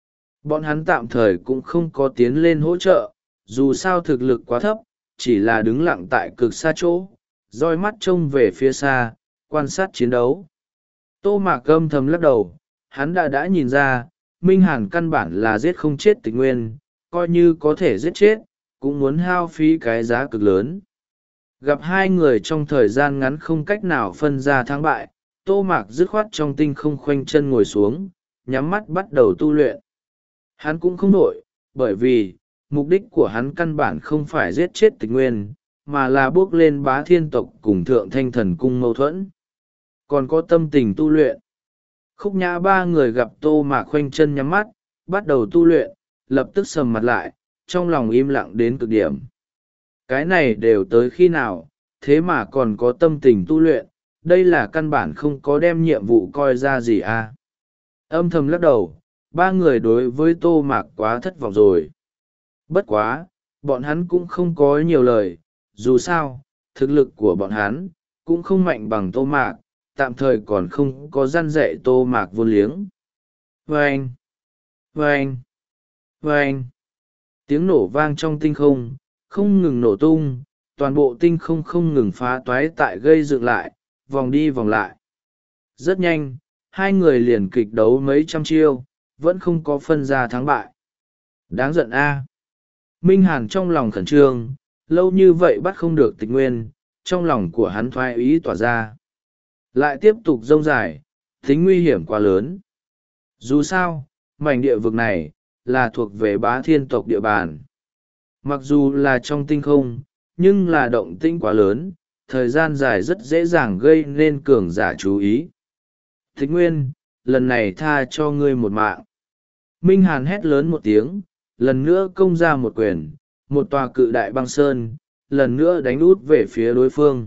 Bọn hắn tạm thời cũng không có tiến lên hỗ trợ, dù sao thực lực quá thấp, chỉ là đứng lặng tại cực xa chỗ, roi mắt trông về phía xa, quan sát chiến đấu. Tô Mạc âm thầm lắc đầu, hắn đã đã nhìn ra, Minh Hàn căn bản là giết không chết Tịch Nguyên, coi như có thể giết chết, cũng muốn hao phí cái giá cực lớn. Gặp hai người trong thời gian ngắn không cách nào phân ra thắng bại, Tô Mạc dứt khoát trong tinh không khoanh chân ngồi xuống, nhắm mắt bắt đầu tu luyện. Hắn cũng không nổi, bởi vì, mục đích của hắn căn bản không phải giết chết Tịch Nguyên, mà là bước lên Bá Thiên tộc cùng Thượng Thanh Thần Cung mâu thuẫn. Còn có tâm tình tu luyện. Khúc Nhã ba người gặp Tô Mạc khoanh chân nhắm mắt, bắt đầu tu luyện, lập tức sầm mặt lại, trong lòng im lặng đến cực điểm. Cái này đều tới khi nào, thế mà còn có tâm tình tu luyện, đây là căn bản không có đem nhiệm vụ coi ra gì à. Âm thầm lắc đầu, ba người đối với Tô Mạc quá thất vọng rồi. Bất quá, bọn hắn cũng không có nhiều lời, dù sao, thực lực của bọn hắn cũng không mạnh bằng Tô Mạc, tạm thời còn không có răn dạy Tô Mạc vô liếng. Vâng! Vâng! Vâng! Tiếng nổ vang trong tinh không, không ngừng nổ tung, toàn bộ tinh không không ngừng phá toái tại gây dựng lại, vòng đi vòng lại. Rất nhanh, hai người liền kịch đấu mấy trăm chiêu, vẫn không có phân ra thắng bại. Đáng giận a. Minh Hàn trong lòng khẩn trương, lâu như vậy bắt không được Tịch Nguyên, trong lòng của hắn thoái ý tỏa ra. Lại tiếp tục rông dài, tính nguy hiểm quá lớn. Dù sao, mảnh địa vực này, là thuộc về Bá Thiên tộc địa bàn. Mặc dù là trong tinh không, nhưng là động tĩnh quá lớn, thời gian dài rất dễ dàng gây nên cường giả chú ý. Tịch Nguyên, lần này tha cho ngươi một mạng. Minh Hàn hét lớn một tiếng, lần nữa công ra một quyền, một tòa cự đại băng sơn, lần nữa đánh út về phía đối phương.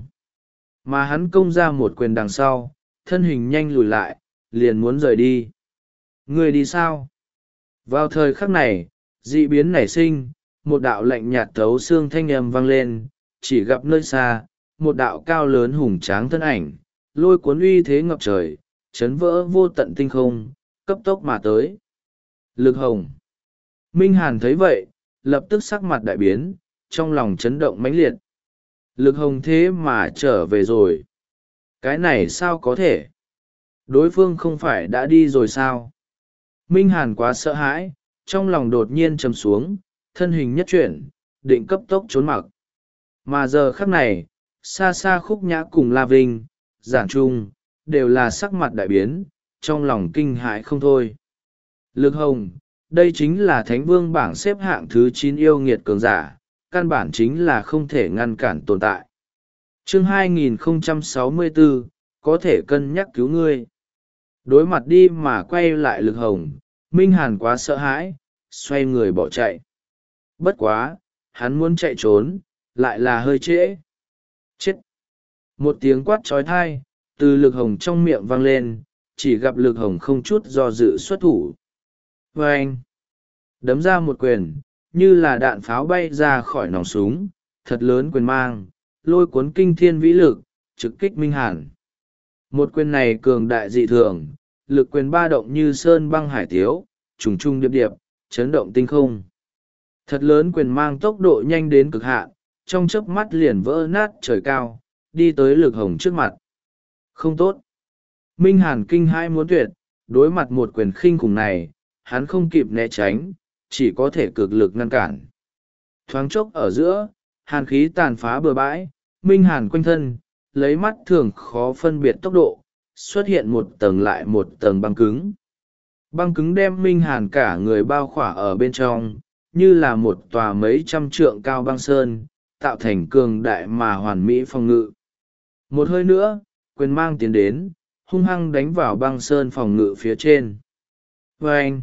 Mà hắn công ra một quyền đằng sau, thân hình nhanh lùi lại, liền muốn rời đi. Ngươi đi sao? Vào thời khắc này, dị biến nảy sinh, một đạo lạnh nhạt thấu xương thanh âm vang lên, chỉ gặp nơi xa, một đạo cao lớn hùng tráng thân ảnh, lôi cuốn uy thế ngập trời, chấn vỡ vô tận tinh không, cấp tốc mà tới. Lực Hồng. Minh Hàn thấy vậy, lập tức sắc mặt đại biến, trong lòng chấn động mãnh liệt. Lực Hồng thế mà trở về rồi. Cái này sao có thể? Đối phương không phải đã đi rồi sao? Minh Hàn quá sợ hãi, trong lòng đột nhiên trầm xuống, thân hình nhất chuyển, định cấp tốc trốn mặc. Mà giờ khắc này, xa xa Khúc Nhã cùng La Vinh, Giản Trung, đều là sắc mặt đại biến, trong lòng kinh hãi không thôi. Lực Hồng, đây chính là Thánh Vương bảng xếp hạng thứ chín yêu nghiệt cường giả, căn bản chính là không thể ngăn cản tồn tại. Chương hai nghìn không trăm sáu mươi bốn, có thể cân nhắc cứu ngươi. Đối mặt đi mà quay lại Lực Hồng, Minh Hàn quá sợ hãi, xoay người bỏ chạy. Bất quá, hắn muốn chạy trốn, lại là hơi trễ. Chết! Một tiếng quát trói thai, từ Lực Hồng trong miệng vang lên, chỉ gặp Lực Hồng không chút do dự xuất thủ. Và anh! Đấm ra một quyền, như là đạn pháo bay ra khỏi nòng súng, thật lớn quyền mang, lôi cuốn kinh thiên vĩ lực, trực kích Minh Hàn. Một quyền này cường đại dị thường, lực quyền ba động như sơn băng hải tiếu, trùng trùng điệp điệp, chấn động tinh không. Thật lớn quyền mang tốc độ nhanh đến cực hạn, trong chớp mắt liền vỡ nát trời cao, đi tới Lực Hồng trước mặt. Không tốt. Minh Hàn kinh hãi muốn tuyệt, đối mặt một quyền khinh khủng này, hắn không kịp né tránh, chỉ có thể cực lực ngăn cản. Thoáng chốc ở giữa, hàn khí tàn phá bừa bãi, Minh Hàn quanh thân, lấy mắt thường khó phân biệt tốc độ, xuất hiện một tầng lại một tầng băng cứng. Băng cứng đem Minh Hàn cả người bao khỏa ở bên trong, như là một tòa mấy trăm trượng cao băng sơn, tạo thành cường đại mà hoàn mỹ phòng ngự. Một hơi nữa, quyền mang tiến đến, hung hăng đánh vào băng sơn phòng ngự phía trên. Vâng!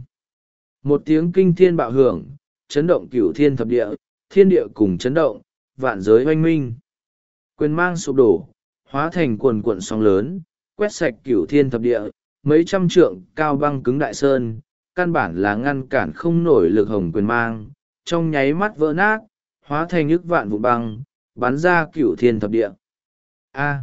Một tiếng kinh thiên bạo hưởng, chấn động cửu thiên thập địa, thiên địa cùng chấn động, vạn giới oanh minh. Quyền mang sụp đổ, hóa thành quần cuộn sóng lớn, quét sạch cửu thiên thập địa, mấy trăm trượng cao băng cứng đại sơn, căn bản là ngăn cản không nổi lực hồng quyền mang, trong nháy mắt vỡ nát, hóa thành ức vạn vụ băng, bắn ra cửu thiên thập địa. A!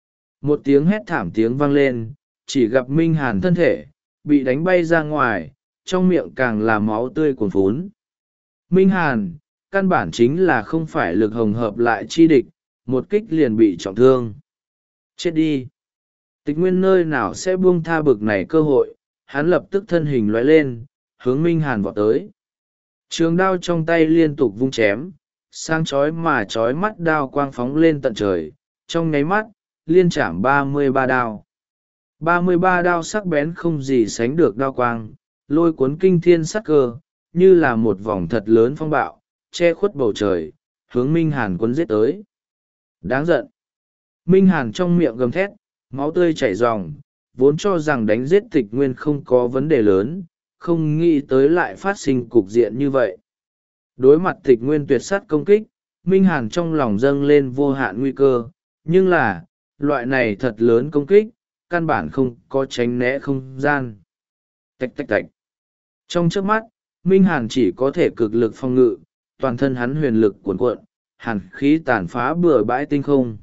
Một tiếng hét thảm tiếng vang lên, chỉ gặp Minh Hàn thân thể, bị đánh bay ra ngoài, trong miệng càng là máu tươi cuồn phún. Minh Hàn, căn bản chính là không phải lực hồng hợp lại chi địch, một kích liền bị trọng thương. Chết đi! Tịch Nguyên nơi nào sẽ buông tha bực này cơ hội, hắn lập tức thân hình lóe lên, hướng Minh Hàn vọt tới. Trường đao trong tay liên tục vung chém, sang chói mà chói mắt đao quang phóng lên tận trời, trong nháy mắt, liên chạm ba mươi ba đao. ba mươi ba đao sắc bén không gì sánh được đao quang, lôi cuốn kinh thiên sắc cơ, như là một vòng thật lớn phong bạo, che khuất bầu trời, hướng Minh Hàn cuốn giết tới. Đáng giận! Minh Hàn trong miệng gầm thét, máu tươi chảy ròng, vốn cho rằng đánh giết Tịch Nguyên không có vấn đề lớn, không nghĩ tới lại phát sinh cục diện như vậy. Đối mặt Tịch Nguyên tuyệt sát công kích, Minh Hàn trong lòng dâng lên vô hạn nguy cơ, nhưng là, loại này thật lớn công kích, căn bản không có tránh né không gian. Tạch tạch tạch. Trong trước mắt, Minh Hàn chỉ có thể cực lực phòng ngự, toàn thân hắn huyền lực cuồn cuộn, hàn khí tàn phá bừa bãi tinh không.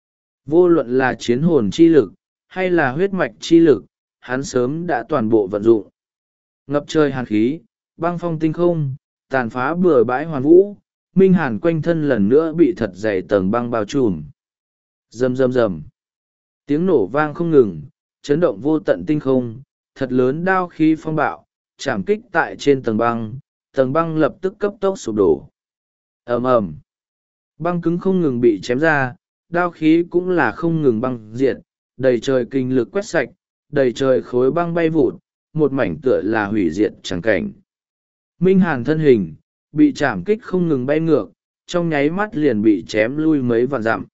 Vô luận là chiến hồn chi lực, hay là huyết mạch chi lực, hắn sớm đã toàn bộ vận dụng. Ngập trời hàn khí, băng phong tinh không, tàn phá bừa bãi hoàn vũ, Minh Hàn quanh thân lần nữa bị thật dày tầng băng bao trùm. Rầm rầm rầm. Tiếng nổ vang không ngừng, chấn động vô tận tinh không, thật lớn đao khí phong bạo, chạm kích tại trên tầng băng, tầng băng lập tức cấp tốc sụp đổ. Ầm ầm. Băng cứng không ngừng bị chém ra, đao khí cũng là không ngừng băng diệt, đầy trời kinh lực quét sạch, đầy trời khối băng bay vụt, một mảnh tựa là hủy diệt chẳng cảnh. Minh Hàn thân hình, bị chạm kích không ngừng bay ngược, trong nháy mắt liền bị chém lui mấy vạn dặm.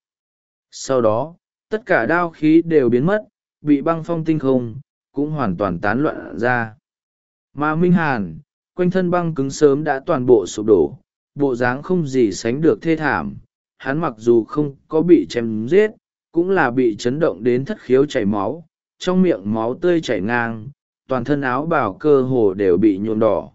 Sau đó, tất cả đao khí đều biến mất, bị băng phong tinh không, cũng hoàn toàn tán loạn ra. Mà Minh Hàn, quanh thân băng cứng sớm đã toàn bộ sụp đổ, bộ dáng không gì sánh được thê thảm. Hắn mặc dù không có bị chém giết, cũng là bị chấn động đến thất khiếu chảy máu, trong miệng máu tươi chảy ngang, toàn thân áo bào cơ hồ đều bị nhuộm đỏ.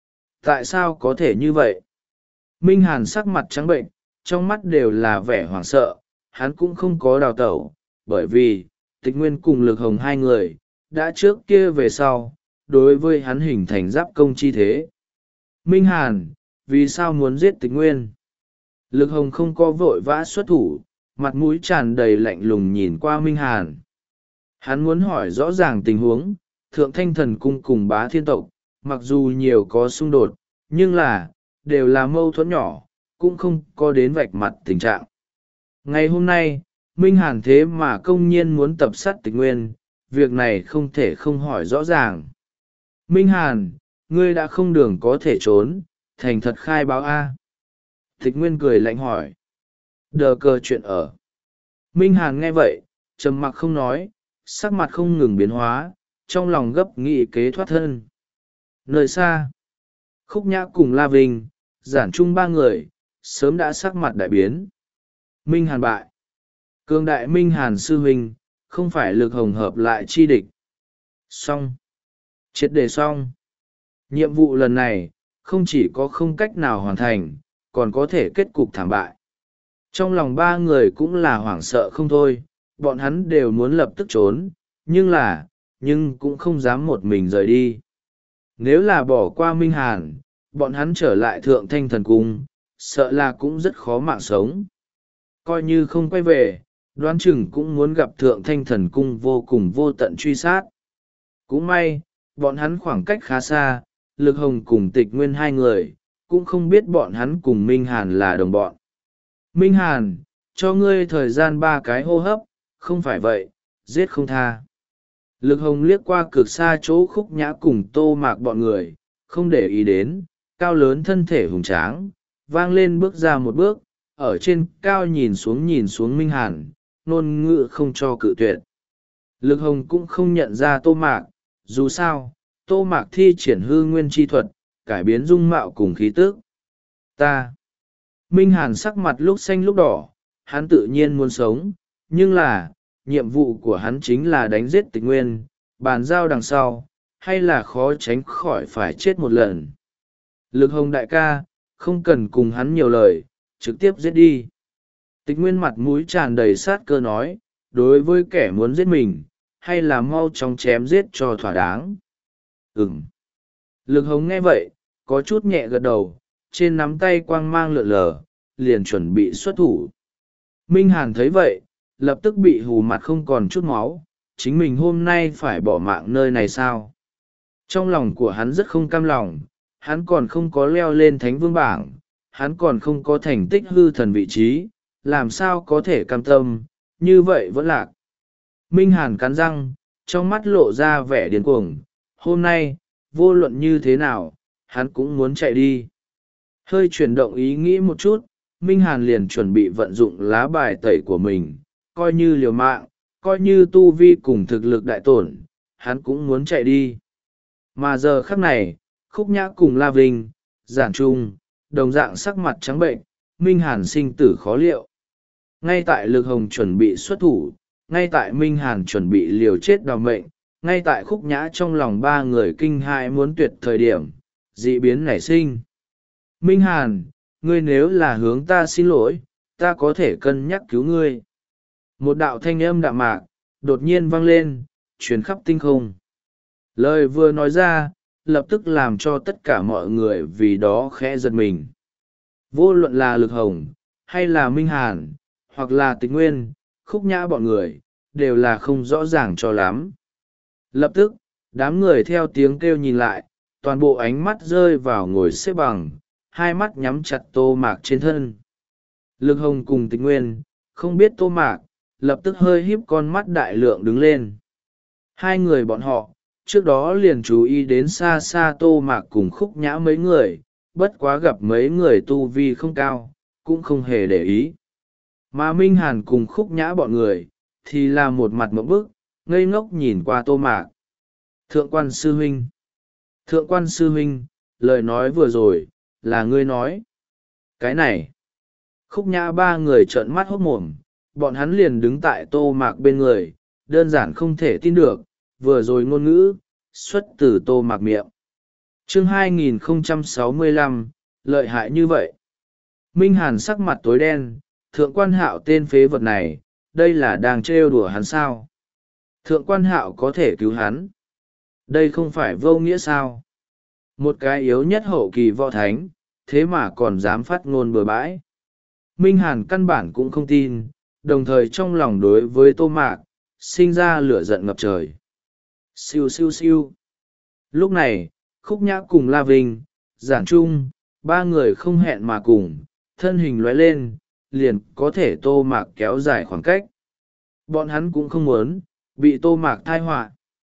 Tại sao có thể như vậy? Minh Hàn sắc mặt trắng bệnh, trong mắt đều là vẻ hoảng sợ, hắn cũng không có đào tẩu, bởi vì, Tịch Nguyên cùng Lực Hồng hai người, đã trước kia về sau, đối với hắn hình thành giáp công chi thế. Minh Hàn, vì sao muốn giết Tịch Nguyên? Lực Hồng không có vội vã xuất thủ, mặt mũi tràn đầy lạnh lùng nhìn qua Minh Hàn. Hắn muốn hỏi rõ ràng tình huống, Thượng Thanh Thần Cung cùng Bá Thiên Tộc, mặc dù nhiều có xung đột, nhưng là, đều là mâu thuẫn nhỏ, cũng không có đến vạch mặt tình trạng. Ngày hôm nay, Minh Hàn thế mà công nhiên muốn tập sát Tịch Nguyên, việc này không thể không hỏi rõ ràng. Minh Hàn, ngươi đã không đường có thể trốn, thành thật khai báo A. Tịch Nguyên cười lạnh hỏi. Đờ cờ chuyện ở. Minh Hàn nghe vậy, trầm mặc không nói, sắc mặt không ngừng biến hóa, trong lòng gấp nghị kế thoát thân. Nơi xa, Khúc Nhã cùng La Vinh, Giản Trung ba người, sớm đã sắc mặt đại biến. Minh Hàn bại. Cương đại Minh Hàn sư huynh, không phải Lực Hồng hợp lại chi địch. Xong. Triệt đề xong. Nhiệm vụ lần này, không chỉ có không cách nào hoàn thành, còn có thể kết cục thảm bại. Trong lòng ba người cũng là hoảng sợ không thôi, bọn hắn đều muốn lập tức trốn, nhưng là, nhưng cũng không dám một mình rời đi. Nếu là bỏ qua Minh Hàn, bọn hắn trở lại Thượng Thanh Thần Cung, sợ là cũng rất khó mạng sống. Coi như không quay về, đoán chừng cũng muốn gặp Thượng Thanh Thần Cung vô cùng vô tận truy sát. Cũng may, bọn hắn khoảng cách khá xa, Lực Hồng cùng Tịch Nguyên hai người, cũng không biết bọn hắn cùng Minh Hàn là đồng bọn. Minh Hàn, cho ngươi thời gian ba cái hô hấp, không phải vậy, giết không tha. Lực Hồng liếc qua cực xa chỗ Khúc Nhã cùng Tô Mạc bọn người, không để ý đến, cao lớn thân thể hùng tráng, vang lên bước ra một bước, ở trên cao nhìn xuống nhìn xuống Minh Hàn, ngôn ngữ không cho cự tuyệt. Lực hồng cũng không nhận ra tô mạc, dù sao tô mạc thi triển hư nguyên chi thuật, cải biến dung mạo cùng khí tước. Ta Minh Hàn sắc mặt lúc xanh lúc đỏ, hắn tự nhiên muốn sống, nhưng là, nhiệm vụ của hắn chính là đánh giết Tịch Nguyên, bàn giao đằng sau, hay là khó tránh khỏi phải chết một lần. Lực hồng đại ca, không cần cùng hắn nhiều lời, trực tiếp giết đi. Tịch Nguyên mặt mũi tràn đầy sát cơ nói, đối với kẻ muốn giết mình, hay là mau chóng chém giết cho thỏa đáng. Ừm. Lực hồng nghe vậy, có chút nhẹ gật đầu, trên nắm tay quang mang lượn lờ, liền chuẩn bị xuất thủ. Minh Hàn thấy vậy, lập tức bị hù mặt không còn chút máu, chính mình hôm nay phải bỏ mạng nơi này sao? Trong lòng của hắn rất không cam lòng, hắn còn không có leo lên thánh vương bảng, hắn còn không có thành tích hư thần vị trí, làm sao có thể cam tâm, như vậy vẫn lạc. Minh Hàn cắn răng, trong mắt lộ ra vẻ điên cuồng, hôm nay, vô luận như thế nào, hắn cũng muốn chạy đi. Hơi chuyển động ý nghĩ một chút, Minh Hàn liền chuẩn bị vận dụng lá bài tẩy của mình, coi như liều mạng, coi như tu vi cùng thực lực đại tổn, hắn cũng muốn chạy đi. Mà giờ khắc này, Khúc Nhã cùng La Vinh, Giản Trung, đồng dạng sắc mặt trắng bệnh, Minh Hàn sinh tử khó liệu. Ngay tại Lực Hồng chuẩn bị xuất thủ, ngay tại Minh Hàn chuẩn bị liều chết đào mệnh, ngay tại Khúc Nhã trong lòng ba người kinh hãi muốn tuyệt thời điểm, dị biến nảy sinh. Minh Hàn, ngươi nếu là hướng ta xin lỗi, ta có thể cân nhắc cứu ngươi. Một đạo thanh âm đạm mạc, đột nhiên vang lên, truyền khắp tinh không. Lời vừa nói ra, lập tức làm cho tất cả mọi người vì đó khẽ giật mình. Vô luận là Lực Hồng, hay là Minh Hàn, hoặc là Tịch Nguyên, Khúc Nhã bọn người, đều là không rõ ràng cho lắm. Lập tức, đám người theo tiếng kêu nhìn lại, toàn bộ ánh mắt rơi vào ngồi xếp bằng, hai mắt nhắm chặt Tô Mạc trên thân. Lực Hồng cùng Tịch Nguyên, không biết Tô Mạc, lập tức hơi híp con mắt đại lượng đứng lên. Hai người bọn họ, trước đó liền chú ý đến xa xa Tô Mạc cùng Khúc Nhã mấy người, bất quá gặp mấy người tu vi không cao, cũng không hề để ý. Mà Minh Hàn cùng Khúc Nhã bọn người, thì là một mặt mộng bức, ngây ngốc nhìn qua Tô Mạc. Thượng quan sư huynh. Thượng quan sư huynh, lời nói vừa rồi, là ngươi nói. Cái này. Khúc Nhã ba người trợn mắt hốt mồm, bọn hắn liền đứng tại Tô Mạc bên người, đơn giản không thể tin được, vừa rồi ngôn ngữ, xuất từ Tô Mạc miệng. Chương hai nghìn không trăm sáu mươi lăm, lợi hại như vậy. Minh Hàn sắc mặt tối đen, thượng quan hạo tên phế vật này, đây là đang trêu đùa hắn sao? Thượng quan hạo có thể cứu hắn. Đây không phải vô nghĩa sao? Một cái yếu nhất hậu kỳ võ thánh, thế mà còn dám phát ngôn bừa bãi. Minh Hàn căn bản cũng không tin, đồng thời trong lòng đối với Tô Mạc, sinh ra lửa giận ngập trời. Siêu siêu siêu. Lúc này, Khúc Nhã cùng La Vinh, Giản Trung, ba người không hẹn mà cùng, thân hình lóe lên, liền có thể Tô Mạc kéo dài khoảng cách. Bọn hắn cũng không muốn, bị Tô Mạc thai họa.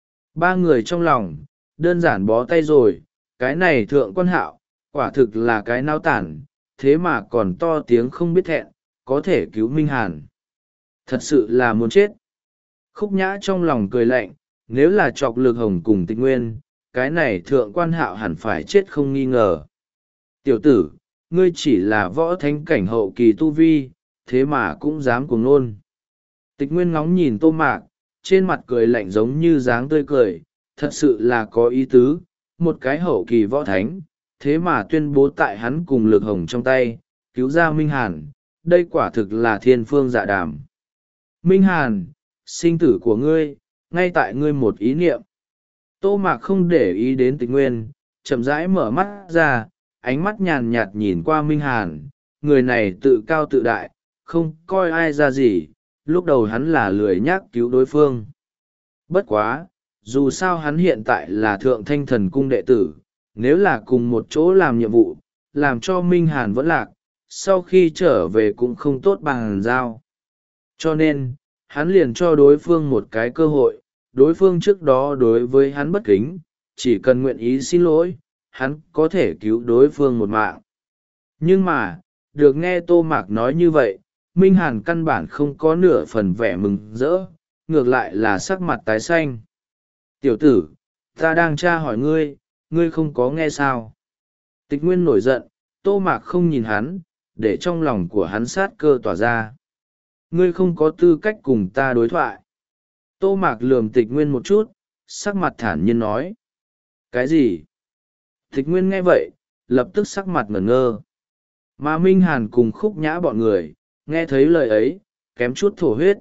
Ba người trong lòng, đơn giản bó tay rồi, cái này thượng quan hạo, quả thực là cái nao tản, thế mà còn to tiếng không biết thẹn, có thể cứu Minh Hàn. Thật sự là muốn chết. Khúc Nhã trong lòng cười lạnh, nếu là chọc Lực Hồng cùng Tịch Nguyên, cái này thượng quan hạo hẳn phải chết không nghi ngờ. Tiểu tử, ngươi chỉ là võ thánh cảnh hậu kỳ tu vi, thế mà cũng dám cuồng ngôn. Tịch Nguyên ngóng nhìn Tô Mạc, trên mặt cười lạnh giống như dáng tươi cười, thật sự là có ý tứ, một cái hậu kỳ võ thánh, thế mà tuyên bố tại hắn cùng Lực Hồng trong tay, cứu ra Minh Hàn, đây quả thực là thiên phương dạ đàm. Minh Hàn, sinh tử của ngươi, ngay tại ngươi một ý niệm. Tô Mạc không để ý đến Tịch Nguyên, chậm rãi mở mắt ra, ánh mắt nhàn nhạt nhìn qua Minh Hàn, người này tự cao tự đại, không coi ai ra gì, lúc đầu hắn là lười nhác cứu đối phương. Bất quá, dù sao hắn hiện tại là thượng thanh thần cung đệ tử, nếu là cùng một chỗ làm nhiệm vụ, làm cho Minh Hàn vẫn lạc, sau khi trở về cũng không tốt bằng giao. Cho nên, hắn liền cho đối phương một cái cơ hội, đối phương trước đó đối với hắn bất kính, chỉ cần nguyện ý xin lỗi, hắn có thể cứu đối phương một mạng. Nhưng mà, được nghe Tô Mạc nói như vậy, Minh Hàn căn bản không có nửa phần vẻ mừng rỡ, ngược lại là sắc mặt tái xanh. Tiểu tử, ta đang tra hỏi ngươi, ngươi không có nghe sao? Tịch Nguyên nổi giận, Tô Mạc không nhìn hắn, để trong lòng của hắn sát cơ tỏa ra. Ngươi không có tư cách cùng ta đối thoại. Tô Mạc lườm Tịch Nguyên một chút, sắc mặt thản nhiên nói. Cái gì? Tịch Nguyên nghe vậy, lập tức sắc mặt ngẩn ngơ. Mà Minh Hàn cùng Khúc Nhã bọn người, nghe thấy lời ấy, kém chút thổ huyết.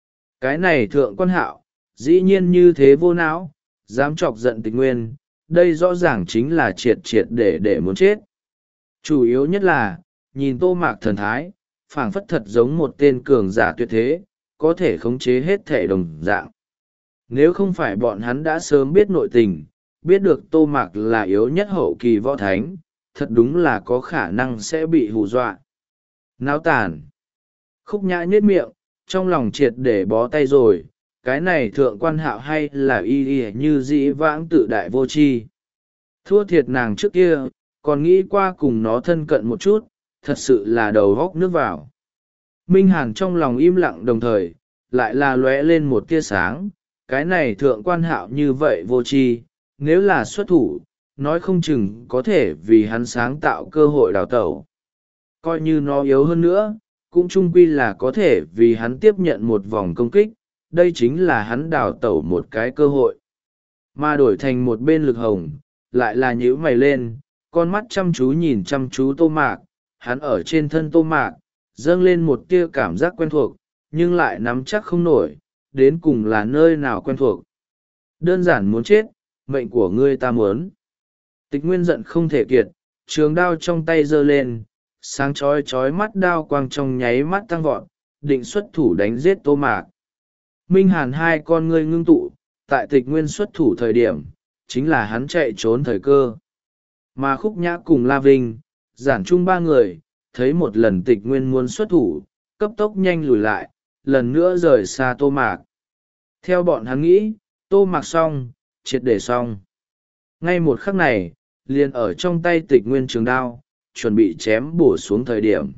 Cái này thượng quan hạo, dĩ nhiên như thế vô não, dám chọc giận Tịch Nguyên, đây rõ ràng chính là triệt triệt để để muốn chết. Chủ yếu nhất là, nhìn Tô Mạc thần thái, phảng phất thật giống một tên cường giả tuyệt thế, có thể khống chế hết thể đồng dạng. Nếu không phải bọn hắn đã sớm biết nội tình, biết được Tô Mạc là yếu nhất hậu kỳ võ thánh, thật đúng là có khả năng sẽ bị hù dọa. Náo tàn. Khúc Nhã nhếch miệng, trong lòng triệt để bó tay rồi, cái này thượng quan hạo hay là y y như dĩ vãng tự đại vô tri. Thua thiệt nàng trước kia, còn nghĩ qua cùng nó thân cận một chút, thật sự là đầu góc nước vào. Minh Hàn trong lòng im lặng đồng thời, lại là lóe lên một tia sáng, cái này thượng quan hạo như vậy vô tri, nếu là xuất thủ, nói không chừng có thể vì hắn sáng tạo cơ hội đào tẩu. Coi như nó yếu hơn nữa, cũng chung quy là có thể vì hắn tiếp nhận một vòng công kích, đây chính là hắn đào tẩu một cái cơ hội. Mà đổi thành một bên Lực Hồng, lại là nhíu mày lên, con mắt chăm chú nhìn chăm chú Tô Mạc, hắn ở trên thân Tô Mạc, dâng lên một tia cảm giác quen thuộc, nhưng lại nắm chắc không nổi, đến cùng là nơi nào quen thuộc. Đơn giản muốn chết, mệnh của ngươi ta muốn. Tịch Nguyên giận không thể kiệt, trường đao trong tay giơ lên, sáng chói chói mắt đao quang trong nháy mắt tăng vọt, định xuất thủ đánh giết Tô Mạc. Minh Hàn hai con ngươi ngưng tụ, tại Tịch Nguyên xuất thủ thời điểm, chính là hắn chạy trốn thời cơ. Mà Khúc Nhã cùng La Vinh, Giản Trung ba người, thấy một lần Tịch Nguyên muốn xuất thủ, cấp tốc nhanh lùi lại, lần nữa rời xa Tô Mạc. Theo bọn hắn nghĩ, Tô Mạc xong, triệt để xong. Ngay một khắc này, liền ở trong tay Tịch Nguyên trường đao, chuẩn bị chém bổ xuống thời điểm.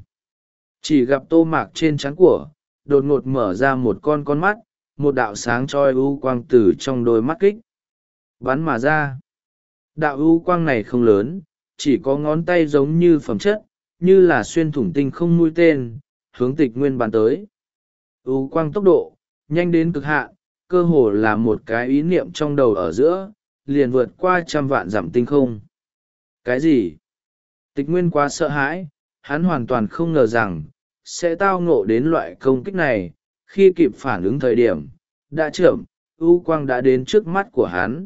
Chỉ gặp Tô Mạc trên trán của, đột ngột mở ra một con con mắt, một đạo sáng chói u quang từ trong đôi mắt kích bắn mà ra. Đạo u quang này không lớn, chỉ có ngón tay giống như phẩm chất, như là xuyên thủng tinh không mũi tên, hướng Tịch Nguyên bắn tới. U quang tốc độ, nhanh đến cực hạn, cơ hồ là một cái ý niệm trong đầu ở giữa, liền vượt qua trăm vạn dặm tinh không. Cái gì? Tịch Nguyên quá sợ hãi, hắn hoàn toàn không ngờ rằng, sẽ tao ngộ đến loại công kích này, khi kịp phản ứng thời điểm, đã chậm, u quang đã đến trước mắt của hắn.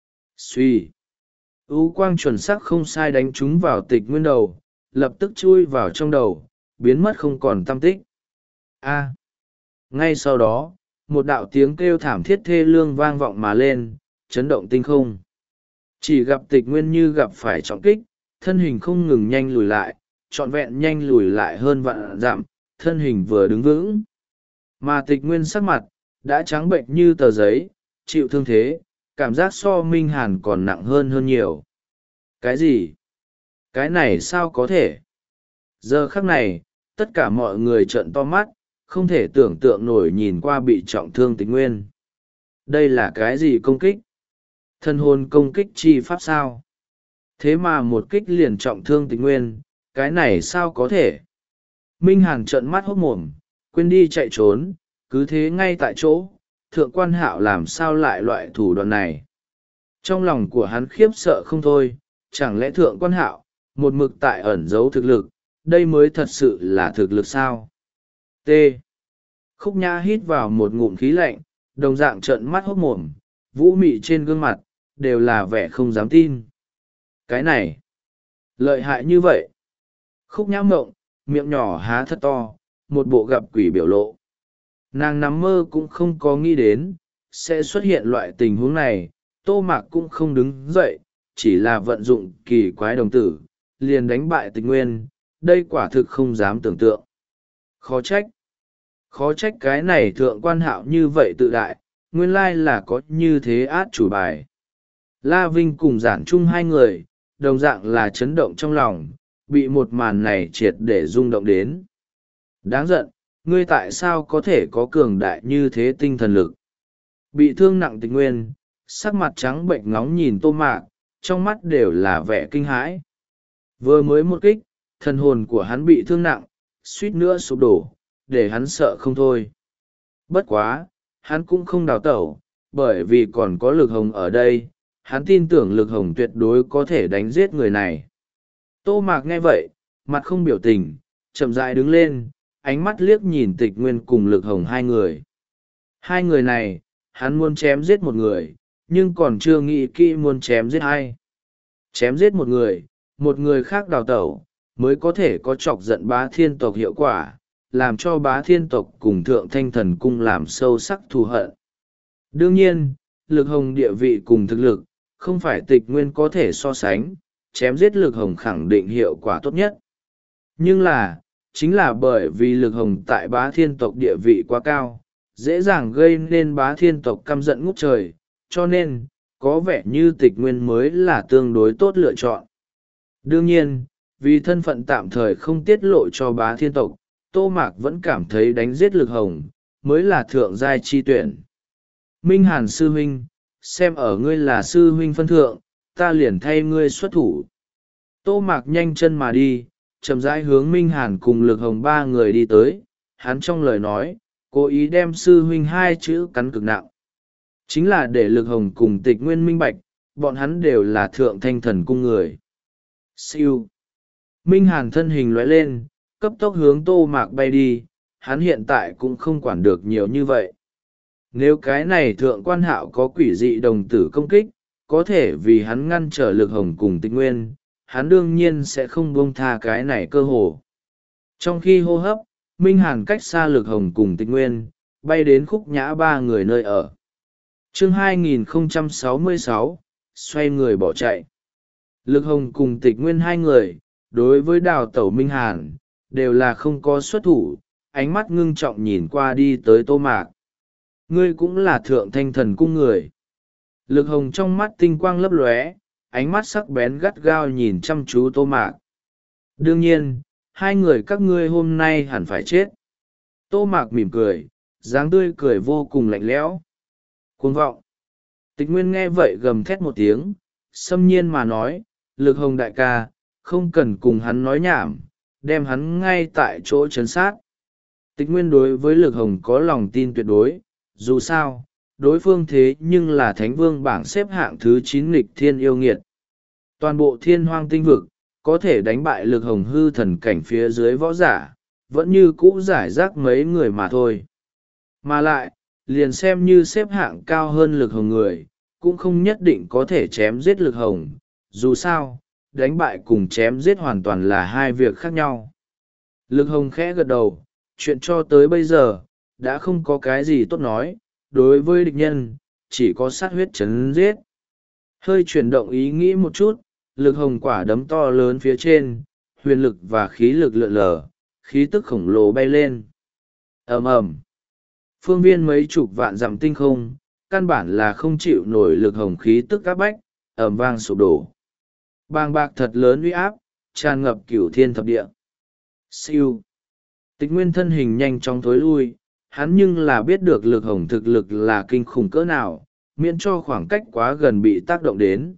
Xuy! U quang chuẩn xác không sai đánh trúng vào Tịch Nguyên đầu, lập tức chui vào trong đầu, biến mất không còn tăm tích. A! Ngay sau đó, một đạo tiếng kêu thảm thiết thê lương vang vọng mà lên, chấn động tinh không. Chỉ gặp Tịch Nguyên như gặp phải trọng kích, thân hình không ngừng nhanh lùi lại, trọn vẹn nhanh lùi lại hơn vạn dặm, thân hình vừa đứng vững. Mà Tịch Nguyên sắc mặt, đã trắng bệnh như tờ giấy, chịu thương thế, cảm giác so Minh Hàn còn nặng hơn hơn nhiều. Cái gì? Cái này sao có thể? Giờ khắc này, tất cả mọi người trợn to mắt, không thể tưởng tượng nổi nhìn qua bị trọng thương Tịch Nguyên. Đây là cái gì công kích? Thân hồn công kích chi pháp sao? Thế mà một kích liền trọng thương Tịch Nguyên, cái này sao có thể? Minh Hàn trợn mắt hốt mồm, quên đi chạy trốn, cứ thế ngay tại chỗ, thượng quan hạo làm sao lại loại thủ đoạn này? Trong lòng của hắn khiếp sợ không thôi, chẳng lẽ thượng quan hạo, một mực tại ẩn giấu thực lực, đây mới thật sự là thực lực sao? T. Khúc Nhã hít vào một ngụm khí lạnh, đồng dạng trợn mắt hốt mồm, vũ mị trên gương mặt, đều là vẻ không dám tin. Cái này, lợi hại như vậy. Khúc Nhã mộng, miệng nhỏ há thật to, một bộ gặp quỷ biểu lộ. Nàng nằm mơ cũng không có nghĩ đến, sẽ xuất hiện loại tình huống này, Tô Mạc cũng không đứng dậy, chỉ là vận dụng kỳ quái đồng tử, liền đánh bại Tịch Nguyên, đây quả thực không dám tưởng tượng. Khó trách. Khó trách cái này thượng quan hạo như vậy tự đại, nguyên lai là có như thế át chủ bài. La Vinh cùng Giản Trung hai người, đồng dạng là chấn động trong lòng, bị một màn này triệt để rung động đến. Đáng giận, ngươi tại sao có thể có cường đại như thế tinh thần lực? Bị thương nặng Tịch Nguyên, sắc mặt trắng bệnh ngóng nhìn Tô Mạc, trong mắt đều là vẻ kinh hãi. Vừa mới một kích, thần hồn của hắn bị thương nặng, suýt nữa sụp đổ, để hắn sợ không thôi. Bất quá, hắn cũng không đào tẩu, bởi vì còn có Lực Hồng ở đây, hắn tin tưởng Lực Hồng tuyệt đối có thể đánh giết người này. Tô Mạc nghe vậy, mặt không biểu tình, chậm rãi đứng lên, ánh mắt liếc nhìn Tịch Nguyên cùng Lực Hồng hai người. Hai người này, hắn muốn chém giết một người, nhưng còn chưa nghĩ kỹ muốn chém giết hai. Chém giết một người, một người khác đào tẩu, mới có thể có chọc giận Bá Thiên tộc hiệu quả, làm cho Bá Thiên tộc cùng Thượng Thanh Thần Cung làm sâu sắc thù hận. Đương nhiên, Lực Hồng địa vị cùng thực lực, không phải Tịch Nguyên có thể so sánh, chém giết Lực Hồng khẳng định hiệu quả tốt nhất. Nhưng là, chính là bởi vì Lực Hồng tại Bá Thiên tộc địa vị quá cao, dễ dàng gây nên Bá Thiên tộc căm giận ngút trời, cho nên, có vẻ như Tịch Nguyên mới là tương đối tốt lựa chọn. Đương nhiên, vì thân phận tạm thời không tiết lộ cho Bá Thiên tộc, Tô Mạc vẫn cảm thấy đánh giết Lực Hồng, mới là thượng giai chi tuyển. Minh Hàn sư huynh, xem ở ngươi là sư huynh phân thượng, ta liền thay ngươi xuất thủ. Tô Mạc nhanh chân mà đi, chậm rãi hướng Minh Hàn cùng Lực Hồng ba người đi tới, hắn trong lời nói, cố ý đem sư huynh hai chữ cắn cực nặng. Chính là để Lực Hồng cùng Tịch Nguyên minh bạch, bọn hắn đều là Thượng Thanh Thần Cung người. Siêu. Minh Hàn thân hình lóe lên, cấp tốc hướng Tô Mạc bay đi, hắn hiện tại cũng không quản được nhiều như vậy. Nếu cái này Thượng Quan Hạo có quỷ dị đồng tử công kích, có thể vì hắn ngăn trở Lực Hồng cùng Tịch Nguyên, hắn đương nhiên sẽ không buông tha cái này cơ hồ. Trong khi hô hấp, Minh Hàn cách xa Lực Hồng cùng Tịch Nguyên, bay đến Khúc Nhã ba người nơi ở. Chương hai nghìn không trăm sáu mươi sáu, xoay người bỏ chạy. Lực Hồng cùng Tịch Nguyên hai người, đối với đào tẩu Minh Hàn, đều là không có xuất thủ, ánh mắt ngưng trọng nhìn qua đi tới Tô Mạc. Ngươi cũng là Thượng Thanh Thần Cung người. Lực Hồng trong mắt tinh quang lấp lóe, ánh mắt sắc bén gắt gao nhìn chăm chú Tô Mạc. Đương nhiên, hai người các ngươi hôm nay hẳn phải chết. Tô Mạc mỉm cười, dáng tươi cười vô cùng lạnh lẽo. Cuồng vọng. Tịch Nguyên nghe vậy gầm thét một tiếng, xâm nhiên mà nói, Lực Hồng đại ca, không cần cùng hắn nói nhảm, đem hắn ngay tại chỗ trấn sát. Tịch Nguyên đối với Lực Hồng có lòng tin tuyệt đối, dù sao, đối phương thế nhưng là Thánh Vương bảng xếp hạng thứ chín nghịch thiên yêu nghiệt. Toàn bộ Thiên Hoang tinh vực, có thể đánh bại Lực Hồng hư thần cảnh phía dưới võ giả, vẫn như cũ giải rác mấy người mà thôi. Mà lại, liền xem như xếp hạng cao hơn Lực Hồng người, cũng không nhất định có thể chém giết Lực Hồng, dù sao, đánh bại cùng chém giết hoàn toàn là hai việc khác nhau. Lực Hồng khẽ gật đầu, chuyện cho tới bây giờ, đã không có cái gì tốt nói, đối với địch nhân, chỉ có sát huyết chấn giết. Hơi chuyển động ý nghĩ một chút, Lực Hồng quả đấm to lớn phía trên, huyền lực và khí lực lượn lờ, khí tức khổng lồ bay lên. Ầm ầm. Phương viên mấy chục vạn dặm tinh không, căn bản là không chịu nổi Lực Hồng khí tức áp bách, ầm vang sụp đổ. Bàng bạc thật lớn uy áp, tràn ngập cửu thiên thập địa. Siêu. Tịch Nguyên thân hình nhanh chóng thối lui, hắn nhưng là biết được Lực Hồng thực lực là kinh khủng cỡ nào, miễn cho khoảng cách quá gần bị tác động đến.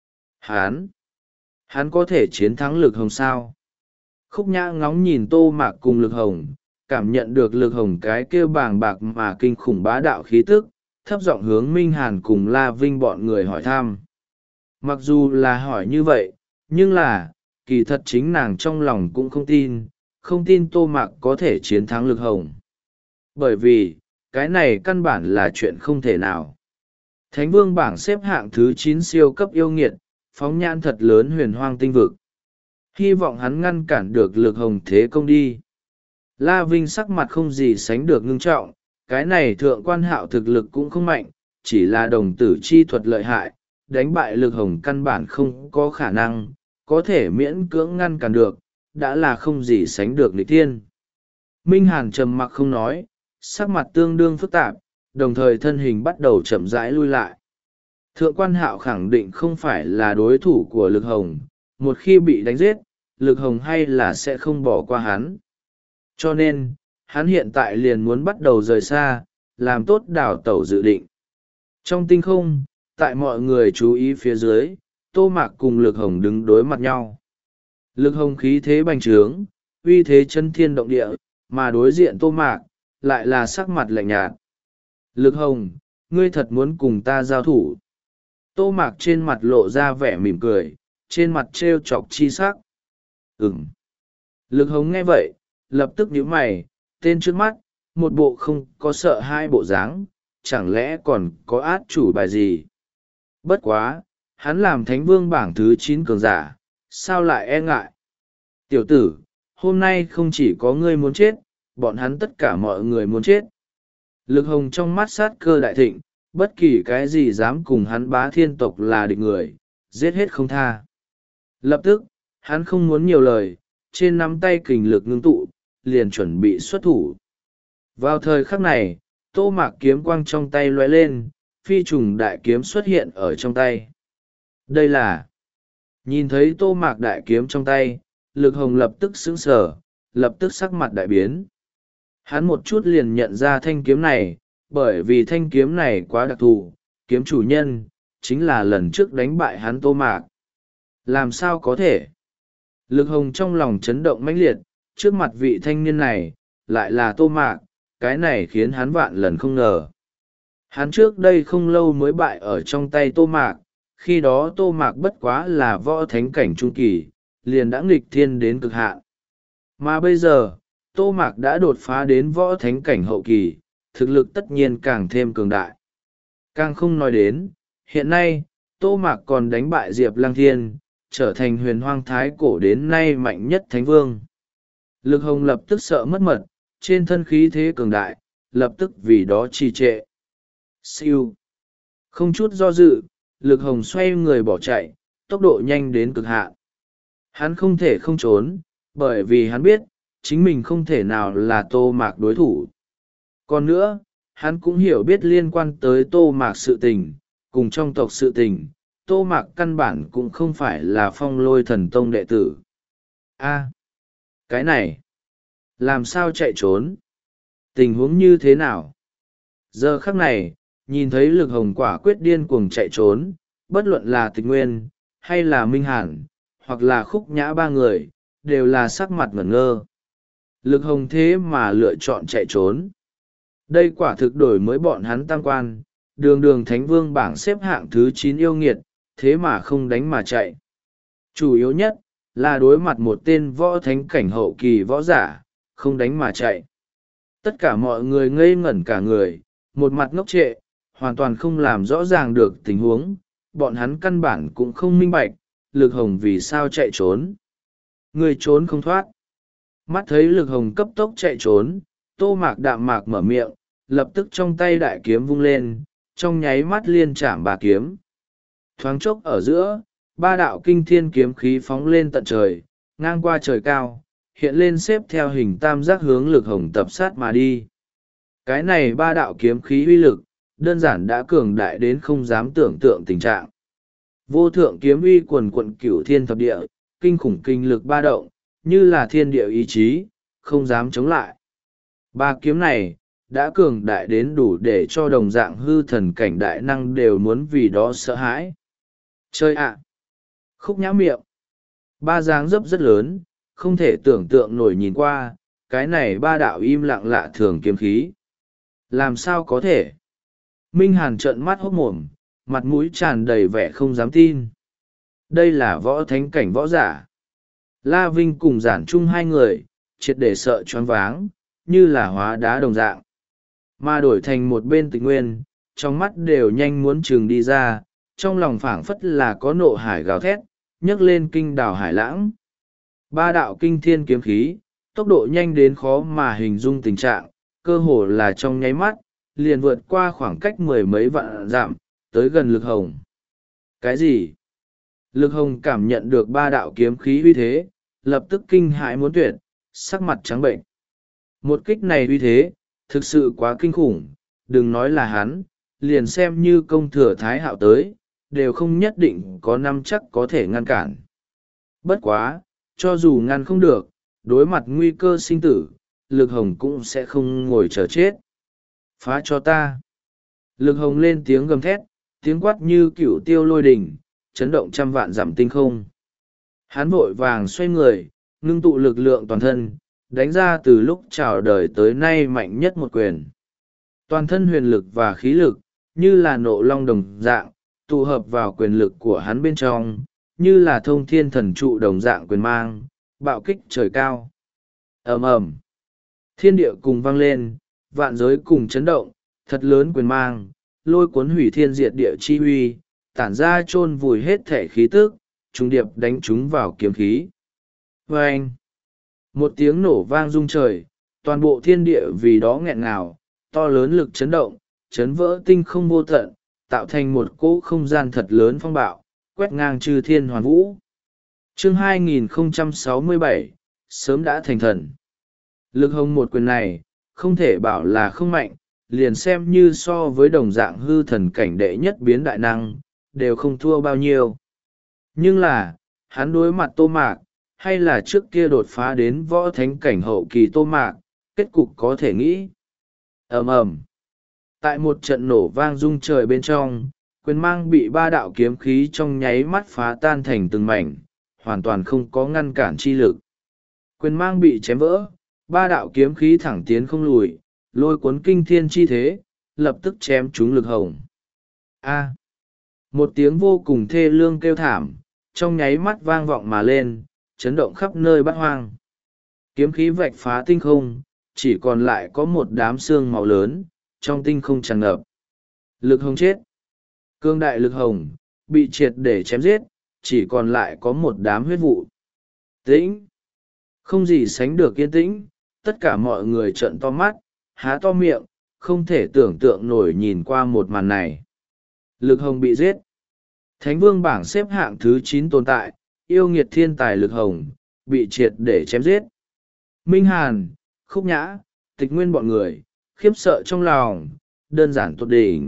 Hắn, hắn có thể chiến thắng Lực Hồng sao? Khúc Nhã ngóng nhìn Tô Mạc cùng Lực Hồng, cảm nhận được Lực Hồng cái kêu bàng bạc mà kinh khủng bá đạo khí tức, thấp giọng hướng Minh Hàn cùng La Vinh bọn người hỏi thăm. Mặc dù là hỏi như vậy, nhưng là, kỳ thật chính nàng trong lòng cũng không tin, không tin Tô Mạc có thể chiến thắng Lực Hồng. Bởi vì, cái này căn bản là chuyện không thể nào. Thánh Vương bảng xếp hạng thứ chín siêu cấp yêu nghiệt, phóng nhãn thật lớn huyền hoang tinh vực. Hy vọng hắn ngăn cản được Lực Hồng thế công đi. La Vinh sắc mặt không gì sánh được ngưng trọng, cái này Thượng Quan Hạo thực lực cũng không mạnh, chỉ là đồng tử chi thuật lợi hại, đánh bại Lực Hồng căn bản không có khả năng, có thể miễn cưỡng ngăn cản được, đã là không gì sánh được nghịch thiên. Minh Hàn trầm mặc không nói, sắc mặt tương đương phức tạp, đồng thời thân hình bắt đầu chậm rãi lui lại. Thượng Quan Hạo khẳng định không phải là đối thủ của Lực Hồng, một khi bị đánh giết, Lực Hồng hay là sẽ không bỏ qua hắn. Cho nên, hắn hiện tại liền muốn bắt đầu rời xa, làm tốt đảo tẩu dự định. Trong tinh không, tại mọi người chú ý phía dưới, Tô Mạc cùng Lực Hồng đứng đối mặt nhau. Lực Hồng khí thế bành trướng, uy thế chân thiên động địa, mà đối diện Tô Mạc, lại là sắc mặt lạnh nhạt. Lực Hồng, ngươi thật muốn cùng ta giao thủ. Tô Mạc trên mặt lộ ra vẻ mỉm cười, trên mặt trêu chọc chi sắc. Ừm. Lực Hồng nghe vậy, lập tức nhíu mày, tên trước mắt, một bộ không có sợ hai bộ dáng, chẳng lẽ còn có át chủ bài gì? Bất quá, hắn làm thánh vương bảng thứ chín cường giả, sao lại e ngại? Tiểu tử, hôm nay không chỉ có ngươi muốn chết, bọn hắn tất cả mọi người muốn chết. Lực Hồng trong mắt sát cơ đại thịnh, bất kỳ cái gì dám cùng hắn bá thiên tộc là địch người, giết hết không tha. Lập tức, hắn không muốn nhiều lời, trên nắm tay kình lực ngưng tụ, liền chuẩn bị xuất thủ. Vào thời khắc này, Tô Mạc kiếm quang trong tay lóe lên, phi trùng đại kiếm xuất hiện ở trong tay. Đây là... Nhìn thấy Tô Mạc đại kiếm trong tay, Lực Hồng lập tức sững sờ, lập tức sắc mặt đại biến. Hắn một chút liền nhận ra thanh kiếm này, bởi vì thanh kiếm này quá đặc thù, kiếm chủ nhân, chính là lần trước đánh bại hắn Tô Mạc. Làm sao có thể? Lực Hồng trong lòng chấn động mãnh liệt, trước mặt vị thanh niên này, lại là Tô Mạc, cái này khiến hắn vạn lần không ngờ. Hắn trước đây không lâu mới bại ở trong tay Tô Mạc, khi đó Tô Mạc bất quá là võ thánh cảnh trung kỳ, liền đã nghịch thiên đến cực hạn. Mà bây giờ, Tô Mạc đã đột phá đến võ thánh cảnh hậu kỳ, thực lực tất nhiên càng thêm cường đại. Càng không nói đến, hiện nay, Tô Mạc còn đánh bại Diệp Lăng Thiên, trở thành huyền hoang thái cổ đến nay mạnh nhất thánh vương. Lực Hồng lập tức sợ mất mật, trên thân khí thế cường đại, lập tức vì đó trì trệ. Siêu. Không chút do dự, Lực Hồng xoay người bỏ chạy, tốc độ nhanh đến cực hạn. Hắn không thể không trốn, bởi vì hắn biết, chính mình không thể nào là Tô Mạc đối thủ. Còn nữa, hắn cũng hiểu biết liên quan tới Tô Mạc sự tình, cùng trong tộc sự tình, Tô Mạc căn bản cũng không phải là Phong Lôi Thần Tông đệ tử. A, cái này, làm sao chạy trốn? Tình huống như thế nào? Giờ khắc này, nhìn thấy Lực Hồng quả quyết điên cuồng chạy trốn, bất luận là Tịch Nguyên, hay là Minh Hàn, hoặc là Khúc Nhã ba người, đều là sắc mặt ngẩn ngơ. Lực Hồng thế mà lựa chọn chạy trốn. Đây quả thực đổi mới bọn hắn tam quan, đường đường thánh vương bảng xếp hạng thứ chín yêu nghiệt, thế mà không đánh mà chạy. Chủ yếu nhất, là đối mặt một tên võ thánh cảnh hậu kỳ võ giả, không đánh mà chạy. Tất cả mọi người ngây ngẩn cả người, một mặt ngốc trệ, hoàn toàn không làm rõ ràng được tình huống, bọn hắn căn bản cũng không minh bạch, Lực Hồng vì sao chạy trốn. Người trốn không thoát. Mắt thấy Lực Hồng cấp tốc chạy trốn, Tô Mạc đạm mạc mở miệng, lập tức trong tay đại kiếm vung lên, trong nháy mắt liên chạm ba kiếm. Thoáng chốc ở giữa, ba đạo kinh thiên kiếm khí phóng lên tận trời, ngang qua trời cao, hiện lên xếp theo hình tam giác hướng Lực Hồng tập sát mà đi. Cái này ba đạo kiếm khí uy lực, đơn giản đã cường đại đến không dám tưởng tượng tình trạng. Vô thượng kiếm uy quần quận cửu thiên thập địa, kinh khủng kinh lực ba động, như là thiên địa ý chí, không dám chống lại. Ba kiếm này, đã cường đại đến đủ để cho đồng dạng hư thần cảnh đại năng đều muốn vì đó sợ hãi. Chơi ạ! Khúc Nhã miệng. Ba dáng dấp rất lớn, không thể tưởng tượng nổi nhìn qua, cái này ba đạo im lặng lạ thường kiếm khí. Làm sao có thể? Minh Hàn trợn mắt hốc mồm, mặt mũi tràn đầy vẻ không dám tin. Đây là võ thánh cảnh võ giả. La Vinh cùng Giản Trung hai người, triệt để sợ choáng váng, như là hóa đá đồng dạng. Mà đổi thành một bên Tịch Nguyên, trong mắt đều nhanh muốn trừng đi ra, trong lòng phảng phất là có nộ hải gào thét, nhấc lên kinh đảo hải lãng. Ba đạo kinh thiên kiếm khí, tốc độ nhanh đến khó mà hình dung tình trạng, cơ hồ là trong nháy mắt, liền vượt qua khoảng cách mười mấy vạn dặm, tới gần Lực Hồng. Cái gì? Lực Hồng cảm nhận được ba đạo kiếm khí uy thế, lập tức kinh hãi muốn tuyệt, sắc mặt trắng bệnh. Một kích này uy thế, thực sự quá kinh khủng, đừng nói là hắn, liền xem như công thừa Thái Hạo tới, đều không nhất định có năm chắc có thể ngăn cản. Bất quá, cho dù ngăn không được, đối mặt nguy cơ sinh tử, Lực Hồng cũng sẽ không ngồi chờ chết. Phá cho ta. Lực Hồng lên tiếng gầm thét, tiếng quát như cửu tiêu lôi đình, chấn động trăm vạn dặm tinh không. Hắn vội vàng xoay người, ngưng tụ lực lượng toàn thân, đánh ra từ lúc chào đời tới nay mạnh nhất một quyền. Toàn thân huyền lực và khí lực, như là nộ long đồng dạng, tụ hợp vào quyền lực của hắn bên trong, như là thông thiên thần trụ đồng dạng quyền mang, bạo kích trời cao. Ầm ầm, thiên địa cùng vang lên, vạn giới cùng chấn động, thật lớn quyền mang, lôi cuốn hủy thiên diệt địa chi huy, tản ra chôn vùi hết thể khí tức, trùng điệp đánh chúng vào kiếm khí. Vâng! Một tiếng nổ vang rung trời, toàn bộ thiên địa vì đó nghẹn ngào, to lớn lực chấn động, chấn vỡ tinh không vô tận, tạo thành một cỗ không gian thật lớn phong bạo, quét ngang chư thiên hoàn vũ. Chương hai nghìn không trăm sáu mươi bảy, sớm đã thành thần. Lực Hồng một quyền này, không thể bảo là không mạnh, liền xem như so với đồng dạng hư thần cảnh đệ nhất biến đại năng, đều không thua bao nhiêu. Nhưng là, hắn đối mặt Tô Mạc, hay là trước kia đột phá đến võ thánh cảnh hậu kỳ Tô Mạc, kết cục có thể nghĩ. Ầm ầm. Tại một trận nổ vang rung trời bên trong, quyền mang bị ba đạo kiếm khí trong nháy mắt phá tan thành từng mảnh, hoàn toàn không có ngăn cản chi lực. Quyền mang bị chém vỡ, ba đạo kiếm khí thẳng tiến không lùi, lôi cuốn kinh thiên chi thế, lập tức chém trúng Lực Hồng. A! Một tiếng vô cùng thê lương kêu thảm, trong nháy mắt vang vọng mà lên, chấn động khắp nơi bát hoang. Kiếm khí vạch phá tinh không, chỉ còn lại có một đám xương màu lớn, trong tinh không tràn ngập. Lực Hồng chết. Cương đại Lực Hồng, bị triệt để chém giết, chỉ còn lại có một đám huyết vụ. Tĩnh. Không gì sánh được yên tĩnh, tất cả mọi người trợn to mắt, há to miệng, không thể tưởng tượng nổi nhìn qua một màn này. Lực Hồng bị giết. Thánh vương bảng xếp hạng thứ chín tồn tại, yêu nghiệt thiên tài Lực Hồng, bị triệt để chém giết. Minh Hàn, Khúc Nhã, Tịch Nguyên bọn người, khiếp sợ trong lòng, đơn giản tột đỉnh.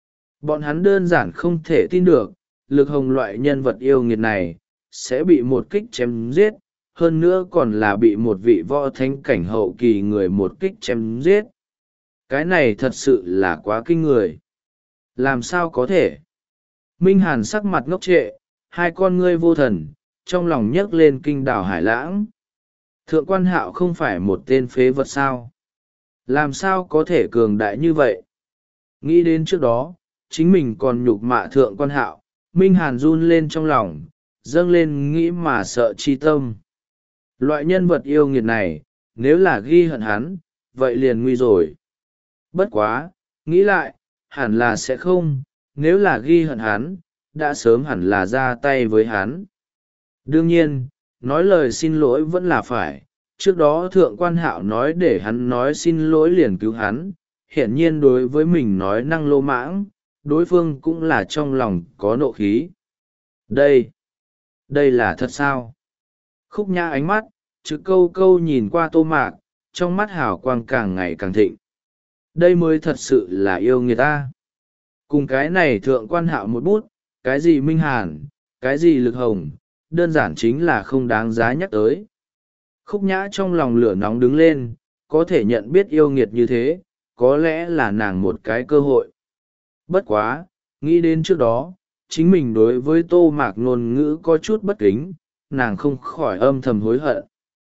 Bọn hắn đơn giản không thể tin được, Lực Hồng loại nhân vật yêu nghiệt này, sẽ bị một kích chém giết, hơn nữa còn là bị một vị võ thánh cảnh hậu kỳ người một kích chém giết. Cái này thật sự là quá kinh người. Làm sao có thể? Minh Hàn sắc mặt ngốc trệ, hai con ngươi vô thần, trong lòng nhấc lên kinh đảo hải lãng. Thượng quan Hạo không phải một tên phế vật sao? Làm sao có thể cường đại như vậy? Nghĩ đến trước đó, chính mình còn nhục mạ thượng quan Hạo, Minh Hàn run lên trong lòng, dâng lên nghĩ mà sợ chi tâm. Loại nhân vật yêu nghiệt này, nếu là ghi hận hắn, vậy liền nguy rồi. Bất quá, nghĩ lại, hẳn là sẽ không, nếu là ghi hận hắn, đã sớm hẳn là ra tay với hắn. Đương nhiên, nói lời xin lỗi vẫn là phải, trước đó thượng quan Hạo nói để hắn nói xin lỗi liền cứu hắn, hiển nhiên đối với mình nói năng lô mãng, đối phương cũng là trong lòng có nộ khí. Đây, đây là thật sao? Khúc Nhã ánh mắt, chữ câu câu nhìn qua Tô Mạc, trong mắt hào quang càng ngày càng thịnh. Đây mới thật sự là yêu người ta. Cùng cái này thượng quan Hạo một bút, cái gì Minh Hàn, cái gì Lực Hồng, đơn giản chính là không đáng giá nhắc tới. Khúc Nhã trong lòng lửa nóng đứng lên, có thể nhận biết yêu nghiệt như thế, có lẽ là nàng một cái cơ hội. Bất quá, nghĩ đến trước đó, chính mình đối với Tô Mạc ngôn ngữ có chút bất kính, nàng không khỏi âm thầm hối hận.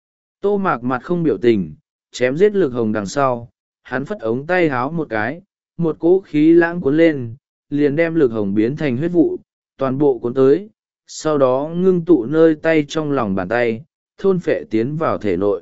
Tô Mạc mặt không biểu tình, chém giết Lực Hồng đằng sau, hắn phất ống tay háo một cái, một cỗ khí lãng cuốn lên, liền đem Lực Hồng biến thành huyết vụ, toàn bộ cuốn tới, sau đó ngưng tụ nơi tay trong lòng bàn tay, thôn phệ tiến vào thể nội.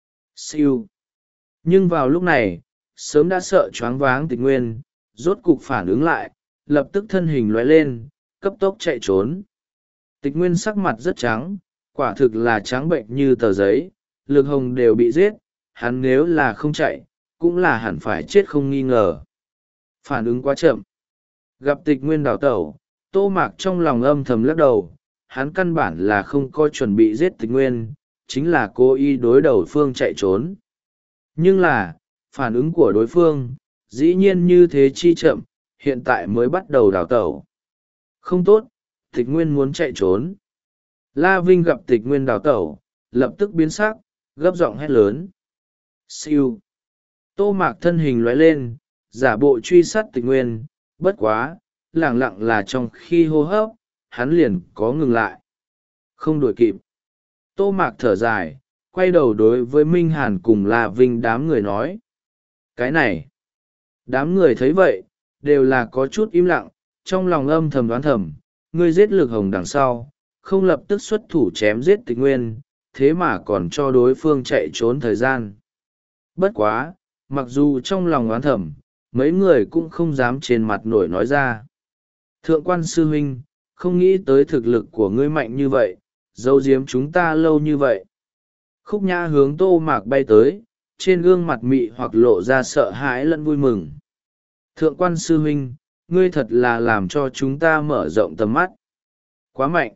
Siêu. Nhưng vào lúc này, sớm đã sợ choáng váng Tịch Nguyên, rốt cục phản ứng lại, lập tức thân hình lóe lên, cấp tốc chạy trốn. Tịch Nguyên sắc mặt rất trắng, quả thực là trắng bệnh như tờ giấy, Lực Hồng đều bị giết, hắn nếu là không chạy, cũng là hẳn phải chết không nghi ngờ. Phản ứng quá chậm. Gặp Tịch Nguyên đào tẩu, Tô Mạc trong lòng âm thầm lắc đầu, hắn căn bản là không có chuẩn bị giết Tịch Nguyên, chính là cố ý đối đầu phương chạy trốn. Nhưng là, phản ứng của đối phương, dĩ nhiên như thế chi chậm, hiện tại mới bắt đầu đào tẩu. Không tốt, Tịch Nguyên muốn chạy trốn. La Vinh gặp Tịch Nguyên đào tẩu, lập tức biến sắc, gấp giọng hét lớn. Siêu. Tô Mạc thân hình lóe lên, giả bộ truy sát Tịch Nguyên, bất quá, lẳng lặng là trong khi hô hấp, hắn liền có ngừng lại. Không đuổi kịp. Tô Mạc thở dài, quay đầu đối với Minh Hàn cùng La Vinh đám người nói. Cái này. Đám người thấy vậy, đều là có chút im lặng, trong lòng âm thầm đoán thầm, ngươi giết Lực Hồng đằng sau, không lập tức xuất thủ chém giết Tịch Nguyên, thế mà còn cho đối phương chạy trốn thời gian. Bất quá, mặc dù trong lòng oán thầm, mấy người cũng không dám trên mặt nổi nói ra. Thượng quan sư huynh, không nghĩ tới thực lực của ngươi mạnh như vậy, giấu giếm chúng ta lâu như vậy. Khúc Nhã hướng Tô Mạc bay tới, trên gương mặt mị hoặc lộ ra sợ hãi lẫn vui mừng. Thượng quan sư huynh, ngươi thật là làm cho chúng ta mở rộng tầm mắt. Quá mạnh.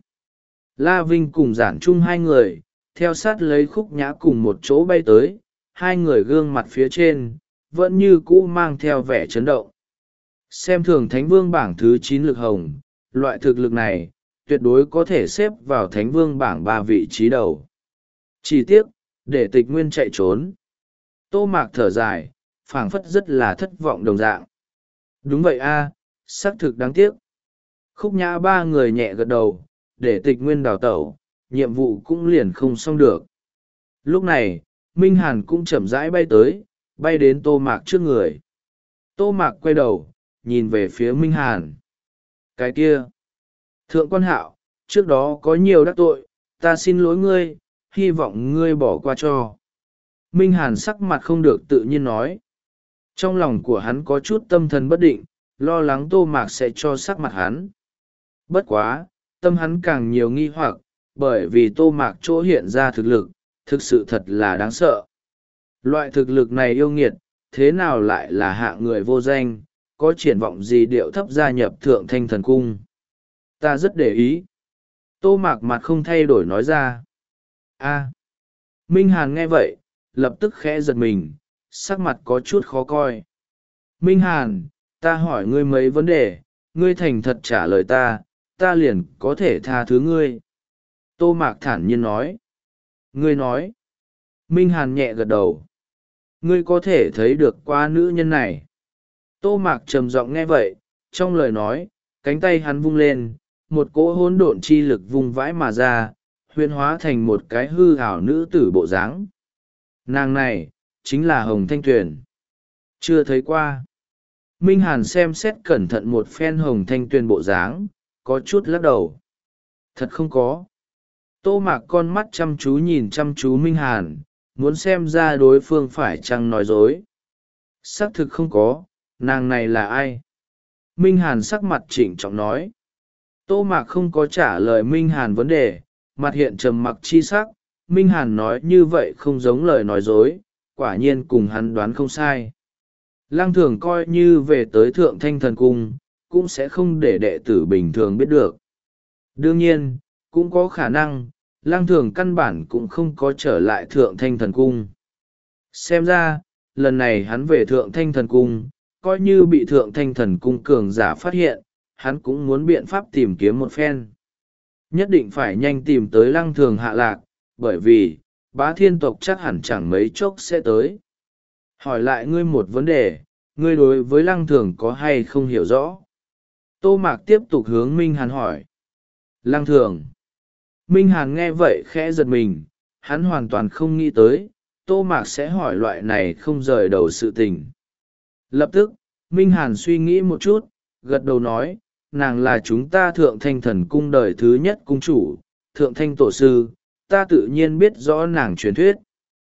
La Vinh cùng Giản Trung hai người, theo sát lấy Khúc Nhã cùng một chỗ bay tới, hai người gương mặt phía trên, vẫn như cũ mang theo vẻ chấn động. Xem thường Thánh Vương bảng thứ chín Lực Hồng, loại thực lực này, tuyệt đối có thể xếp vào Thánh Vương bảng ba vị trí đầu. Chỉ tiếc, để Tịch Nguyên chạy trốn. Tô Mạc thở dài, phảng phất rất là thất vọng đồng dạng. Đúng vậy a, xác thực đáng tiếc. Khúc Nhã ba người nhẹ gật đầu, để Tịch Nguyên đào tẩu, nhiệm vụ cũng liền không xong được. Lúc này, Minh Hàn cũng chậm rãi bay tới, bay đến Tô Mạc trước người. Tô Mạc quay đầu, nhìn về phía Minh Hàn. Cái kia. Thượng quan Hạo, trước đó có nhiều đắc tội, ta xin lỗi ngươi, hy vọng ngươi bỏ qua cho. Minh Hàn sắc mặt không được tự nhiên nói. Trong lòng của hắn có chút tâm thần bất định, lo lắng Tô Mạc sẽ cho sắc mặt hắn. Bất quá, tâm hắn càng nhiều nghi hoặc, bởi vì Tô Mạc chỗ hiện ra thực lực, thực sự thật là đáng sợ. Loại thực lực này yêu nghiệt, thế nào lại là hạng người vô danh, có triển vọng gì điệu thấp gia nhập Thượng Thanh Thần Cung. Ta rất để ý. Tô Mạc mặt không thay đổi nói ra. A. Minh Hàn nghe vậy, lập tức khẽ giật mình, sắc mặt có chút khó coi. Minh Hàn, ta hỏi ngươi mấy vấn đề, ngươi thành thật trả lời ta, ta liền có thể tha thứ ngươi. Tô Mạc thản nhiên nói. Ngươi nói. Minh Hàn nhẹ gật đầu. Ngươi có thể thấy được qua nữ nhân này. Tô Mạc trầm giọng nghe vậy, trong lời nói, cánh tay hắn vung lên, một cỗ hỗn độn chi lực vung vãi mà ra, huyễn hóa thành một cái hư ảo nữ tử bộ dáng. Nàng này, chính là Hồng Thanh Tuyền. Chưa thấy qua. Minh Hàn xem xét cẩn thận một phen Hồng Thanh Tuyền bộ dáng, có chút lắc đầu. Thật không có. Tô Mạc con mắt chăm chú nhìn chăm chú Minh Hàn, muốn xem ra đối phương phải chăng nói dối. Xác thực không có, nàng này là ai? Minh Hàn sắc mặt trịnh trọng nói. Tô Mạc không có trả lời Minh Hàn vấn đề, mặt hiện trầm mặc chi sắc. Minh Hàn nói như vậy không giống lời nói dối, quả nhiên cùng hắn đoán không sai. Lăng Thường coi như về tới Thượng Thanh Thần Cung, cũng sẽ không để đệ tử bình thường biết được. Đương nhiên, cũng có khả năng, Lăng Thường căn bản cũng không có trở lại Thượng Thanh Thần Cung. Xem ra, lần này hắn về Thượng Thanh Thần Cung, coi như bị Thượng Thanh Thần Cung cường giả phát hiện, hắn cũng muốn biện pháp tìm kiếm một phen. Nhất định phải nhanh tìm tới Lăng Thường hạ lạc, bởi vì, bá thiên tộc chắc hẳn chẳng mấy chốc sẽ tới. Hỏi lại ngươi một vấn đề, ngươi đối với Lăng Thường có hay không hiểu rõ? Tô Mạc tiếp tục hướng Minh Hàn hỏi. Lăng Thường. Minh Hàn nghe vậy khẽ giật mình, hắn hoàn toàn không nghĩ tới, Tô Mạc sẽ hỏi loại này không rời đầu sự tình. Lập tức, Minh Hàn suy nghĩ một chút, gật đầu nói, nàng là chúng ta Thượng Thanh Thần Cung đời thứ nhất cung chủ, Thượng Thanh Tổ Sư, ta tự nhiên biết rõ nàng truyền thuyết.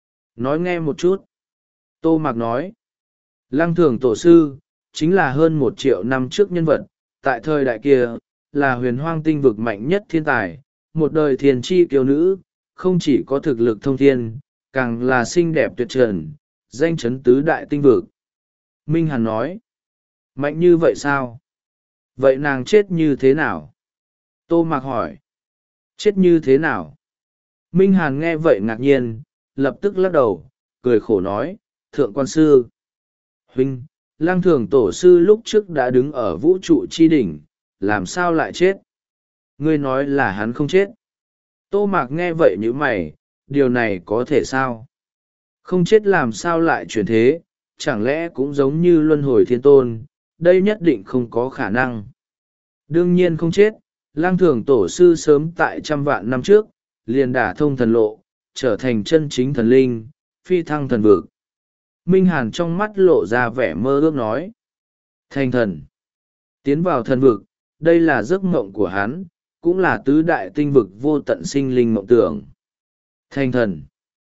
Nói nghe một chút. Tô Mạc nói, Lăng Thường Tổ Sư, chính là hơn một triệu năm trước nhân vật, tại thời đại kia, là huyền hoang tinh vực mạnh nhất thiên tài, một đời thiền chi kiều nữ, không chỉ có thực lực thông thiên, càng là xinh đẹp tuyệt trần, danh chấn tứ đại tinh vực. Minh Hàn nói, mạnh như vậy sao? Vậy nàng chết như thế nào? Tô Mạc hỏi, chết như thế nào? Minh Hàn nghe vậy ngạc nhiên, lập tức lắc đầu, cười khổ nói, Thượng quan sư. Huynh, Lăng Thường Tổ Sư lúc trước đã đứng ở vũ trụ chi đỉnh, làm sao lại chết? Ngươi nói là hắn không chết. Tô Mạc nghe vậy như mày, điều này có thể sao? Không chết làm sao lại chuyển thế, chẳng lẽ cũng giống như luân hồi thiên tôn, đây nhất định không có khả năng. Đương nhiên không chết, lang thường tổ sư sớm tại trăm vạn năm trước, liền đả thông thần lộ, trở thành chân chính thần linh, phi thăng thần vực. Minh Hàn trong mắt lộ ra vẻ mơ ước nói. Thành thần. Tiến vào thần vực, đây là giấc mộng của hắn, cũng là tứ đại tinh vực vô tận sinh linh mộng tưởng. Thành thần.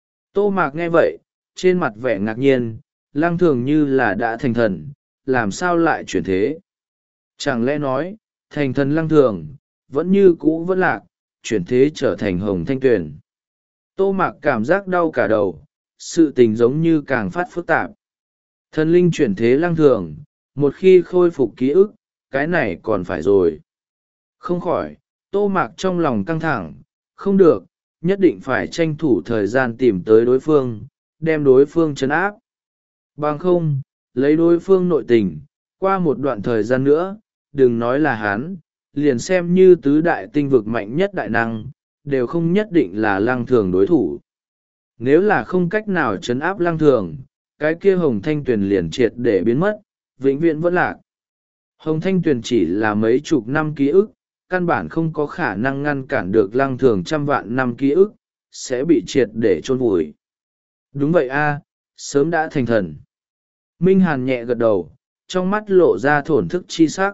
Tô Mạc nghe vậy, trên mặt vẻ ngạc nhiên, lang thường như là đã thành thần, làm sao lại chuyển thế? Chẳng lẽ nói, thành thần lang thường, vẫn như cũ vẫn lạc, chuyển thế trở thành hồng thanh tuyền. Tô Mạc cảm giác đau cả đầu, sự tình giống như càng phát phức tạp. Thần linh chuyển thế lang thường, một khi khôi phục ký ức, cái này còn phải rồi. Không khỏi, Tô Mạc trong lòng căng thẳng, không được, nhất định phải tranh thủ thời gian tìm tới đối phương, đem đối phương trấn áp. Bằng không, lấy đối phương nội tình, qua một đoạn thời gian nữa, đừng nói là hắn, liền xem như tứ đại tinh vực mạnh nhất đại năng, đều không nhất định là lang thường đối thủ. Nếu là không cách nào trấn áp lang thường, cái kia hồng thanh tuyền liền triệt để biến mất, vĩnh viễn vẫn lạc. Hồng thanh tuyền chỉ là mấy chục năm ký ức, căn bản không có khả năng ngăn cản được lang thường trăm vạn năm ký ức, sẽ bị triệt để chôn vùi. Đúng vậy a, sớm đã thành thần. Minh Hàn nhẹ gật đầu, trong mắt lộ ra thổn thức chi sắc.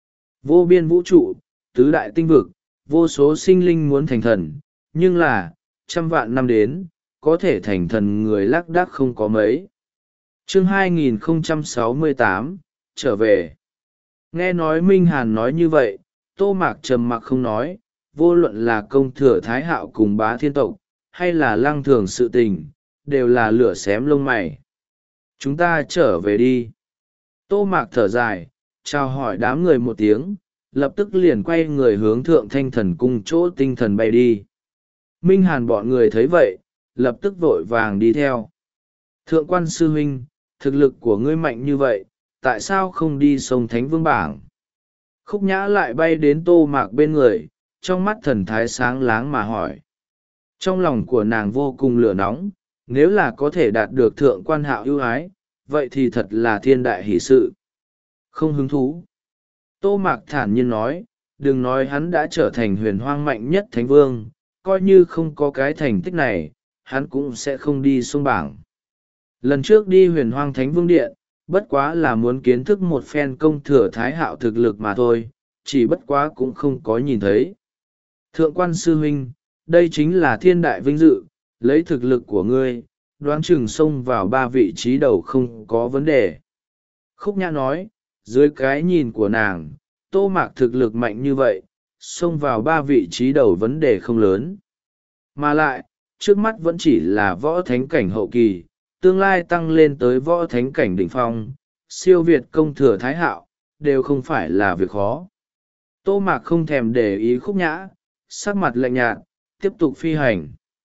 Vô biên vũ trụ, tứ đại tinh vực, vô số sinh linh muốn thành thần, nhưng là, trăm vạn năm đến, có thể thành thần người lác đác không có mấy. Chương hai nghìn không trăm sáu mươi tám, trở về. Nghe nói Minh Hàn nói như vậy, Tô Mạc trầm mặc không nói, vô luận là công thừa Thái Hạo cùng bá thiên tộc, hay là lăng thường sự tình, đều là lửa xém lông mày. Chúng ta trở về đi. Tô Mạc thở dài, chào hỏi đám người một tiếng, lập tức liền quay người hướng thượng thanh thần cung chỗ tinh thần bay đi. Minh Hàn bọn người thấy vậy, lập tức vội vàng đi theo. Thượng quan sư huynh, thực lực của ngươi mạnh như vậy, tại sao không đi sông Thánh Vương bảng? Khúc Nhã lại bay đến Tô Mạc bên người, trong mắt thần thái sáng láng mà hỏi. Trong lòng của nàng vô cùng lửa nóng, nếu là có thể đạt được thượng quan hạo ưu ái, vậy thì thật là thiên đại hỷ sự. Không hứng thú. Tô Mạc thản nhiên nói, đừng nói hắn đã trở thành huyền hoang mạnh nhất thánh vương, coi như không có cái thành tích này, hắn cũng sẽ không đi xuống bảng. Lần trước đi huyền hoang thánh vương điện, bất quá là muốn kiến thức một phen công thừa Thái Hạo thực lực mà thôi, chỉ bất quá cũng không có nhìn thấy. Thượng quan sư huynh, đây chính là thiên đại vinh dự, lấy thực lực của ngươi, đoán chừng xông vào ba vị trí đầu không có vấn đề. Khúc Nhã nói, dưới cái nhìn của nàng, Tô Mạc thực lực mạnh như vậy, xông vào ba vị trí đầu vấn đề không lớn. Mà lại, trước mắt vẫn chỉ là võ thánh cảnh hậu kỳ, tương lai tăng lên tới võ thánh cảnh đỉnh phong, siêu việt công thừa Thái Hạo, đều không phải là việc khó. Tô Mạc không thèm để ý Khúc Nhã, sắc mặt lạnh nhạt, tiếp tục phi hành.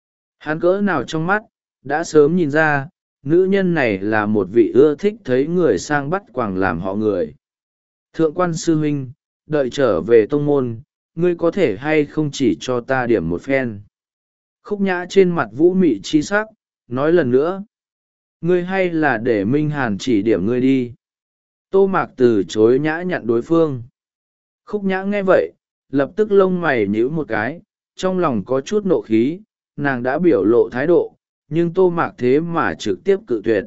Hắn cỡ nào trong mắt, đã sớm nhìn ra, nữ nhân này là một vị ưa thích thấy người sang bắt quàng làm họ người. Thượng quan sư huynh, đợi trở về tông môn, ngươi có thể hay không chỉ cho ta điểm một phen. Khúc Nhã trên mặt vũ mị chi sắc, nói lần nữa. Ngươi hay là để Minh Hàn chỉ điểm ngươi đi. Tô Mạc từ chối nhã nhặn đối phương. Khúc Nhã nghe vậy, lập tức lông mày nhíu một cái, trong lòng có chút nộ khí, nàng đã biểu lộ thái độ, nhưng Tô Mạc thế mà trực tiếp cự tuyệt.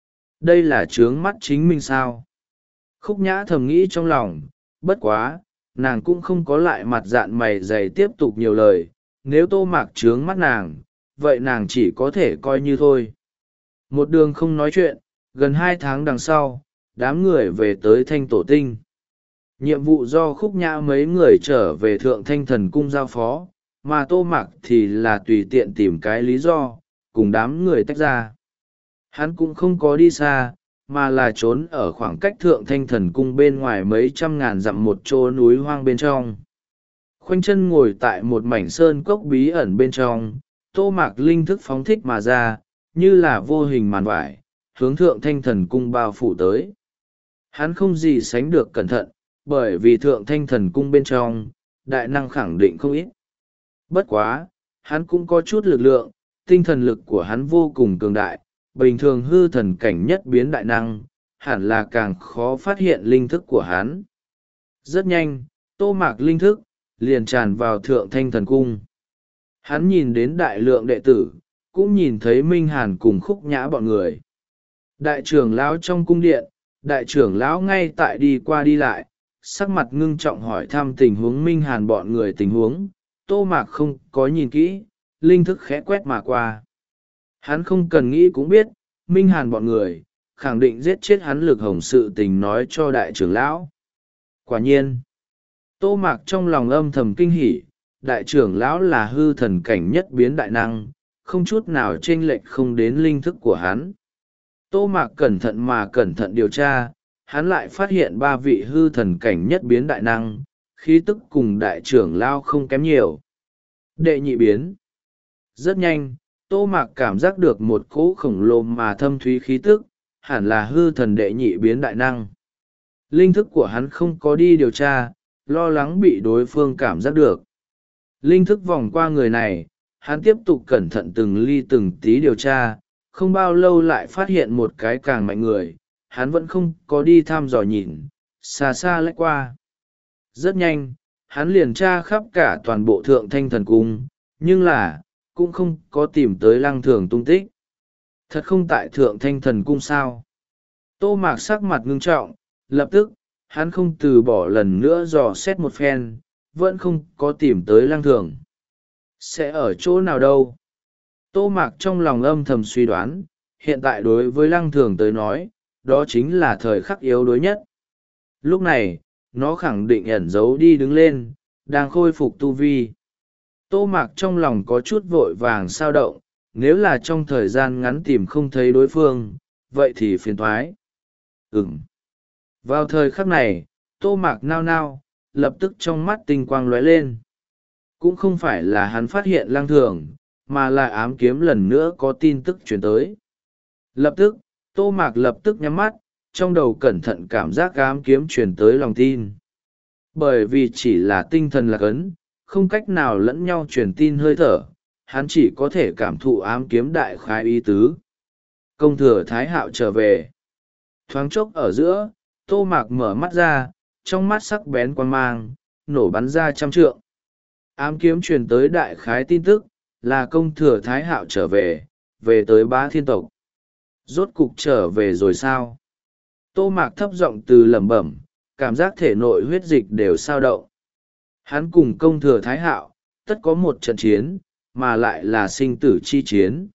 Đây là trướng mắt chính mình sao? Khúc Nhã thầm nghĩ trong lòng, bất quá, nàng cũng không có lại mặt dạn mày dày tiếp tục nhiều lời, nếu Tô Mạc trướng mắt nàng, vậy nàng chỉ có thể coi như thôi. Một đường không nói chuyện, gần hai tháng đằng sau, đám người về tới Thanh Tổ Tinh. Nhiệm vụ do Khúc Nhã mấy người trở về Thượng Thanh Thần Cung giao phó, mà Tô Mạc thì là tùy tiện tìm cái lý do, cùng đám người tách ra. Hắn cũng không có đi xa, mà là trốn ở khoảng cách Thượng Thanh Thần Cung bên ngoài mấy trăm ngàn dặm một chỗ núi hoang bên trong. Khoanh chân ngồi tại một mảnh sơn cốc bí ẩn bên trong, Tô Mạc linh thức phóng thích mà ra, như là vô hình màn vải, hướng Thượng Thanh Thần Cung bao phủ tới. Hắn không gì sánh được cẩn thận, bởi vì Thượng Thanh Thần Cung bên trong, đại năng khẳng định không ít. Bất quá, hắn cũng có chút lực lượng, tinh thần lực của hắn vô cùng cường đại, bình thường hư thần cảnh nhất biến đại năng, hẳn là càng khó phát hiện linh thức của hắn. Rất nhanh, Tô Mạc linh thức liền tràn vào Thượng Thanh Thần Cung. Hắn nhìn đến đại lượng đệ tử, cũng nhìn thấy Minh Hàn cùng Khúc Nhã bọn người. Đại trưởng lão trong cung điện, đại trưởng lão ngay tại đi qua đi lại, sắc mặt ngưng trọng hỏi thăm tình huống Minh Hàn bọn người tình huống. Tô Mạc không có nhìn kỹ, linh thức khẽ quét mà qua. Hắn không cần nghĩ cũng biết, Minh Hàn bọn người, khẳng định giết chết hắn lực hồng sự tình nói cho đại trưởng lão. Quả nhiên, Tô Mạc trong lòng âm thầm kinh hỉ, đại trưởng lão là hư thần cảnh nhất biến đại năng, không chút nào chênh lệch không đến linh thức của hắn. Tô Mạc cẩn thận mà cẩn thận điều tra, hắn lại phát hiện ba vị hư thần cảnh nhất biến đại năng, khí tức cùng đại trưởng lão không kém nhiều. Đệ nhị biến. Rất nhanh, Tô Mạc cảm giác được một cỗ khổng lồ mà thâm thúy khí tức, hẳn là hư thần đệ nhị biến đại năng. Linh thức của hắn không có đi điều tra, lo lắng bị đối phương cảm giác được. Linh thức vòng qua người này, hắn tiếp tục cẩn thận từng ly từng tí điều tra, không bao lâu lại phát hiện một cái càng mạnh người, hắn vẫn không có đi thăm dò nhìn, xa xa lách qua. Rất nhanh, hắn liền tra khắp cả toàn bộ Thượng Thanh Thần Cung, nhưng là, cũng không có tìm tới Lăng Thường tung tích. Thật không tại Thượng Thanh Thần Cung sao? Tô Mạc sắc mặt ngưng trọng, lập tức, hắn không từ bỏ lần nữa dò xét một phen, vẫn không có tìm tới Lăng Thường. Sẽ ở chỗ nào đâu? Tô Mạc trong lòng âm thầm suy đoán, hiện tại đối với Lăng Thường tới nói, đó chính là thời khắc yếu đuối nhất. Lúc này, nó khẳng định ẩn giấu đi đứng lên, đang khôi phục tu vi. Tô Mạc trong lòng có chút vội vàng sao động, nếu là trong thời gian ngắn tìm không thấy đối phương, vậy thì phiền thoái. Ừm. Vào thời khắc này, Tô Mạc nao nao, lập tức trong mắt tinh quang lóe lên. Cũng không phải là hắn phát hiện Lăng Thường, mà là ám kiếm lần nữa có tin tức chuyển tới. Lập tức, Tô Mạc lập tức nhắm mắt, trong đầu cẩn thận cảm giác ám kiếm chuyển tới lòng tin. Bởi vì chỉ là tinh thần lạc ấn, không cách nào lẫn nhau truyền tin hơi thở, hắn chỉ có thể cảm thụ ám kiếm đại khái ý tứ. Công thừa Thái Hạo trở về. Thoáng chốc ở giữa, Tô Mạc mở mắt ra, trong mắt sắc bén quan mang, nổ bắn ra trăm trượng. Ám kiếm truyền tới đại khái tin tức, là công thừa Thái Hạo trở về, về tới Bá Thiên tộc. Rốt cục trở về rồi sao? Tô Mạc thấp giọng từ lẩm bẩm, cảm giác thể nội huyết dịch đều sao động. Hắn cùng công thừa Thái Hạo, tất có một trận chiến, mà lại là sinh tử chi chiến.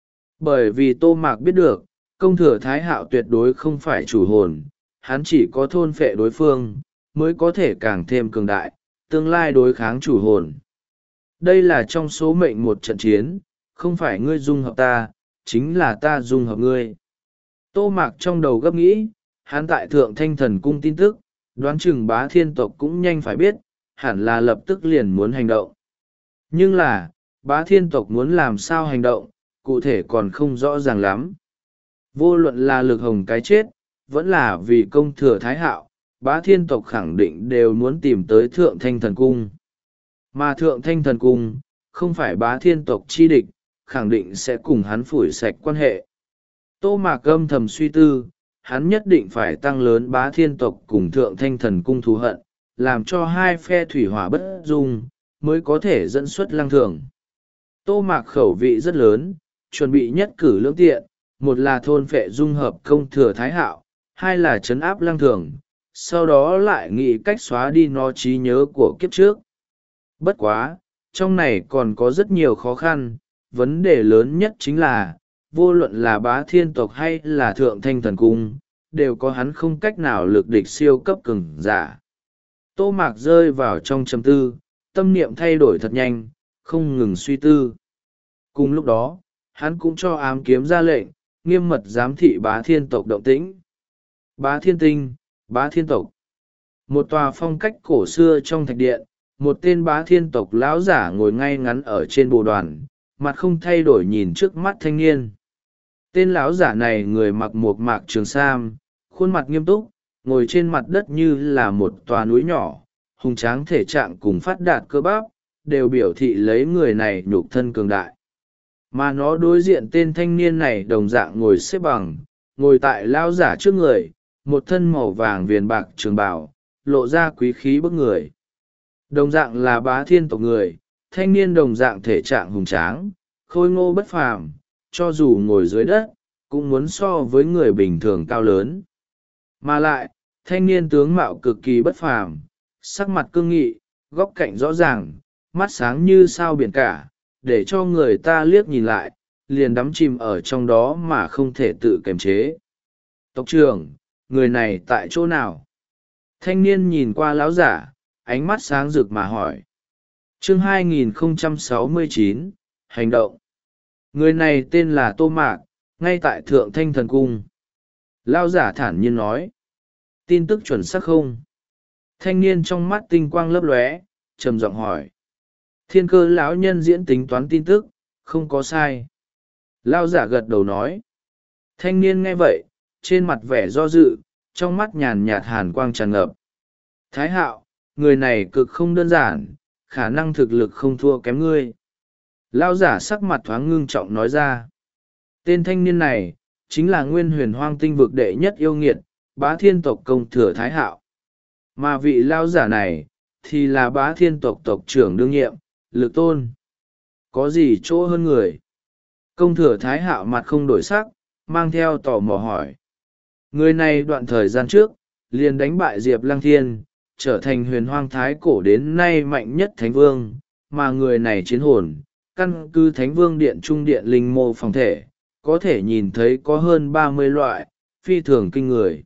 Bởi vì Tô Mạc biết được, công thừa Thái Hạo tuyệt đối không phải chủ hồn, hắn chỉ có thôn phệ đối phương, mới có thể càng thêm cường đại, tương lai đối kháng chủ hồn. Đây là trong số mệnh một trận chiến, không phải ngươi dung hợp ta, chính là ta dung hợp ngươi. Tô Mạc trong đầu gấp nghĩ, hắn tại Thượng Thanh Thần Cung tin tức, đoán chừng Bá Thiên tộc cũng nhanh phải biết, hẳn là lập tức liền muốn hành động. Nhưng là, Bá Thiên tộc muốn làm sao hành động, cụ thể còn không rõ ràng lắm. Vô luận là lực hồng cái chết, vẫn là vì công thừa Thái Hạo, Bá Thiên tộc khẳng định đều muốn tìm tới Thượng Thanh Thần Cung. Mà Thượng Thanh Thần Cung, không phải Bá Thiên tộc chi địch, khẳng định sẽ cùng hắn phủi sạch quan hệ. Tô Mạc âm thầm suy tư, hắn nhất định phải tăng lớn Bá Thiên tộc cùng Thượng Thanh Thần Cung thù hận, làm cho hai phe thủy hỏa bất dung, mới có thể dẫn xuất Lăng Thường. Tô Mạc khẩu vị rất lớn, chuẩn bị nhất cử lưỡng tiện, một là thôn phệ dung hợp công thừa Thái Hạo, hai là trấn áp Lăng Thường, sau đó lại nghĩ cách xóa đi nó trí nhớ của kiếp trước. Bất quá, trong này còn có rất nhiều khó khăn, vấn đề lớn nhất chính là, vô luận là Bá Thiên tộc hay là Thượng Thanh Thần Cung, đều có hắn không cách nào lực địch siêu cấp cường giả. Tô Mạc rơi vào trong trầm tư, tâm niệm thay đổi thật nhanh, không ngừng suy tư. Cùng lúc đó, hắn cũng cho ám kiếm ra lệnh, nghiêm mật giám thị Bá Thiên tộc động tĩnh. Bá Thiên Tinh, Bá Thiên tộc. Một tòa phong cách cổ xưa trong thạch điện, một tên Bá Thiên tộc lão giả ngồi ngay ngắn ở trên bồ đoàn, mặt không thay đổi nhìn trước mắt thanh niên. Tên lão giả này người mặc một mạc trường sam, khuôn mặt nghiêm túc, ngồi trên mặt đất như là một tòa núi nhỏ, hùng tráng thể trạng cùng phát đạt cơ bắp, đều biểu thị lấy người này nhục thân cường đại. mà nó đối diện tên thanh niên này đồng dạng ngồi xếp bằng, ngồi tại lão giả trước người, một thân màu vàng viền bạc trường bào, lộ ra quý khí bức người. Đồng dạng là bá thiên tộc người, thanh niên đồng dạng thể trạng hùng tráng, khôi ngô bất phàm, cho dù ngồi dưới đất, cũng muốn so với người bình thường cao lớn. Mà lại, thanh niên tướng mạo cực kỳ bất phàm, sắc mặt cương nghị, góc cạnh rõ ràng, mắt sáng như sao biển cả, để cho người ta liếc nhìn lại, liền đắm chìm ở trong đó mà không thể tự kiềm chế. Tộc trưởng, người này tại chỗ nào? Thanh niên nhìn qua lão giả, ánh mắt sáng rực mà hỏi. Chương hai nghìn không trăm sáu mươi chín, Hành động. Người này tên là Tô Mạc, ngay tại Thượng Thanh Thần Cung. Lão giả thản nhiên nói. Tin tức chuẩn xác không? Thanh niên trong mắt tinh quang lấp lóe, trầm giọng hỏi. Thiên Cơ lão nhân diễn tính toán tin tức, không có sai. Lão giả gật đầu nói. Thanh niên nghe vậy, trên mặt vẻ do dự, trong mắt nhàn nhạt hàn quang tràn ngập. Thái Hạo, người này cực không đơn giản, khả năng thực lực không thua kém ngươi. Lão giả sắc mặt thoáng ngưng trọng nói ra. Tên thanh niên này, chính là nguyên huyền hoang tinh vực đệ nhất yêu nghiệt, bá thiên tộc công thừa Thái Hạo. Mà vị lão giả này, thì là bá thiên tộc tộc trưởng đương nhiệm, Lực Tôn. Có gì chỗ hơn người? Công thừa Thái Hạo mặt không đổi sắc, mang theo tò mò hỏi. Người này đoạn thời gian trước, liền đánh bại Diệp Lăng Thiên, trở thành huyền hoang thái cổ đến nay mạnh nhất thánh vương, mà người này chiến hồn, căn cứ thánh vương điện trung điện linh mô phòng thể, có thể nhìn thấy có hơn ba mươi loại, phi thường kinh người.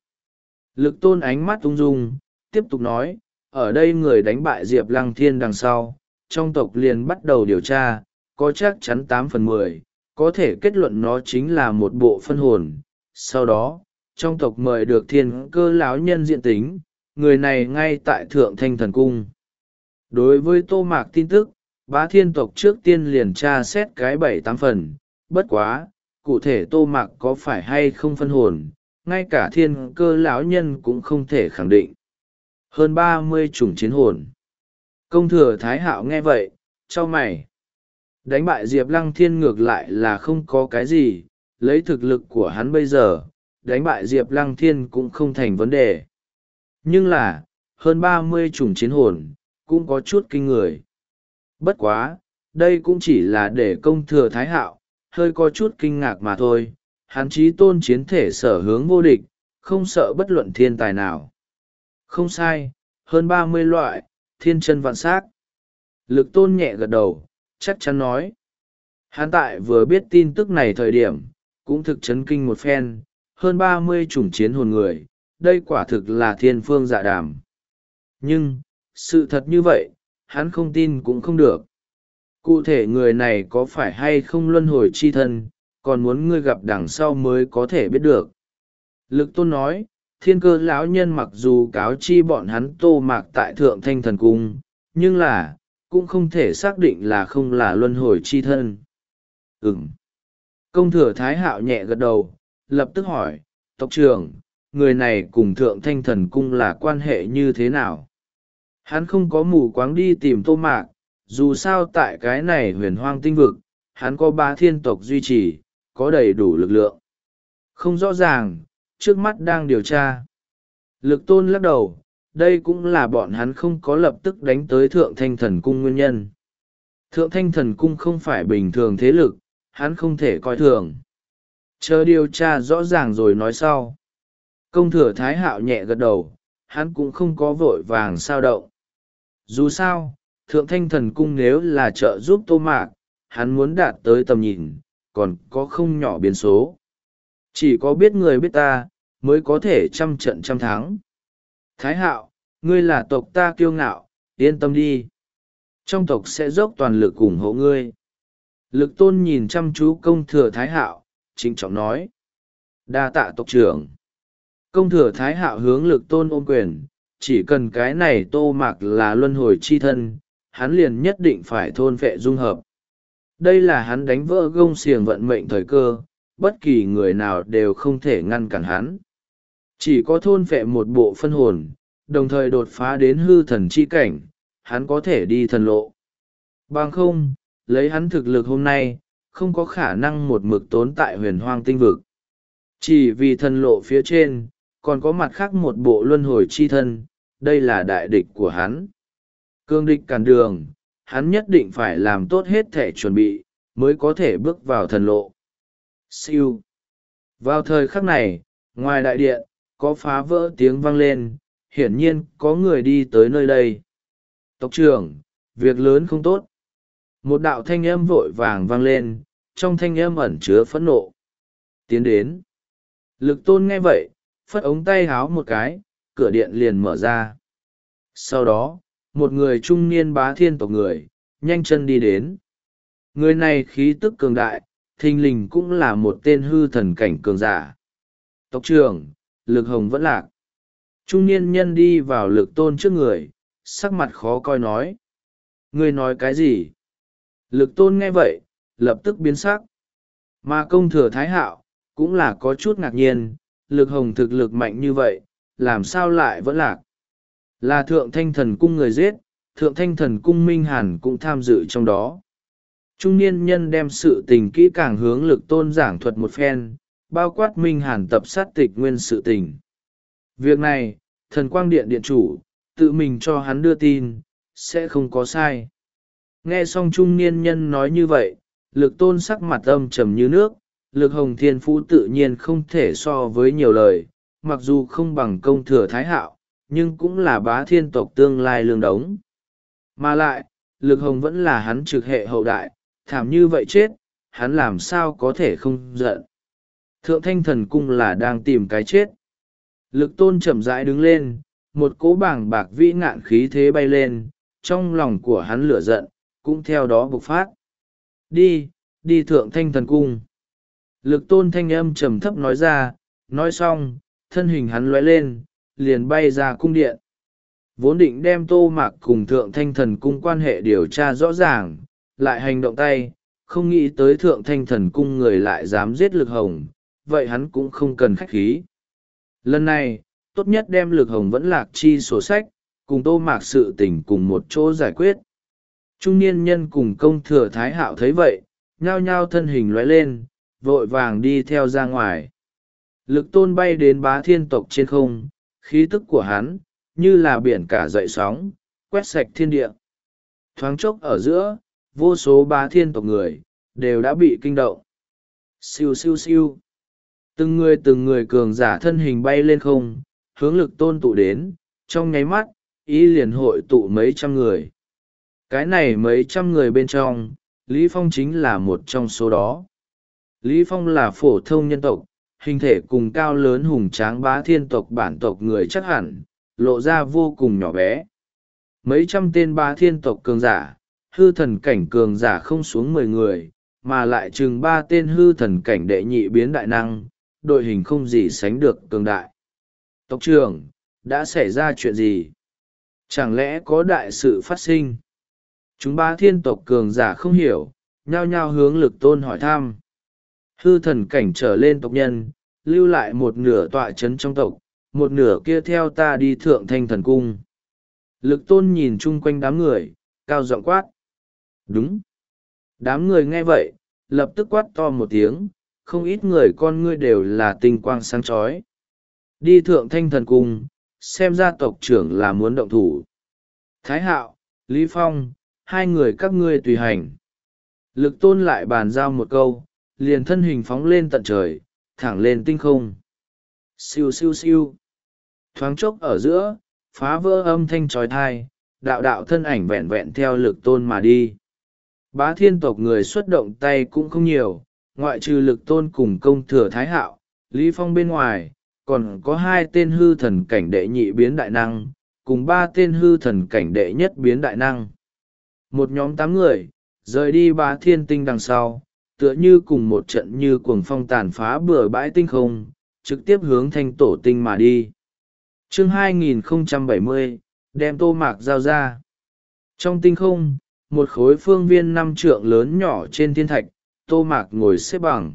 Lực Tôn ánh mắt ung dung, tiếp tục nói, ở đây người đánh bại Diệp Lăng Thiên đằng sau, trong tộc liền bắt đầu điều tra, có chắc chắn tám phần mười, có thể kết luận nó chính là một bộ phân hồn. Sau đó, trong tộc mời được Thiên Cơ lão nhân diện tính, người này ngay tại Thượng Thanh Thần Cung. Đối với Tô Mạc tin tức, bá thiên tộc trước tiên liền tra xét cái bảy tám phần, bất quá, cụ thể Tô Mạc có phải hay không phân hồn, ngay cả Thiên Cơ lão nhân cũng không thể khẳng định. Hơn ba mươi chủng chiến hồn. Công thừa Thái Hạo nghe vậy, chau mày. Đánh bại Diệp Lăng Thiên ngược lại là không có cái gì, lấy thực lực của hắn bây giờ, đánh bại Diệp Lăng Thiên cũng không thành vấn đề. Nhưng là, hơn ba mươi chủng chiến hồn, cũng có chút kinh người. Bất quá, đây cũng chỉ là để công thừa Thái Hạo, hơi có chút kinh ngạc mà thôi. Hắn chí tôn chiến thể sở hướng vô địch, không sợ bất luận thiên tài nào. Không sai, hơn ba mươi loại, thiên chân vạn sắc. Lực Tôn nhẹ gật đầu, chắc chắn nói. Hắn tại vừa biết tin tức này thời điểm, cũng thực chấn kinh một phen, hơn ba mươi chủng chiến hồn người, đây quả thực là thiên phương dạ đàm. Nhưng, sự thật như vậy, hắn không tin cũng không được. Cụ thể người này có phải hay không luân hồi chi thân, còn muốn ngươi gặp đằng sau mới có thể biết được. Lực Tôn nói, Thiên Cơ lão nhân mặc dù cáo chi bọn hắn Tô Mạc tại Thượng Thanh Thần Cung, nhưng là, cũng không thể xác định là không là luân hồi chi thân. Ừm. Công thừa Thái Hạo nhẹ gật đầu, lập tức hỏi, tộc trưởng, người này cùng Thượng Thanh Thần Cung là quan hệ như thế nào? Hắn không có mù quáng đi tìm Tô Mạc, dù sao tại cái này huyền hoang tinh vực, hắn có ba thiên tộc duy trì, có đầy đủ lực lượng. Không rõ ràng, trước mắt đang điều tra. Lực Tôn lắc đầu, đây cũng là bọn hắn không có lập tức đánh tới Thượng Thanh Thần Cung nguyên nhân. Thượng Thanh Thần Cung không phải bình thường thế lực, hắn không thể coi thường. Chờ điều tra rõ ràng rồi nói sau. Công thừa Thái Hạo nhẹ gật đầu, hắn cũng không có vội vàng sao động. Dù sao, Thượng Thanh Thần Cung nếu là trợ giúp Tô Mạc, hắn muốn đạt tới tầm nhìn, còn có không nhỏ biến số. Chỉ có biết người biết ta, mới có thể trăm trận trăm thắng. Thái Hạo, ngươi là tộc ta kiêu ngạo, yên tâm đi. Trong tộc sẽ dốc toàn lực ủng hộ ngươi. Lực Tôn nhìn chăm chú công thừa Thái Hạo, trịnh trọng nói. Đa tạ tộc trưởng. Công thừa Thái Hạo hướng Lực Tôn ôm quyền, chỉ cần cái này Tô Mạc là luân hồi chi thân, hắn liền nhất định phải thôn phệ dung hợp. Đây là hắn đánh vỡ gông xiềng vận mệnh thời cơ, bất kỳ người nào đều không thể ngăn cản hắn. Chỉ có thôn phệ một bộ phân hồn, đồng thời đột phá đến hư thần chi cảnh, hắn có thể đi thần lộ. Bằng không, lấy hắn thực lực hôm nay, không có khả năng một mực tốn tại huyền hoang tinh vực. Chỉ vì thần lộ phía trên, còn có mặt khác một bộ luân hồi chi thân, đây là đại địch của hắn. Cương địch cản đường, hắn nhất định phải làm tốt hết thể chuẩn bị, mới có thể bước vào thần lộ. Siêu. Vào thời khắc này, ngoài đại điện, có phá vỡ tiếng vang lên, hiển nhiên có người đi tới nơi đây. Tộc trưởng, việc lớn không tốt. Một đạo thanh âm vội vàng vang lên, trong thanh âm ẩn chứa phẫn nộ. Tiến đến. Lực tôn nghe vậy, phất ống tay háo một cái, cửa điện liền mở ra. Sau đó, một người trung niên bá thiên tộc người, nhanh chân đi đến. Người này khí tức cường đại, thình lình cũng là một tên hư thần cảnh cường giả. Tộc trưởng, Lực Hồng vẫn lạc. Trung niên nhân đi vào Lực tôn trước người, sắc mặt khó coi nói. Người nói cái gì? Lực tôn nghe vậy, lập tức biến sắc. Mà công thừa Thái Hạo, cũng là có chút ngạc nhiên, Lực Hồng thực lực mạnh như vậy, làm sao lại vẫn lạc? Là Thượng Thanh Thần Cung người giết, Thượng Thanh Thần Cung Minh Hàn cũng tham dự trong đó. Trung niên nhân đem sự tình kỹ càng hướng Lực tôn giảng thuật một phen, bao quát Minh Hàn tập sát tịch nguyên sự tình. Việc này, Thần Quang Điện Điện chủ, tự mình cho hắn đưa tin, sẽ không có sai. Nghe xong trung niên nhân nói như vậy, Lực tôn sắc mặt âm trầm như nước, Lực Hồng thiên phú tự nhiên không thể so với nhiều lời, mặc dù không bằng công thừa Thái Hạo, nhưng cũng là bá thiên tộc tương lai lương đống. Mà lại, Lực Hồng vẫn là hắn trực hệ hậu đại, thảm như vậy chết, hắn làm sao có thể không giận. Thượng Thanh Thần Cung là đang tìm cái chết. Lực tôn chậm rãi đứng lên, một cỗ bảng bạc vĩ ngạn khí thế bay lên, trong lòng của hắn lửa giận, cũng theo đó bộc phát. Đi, đi Thượng Thanh Thần Cung. Lực tôn thanh âm trầm thấp nói ra, nói xong, thân hình hắn lóe lên, liền bay ra cung điện. Vốn định đem Tô Mạc cùng Thượng Thanh Thần Cung quan hệ điều tra rõ ràng, lại hành động tay, không nghĩ tới Thượng Thanh Thần Cung người lại dám giết Lực Hồng, vậy hắn cũng không cần khách khí. Lần này, tốt nhất đem Lực Hồng vẫn lạc chi sổ sách, cùng Tô Mạc sự tình cùng một chỗ giải quyết. Trung niên nhân cùng công thừa Thái Hạo thấy vậy, nhao nhao thân hình lóe lên, vội vàng đi theo ra ngoài. Lực tôn bay đến bá thiên tộc trên không, khí tức của hắn, như là biển cả dậy sóng, quét sạch thiên địa. Thoáng chốc ở giữa, vô số bá thiên tộc người, đều đã bị kinh động. Siêu siêu siêu. Từng người từng người cường giả thân hình bay lên không, hướng lực tôn tụ đến, trong nháy mắt, ý liền hội tụ mấy trăm người. Cái này mấy trăm người bên trong, Lý Phong chính là một trong số đó. Lý Phong là phổ thông nhân tộc, hình thể cùng cao lớn hùng tráng bá thiên tộc bản tộc người chắc hẳn, lộ ra vô cùng nhỏ bé. Mấy trăm tên bá thiên tộc cường giả, hư thần cảnh cường giả không xuống mười người, mà lại chừng ba tên hư thần cảnh đệ nhị biến đại năng, đội hình không gì sánh được cường đại. Tộc trưởng, đã xảy ra chuyện gì? Chẳng lẽ có đại sự phát sinh? Chúng bá thiên tộc cường giả không hiểu, nhao nhao hướng lực tôn hỏi thăm. Hư thần cảnh trở lên tộc nhân, lưu lại một nửa tọa chấn trong tộc, một nửa kia theo ta đi Thượng Thanh Thần Cung. Lực tôn nhìn chung quanh đám người, cao giọng quát. Đúng. Đám người nghe vậy, lập tức quát to một tiếng, không ít người con ngươi đều là tinh quang sáng chói. Đi Thượng Thanh Thần Cung, xem ra tộc trưởng là muốn động thủ. Thái Hạo, Lý Phong, hai người các ngươi tùy hành. Lực tôn lại bàn giao một câu, liền thân hình phóng lên tận trời, thẳng lên tinh không. Siêu siêu siêu. Thoáng chốc ở giữa, phá vỡ âm thanh trói thai, đạo đạo thân ảnh vẹn vẹn theo lực tôn mà đi. Bá thiên tộc người xuất động tay cũng không nhiều, ngoại trừ lực tôn cùng công thừa Thái Hạo, Lý Phong bên ngoài, còn có hai tên hư thần cảnh đệ nhị biến đại năng, cùng ba tên hư thần cảnh đệ nhất biến đại năng. Một nhóm tám người, rời đi bá thiên tinh đằng sau, tựa như cùng một trận như cuồng phong tàn phá bừa bãi tinh không, trực tiếp hướng thanh tổ tinh mà đi. Chương hai nghìn không trăm bảy mươi, đem Tô Mạc giao ra. Trong tinh không, một khối phương viên năm trượng lớn nhỏ trên thiên thạch, Tô Mạc ngồi xếp bằng.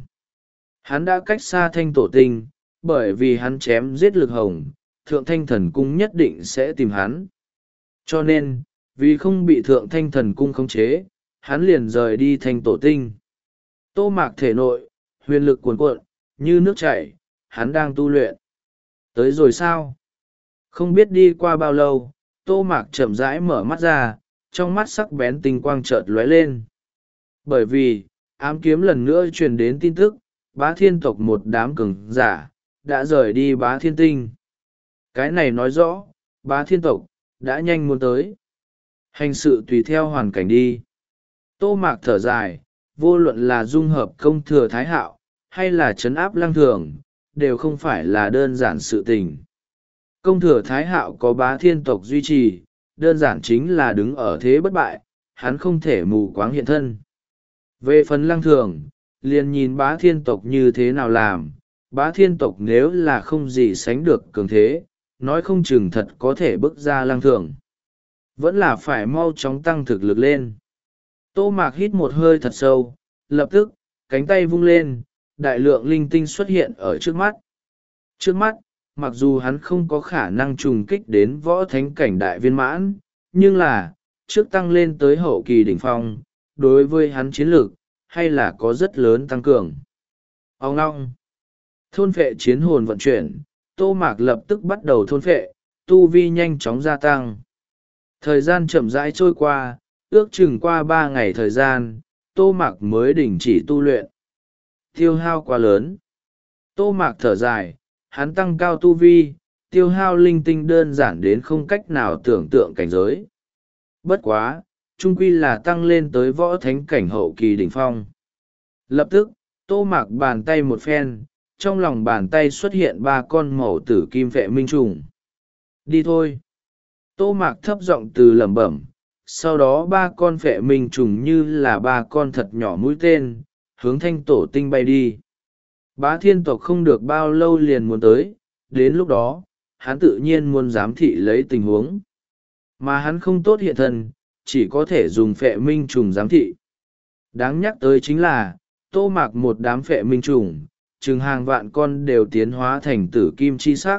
Hắn đã cách xa thanh tổ tinh, bởi vì hắn chém giết Lực Hồng, Thượng Thanh Thần Cung nhất định sẽ tìm hắn. Cho nên, vì không bị Thượng Thanh Thần Cung khống chế, hắn liền rời đi thanh tổ tinh. Tô Mạc thể nội, huyền lực cuồn cuộn, như nước chảy, hắn đang tu luyện. Tới rồi sao? Không biết đi qua bao lâu, Tô Mạc chậm rãi mở mắt ra, trong mắt sắc bén tinh quang chợt lóe lên. Bởi vì, ám kiếm lần nữa truyền đến tin tức, bá thiên tộc một đám cường giả, đã rời đi bá thiên tinh. Cái này nói rõ, bá thiên tộc, đã nhanh muốn tới. Hành sự tùy theo hoàn cảnh đi. Tô Mạc thở dài, vô luận là dung hợp công thừa thái hạo, hay là trấn áp lăng thường, đều không phải là đơn giản sự tình. Công thừa thái hạo có bá thiên tộc duy trì, đơn giản chính là đứng ở thế bất bại, hắn không thể mù quáng hiện thân. Về phần lăng thường, liền nhìn bá thiên tộc như thế nào làm, bá thiên tộc nếu là không gì sánh được cường thế, nói không chừng thật có thể bước ra lăng thường. Vẫn là phải mau chóng tăng thực lực lên. Tô Mạc hít một hơi thật sâu, lập tức, cánh tay vung lên, đại lượng linh tinh xuất hiện ở trước mắt. Trước mắt, mặc dù hắn không có khả năng trùng kích đến võ thánh cảnh đại viên mãn, nhưng là, trước tăng lên tới hậu kỳ đỉnh phong, đối với hắn chiến lược, hay là có rất lớn tăng cường. Ông ngong, thôn phệ chiến hồn vận chuyển, Tô Mạc lập tức bắt đầu thôn phệ, tu vi nhanh chóng gia tăng. Thời gian chậm rãi trôi qua, ước chừng qua ba ngày thời gian, Tô Mạc mới đình chỉ tu luyện. Tiêu hao quá lớn. Tô Mạc thở dài, hắn tăng cao tu vi, tiêu hao linh tinh đơn giản đến không cách nào tưởng tượng cảnh giới. Bất quá, trung quy là tăng lên tới võ thánh cảnh hậu kỳ đỉnh phong. Lập tức, Tô Mạc bàn tay một phen, trong lòng bàn tay xuất hiện ba con màu tử kim vệ minh trùng. Đi thôi. Tô Mạc thấp giọng từ lẩm bẩm, sau đó ba con phệ minh trùng như là ba con thật nhỏ mũi tên, hướng thanh tổ tinh bay đi. Bá thiên tộc không được bao lâu liền muốn tới, đến lúc đó, hắn tự nhiên muốn giám thị lấy tình huống. Mà hắn không tốt hiện thân, chỉ có thể dùng phệ minh trùng giám thị. Đáng nhắc tới chính là, Tô Mạc một đám phệ minh trùng, chừng hàng vạn con đều tiến hóa thành tử kim chi sắc.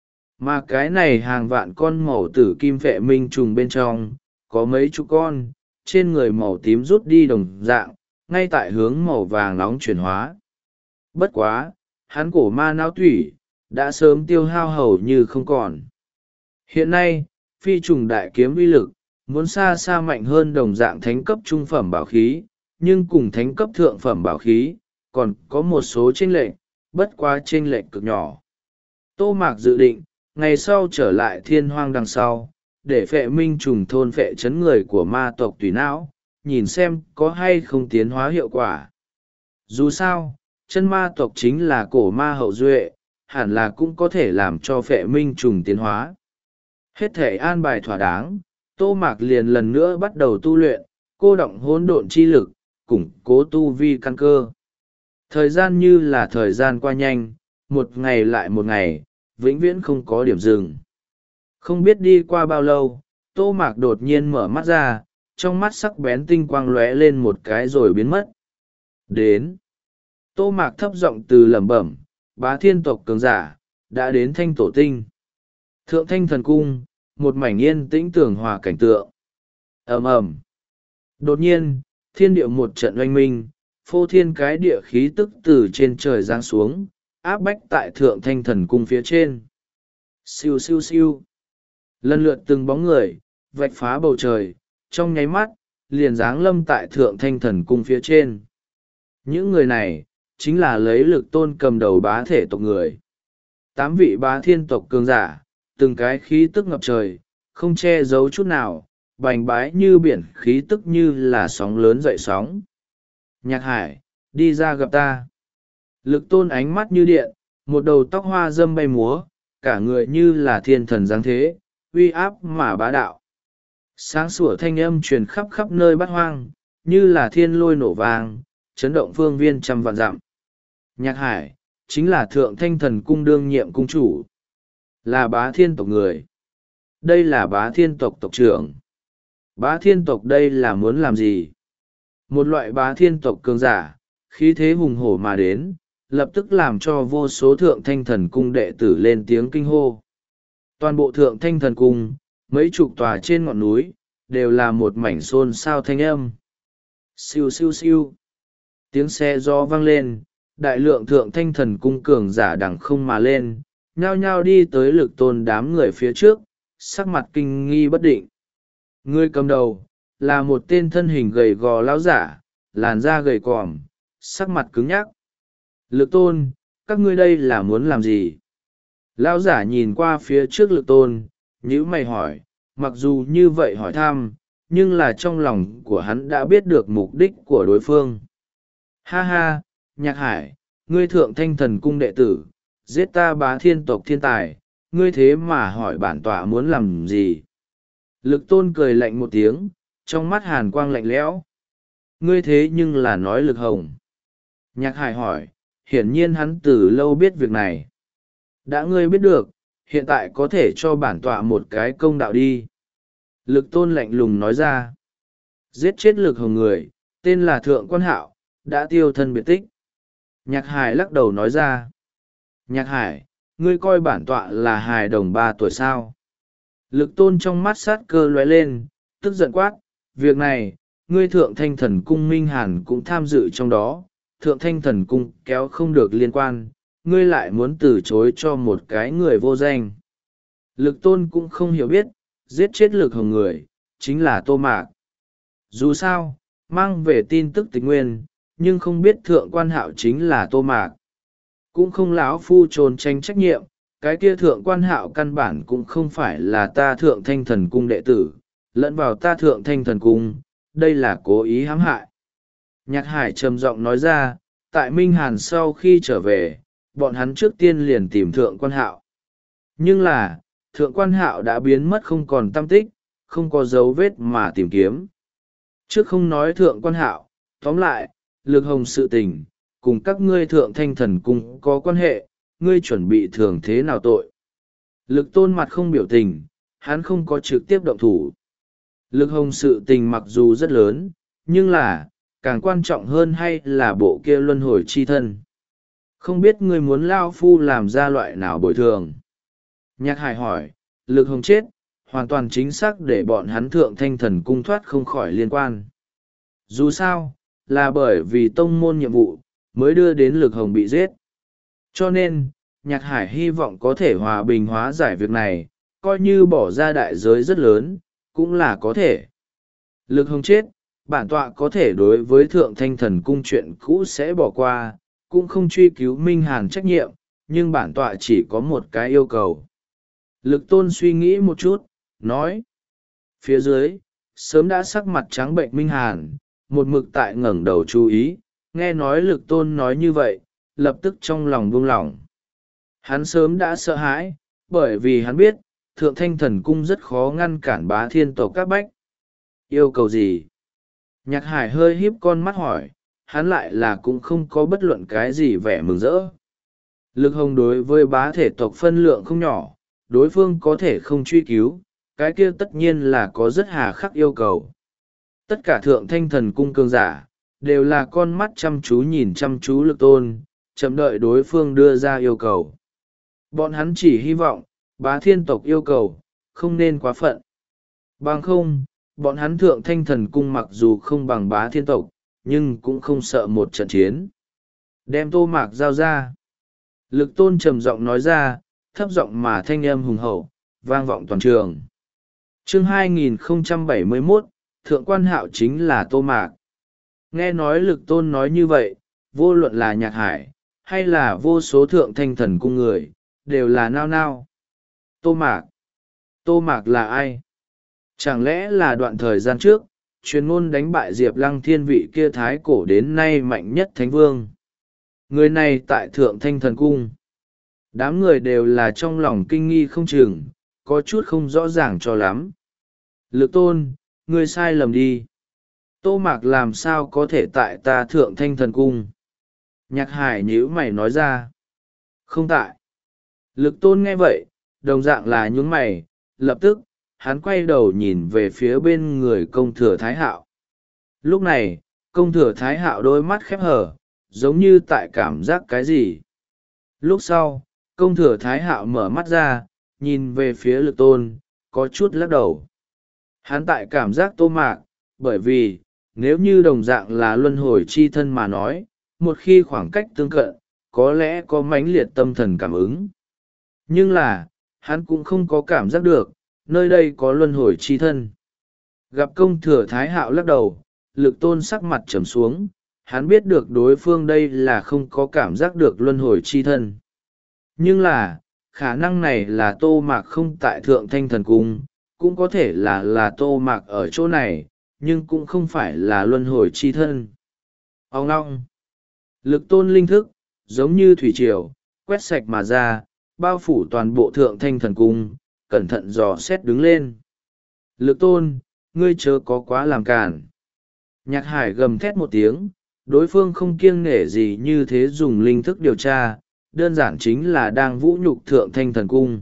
Mà cái này hàng vạn con màu tử kim phệ minh trùng bên trong, có mấy chục con, trên người màu tím rút đi đồng dạng, ngay tại hướng màu vàng nóng chuyển hóa. Bất quá, hắn cổ ma não thủy, đã sớm tiêu hao hầu như không còn. Hiện nay, phi trùng đại kiếm uy lực, muốn xa xa mạnh hơn đồng dạng thánh cấp trung phẩm bảo khí, nhưng cùng thánh cấp thượng phẩm bảo khí, còn có một số chênh lệch, bất quá chênh lệch cực nhỏ. Tô Mạc dự định, ngày sau trở lại thiên hoang đằng sau, để phệ minh trùng thôn phệ chấn người của ma tộc tùy não, nhìn xem có hay không tiến hóa hiệu quả. Dù sao, chân ma tộc chính là cổ ma hậu duệ, hẳn là cũng có thể làm cho phệ minh trùng tiến hóa. Hết thể an bài thỏa đáng, Tô Mạc liền lần nữa bắt đầu tu luyện, cô động hỗn độn chi lực, củng cố tu vi căn cơ. Thời gian như là thời gian qua nhanh, một ngày lại một ngày, vĩnh viễn không có điểm dừng. Không biết đi qua bao lâu, Tô Mạc đột nhiên mở mắt ra, trong mắt sắc bén tinh quang lóe lên một cái rồi biến mất. Đến. Tô Mạc thấp giọng từ lẩm bẩm, bá thiên tộc cường giả, đã đến thanh tổ tinh. Thượng thanh thần cung, một mảnh yên tĩnh tường hòa cảnh tượng. ầm ầm. Đột nhiên, thiên địa một trận oanh minh, phô thiên cái địa khí tức từ trên trời giáng xuống, áp bách tại thượng thanh thần cung phía trên. Siêu siêu siêu. Lần lượt từng bóng người, vạch phá bầu trời, trong nháy mắt, liền giáng lâm tại thượng thanh thần cung phía trên. Những người này, chính là lấy lực tôn cầm đầu bá thể tộc người. Tám vị bá thiên tộc cường giả, từng cái khí tức ngập trời, không che giấu chút nào, bành bái như biển khí tức như là sóng lớn dậy sóng. Nhạc Hải, đi ra gặp ta. Lực tôn ánh mắt như điện, một đầu tóc hoa dâm bay múa, cả người như là thiên thần giáng thế, uy áp mà bá đạo. Sáng sủa thanh âm truyền khắp khắp nơi bát hoang, như là thiên lôi nổ vang, chấn động phương viên trăm vạn dặm. Nhạc Hải, chính là thượng thanh thần cung đương nhiệm cung chủ, là bá thiên tộc người. Đây là bá thiên tộc tộc trưởng. Bá thiên tộc đây là muốn làm gì? Một loại bá thiên tộc cường giả, khí thế hùng hổ mà đến, lập tức làm cho vô số thượng thanh thần cung đệ tử lên tiếng kinh hô. Toàn bộ thượng thanh thần cung, mấy chục tòa trên ngọn núi, đều là một mảnh xôn xao thanh âm. Siêu siêu siêu. Tiếng xe gió vang lên, đại lượng thượng thanh thần cung cường giả đằng không mà lên, nhao nhao đi tới Lực Tôn đám người phía trước, sắc mặt kinh nghi bất định. Người cầm đầu là một tên thân hình gầy gò lão giả, làn da gầy còm, sắc mặt cứng nhắc. Lực Tôn, các ngươi đây là muốn làm gì? Lão giả nhìn qua phía trước Lực Tôn, nhíu mày hỏi, mặc dù như vậy hỏi thăm, nhưng là trong lòng của hắn đã biết được mục đích của đối phương. Ha ha, Nhạc Hải, ngươi thượng thanh thần cung đệ tử, giết ta Bá Thiên tộc thiên tài, ngươi thế mà hỏi bản tọa muốn làm gì? Lực Tôn cười lạnh một tiếng, trong mắt hàn quang lạnh lẽo. Ngươi thế nhưng là nói Lực Hồng. Nhạc Hải hỏi, hiển nhiên hắn từ lâu biết việc này. Đã ngươi biết được, hiện tại có thể cho bản tọa một cái công đạo đi. Lực Tôn lạnh lùng nói ra. Giết chết Lực Hồng người, tên là Thượng Quan Hạo, đã tiêu thân biệt tích. Nhạc Hải lắc đầu nói ra. Nhạc Hải, ngươi coi bản tọa là hài đồng ba tuổi sao? Lực Tôn trong mắt sát cơ lóe lên, tức giận quát, việc này, ngươi Thượng Thanh Thần Cung Minh Hàn cũng tham dự trong đó, Thượng Thanh Thần Cung kéo không được liên quan, ngươi lại muốn từ chối cho một cái người vô danh. Lực Tôn cũng không hiểu biết, giết chết Lực Hồng người, chính là Tô Mạc. Dù sao, mang về tin tức tịch nguyên, nhưng không biết Thượng Quan Hạo chính là Tô Mạc. Cũng không lão phu trốn tránh trách nhiệm, cái kia Thượng Quan Hạo căn bản cũng không phải là ta Thượng Thanh Thần Cung đệ tử, lẫn vào ta Thượng Thanh Thần Cung, đây là cố ý hãm hại. Nhạc Hải trầm giọng nói ra, tại Minh Hàn sau khi trở về, bọn hắn trước tiên liền tìm Thượng Quan Hạo. Nhưng là, Thượng Quan Hạo đã biến mất không còn tăm tích, không có dấu vết mà tìm kiếm. Trước không nói Thượng Quan Hạo, tóm lại, Lực Hồng sự tình, cùng các ngươi Thượng Thanh Thần Cung có quan hệ, ngươi chuẩn bị thường thế nào tội. Lực Tôn mặt không biểu tình, hắn không có trực tiếp động thủ. Lực Hồng sự tình mặc dù rất lớn, nhưng là, càng quan trọng hơn hay là bộ kia luân hồi chi thân. Không biết ngươi muốn lao phu làm ra loại nào bồi thường. Nhạc Hải hỏi, Lực Hồng chết, hoàn toàn chính xác để bọn hắn Thượng Thanh Thần Cung thoát không khỏi liên quan. Dù sao, là bởi vì tông môn nhiệm vụ, mới đưa đến Lực Hồng bị giết. Cho nên, Nhạc Hải hy vọng có thể hòa bình hóa giải việc này, coi như bỏ ra đại giới rất lớn, cũng là có thể. Lực Hồng chết, bản tọa có thể đối với Thượng Thanh Thần Cung chuyện cũ sẽ bỏ qua, cũng không truy cứu Minh Hàn trách nhiệm, nhưng bản tọa chỉ có một cái yêu cầu. Lực Tôn suy nghĩ một chút, nói. Phía dưới, sớm đã sắc mặt trắng bệnh Minh Hàn, một mực tại ngẩng đầu chú ý, nghe nói Lực Tôn nói như vậy, lập tức trong lòng buông lỏng. Hắn sớm đã sợ hãi, bởi vì hắn biết, Thượng Thanh Thần Cung rất khó ngăn cản Bá Thiên tộc các bách. Yêu cầu gì? Nhạc Hải hơi híp con mắt hỏi, hắn lại là cũng không có bất luận cái gì vẻ mừng rỡ. Lực Hồng đối với bá thể tộc phân lượng không nhỏ, đối phương có thể không truy cứu, cái kia tất nhiên là có rất hà khắc yêu cầu. Tất cả Thượng Thanh Thần Cung cường giả, đều là con mắt chăm chú nhìn chăm chú Lực Tôn, chậm đợi đối phương đưa ra yêu cầu. Bọn hắn chỉ hy vọng, Bá Thiên tộc yêu cầu, không nên quá phận. Bằng không, bọn hắn Thượng Thanh Thần Cung mặc dù không bằng Bá Thiên tộc, nhưng cũng không sợ một trận chiến. Đem Tô Mạc giao ra. Lực Tôn trầm giọng nói ra, thấp giọng mà thanh âm hùng hậu, vang vọng toàn trường. Chương hai nghìn không trăm bảy mươi mốt, Thượng Quan Hạo chính là Tô Mạc. Nghe nói Lực Tôn nói như vậy, vô luận là Nhạc Hải, hay là vô số Thượng Thanh Thần Cung người, đều là nao nao. Tô Mạc? Tô Mạc là ai? Chẳng lẽ là đoạn thời gian trước, truyền ngôn đánh bại Diệp Lăng Thiên vị kia thái cổ đến nay mạnh nhất Thánh Vương? Người này tại Thượng Thanh Thần Cung. Đám người đều là trong lòng kinh nghi không chừng, có chút không rõ ràng cho lắm. Lực Tôn, ngươi sai lầm đi. Tô Mạc làm sao có thể tại ta Thượng Thanh Thần Cung? Nhạc Hải nhíu mày nói ra. Không tại. Lực Tôn nghe vậy, đồng dạng là nhún mày, lập tức, hắn quay đầu nhìn về phía bên người Công Thừa Thái Hạo. Lúc này, Công Thừa Thái Hạo đôi mắt khép hở, giống như tại cảm giác cái gì. Lúc sau, Công Thừa Thái Hạo mở mắt ra, nhìn về phía Lực Tôn, có chút lắc đầu. Hắn tại cảm giác Tô Mạc, bởi vì, Nếu như đồng dạng là luân hồi chi thân mà nói, một khi khoảng cách tương cận, có lẽ có mãnh liệt tâm thần cảm ứng. Nhưng là, hắn cũng không có cảm giác được, nơi đây có luân hồi chi thân. Gặp công thừa Thái Hạo lắc đầu, Lực Tôn sắc mặt trầm xuống, hắn biết được đối phương đây là không có cảm giác được luân hồi chi thân. Nhưng là, khả năng này là Tô Mạc không tại Thượng Thanh Thần Cung, cũng có thể là là Tô Mạc ở chỗ này, nhưng cũng không phải là luân hồi chi thân. Ông ngong! Lực Tôn linh thức, giống như thủy triều, quét sạch mà ra, bao phủ toàn bộ Thượng Thanh Thần Cung, cẩn thận dò xét đứng lên. Lực Tôn, ngươi chớ có quá làm cản. Nhạc Hải gầm thét một tiếng, đối phương không kiêng nể gì như thế dùng linh thức điều tra, đơn giản chính là đang vũ nhục Thượng Thanh Thần Cung.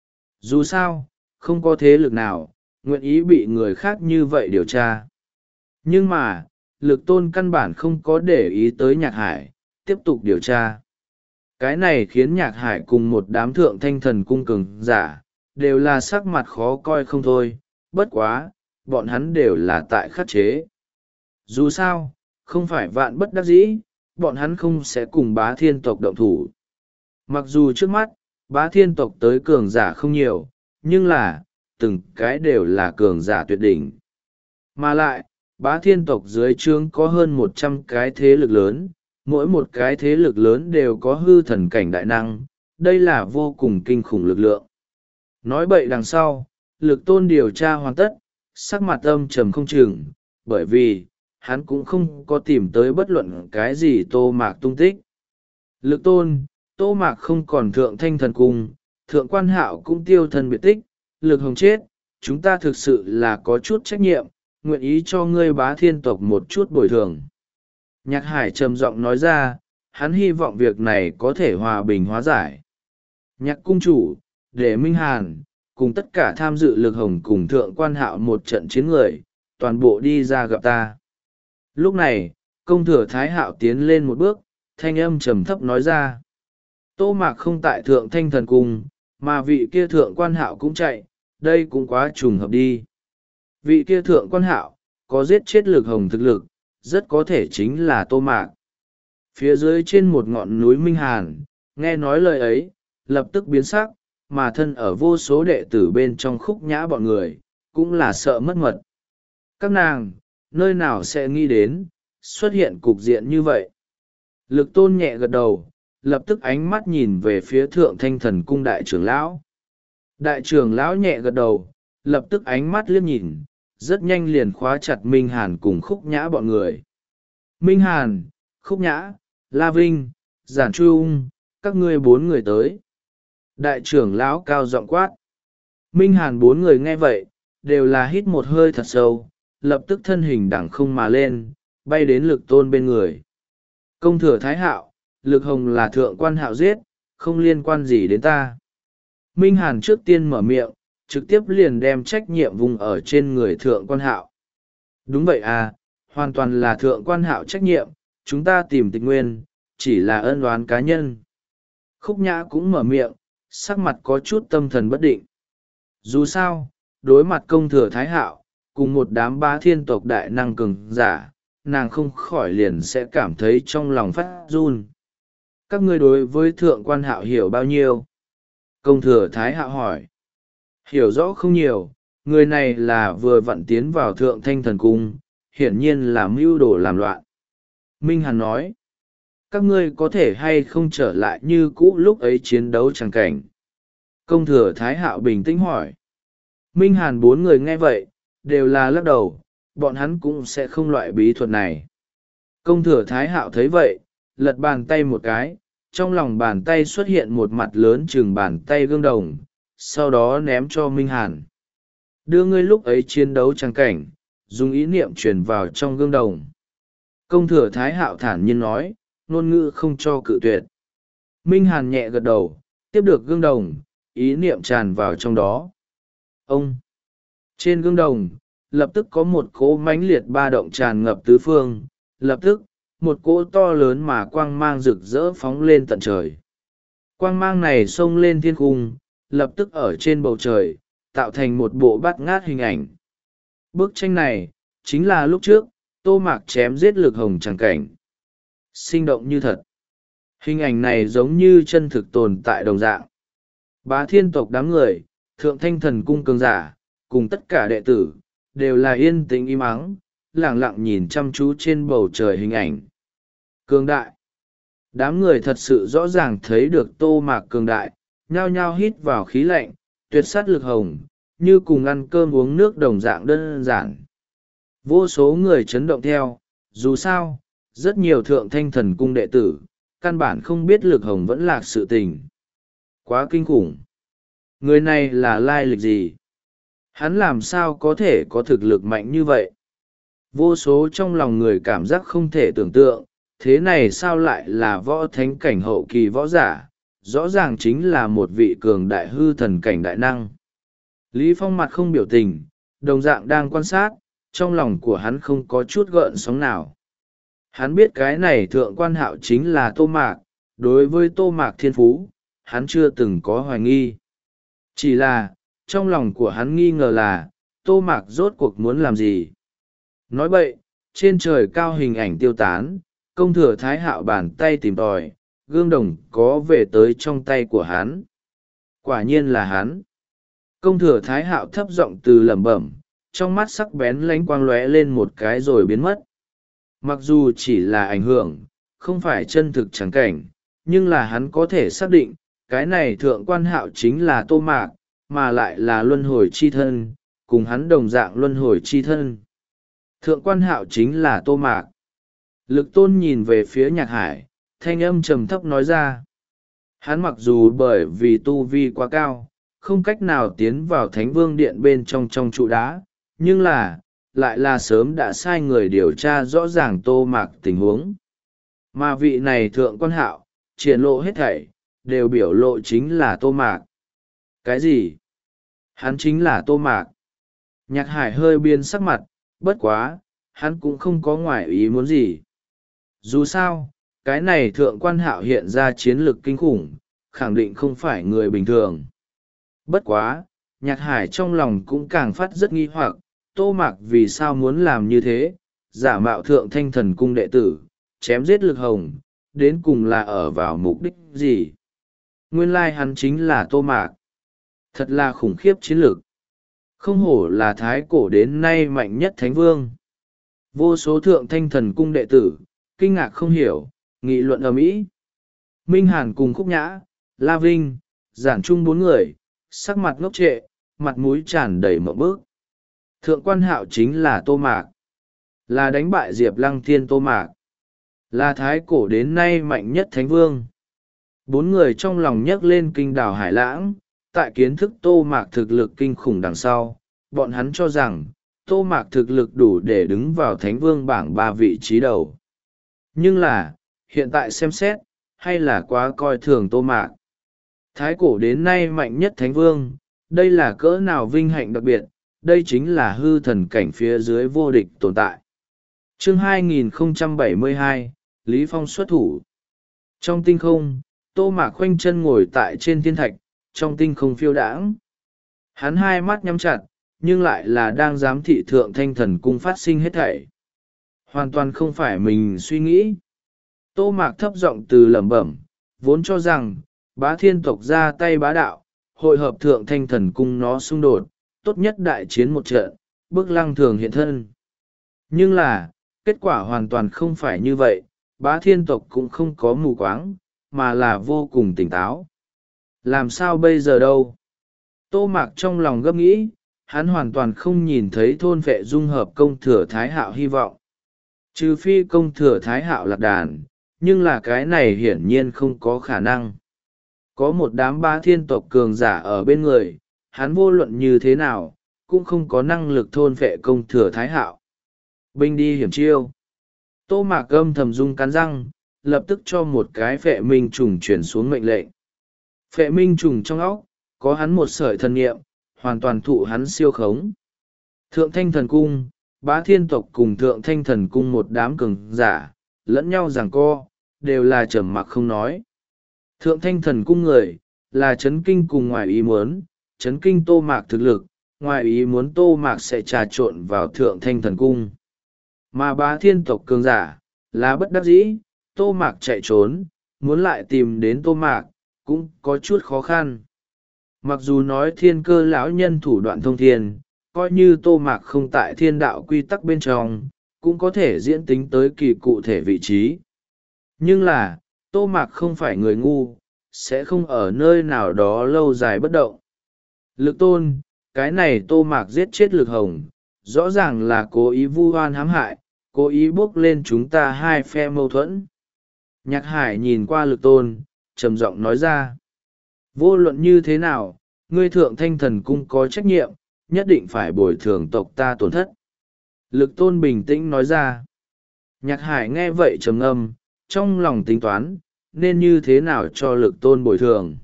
Dù sao, không có thế lực nào, nguyện ý bị người khác như vậy điều tra. Nhưng mà, Lực Tôn căn bản không có để ý tới Nhạc Hải, tiếp tục điều tra. Cái này khiến Nhạc Hải cùng một đám Thượng Thanh Thần Cung cường giả, đều là sắc mặt khó coi không thôi, bất quá, bọn hắn đều là tại khắc chế. Dù sao, không phải vạn bất đắc dĩ, bọn hắn không sẽ cùng bá thiên tộc động thủ. Mặc dù trước mắt, bá thiên tộc tới cường giả không nhiều, nhưng là, từng cái đều là cường giả tuyệt đỉnh. Mà lại, bá thiên tộc dưới trướng có hơn một trăm cái thế lực lớn, mỗi một cái thế lực lớn đều có hư thần cảnh đại năng, đây là vô cùng kinh khủng lực lượng. Nói bậy đằng sau, Lực Tôn điều tra hoàn tất, sắc mặt âm trầm không chừng, bởi vì, hắn cũng không có tìm tới bất luận cái gì Tô Mạc tung tích. Lực Tôn, Tô Mạc không còn Thượng Thanh Thần Cung, Thượng Quan Hạo cũng tiêu thân biệt tích, Lực Hồng chết, chúng ta thực sự là có chút trách nhiệm, nguyện ý cho ngươi bá thiên tộc một chút bồi thường. Nhạc Hải trầm giọng nói ra, hắn hy vọng việc này có thể hòa bình hóa giải. Nhạc cung chủ, để Minh Hàn, cùng tất cả tham dự Lực Hồng cùng Thượng Quan Hạo một trận chiến người, toàn bộ đi ra gặp ta. Lúc này, công thừa Thái Hạo tiến lên một bước, thanh âm trầm thấp nói ra. Tô Mạc không tại Thượng Thanh Thần Cung, mà vị kia Thượng Quan Hạo cũng chạy, đây cũng quá trùng hợp đi. Vị kia Thượng Quan Hạo, có giết chết Lực Hồng thực lực, rất có thể chính là Tô Mạc. Phía dưới trên một ngọn núi Minh Hàn, nghe nói lời ấy, lập tức biến sắc, mà thân ở vô số đệ tử bên trong Khúc Nhã bọn người, cũng là sợ mất mật. Các nàng, nơi nào sẽ nghĩ đến, xuất hiện cục diện như vậy. Lực Tôn nhẹ gật đầu, lập tức ánh mắt nhìn về phía Thượng Thanh Thần Cung đại trưởng lão. Đại trưởng lão nhẹ gật đầu, lập tức ánh mắt liếc nhìn, rất nhanh liền khóa chặt Minh Hàn cùng Khúc Nhã bọn người. Minh Hàn, Khúc Nhã, La Vinh, Giản Trung, các ngươi bốn người tới. Đại trưởng lão cao giọng quát. Minh Hàn bốn người nghe vậy, đều là hít một hơi thật sâu, lập tức thân hình đẳng không mà lên, bay đến Lực Tôn bên người. Công thừa Thái Hạo, Lực Hồng là Thượng Quan Hạo giết, không liên quan gì đến ta. Minh Hàn trước tiên mở miệng, trực tiếp liền đem trách nhiệm vùng ở trên người Thượng Quan Hạo. Đúng vậy à, hoàn toàn là Thượng Quan Hạo trách nhiệm, chúng ta tìm tịch nguyên, chỉ là ân oán cá nhân. Khúc Nhã cũng mở miệng, sắc mặt có chút tâm thần bất định. Dù sao, đối mặt công thừa Thái Hạo, cùng một đám bá thiên tộc đại năng cường giả, nàng không khỏi liền sẽ cảm thấy trong lòng phát run. Các ngươi đối với Thượng Quan Hạo hiểu bao nhiêu? Công thừa Thái Hạo hỏi. Hiểu rõ không nhiều, người này là vừa vặn tiến vào Thượng Thanh Thần Cung, hiển nhiên là mưu đồ làm loạn. Minh Hàn nói. Các ngươi có thể hay không trở lại như cũ lúc ấy chiến đấu chẳng cảnh? Công thừa Thái Hạo bình tĩnh hỏi. Minh Hàn bốn người nghe vậy, đều là lắc đầu, bọn hắn cũng sẽ không loại bí thuật này. Công thừa Thái Hạo thấy vậy, lật bàn tay một cái, trong lòng bàn tay xuất hiện một mặt lớn chừng bàn tay gương đồng, sau đó ném cho Minh Hàn. Đưa ngươi lúc ấy chiến đấu chẳng cảnh, dùng ý niệm truyền vào trong gương đồng. Công thừa Thái Hạo thản nhiên nói, ngôn ngữ không cho cự tuyệt. Minh Hàn nhẹ gật đầu, tiếp được gương đồng, ý niệm tràn vào trong đó. Ông! Trên gương đồng, lập tức có một cỗ mãnh liệt ba động tràn ngập tứ phương, lập tức, một cỗ to lớn mà quang mang rực rỡ phóng lên tận trời. Quang mang này xông lên thiên cung, lập tức ở trên bầu trời, tạo thành một bộ bát ngát hình ảnh. Bức tranh này, chính là lúc trước, Tô Mạc chém giết lực hồng tràng cảnh. Sinh động như thật. Hình ảnh này giống như chân thực tồn tại đồng dạng. Bá thiên tộc đám người, thượng thanh thần cung cường giả, cùng tất cả đệ tử, đều là yên tĩnh im ắng, lẳng lặng nhìn chăm chú trên bầu trời hình ảnh. Cường đại. Đám người thật sự rõ ràng thấy được Tô Mạc cường đại, nhao nhao hít vào khí lạnh, tuyệt sát lực hồng, như cùng ăn cơm uống nước đồng dạng đơn giản. Vô số người chấn động theo, dù sao, rất nhiều thượng thanh thần cung đệ tử, căn bản không biết lực hồng vẫn lạc sự tình. Quá kinh khủng. Người này là lai lịch gì? Hắn làm sao có thể có thực lực mạnh như vậy? Vô số trong lòng người cảm giác không thể tưởng tượng, thế này sao lại là võ thánh cảnh hậu kỳ võ giả, rõ ràng chính là một vị cường đại hư thần cảnh đại năng. Lý Phong mặt không biểu tình, đồng dạng đang quan sát, trong lòng của hắn không có chút gợn sóng nào. Hắn biết cái này thượng quan hạo chính là Tô Mạc, đối với Tô Mạc thiên phú, hắn chưa từng có hoài nghi. Chỉ là, trong lòng của hắn nghi ngờ là, Tô Mạc rốt cuộc muốn làm gì. Nói vậy, trên trời cao hình ảnh tiêu tán, công thừa thái hạo bàn tay tìm tòi, gương đồng có về tới trong tay của hắn. Quả nhiên là hắn. Công thừa thái hạo thấp giọng từ lẩm bẩm, trong mắt sắc bén lánh quang lóe lên một cái rồi biến mất. Mặc dù chỉ là ảnh hưởng, không phải chân thực chẳng cảnh, nhưng là hắn có thể xác định, cái này thượng quan hạo chính là Tô Mạc, mà lại là luân hồi chi thân, cùng hắn đồng dạng luân hồi chi thân. Thượng quan hạo chính là Tô Mạc. Lực tôn nhìn về phía nhạc hải, thanh âm trầm thấp nói ra. Hắn mặc dù bởi vì tu vi quá cao, không cách nào tiến vào thánh vương điện bên trong trong trụ đá, nhưng là, lại là sớm đã sai người điều tra rõ ràng Tô Mạc tình huống. Mà vị này thượng quan hạo, triển lộ hết thảy, đều biểu lộ chính là Tô Mạc. Cái gì? Hắn chính là Tô Mạc. Nhạc hải hơi biến sắc mặt, bất quá, hắn cũng không có ngoại ý muốn gì. Dù sao, cái này thượng quan hạo hiện ra chiến lược kinh khủng, khẳng định không phải người bình thường. Bất quá, nhạc hải trong lòng cũng càng phát rất nghi hoặc, Tô Mạc vì sao muốn làm như thế, giả mạo thượng thanh thần cung đệ tử, chém giết lực hồng, đến cùng là ở vào mục đích gì? Nguyên lai hắn chính là Tô Mạc. Thật là khủng khiếp chiến lược. Không hổ là thái cổ đến nay mạnh nhất thánh vương. Vô số thượng thanh thần cung đệ tử, kinh ngạc không hiểu, nghị luận ầm ĩ. Minh Hàn cùng Khúc Nhã, La Vinh, Giản Trung bốn người, sắc mặt ngốc trệ, mặt mũi tràn đầy mộng bức. Thượng quan hạo chính là Tô Mạc, là đánh bại Diệp Lăng Thiên Tô Mạc, là thái cổ đến nay mạnh nhất thánh vương. Bốn người trong lòng nhấc lên kinh đảo Hải Lãng, tại kiến thức Tô Mạc thực lực kinh khủng đằng sau, bọn hắn cho rằng, Tô Mạc thực lực đủ để đứng vào thánh vương bảng ba vị trí đầu. Nhưng là, hiện tại xem xét, hay là quá coi thường Tô Mạc. Thái cổ đến nay mạnh nhất thánh vương, đây là cỡ nào vinh hạnh đặc biệt, đây chính là hư thần cảnh phía dưới vô địch tồn tại. Chương hai nghìn không trăm bảy mươi hai, Lý Phong xuất thủ. Trong tinh không, Tô Mạc khoanh chân ngồi tại trên thiên thạch, trong tinh không phiêu đãng. Hắn hai mắt nhắm chặt, nhưng lại là đang giám thị thượng thanh thần cung phát sinh hết thảy. Hoàn toàn không phải mình suy nghĩ. Tô Mạc thấp giọng từ lẩm bẩm, vốn cho rằng, bá thiên tộc ra tay bá đạo, hội hợp thượng thanh thần cung nó xung đột, tốt nhất đại chiến một trận, bước lăng thường hiện thân. Nhưng là, kết quả hoàn toàn không phải như vậy, bá thiên tộc cũng không có mù quáng, mà là vô cùng tỉnh táo. Làm sao bây giờ đâu? Tô Mạc trong lòng gấp nghĩ, hắn hoàn toàn không nhìn thấy thôn vệ dung hợp công thừa Thái Hạo hy vọng. Trừ phi công thừa Thái Hạo lạc đàn, nhưng là cái này hiển nhiên không có khả năng. Có một đám bá thiên tộc cường giả ở bên người, hắn vô luận như thế nào, cũng không có năng lực thôn vệ công thừa Thái Hạo. Binh đi hiểm chiêu. Tô Mạc âm thầm rung cắn răng, lập tức cho một cái phệ minh trùng chuyển xuống mệnh lệnh. Phệ minh trùng trong óc, có hắn một sợi thần niệm, hoàn toàn thụ hắn siêu khống. Thượng thanh thần cung, bá thiên tộc cùng thượng thanh thần cung một đám cường giả, lẫn nhau giằng co, đều là trầm mặc không nói. Thượng thanh thần cung người, là chấn kinh cùng ngoài ý muốn, chấn kinh Tô Mạc thực lực, ngoài ý muốn Tô Mạc sẽ trà trộn vào thượng thanh thần cung. Mà bá thiên tộc cường giả là bất đắc dĩ, Tô Mạc chạy trốn, muốn lại tìm đến Tô Mạc cũng có chút khó khăn. Mặc dù nói thiên cơ lão nhân thủ đoạn thông thiên, coi như Tô Mạc không tại thiên đạo quy tắc bên trong cũng có thể diễn tính tới kỳ cụ thể vị trí. Nhưng là Tô Mạc không phải người ngu, sẽ không ở nơi nào đó lâu dài bất động. Lực tôn, cái này Tô Mạc giết chết Lực Hồng, rõ ràng là cố ý vu oan hãm hại, cố ý bốc lên chúng ta hai phe mâu thuẫn. Nhạc Hải nhìn qua Lực tôn, trầm giọng nói ra. Vô luận như thế nào, ngươi Thượng Thanh Thần Cung có trách nhiệm, nhất định phải bồi thường tộc ta tổn thất. Lực tôn bình tĩnh nói ra. Nhạc Hải nghe vậy trầm ngâm, trong lòng tính toán, nên như thế nào cho Lực tôn bồi thường.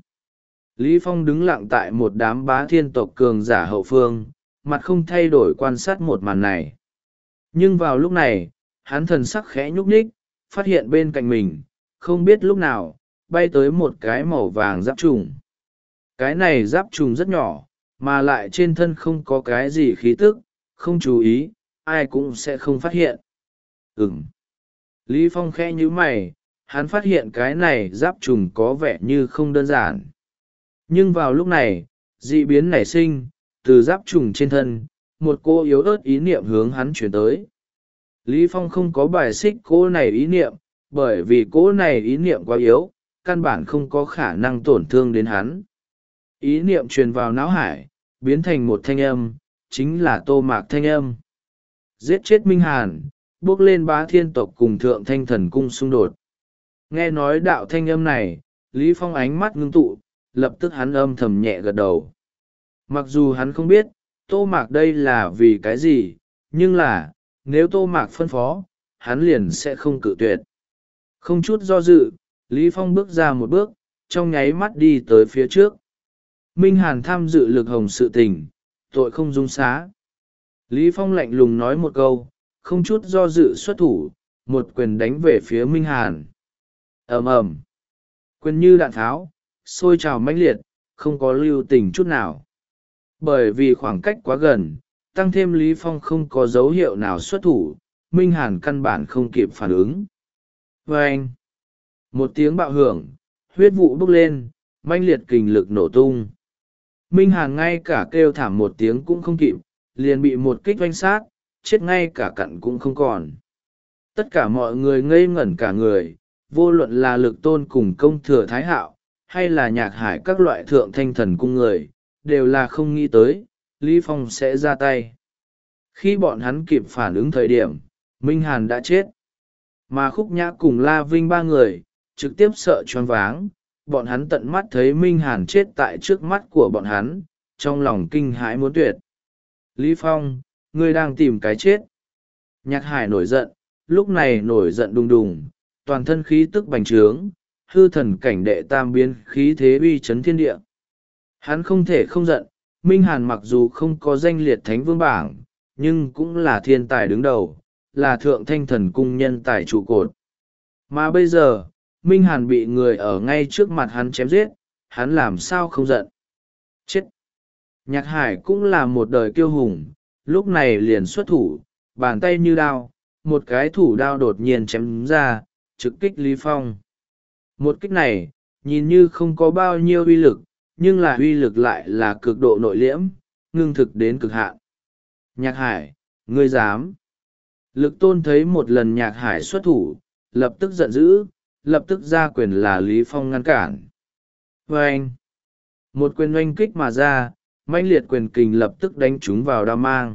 Lý Phong đứng lặng tại một đám bá thiên tộc cường giả hậu phương, mặt không thay đổi quan sát một màn này. Nhưng vào lúc này, hắn thần sắc khẽ nhúc nhích, phát hiện bên cạnh mình, không biết lúc nào, bay tới một cái màu vàng giáp trùng. Cái này giáp trùng rất nhỏ, mà lại trên thân không có cái gì khí tức, không chú ý, ai cũng sẽ không phát hiện. Ừm. Lý Phong khẽ nhíu mày, hắn phát hiện cái này giáp trùng có vẻ như không đơn giản. Nhưng vào lúc này, dị biến nảy sinh, từ giáp trùng trên thân, một cô yếu ớt ý niệm hướng hắn chuyển tới. Lý Phong không có bài xích cô này ý niệm, bởi vì cô này ý niệm quá yếu, căn bản không có khả năng tổn thương đến hắn. Ý niệm truyền vào não hải, biến thành một thanh âm, chính là Tô Mạc thanh âm. Giết chết Minh Hàn, bước lên bá thiên tộc cùng Thượng Thanh Thần Cung xung đột. Nghe nói đạo thanh âm này, Lý Phong ánh mắt ngưng tụ, lập tức hắn âm thầm nhẹ gật đầu. Mặc dù hắn không biết, Tô Mạc đây là vì cái gì, nhưng là, nếu Tô Mạc phân phó, hắn liền sẽ không cự tuyệt. Không chút do dự, Lý Phong bước ra một bước, trong nháy mắt đi tới phía trước. Minh Hàn tham dự Lực Hồng sự tình, tội không dung xá. Lý Phong lạnh lùng nói một câu, không chút do dự xuất thủ, một quyền đánh về phía Minh Hàn. Ầm ầm, quyền như đạn tháo, sôi trào mãnh liệt, không có lưu tình chút nào. Bởi vì khoảng cách quá gần, tăng thêm Lý Phong không có dấu hiệu nào xuất thủ, Minh Hàn căn bản không kịp phản ứng. Vâng! Một tiếng bạo hưởng, huyết vụ bốc lên, mãnh liệt kình lực nổ tung. Minh Hàn ngay cả kêu thảm một tiếng cũng không kịp, liền bị một kích oanh sát, chết ngay cả cặn cũng không còn. Tất cả mọi người ngây ngẩn cả người, vô luận là Lực tôn cùng công thừa Thái Hạo, hay là Nhạc Hải các loại Thượng Thanh Thần Cung người, đều là không nghĩ tới, Lý Phong sẽ ra tay. Khi bọn hắn kịp phản ứng thời điểm, Minh Hàn đã chết. Mà Khúc Nhã cùng La Vinh ba người, trực tiếp sợ choáng váng, bọn hắn tận mắt thấy Minh Hàn chết tại trước mắt của bọn hắn, trong lòng kinh hãi muốn tuyệt. Lý Phong, ngươi đang tìm cái chết. Nhạc Hải nổi giận, lúc này nổi giận đùng đùng, toàn thân khí tức bành trướng, hư thần cảnh đệ tam biến khí thế uy chấn thiên địa. Hắn không thể không giận, Minh Hàn mặc dù không có danh liệt thánh vương bảng, nhưng cũng là thiên tài đứng đầu, là Thượng Thanh Thần Cung nhân tài trụ cột. Mà bây giờ, Minh Hàn bị người ở ngay trước mặt hắn chém giết, hắn làm sao không giận. Chết! Nhạc Hải cũng là một đời kiêu hùng, lúc này liền xuất thủ, bàn tay như đao, một cái thủ đao đột nhiên chém ra, trực kích Lý Phong. Một kích này, nhìn như không có bao nhiêu uy lực, nhưng là uy lực lại là cực độ nội liễm, ngưng thực đến cực hạn. Nhạc Hải, ngươi dám! Lực tôn thấy một lần Nhạc Hải xuất thủ, lập tức giận dữ, lập tức ra quyền là Lý Phong ngăn cản. Vâng! Một quyền oanh kích mà ra, mãnh liệt quyền kình lập tức đánh trúng vào đao mang.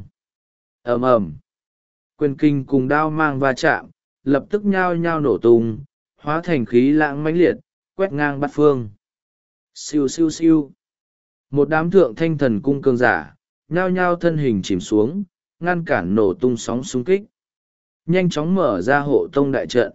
Ầm ầm! Quyền kình cùng đao mang va chạm, lập tức nhao nhao nổ tung, hóa thành khí lãng mãnh liệt, quét ngang bát phương. Siêu siêu siêu! Một đám Thượng Thanh Thần Cung cường giả, nhao nhao thân hình chìm xuống, ngăn cản nổ tung sóng xung kích. Nhanh chóng mở ra hộ tông đại trận.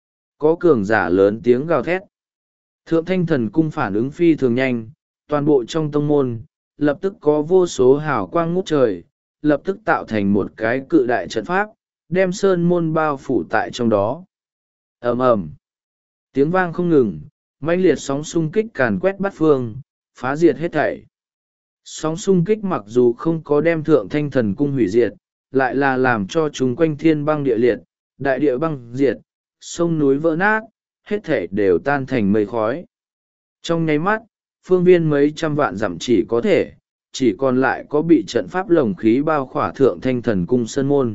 Có cường giả lớn tiếng gào thét. Thượng Thanh Thần Cung phản ứng phi thường nhanh, toàn bộ trong tông môn, lập tức có vô số hào quang ngút trời, lập tức tạo thành một cái cự đại trận pháp, đem sơn môn bao phủ tại trong đó. Ầm ầm, tiếng vang không ngừng, mãnh liệt sóng xung kích càn quét bát phương, phá diệt hết thảy. Sóng xung kích mặc dù không có đem Thượng Thanh Thần Cung hủy diệt, lại là làm cho chúng quanh thiên băng địa liệt, đại địa băng diệt, sông núi vỡ nát, hết thể đều tan thành mây khói. Trong nháy mắt, phương viên mấy trăm vạn dặm chỉ có thể, chỉ còn lại có bị trận pháp lồng khí bao khỏa thượng thanh thần cung sơn môn.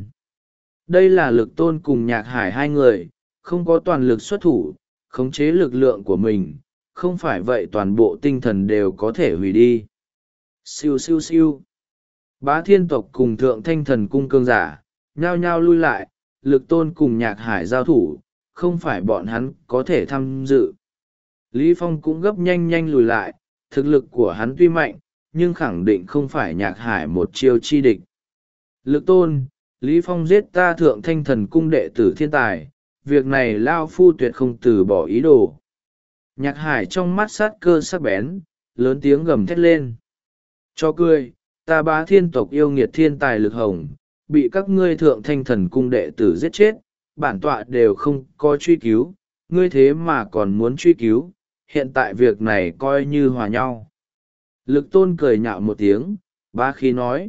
Đây là Lực Tôn cùng Nhạc Hải hai người, không có toàn lực xuất thủ, khống chế lực lượng của mình, không phải vậy toàn bộ tinh thần đều có thể hủy đi. Siêu siêu siêu. Bá Thiên tộc cùng thượng thanh thần cung cương giả, nhao nhao lui lại, Lực Tôn cùng Nhạc Hải giao thủ, không phải bọn hắn có thể tham dự. Lý Phong cũng gấp nhanh nhanh lùi lại, thực lực của hắn tuy mạnh, nhưng khẳng định không phải Nhạc Hải một chiêu chi địch. Lực Tôn, Lý Phong giết ta thượng thanh thần cung đệ tử thiên tài, việc này Lao Phu tuyệt không từ bỏ ý đồ. Nhạc Hải trong mắt sát cơ sắc bén, lớn tiếng gầm thét lên. Cho cười, ta Bá Thiên tộc yêu nghiệt thiên tài Lực Hồng, bị các ngươi thượng thanh thần cung đệ tử giết chết, bản tọa đều không có truy cứu, ngươi thế mà còn muốn truy cứu, hiện tại việc này coi như hòa nhau. Lực Tôn cười nhạo một tiếng, bá khí nói.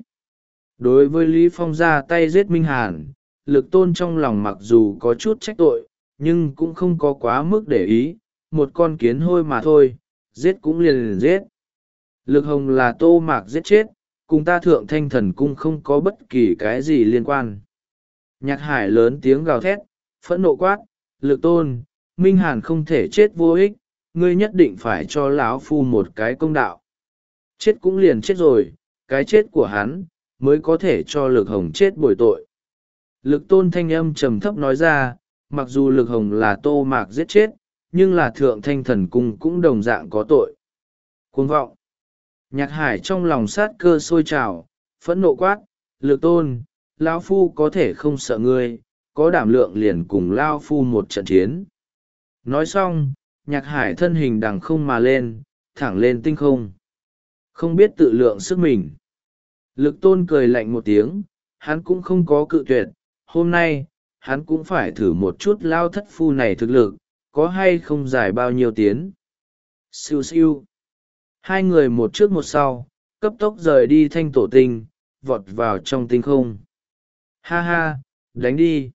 Đối với Lý Phong ra tay giết Minh Hàn, Lực Tôn trong lòng mặc dù có chút trách tội, nhưng cũng không có quá mức để ý, một con kiến hôi mà thôi, giết cũng liền liền giết. Lực Hồng là Tô Mạc giết chết, cùng ta thượng thanh thần cung không có bất kỳ cái gì liên quan. Nhạc Hải lớn tiếng gào thét, phẫn nộ quát, Lực Tôn, Minh Hàn không thể chết vô ích, ngươi nhất định phải cho lão phu một cái công đạo. Chết cũng liền chết rồi, cái chết của hắn, mới có thể cho Lực Hồng chết bồi tội. Lực Tôn thanh âm trầm thấp nói ra, mặc dù Lực Hồng là Tô Mạc giết chết, nhưng là thượng thanh thần cung cũng đồng dạng có tội. Cuồng vọng. Nhạc Hải trong lòng sát cơ sôi trào, phẫn nộ quát, Lực Tôn, lão phu có thể không sợ ngươi, có đảm lượng liền cùng lão phu một trận chiến. Nói xong, Nhạc Hải thân hình đằng không mà lên, thẳng lên tinh không. Không biết tự lượng sức mình. Lực Tôn cười lạnh một tiếng, hắn cũng không có cự tuyệt, hôm nay, hắn cũng phải thử một chút lao thất phu này thực lực, có hay không giải bao nhiêu tiến. Siêu siêu. Hai người một trước một sau, cấp tốc rời đi thanh tổ tinh, vọt vào trong tinh không. Ha ha, đánh đi.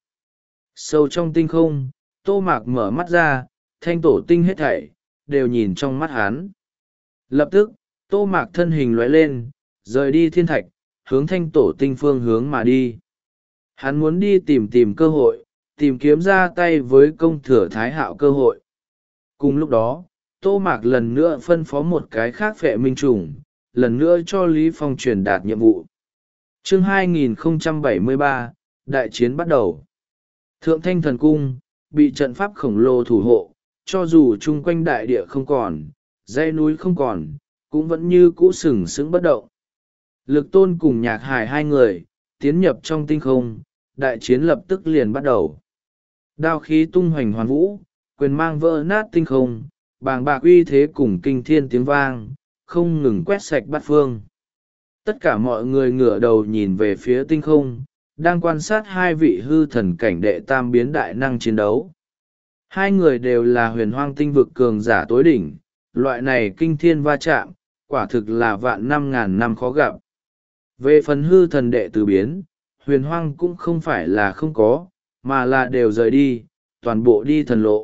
Sâu trong tinh không, Tô Mạc mở mắt ra, thanh tổ tinh hết thảy, đều nhìn trong mắt hắn. Lập tức, Tô Mạc thân hình lóe lên, rời đi thiên thạch, hướng thanh tổ tinh phương hướng mà đi. Hắn muốn đi tìm tìm cơ hội, tìm kiếm ra tay với công thừa Thái Hạo cơ hội. Cùng lúc đó, Tô Mạc lần nữa phân phó một cái khác phệ minh trùng, lần nữa cho Lý Phong truyền đạt nhiệm vụ. Chương hai nghìn không trăm bảy mươi ba, đại chiến bắt đầu. Thượng thanh thần cung, bị trận pháp khổng lồ thủ hộ, cho dù chung quanh đại địa không còn, dãy núi không còn, cũng vẫn như cũ sừng sững bất động. Lực Tôn cùng Nhạc Hải hai người, tiến nhập trong tinh không, đại chiến lập tức liền bắt đầu. Đao khí tung hoành hoàn vũ, quyền mang vỡ nát tinh không, bàng bạc uy thế cùng kinh thiên tiếng vang, không ngừng quét sạch bát phương. Tất cả mọi người ngửa đầu nhìn về phía tinh không, đang quan sát hai vị hư thần cảnh đệ tam biến đại năng chiến đấu. Hai người đều là huyền hoang tinh vực cường giả tối đỉnh, loại này kinh thiên va chạm, quả thực là vạn năm ngàn năm khó gặp. Về phần hư thần đệ tứ biến, huyền hoang cũng không phải là không có, mà là đều rời đi, toàn bộ đi thần lộ.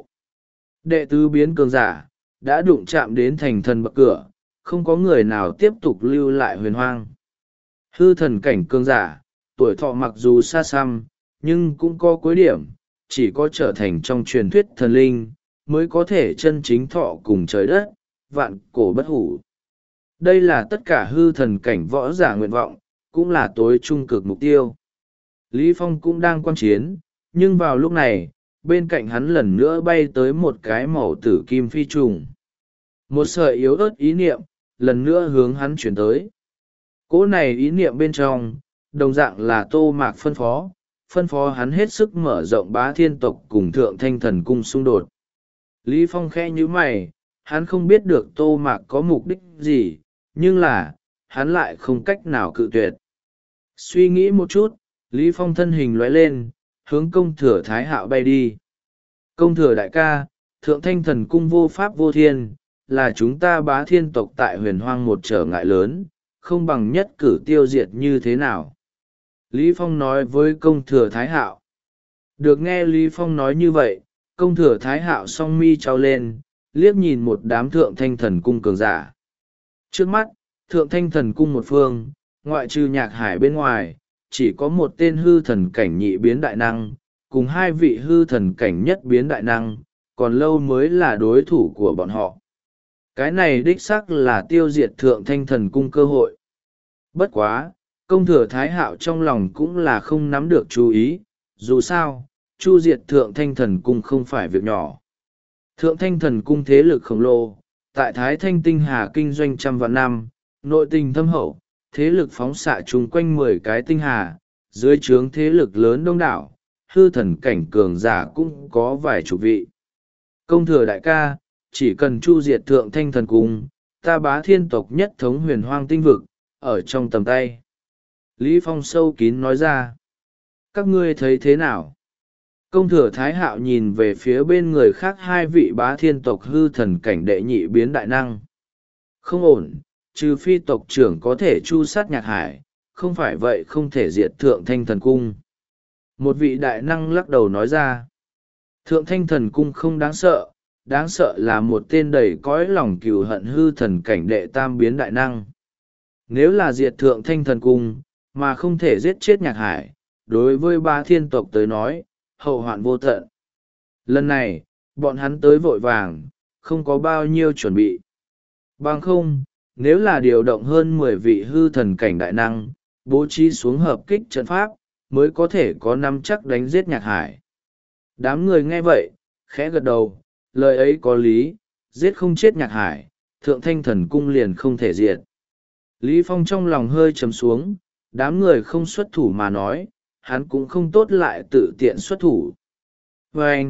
Đệ tứ biến cường giả, đã đụng chạm đến thành thần bậc cửa, không có người nào tiếp tục lưu lại huyền hoang. Hư thần cảnh cường giả, tuổi thọ mặc dù xa xăm, nhưng cũng có cuối điểm, chỉ có trở thành trong truyền thuyết thần linh, mới có thể chân chính thọ cùng trời đất, vạn cổ bất hủ. Đây là tất cả hư thần cảnh võ giả nguyện vọng, cũng là tối trung cực mục tiêu. Lý Phong cũng đang quan chiến, nhưng vào lúc này, bên cạnh hắn lần nữa bay tới một cái màu tử kim phi trùng. Một sợi yếu ớt ý niệm, lần nữa hướng hắn chuyển tới. Cỗ này ý niệm bên trong, đồng dạng là Tô Mạc phân phó, phân phó hắn hết sức mở rộng Bá Thiên tộc cùng thượng thanh thần cung xung đột. Lý Phong khẽ nhíu mày, hắn không biết được Tô Mạc có mục đích gì, nhưng là, hắn lại không cách nào cự tuyệt. Suy nghĩ một chút, Lý Phong thân hình lóe lên, hướng công thừa Thái Hạo bay đi. Công thừa đại ca, thượng thanh thần cung vô pháp vô thiên, là chúng ta Bá Thiên tộc tại huyền hoang một trở ngại lớn, không bằng nhất cử tiêu diệt như thế nào. Lý Phong nói với công thừa Thái Hạo. Được nghe Lý Phong nói như vậy, công thừa Thái Hạo song mi trao lên, liếc nhìn một đám thượng thanh thần cung cường giả. Trước mắt, thượng thanh thần cung một phương, ngoại trừ Nhạc Hải bên ngoài, chỉ có một tên hư thần cảnh nhị biến đại năng, cùng hai vị hư thần cảnh nhất biến đại năng, còn lâu mới là đối thủ của bọn họ. Cái này đích xác là tiêu diệt thượng thanh thần cung cơ hội. Bất quá, công thừa Thái Hạo trong lòng cũng là không nắm được chú ý, dù sao, chu diệt thượng thanh thần cung không phải việc nhỏ. Thượng thanh thần cung thế lực khổng lồ, tại Thái Thanh Tinh Hà kinh doanh trăm vạn năm, nội tình thâm hậu, thế lực phóng xạ chung quanh mười cái tinh hà, dưới trướng thế lực lớn đông đảo, hư thần cảnh cường giả cũng có vài chục vị. Công thừa đại ca, chỉ cần chu diệt thượng thanh thần cung, ta Bá Thiên tộc nhất thống huyền hoang tinh vực, ở trong tầm tay. Lý Phong sâu kín nói ra. Các ngươi thấy thế nào? Công thừa Thái Hạo nhìn về phía bên người khác hai vị Bá Thiên tộc hư thần cảnh đệ nhị biến đại năng. Không ổn, trừ phi tộc trưởng có thể chu sát Nhạc Hải, không phải vậy không thể diệt thượng thanh thần cung. Một vị đại năng lắc đầu nói ra. Thượng thanh thần cung không đáng sợ, đáng sợ là một tên đầy cõi lòng cừu hận hư thần cảnh đệ tam biến đại năng. Nếu là diệt thượng thanh thần cung, mà không thể giết chết Nhạc Hải, đối với Bá Thiên tộc tới nói, hậu hoạn vô tận. Lần này, bọn hắn tới vội vàng, không có bao nhiêu chuẩn bị. Bằng không, nếu là điều động hơn mười vị hư thần cảnh đại năng, bố trí xuống hợp kích trận pháp, mới có thể có nắm chắc đánh giết Nhạc Hải. Đám người nghe vậy, khẽ gật đầu, lời ấy có lý, giết không chết Nhạc Hải, thượng thanh thần cung liền không thể diệt. Lý Phong trong lòng hơi trầm xuống, đám người không xuất thủ mà nói, hắn cũng không tốt lại tự tiện xuất thủ. Vâng!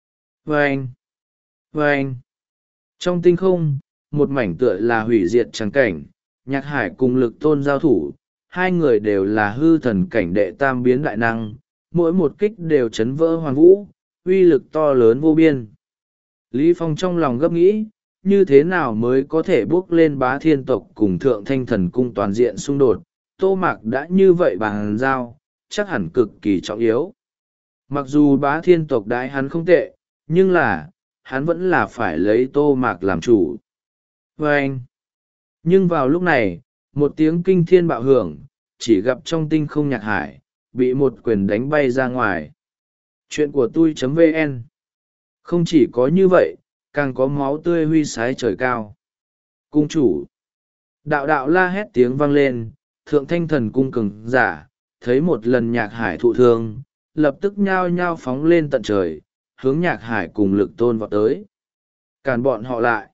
Vâng! Vâng! Trong tinh không, một mảnh tựa là hủy diệt trắng cảnh, Nhạc Hải cùng Lực Tôn giao thủ, hai người đều là hư thần cảnh đệ tam biến đại năng, mỗi một kích đều chấn vỡ hoàn vũ, uy lực to lớn vô biên. Lý Phong trong lòng gấp nghĩ, như thế nào mới có thể bước lên Bá Thiên tộc cùng thượng thanh thần cung toàn diện xung đột, Tô Mạc đã như vậy bàn giao, chắc hẳn cực kỳ trọng yếu. Mặc dù Bá Thiên tộc đãi hắn không tệ, nhưng là, hắn vẫn là phải lấy Tô Mạc làm chủ. Và anh, nhưng vào lúc này, một tiếng kinh thiên bạo hưởng, chỉ gặp trong tinh không Nhạc Hải, bị một quyền đánh bay ra ngoài. Chuyện của tôi.vn. Không chỉ có như vậy, càng có máu tươi huy sái trời cao. Cung chủ. Đạo đạo la hét tiếng vang lên, thượng thanh thần cung cường giả, thấy một lần Nhạc Hải thụ thương, lập tức nhao nhao phóng lên tận trời, hướng Nhạc Hải cùng Lực Tôn vọt tới. Cản bọn họ lại.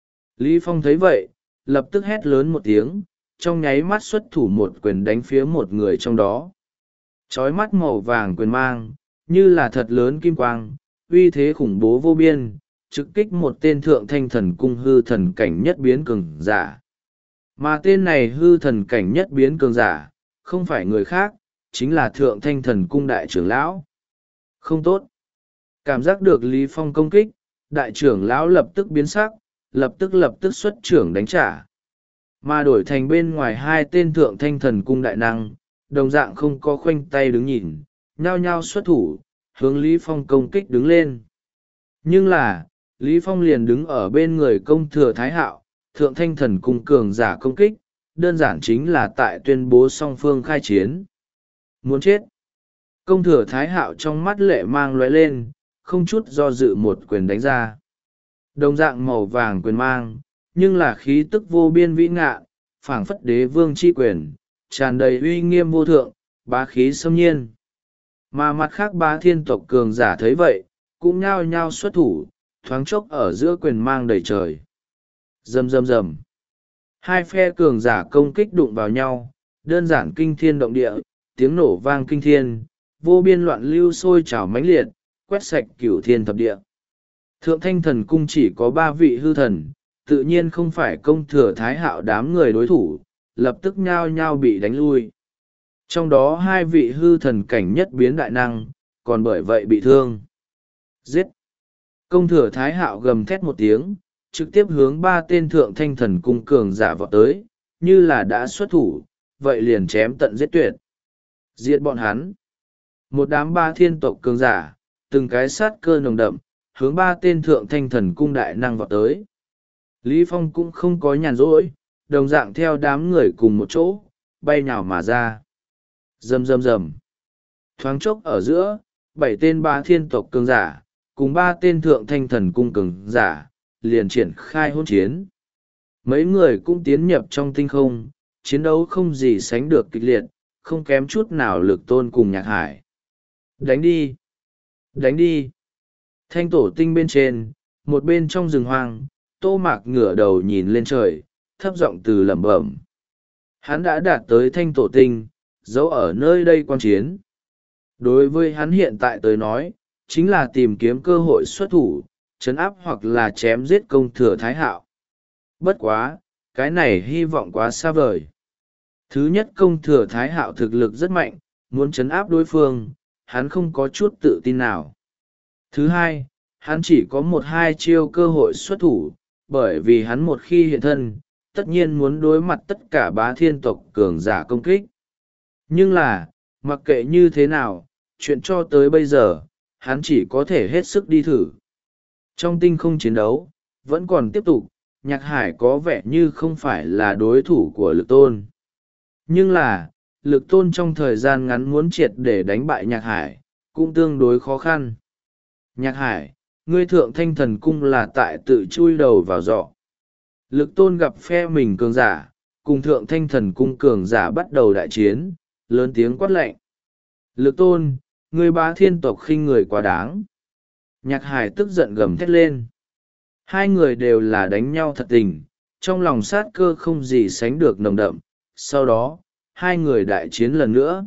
Lý Phong thấy vậy, lập tức hét lớn một tiếng, trong nháy mắt xuất thủ một quyền đánh phía một người trong đó. Chói mắt màu vàng quyền mang, như là thật lớn kim quang, uy thế khủng bố vô biên, trực kích một tên thượng thanh thần cung hư thần cảnh nhất biến cường giả. Mà tên này hư thần cảnh nhất biến cường giả, không phải người khác, chính là thượng thanh thần cung đại trưởng lão. Không tốt. Cảm giác được Lý Phong công kích, đại trưởng lão lập tức biến sắc, lập tức lập tức xuất trưởng đánh trả. Mà đổi thành bên ngoài hai tên thượng thanh thần cung đại năng, đồng dạng không có khoanh tay đứng nhìn, nhao nhao xuất thủ, hướng Lý Phong công kích đứng lên. Nhưng là, Lý Phong liền đứng ở bên người công thừa Thái Hạo, thượng thanh thần cung cường giả công kích, đơn giản chính là tại tuyên bố song phương khai chiến. Muốn chết. Công thừa Thái Hạo trong mắt lệ mang lóe lên, không chút do dự một quyền đánh ra. Đồng dạng màu vàng quyền mang, nhưng là khí tức vô biên vĩ ngạ, phảng phất đế vương chi quyền, tràn đầy uy nghiêm vô thượng, bá khí xâm nhiên. Mà mặt khác Bá Thiên tộc cường giả thấy vậy, cũng nhao nhao xuất thủ, thoáng chốc ở giữa quyền mang đầy trời. Rầm rầm rầm. Hai phe cường giả công kích đụng vào nhau, đơn giản kinh thiên động địa, tiếng nổ vang kinh thiên, vô biên loạn lưu sôi trào mãnh liệt, quét sạch cửu thiên thập địa. Thượng thanh thần cung chỉ có ba vị hư thần, tự nhiên không phải công thừa Thái Hạo đám người đối thủ, lập tức nhao nhao bị đánh lui. Trong đó hai vị hư thần cảnh nhất biến đại năng, còn bởi vậy bị thương. Giết! Công thừa Thái Hạo gầm thét một tiếng, trực tiếp hướng ba tên thượng thanh thần cung cường giả vọt tới, như là đã xuất thủ, vậy liền chém tận giết tuyệt. Diệt bọn hắn. Một đám ba thiên tộc cường giả, từng cái sát cơ nồng đậm, hướng ba tên thượng thanh thần cung đại năng vọt tới. Lý Phong cũng không có nhàn rỗi, đồng dạng theo đám người cùng một chỗ, bay nhào mà ra. Rầm rầm rầm. Thoáng chốc ở giữa, bảy tên ba thiên tộc cường giả, cùng ba tên thượng thanh thần cung cường giả, liền triển khai hôn chiến. Mấy người cũng tiến nhập trong tinh không, chiến đấu không gì sánh được kịch liệt, không kém chút nào lực tôn cùng nhạc hải. Đánh đi! Đánh đi! Thanh tổ tinh bên trên, một bên trong rừng hoang, Tô Mạc ngửa đầu nhìn lên trời, thấp giọng từ lẩm bẩm. Hắn đã đạt tới thanh tổ tinh, giấu ở nơi đây quan chiến. Đối với hắn hiện tại tới nói, chính là tìm kiếm cơ hội xuất thủ, trấn áp hoặc là chém giết công thừa Thái Hạo. Bất quá, cái này hy vọng quá xa vời. Thứ nhất, công thừa Thái Hạo thực lực rất mạnh, muốn trấn áp đối phương, hắn không có chút tự tin nào. Thứ hai, hắn chỉ có một hai chiêu cơ hội xuất thủ, bởi vì hắn một khi hiện thân, tất nhiên muốn đối mặt tất cả bá thiên tộc cường giả công kích. Nhưng là, mặc kệ như thế nào, chuyện cho tới bây giờ, hắn chỉ có thể hết sức đi thử. Trong tinh không chiến đấu, vẫn còn tiếp tục, Nhạc Hải có vẻ như không phải là đối thủ của Lực Tôn. Nhưng là, Lực Tôn trong thời gian ngắn muốn triệt để đánh bại Nhạc Hải, cũng tương đối khó khăn. Nhạc Hải, ngươi thượng thanh thần cung là tại tự chui đầu vào giọ. Lực Tôn gặp phe mình cường giả, cùng thượng thanh thần cung cường giả bắt đầu đại chiến, lớn tiếng quát lệnh. Lực Tôn, ngươi bá thiên tộc khinh người quá đáng. Nhạc Hải tức giận gầm thét lên. Hai người đều là đánh nhau thật tình, trong lòng sát cơ không gì sánh được nồng đậm. Sau đó, hai người đại chiến lần nữa.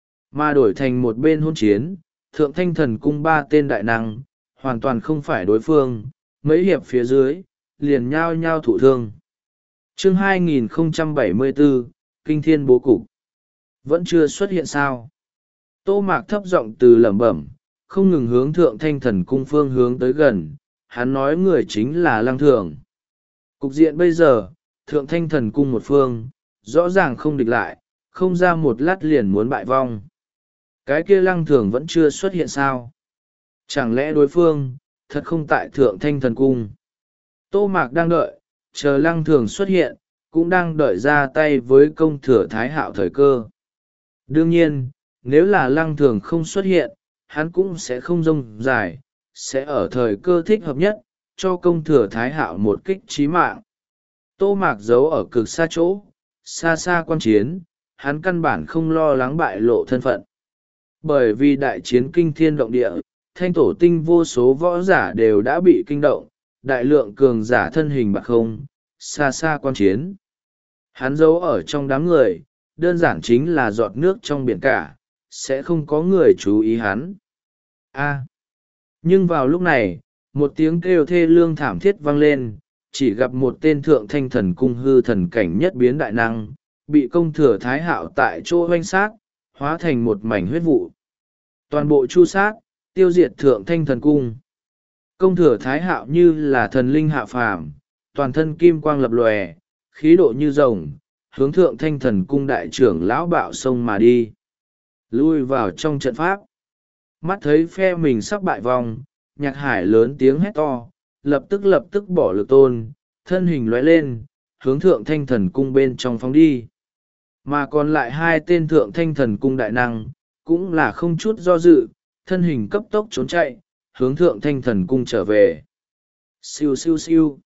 Mà đổi thành một bên hôn chiến, thượng thanh thần cung ba tên đại năng, hoàn toàn không phải đối phương, mấy hiệp phía dưới, liền nhao nhao thụ thương. Chương hai nghìn không trăm bảy mươi bốn, Kinh Thiên Bố Cục. Vẫn chưa xuất hiện sao? Tô Mạc thấp giọng từ lẩm bẩm, không ngừng hướng thượng thanh thần cung phương hướng tới gần, hắn nói người chính là Lăng Thường. Cục diện bây giờ, thượng thanh thần cung một phương, rõ ràng không địch lại, không ra một lát liền muốn bại vong. Cái kia Lăng Thường vẫn chưa xuất hiện sao? Chẳng lẽ đối phương, thật không tại thượng thanh thần cung? Tô Mạc đang đợi, chờ Lăng Thường xuất hiện, cũng đang đợi ra tay với công thừa Thái Hạo thời cơ. Đương nhiên, nếu là Lăng Thường không xuất hiện, hắn cũng sẽ không rông dài, sẽ ở thời cơ thích hợp nhất, cho công thừa Thái Hạo một kích chí mạng. Tô Mạc giấu ở cực xa chỗ, xa xa quan chiến, hắn căn bản không lo lắng bại lộ thân phận. Bởi vì đại chiến kinh thiên động địa, thanh tổ tinh vô số võ giả đều đã bị kinh động, đại lượng cường giả thân hình bạc không, xa xa quan chiến. Hắn giấu ở trong đám người, đơn giản chính là giọt nước trong biển cả, sẽ không có người chú ý hắn. A. Nhưng vào lúc này, một tiếng kêu thê lương thảm thiết vang lên, chỉ gặp một tên thượng thanh thần cung hư thần cảnh nhất biến đại năng, bị công thừa Thái Hạo tại chỗ hoanh sát, hóa thành một mảnh huyết vụ. Toàn bộ chu sát, tiêu diệt thượng thanh thần cung. Công thừa Thái Hạo như là thần linh hạ phàm, toàn thân kim quang lập lòe, khí độ như rồng, hướng thượng thanh thần cung đại trưởng lão bạo sông mà đi. Lui vào trong trận pháp. Mắt thấy phe mình sắp bại vong, Nhạc Hải lớn tiếng hét to, lập tức lập tức bỏ Lực Tôn, thân hình lóe lên, hướng thượng thanh thần cung bên trong phóng đi. Mà còn lại hai tên thượng thanh thần cung đại năng, cũng là không chút do dự, thân hình cấp tốc trốn chạy, hướng thượng thanh thần cung trở về. Siêu siêu siêu.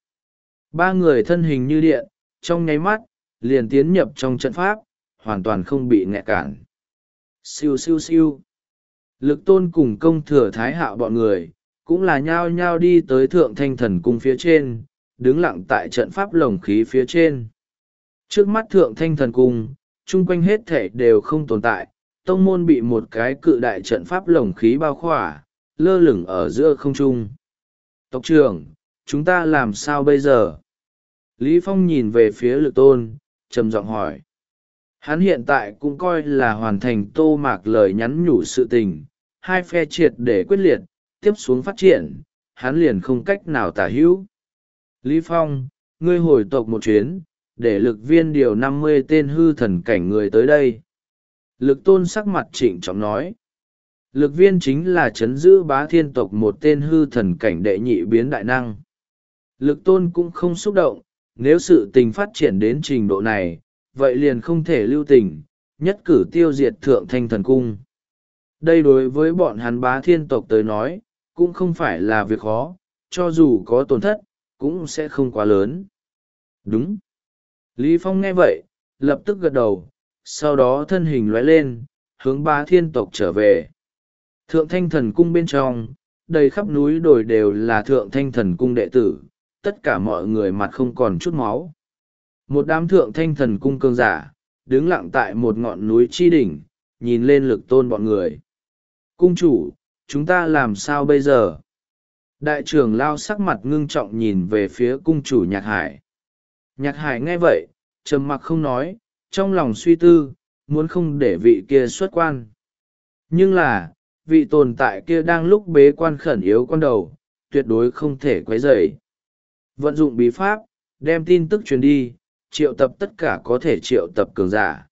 Ba người thân hình như điện, trong nháy mắt, liền tiến nhập trong trận pháp, hoàn toàn không bị nghẹt cản. Siêu siêu siêu. Lực Tôn cùng công thừa Thái Hạo bọn người, cũng là nhao nhao đi tới thượng thanh thần cung phía trên, đứng lặng tại trận pháp lồng khí phía trên. Trước mắt thượng thanh thần cung, chung quanh hết thể đều không tồn tại, tông môn bị một cái cự đại trận pháp lồng khí bao khỏa, lơ lửng ở giữa không trung. Tộc trưởng, chúng ta làm sao bây giờ? Lý Phong nhìn về phía Lực Tôn, trầm giọng hỏi. Hắn hiện tại cũng coi là hoàn thành Tô Mạc lời nhắn nhủ sự tình, hai phe triệt để quyết liệt, tiếp xuống phát triển, hắn liền không cách nào tả hữu. Lý Phong, ngươi hồi tộc một chuyến, để lực viên điều năm mươi tên hư thần cảnh người tới đây. Lực tôn sắc mặt trịnh trọng nói. Lực viên chính là chấn giữ bá thiên tộc một tên hư thần cảnh đệ nhị biến đại năng. Lực tôn cũng không xúc động, nếu sự tình phát triển đến trình độ này, vậy liền không thể lưu tình, nhất cử tiêu diệt thượng thanh thần cung. Đây đối với bọn hắn bá thiên tộc tới nói, cũng không phải là việc khó, cho dù có tổn thất, cũng sẽ không quá lớn. Đúng. Lý Phong nghe vậy, lập tức gật đầu, sau đó thân hình lóe lên, hướng bá thiên tộc trở về. Thượng thanh thần cung bên trong, đầy khắp núi đồi đều là thượng thanh thần cung đệ tử, tất cả mọi người mặt không còn chút máu. Một đám thượng thanh thần cung cường giả, đứng lặng tại một ngọn núi chi đỉnh, nhìn lên lực tôn bọn người. Cung chủ, chúng ta làm sao bây giờ? Đại trưởng lao sắc mặt ngưng trọng nhìn về phía cung chủ Nhạc Hải. Nhạc Hải nghe vậy, trầm mặc không nói, trong lòng suy tư, muốn không để vị kia xuất quan. Nhưng là, vị tồn tại kia đang lúc bế quan khẩn yếu con đầu, tuyệt đối không thể quấy rầy. Vận dụng bí pháp, đem tin tức truyền đi, triệu tập tất cả có thể triệu tập cường giả.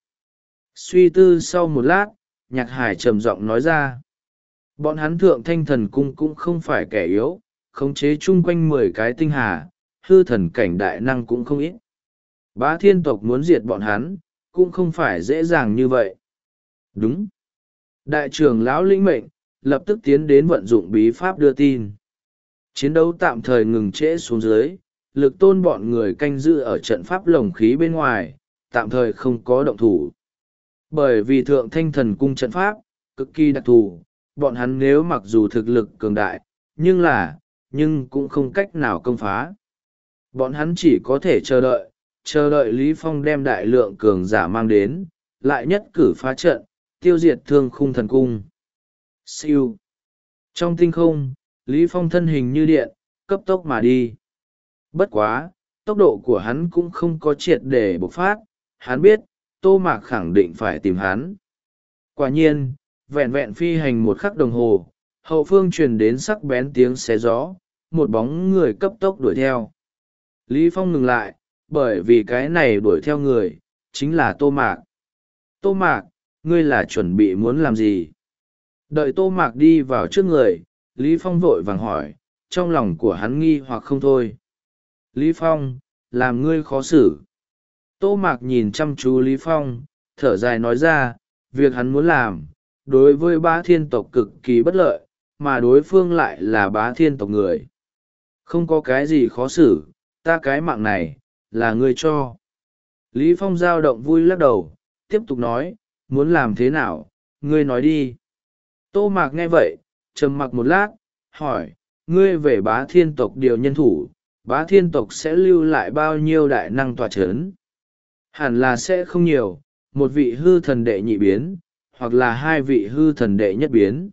Suy tư sau một lát, Nhạc Hải trầm giọng nói ra. Bọn hắn thượng thanh thần cung cũng không phải kẻ yếu, khống chế chung quanh mười cái tinh hà, hư thần cảnh đại năng cũng không ít. Bá thiên tộc muốn diệt bọn hắn, cũng không phải dễ dàng như vậy. Đúng. Đại trưởng lão lĩnh mệnh, lập tức tiến đến vận dụng bí pháp đưa tin. Chiến đấu tạm thời ngừng trễ xuống dưới, lực tôn bọn người canh giữ ở trận pháp lồng khí bên ngoài, tạm thời không có động thủ. Bởi vì thượng thanh thần cung trận pháp, cực kỳ đặc thù, bọn hắn nếu mặc dù thực lực cường đại, nhưng là, nhưng cũng không cách nào công phá. Bọn hắn chỉ có thể chờ đợi, chờ đợi Lý Phong đem đại lượng cường giả mang đến, lại nhất cử phá trận, tiêu diệt thương khung thần cung. Siêu. Trong tinh không, Lý Phong thân hình như điện, cấp tốc mà đi. Bất quá, tốc độ của hắn cũng không có triệt để bộc phát, hắn biết, Tô Mạc khẳng định phải tìm hắn. Quả nhiên, vẹn vẹn phi hành một khắc đồng hồ, hậu phương truyền đến sắc bén tiếng xé gió, một bóng người cấp tốc đuổi theo. Lý Phong ngừng lại, bởi vì cái này đuổi theo người, chính là Tô Mạc. Tô Mạc, ngươi là chuẩn bị muốn làm gì? Đợi Tô Mạc đi vào trước người, Lý Phong vội vàng hỏi, trong lòng của hắn nghi hoặc không thôi. Lý Phong, làm ngươi khó xử. Tô Mạc nhìn chăm chú Lý Phong, thở dài nói ra, việc hắn muốn làm, đối với bá thiên tộc cực kỳ bất lợi, mà đối phương lại là bá thiên tộc người. Không có cái gì khó xử, ta cái mạng này, là ngươi cho. Lý Phong dao động vui lắc đầu, tiếp tục nói, muốn làm thế nào, ngươi nói đi. Tô Mạc nghe vậy, trầm mặc một lát, hỏi, ngươi về bá thiên tộc điều nhân thủ, bá thiên tộc sẽ lưu lại bao nhiêu đại năng tọa chấn? Hẳn là sẽ không nhiều, một vị hư thần đệ nhị biến, hoặc là hai vị hư thần đệ nhất biến.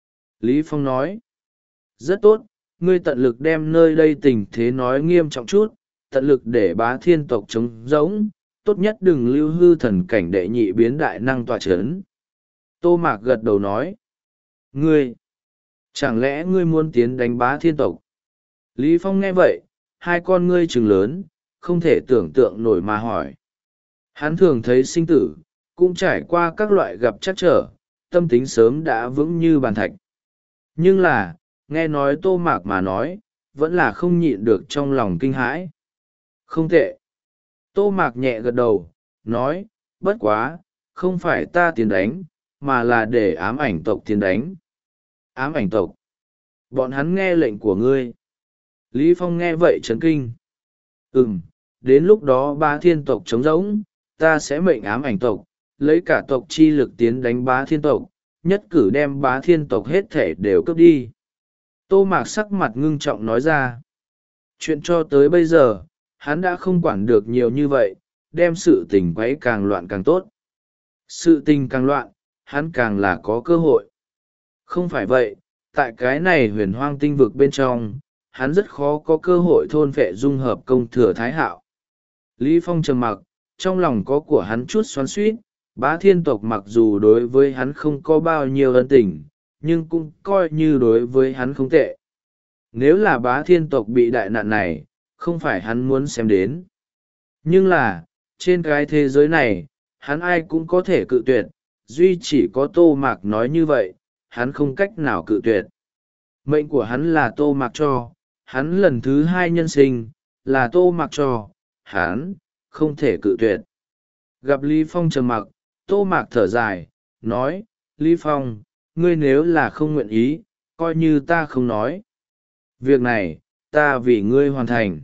Lý Phong nói, rất tốt, ngươi tận lực đem nơi đây tình thế nói nghiêm trọng chút, tận lực để bá thiên tộc chống giống, tốt nhất đừng lưu hư thần cảnh đệ nhị biến đại năng tọa chấn. Tô Mạc gật đầu nói, ngươi, chẳng lẽ ngươi muốn tiến đánh bá thiên tộc? Lý Phong nghe vậy, hai con ngươi trừng lớn, không thể tưởng tượng nổi mà hỏi. Hắn thường thấy sinh tử, cũng trải qua các loại gặp trắc trở, tâm tính sớm đã vững như bàn thạch. Nhưng là, nghe nói Tô Mạc mà nói, vẫn là không nhịn được trong lòng kinh hãi. Không tệ. Tô Mạc nhẹ gật đầu, nói, bất quá, không phải ta tiến đánh, mà là để ám ảnh tộc tiến đánh. Ám ảnh tộc. Bọn hắn nghe lệnh của ngươi. Lý Phong nghe vậy chấn kinh. Ừm, đến lúc đó bá thiên tộc trống rỗng, ta sẽ mệnh ám ảnh tộc, lấy cả tộc chi lực tiến đánh bá thiên tộc, nhất cử đem bá thiên tộc hết thể đều cướp đi. Tô Mạc sắc mặt ngưng trọng nói ra. Chuyện cho tới bây giờ, hắn đã không quản được nhiều như vậy, đem sự tình quấy càng loạn càng tốt. Sự tình càng loạn, hắn càng là có cơ hội. Không phải vậy, tại cái này huyền hoang tinh vực bên trong, hắn rất khó có cơ hội thôn phệ dung hợp công thừa thái hạo. Lý Phong trầm mặc, trong lòng có của hắn chút xoắn xuýt, bá thiên tộc mặc dù đối với hắn không có bao nhiêu ân tình, nhưng cũng coi như đối với hắn không tệ. Nếu là bá thiên tộc bị đại nạn này, không phải hắn muốn xem đến. Nhưng là, trên cái thế giới này, hắn ai cũng có thể cự tuyệt, duy chỉ có Tô Mạc nói như vậy, hắn không cách nào cự tuyệt. Mệnh của hắn là Tô Mạc cho, hắn lần thứ hai nhân sinh, là Tô Mạc cho, hắn, không thể cự tuyệt. Gặp Lý Phong trầm mặc, Tô Mạc thở dài, nói, Lý Phong, ngươi nếu là không nguyện ý, coi như ta không nói. Việc này, ta vì ngươi hoàn thành.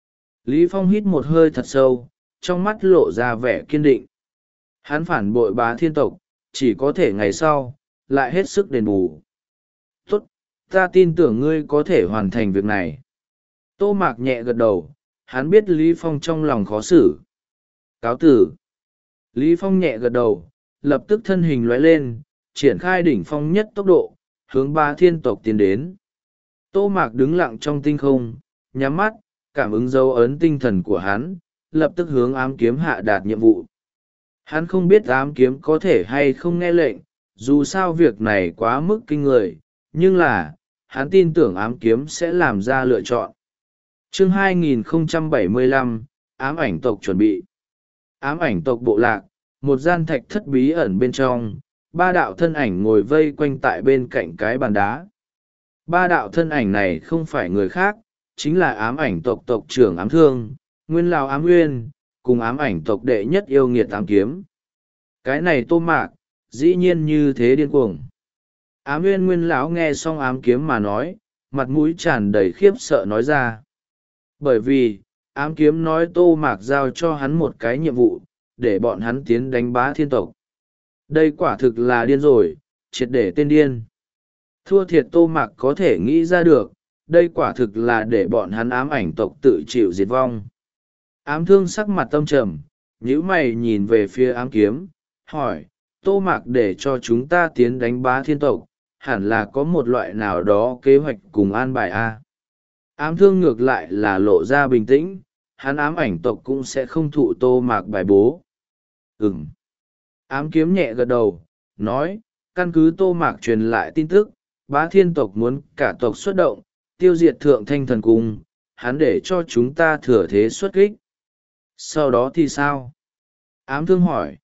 Lý Phong hít một hơi thật sâu, trong mắt lộ ra vẻ kiên định. Hắn phản bội Bá Thiên tộc, chỉ có thể ngày sau, lại hết sức đền bù. Tốt, ta tin tưởng ngươi có thể hoàn thành việc này. Tô Mạc nhẹ gật đầu, hắn biết Lý Phong trong lòng khó xử. Cáo tử. Lý Phong nhẹ gật đầu, lập tức thân hình lóe lên, triển khai đỉnh phong nhất tốc độ, hướng Bá Thiên tộc tiến đến. Tô Mạc đứng lặng trong tinh không, nhắm mắt, cảm ứng dấu ấn tinh thần của hắn, lập tức hướng ám kiếm hạ đạt nhiệm vụ. Hắn không biết ám kiếm có thể hay không nghe lệnh, dù sao việc này quá mức kinh người, nhưng là, hắn tin tưởng ám kiếm sẽ làm ra lựa chọn. Chương hai nghìn không trăm bảy mươi lăm, ám ảnh tộc chuẩn bị. Ám ảnh tộc bộ lạc, một gian thạch thất bí ẩn bên trong, ba đạo thân ảnh ngồi vây quanh tại bên cạnh cái bàn đá. Ba đạo thân ảnh này không phải người khác, chính là ám ảnh tộc tộc trưởng ám thương, nguyên lão ám nguyên, cùng ám ảnh tộc đệ nhất yêu nghiệt ám kiếm. Cái này Tô Mạc, dĩ nhiên như thế điên cuồng. Ám nguyên nguyên lão nghe xong ám kiếm mà nói, mặt mũi tràn đầy khiếp sợ nói ra. Bởi vì, ám kiếm nói Tô Mạc giao cho hắn một cái nhiệm vụ, để bọn hắn tiến đánh Bá Thiên tộc. Đây quả thực là điên rồi, triệt để tên điên. Thua thiệt Tô Mạc có thể nghĩ ra được, đây quả thực là để bọn hắn ám ảnh tộc tự chịu diệt vong. Ám thương sắc mặt tâm trầm, nhíu mày nhìn về phía ám kiếm, hỏi, Tô Mạc để cho chúng ta tiến đánh Bá Thiên tộc, hẳn là có một loại nào đó kế hoạch cùng an bài a. Ám thương ngược lại là lộ ra bình tĩnh, hắn ám ảnh tộc cũng sẽ không thụ Tô Mạc bài bố. Ừm. Ám kiếm nhẹ gật đầu, nói, căn cứ Tô Mạc truyền lại tin tức, Bá Thiên tộc muốn cả tộc xuất động, tiêu diệt Thượng Thanh Thần Cung, hắn để cho chúng ta thừa thế xuất kích. Sau đó thì sao? Ám thương hỏi.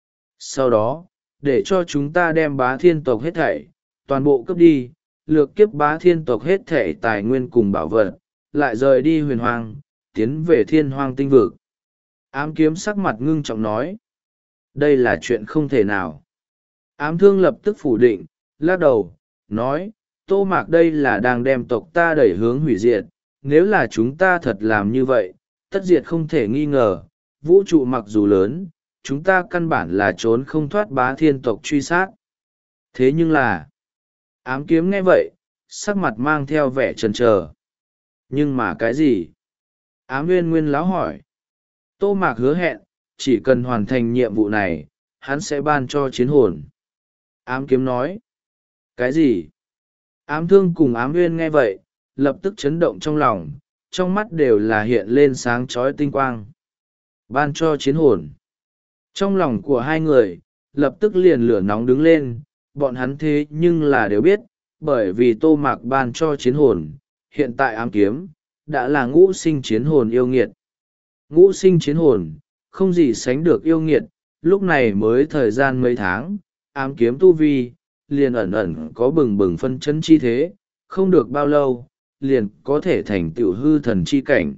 Sau đó, để cho chúng ta đem Bá Thiên tộc hết thảy, toàn bộ cướp đi, lược kiếp Bá Thiên tộc hết thảy tài nguyên cùng bảo vật, lại rời đi huyền hoang, tiến về thiên hoang tinh vực. Ám kiếm sắc mặt ngưng trọng nói. Đây là chuyện không thể nào. Ám thương lập tức phủ định, lắc đầu, nói, Tô Mạc đây là đang đem tộc ta đẩy hướng hủy diệt, nếu là chúng ta thật làm như vậy, tất diệt không thể nghi ngờ, vũ trụ mặc dù lớn, chúng ta căn bản là trốn không thoát Bá Thiên tộc truy sát. Thế nhưng là, ám kiếm nghe vậy, sắc mặt mang theo vẻ chần chờ. Nhưng mà cái gì? Ám nguyên nguyên láo hỏi. Tô Mạc hứa hẹn, chỉ cần hoàn thành nhiệm vụ này, hắn sẽ ban cho chiến hồn. Ám kiếm nói. Cái gì? Ám thương cùng ám nguyên nghe vậy, lập tức chấn động trong lòng, trong mắt đều là hiện lên sáng chói tinh quang. Ban cho chiến hồn. Trong lòng của hai người, lập tức liền lửa nóng đứng lên, bọn hắn thế nhưng là đều biết, bởi vì Tô Mạc ban cho chiến hồn, hiện tại ám kiếm, đã là ngũ sinh chiến hồn yêu nghiệt. Ngũ sinh chiến hồn, không gì sánh được yêu nghiệt, lúc này mới thời gian mấy tháng, ám kiếm tu vi, liền ẩn ẩn có bừng bừng phân chấn chi thế, không được bao lâu, liền có thể thành tựu hư thần chi cảnh.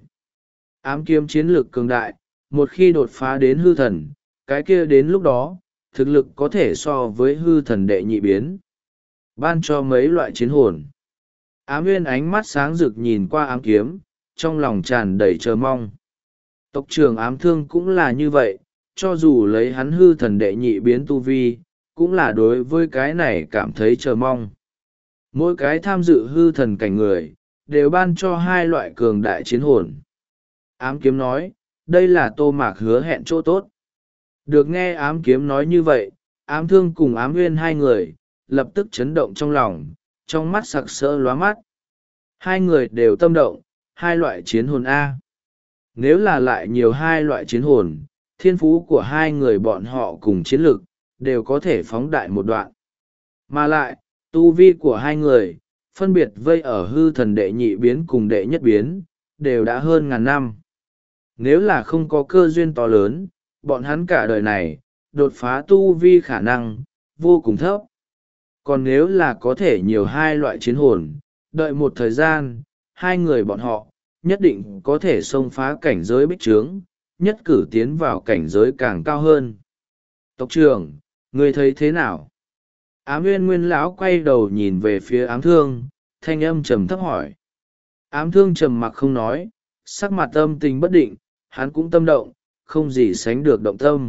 Ám kiếm chiến lược cường đại, một khi đột phá đến hư thần, cái kia đến lúc đó, thực lực có thể so với hư thần đệ nhị biến. Ban cho mấy loại chiến hồn. Ám nguyên ánh mắt sáng rực nhìn qua ám kiếm, trong lòng tràn đầy chờ mong. Tộc trưởng ám thương cũng là như vậy, cho dù lấy hắn hư thần đệ nhị biến tu vi, cũng là đối với cái này cảm thấy chờ mong. Mỗi cái tham dự hư thần cảnh người, đều ban cho hai loại cường đại chiến hồn. Ám kiếm nói, đây là Tô Mạc hứa hẹn chỗ tốt. Được nghe ám kiếm nói như vậy, ám thương cùng ám nguyên hai người, lập tức chấn động trong lòng, trong mắt sặc sỡ lóa mắt. Hai người đều tâm động, hai loại chiến hồn A. Nếu là lại nhiều hai loại chiến hồn, thiên phú của hai người bọn họ cùng chiến lực, đều có thể phóng đại một đoạn. Mà lại, tu vi của hai người, phân biệt vây ở hư thần đệ nhị biến cùng đệ nhất biến, đều đã hơn ngàn năm. Nếu là không có cơ duyên to lớn, bọn hắn cả đời này, đột phá tu vi khả năng, vô cùng thấp. Còn nếu là có thể nhiều hai loại chiến hồn, đợi một thời gian, hai người bọn họ nhất định có thể xông phá cảnh giới bích trướng, nhất cử tiến vào cảnh giới càng cao hơn. Tộc trưởng, ngươi thấy thế nào? Ám Nguyên Nguyên lão quay đầu nhìn về phía ám thương, thanh âm trầm thấp hỏi. Ám thương trầm mặc không nói, sắc mặt âm tình bất định, hắn cũng tâm động, không gì sánh được động tâm.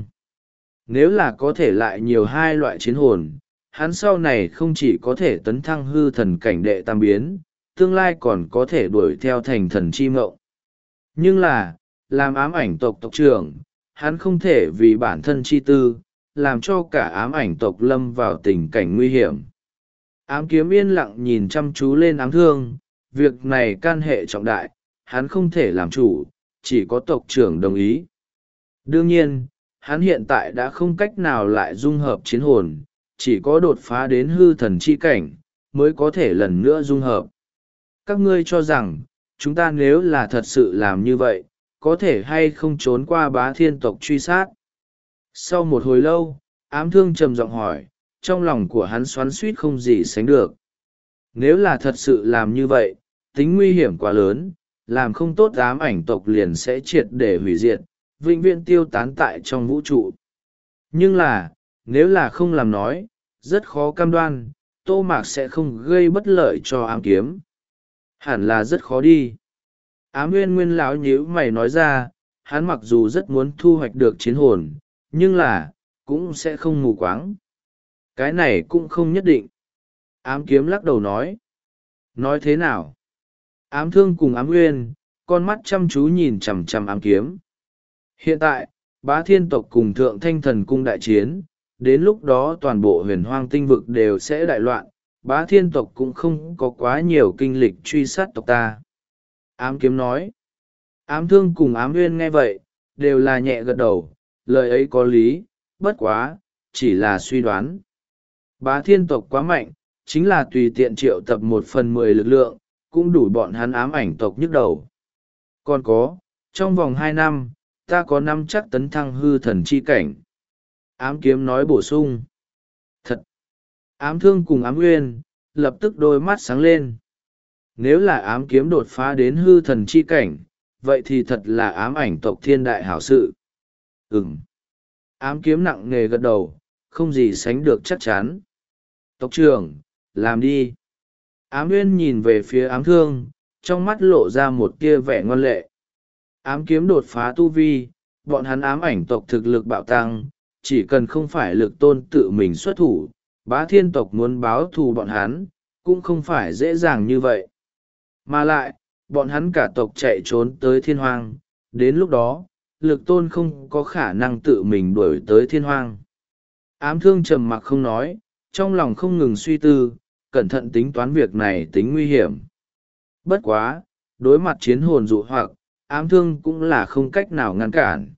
Nếu là có thể lại nhiều hai loại chiến hồn, hắn sau này không chỉ có thể tấn thăng hư thần cảnh đệ tam biến, tương lai còn có thể đuổi theo thành thần chi mộng. Nhưng là, làm ám ảnh tộc tộc trưởng, hắn không thể vì bản thân chi tư, làm cho cả ám ảnh tộc lâm vào tình cảnh nguy hiểm. Ám kiếm yên lặng nhìn chăm chú lên ám thương, việc này can hệ trọng đại, hắn không thể làm chủ, chỉ có tộc trưởng đồng ý. Đương nhiên, hắn hiện tại đã không cách nào lại dung hợp chiến hồn, chỉ có đột phá đến hư thần chi cảnh, mới có thể lần nữa dung hợp. Các ngươi cho rằng, chúng ta nếu là thật sự làm như vậy, có thể hay không trốn qua bá thiên tộc truy sát? Sau một hồi lâu, ám thương trầm giọng hỏi, trong lòng của hắn xoắn suýt không gì sánh được. Nếu là thật sự làm như vậy, tính nguy hiểm quá lớn, làm không tốt ám ảnh tộc liền sẽ triệt để hủy diệt, vĩnh viễn tiêu tán tại trong vũ trụ. Nhưng là, nếu là không làm nói, rất khó cam đoan, Tô Mạc sẽ không gây bất lợi cho ám kiếm. Hẳn là rất khó đi. Ám Nguyên Nguyên lão nhíu mày nói ra, hắn mặc dù rất muốn thu hoạch được chiến hồn, nhưng là, cũng sẽ không mù quáng. Cái này cũng không nhất định. Ám kiếm lắc đầu nói. Nói thế nào? Ám thương cùng ám nguyên, con mắt chăm chú nhìn chằm chằm ám kiếm. Hiện tại, bá thiên tộc cùng thượng thanh thần cung đại chiến, đến lúc đó toàn bộ huyền hoang tinh vực đều sẽ đại loạn, bá thiên tộc cũng không có quá nhiều kinh lịch truy sát tộc ta. Ám kiếm nói. Ám thương cùng ám nguyên nghe vậy, đều là nhẹ gật đầu, lời ấy có lý, bất quá, chỉ là suy đoán. Bá thiên tộc quá mạnh, chính là tùy tiện triệu tập một phần mười lực lượng, cũng đủ bọn hắn ám ảnh tộc nhức đầu. Còn có, trong vòng hai năm, ta có năm chắc tấn thăng hư thần chi cảnh. Ám kiếm nói bổ sung. Thật! Ám thương cùng ám nguyên, lập tức đôi mắt sáng lên. Nếu là ám kiếm đột phá đến hư thần chi cảnh, vậy thì thật là ám ảnh tộc thiên đại hảo sự. Ừm. Ám kiếm nặng nề gật đầu, không gì sánh được chắc chắn. Tộc trưởng, làm đi. Ám nguyên nhìn về phía ám thương, trong mắt lộ ra một tia vẻ ngoan lệ. Ám kiếm đột phá tu vi, bọn hắn ám ảnh tộc thực lực bạo tăng, chỉ cần không phải lực tôn tự mình xuất thủ, bá thiên tộc muốn báo thù bọn hắn, cũng không phải dễ dàng như vậy. Mà lại, bọn hắn cả tộc chạy trốn tới thiên hoang, đến lúc đó, lực tôn không có khả năng tự mình đuổi tới thiên hoang. Ám thương trầm mặc không nói, trong lòng không ngừng suy tư, cẩn thận tính toán việc này tính nguy hiểm. Bất quá, đối mặt chiến hồn dụ hoặc, ám thương cũng là không cách nào ngăn cản.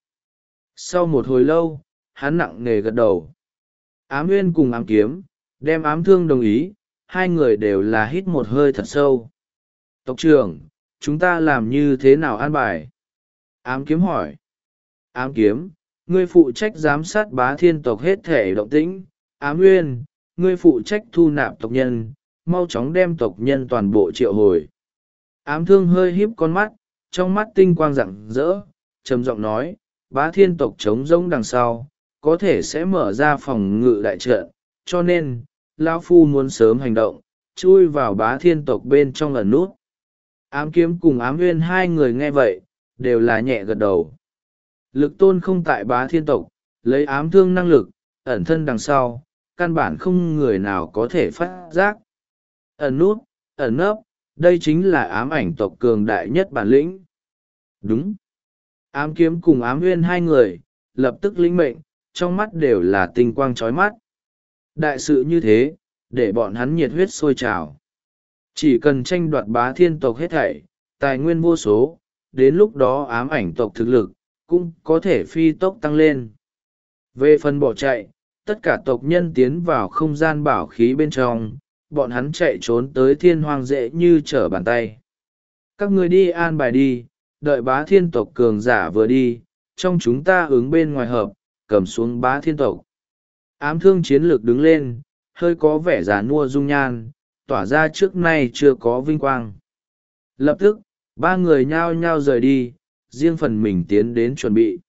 Sau một hồi lâu, hắn nặng nề gật đầu. Ám nguyên cùng ám kiếm, đem ám thương đồng ý, hai người đều là hít một hơi thật sâu. Tộc trưởng, chúng ta làm như thế nào an bài? Ám kiếm hỏi. Ám kiếm, ngươi phụ trách giám sát bá thiên tộc hết thể động tĩnh. Ám nguyên, ngươi phụ trách thu nạp tộc nhân, mau chóng đem tộc nhân toàn bộ triệu hồi. Ám thương hơi híp con mắt, trong mắt tinh quang rạng rỡ, trầm giọng nói, bá thiên tộc trống rỗng đằng sau, có thể sẽ mở ra phòng ngự đại trận, cho nên, lão phu muốn sớm hành động, chui vào bá thiên tộc bên trong ẩn nút. Ám kiếm cùng ám nguyên hai người nghe vậy, đều là nhẹ gật đầu. Lực tôn không tại bá thiên tộc, lấy ám thương năng lực, ẩn thân đằng sau, căn bản không người nào có thể phát giác. Ẩn nút, ẩn nấp, đây chính là ám ảnh tộc cường đại nhất bản lĩnh. Đúng. Ám kiếm cùng ám nguyên hai người, lập tức lĩnh mệnh, trong mắt đều là tinh quang chói mắt. Đại sự như thế, để bọn hắn nhiệt huyết sôi trào. Chỉ cần tranh đoạt bá thiên tộc hết thảy, tài nguyên vô số, đến lúc đó ám ảnh tộc thực lực, cũng có thể phi tốc tăng lên. Về phần bỏ chạy, tất cả tộc nhân tiến vào không gian bảo khí bên trong, bọn hắn chạy trốn tới thiên hoang dễ như trở bàn tay. Các người đi an bài đi, đợi bá thiên tộc cường giả vừa đi, trong chúng ta ứng bên ngoài hợp, cầm xuống bá thiên tộc. Ám thương chiến lược đứng lên, hơi có vẻ già nua dung nhan, tỏa ra trước nay chưa có vinh quang. Lập tức, ba người nhao nhao rời đi, riêng phần mình tiến đến chuẩn bị.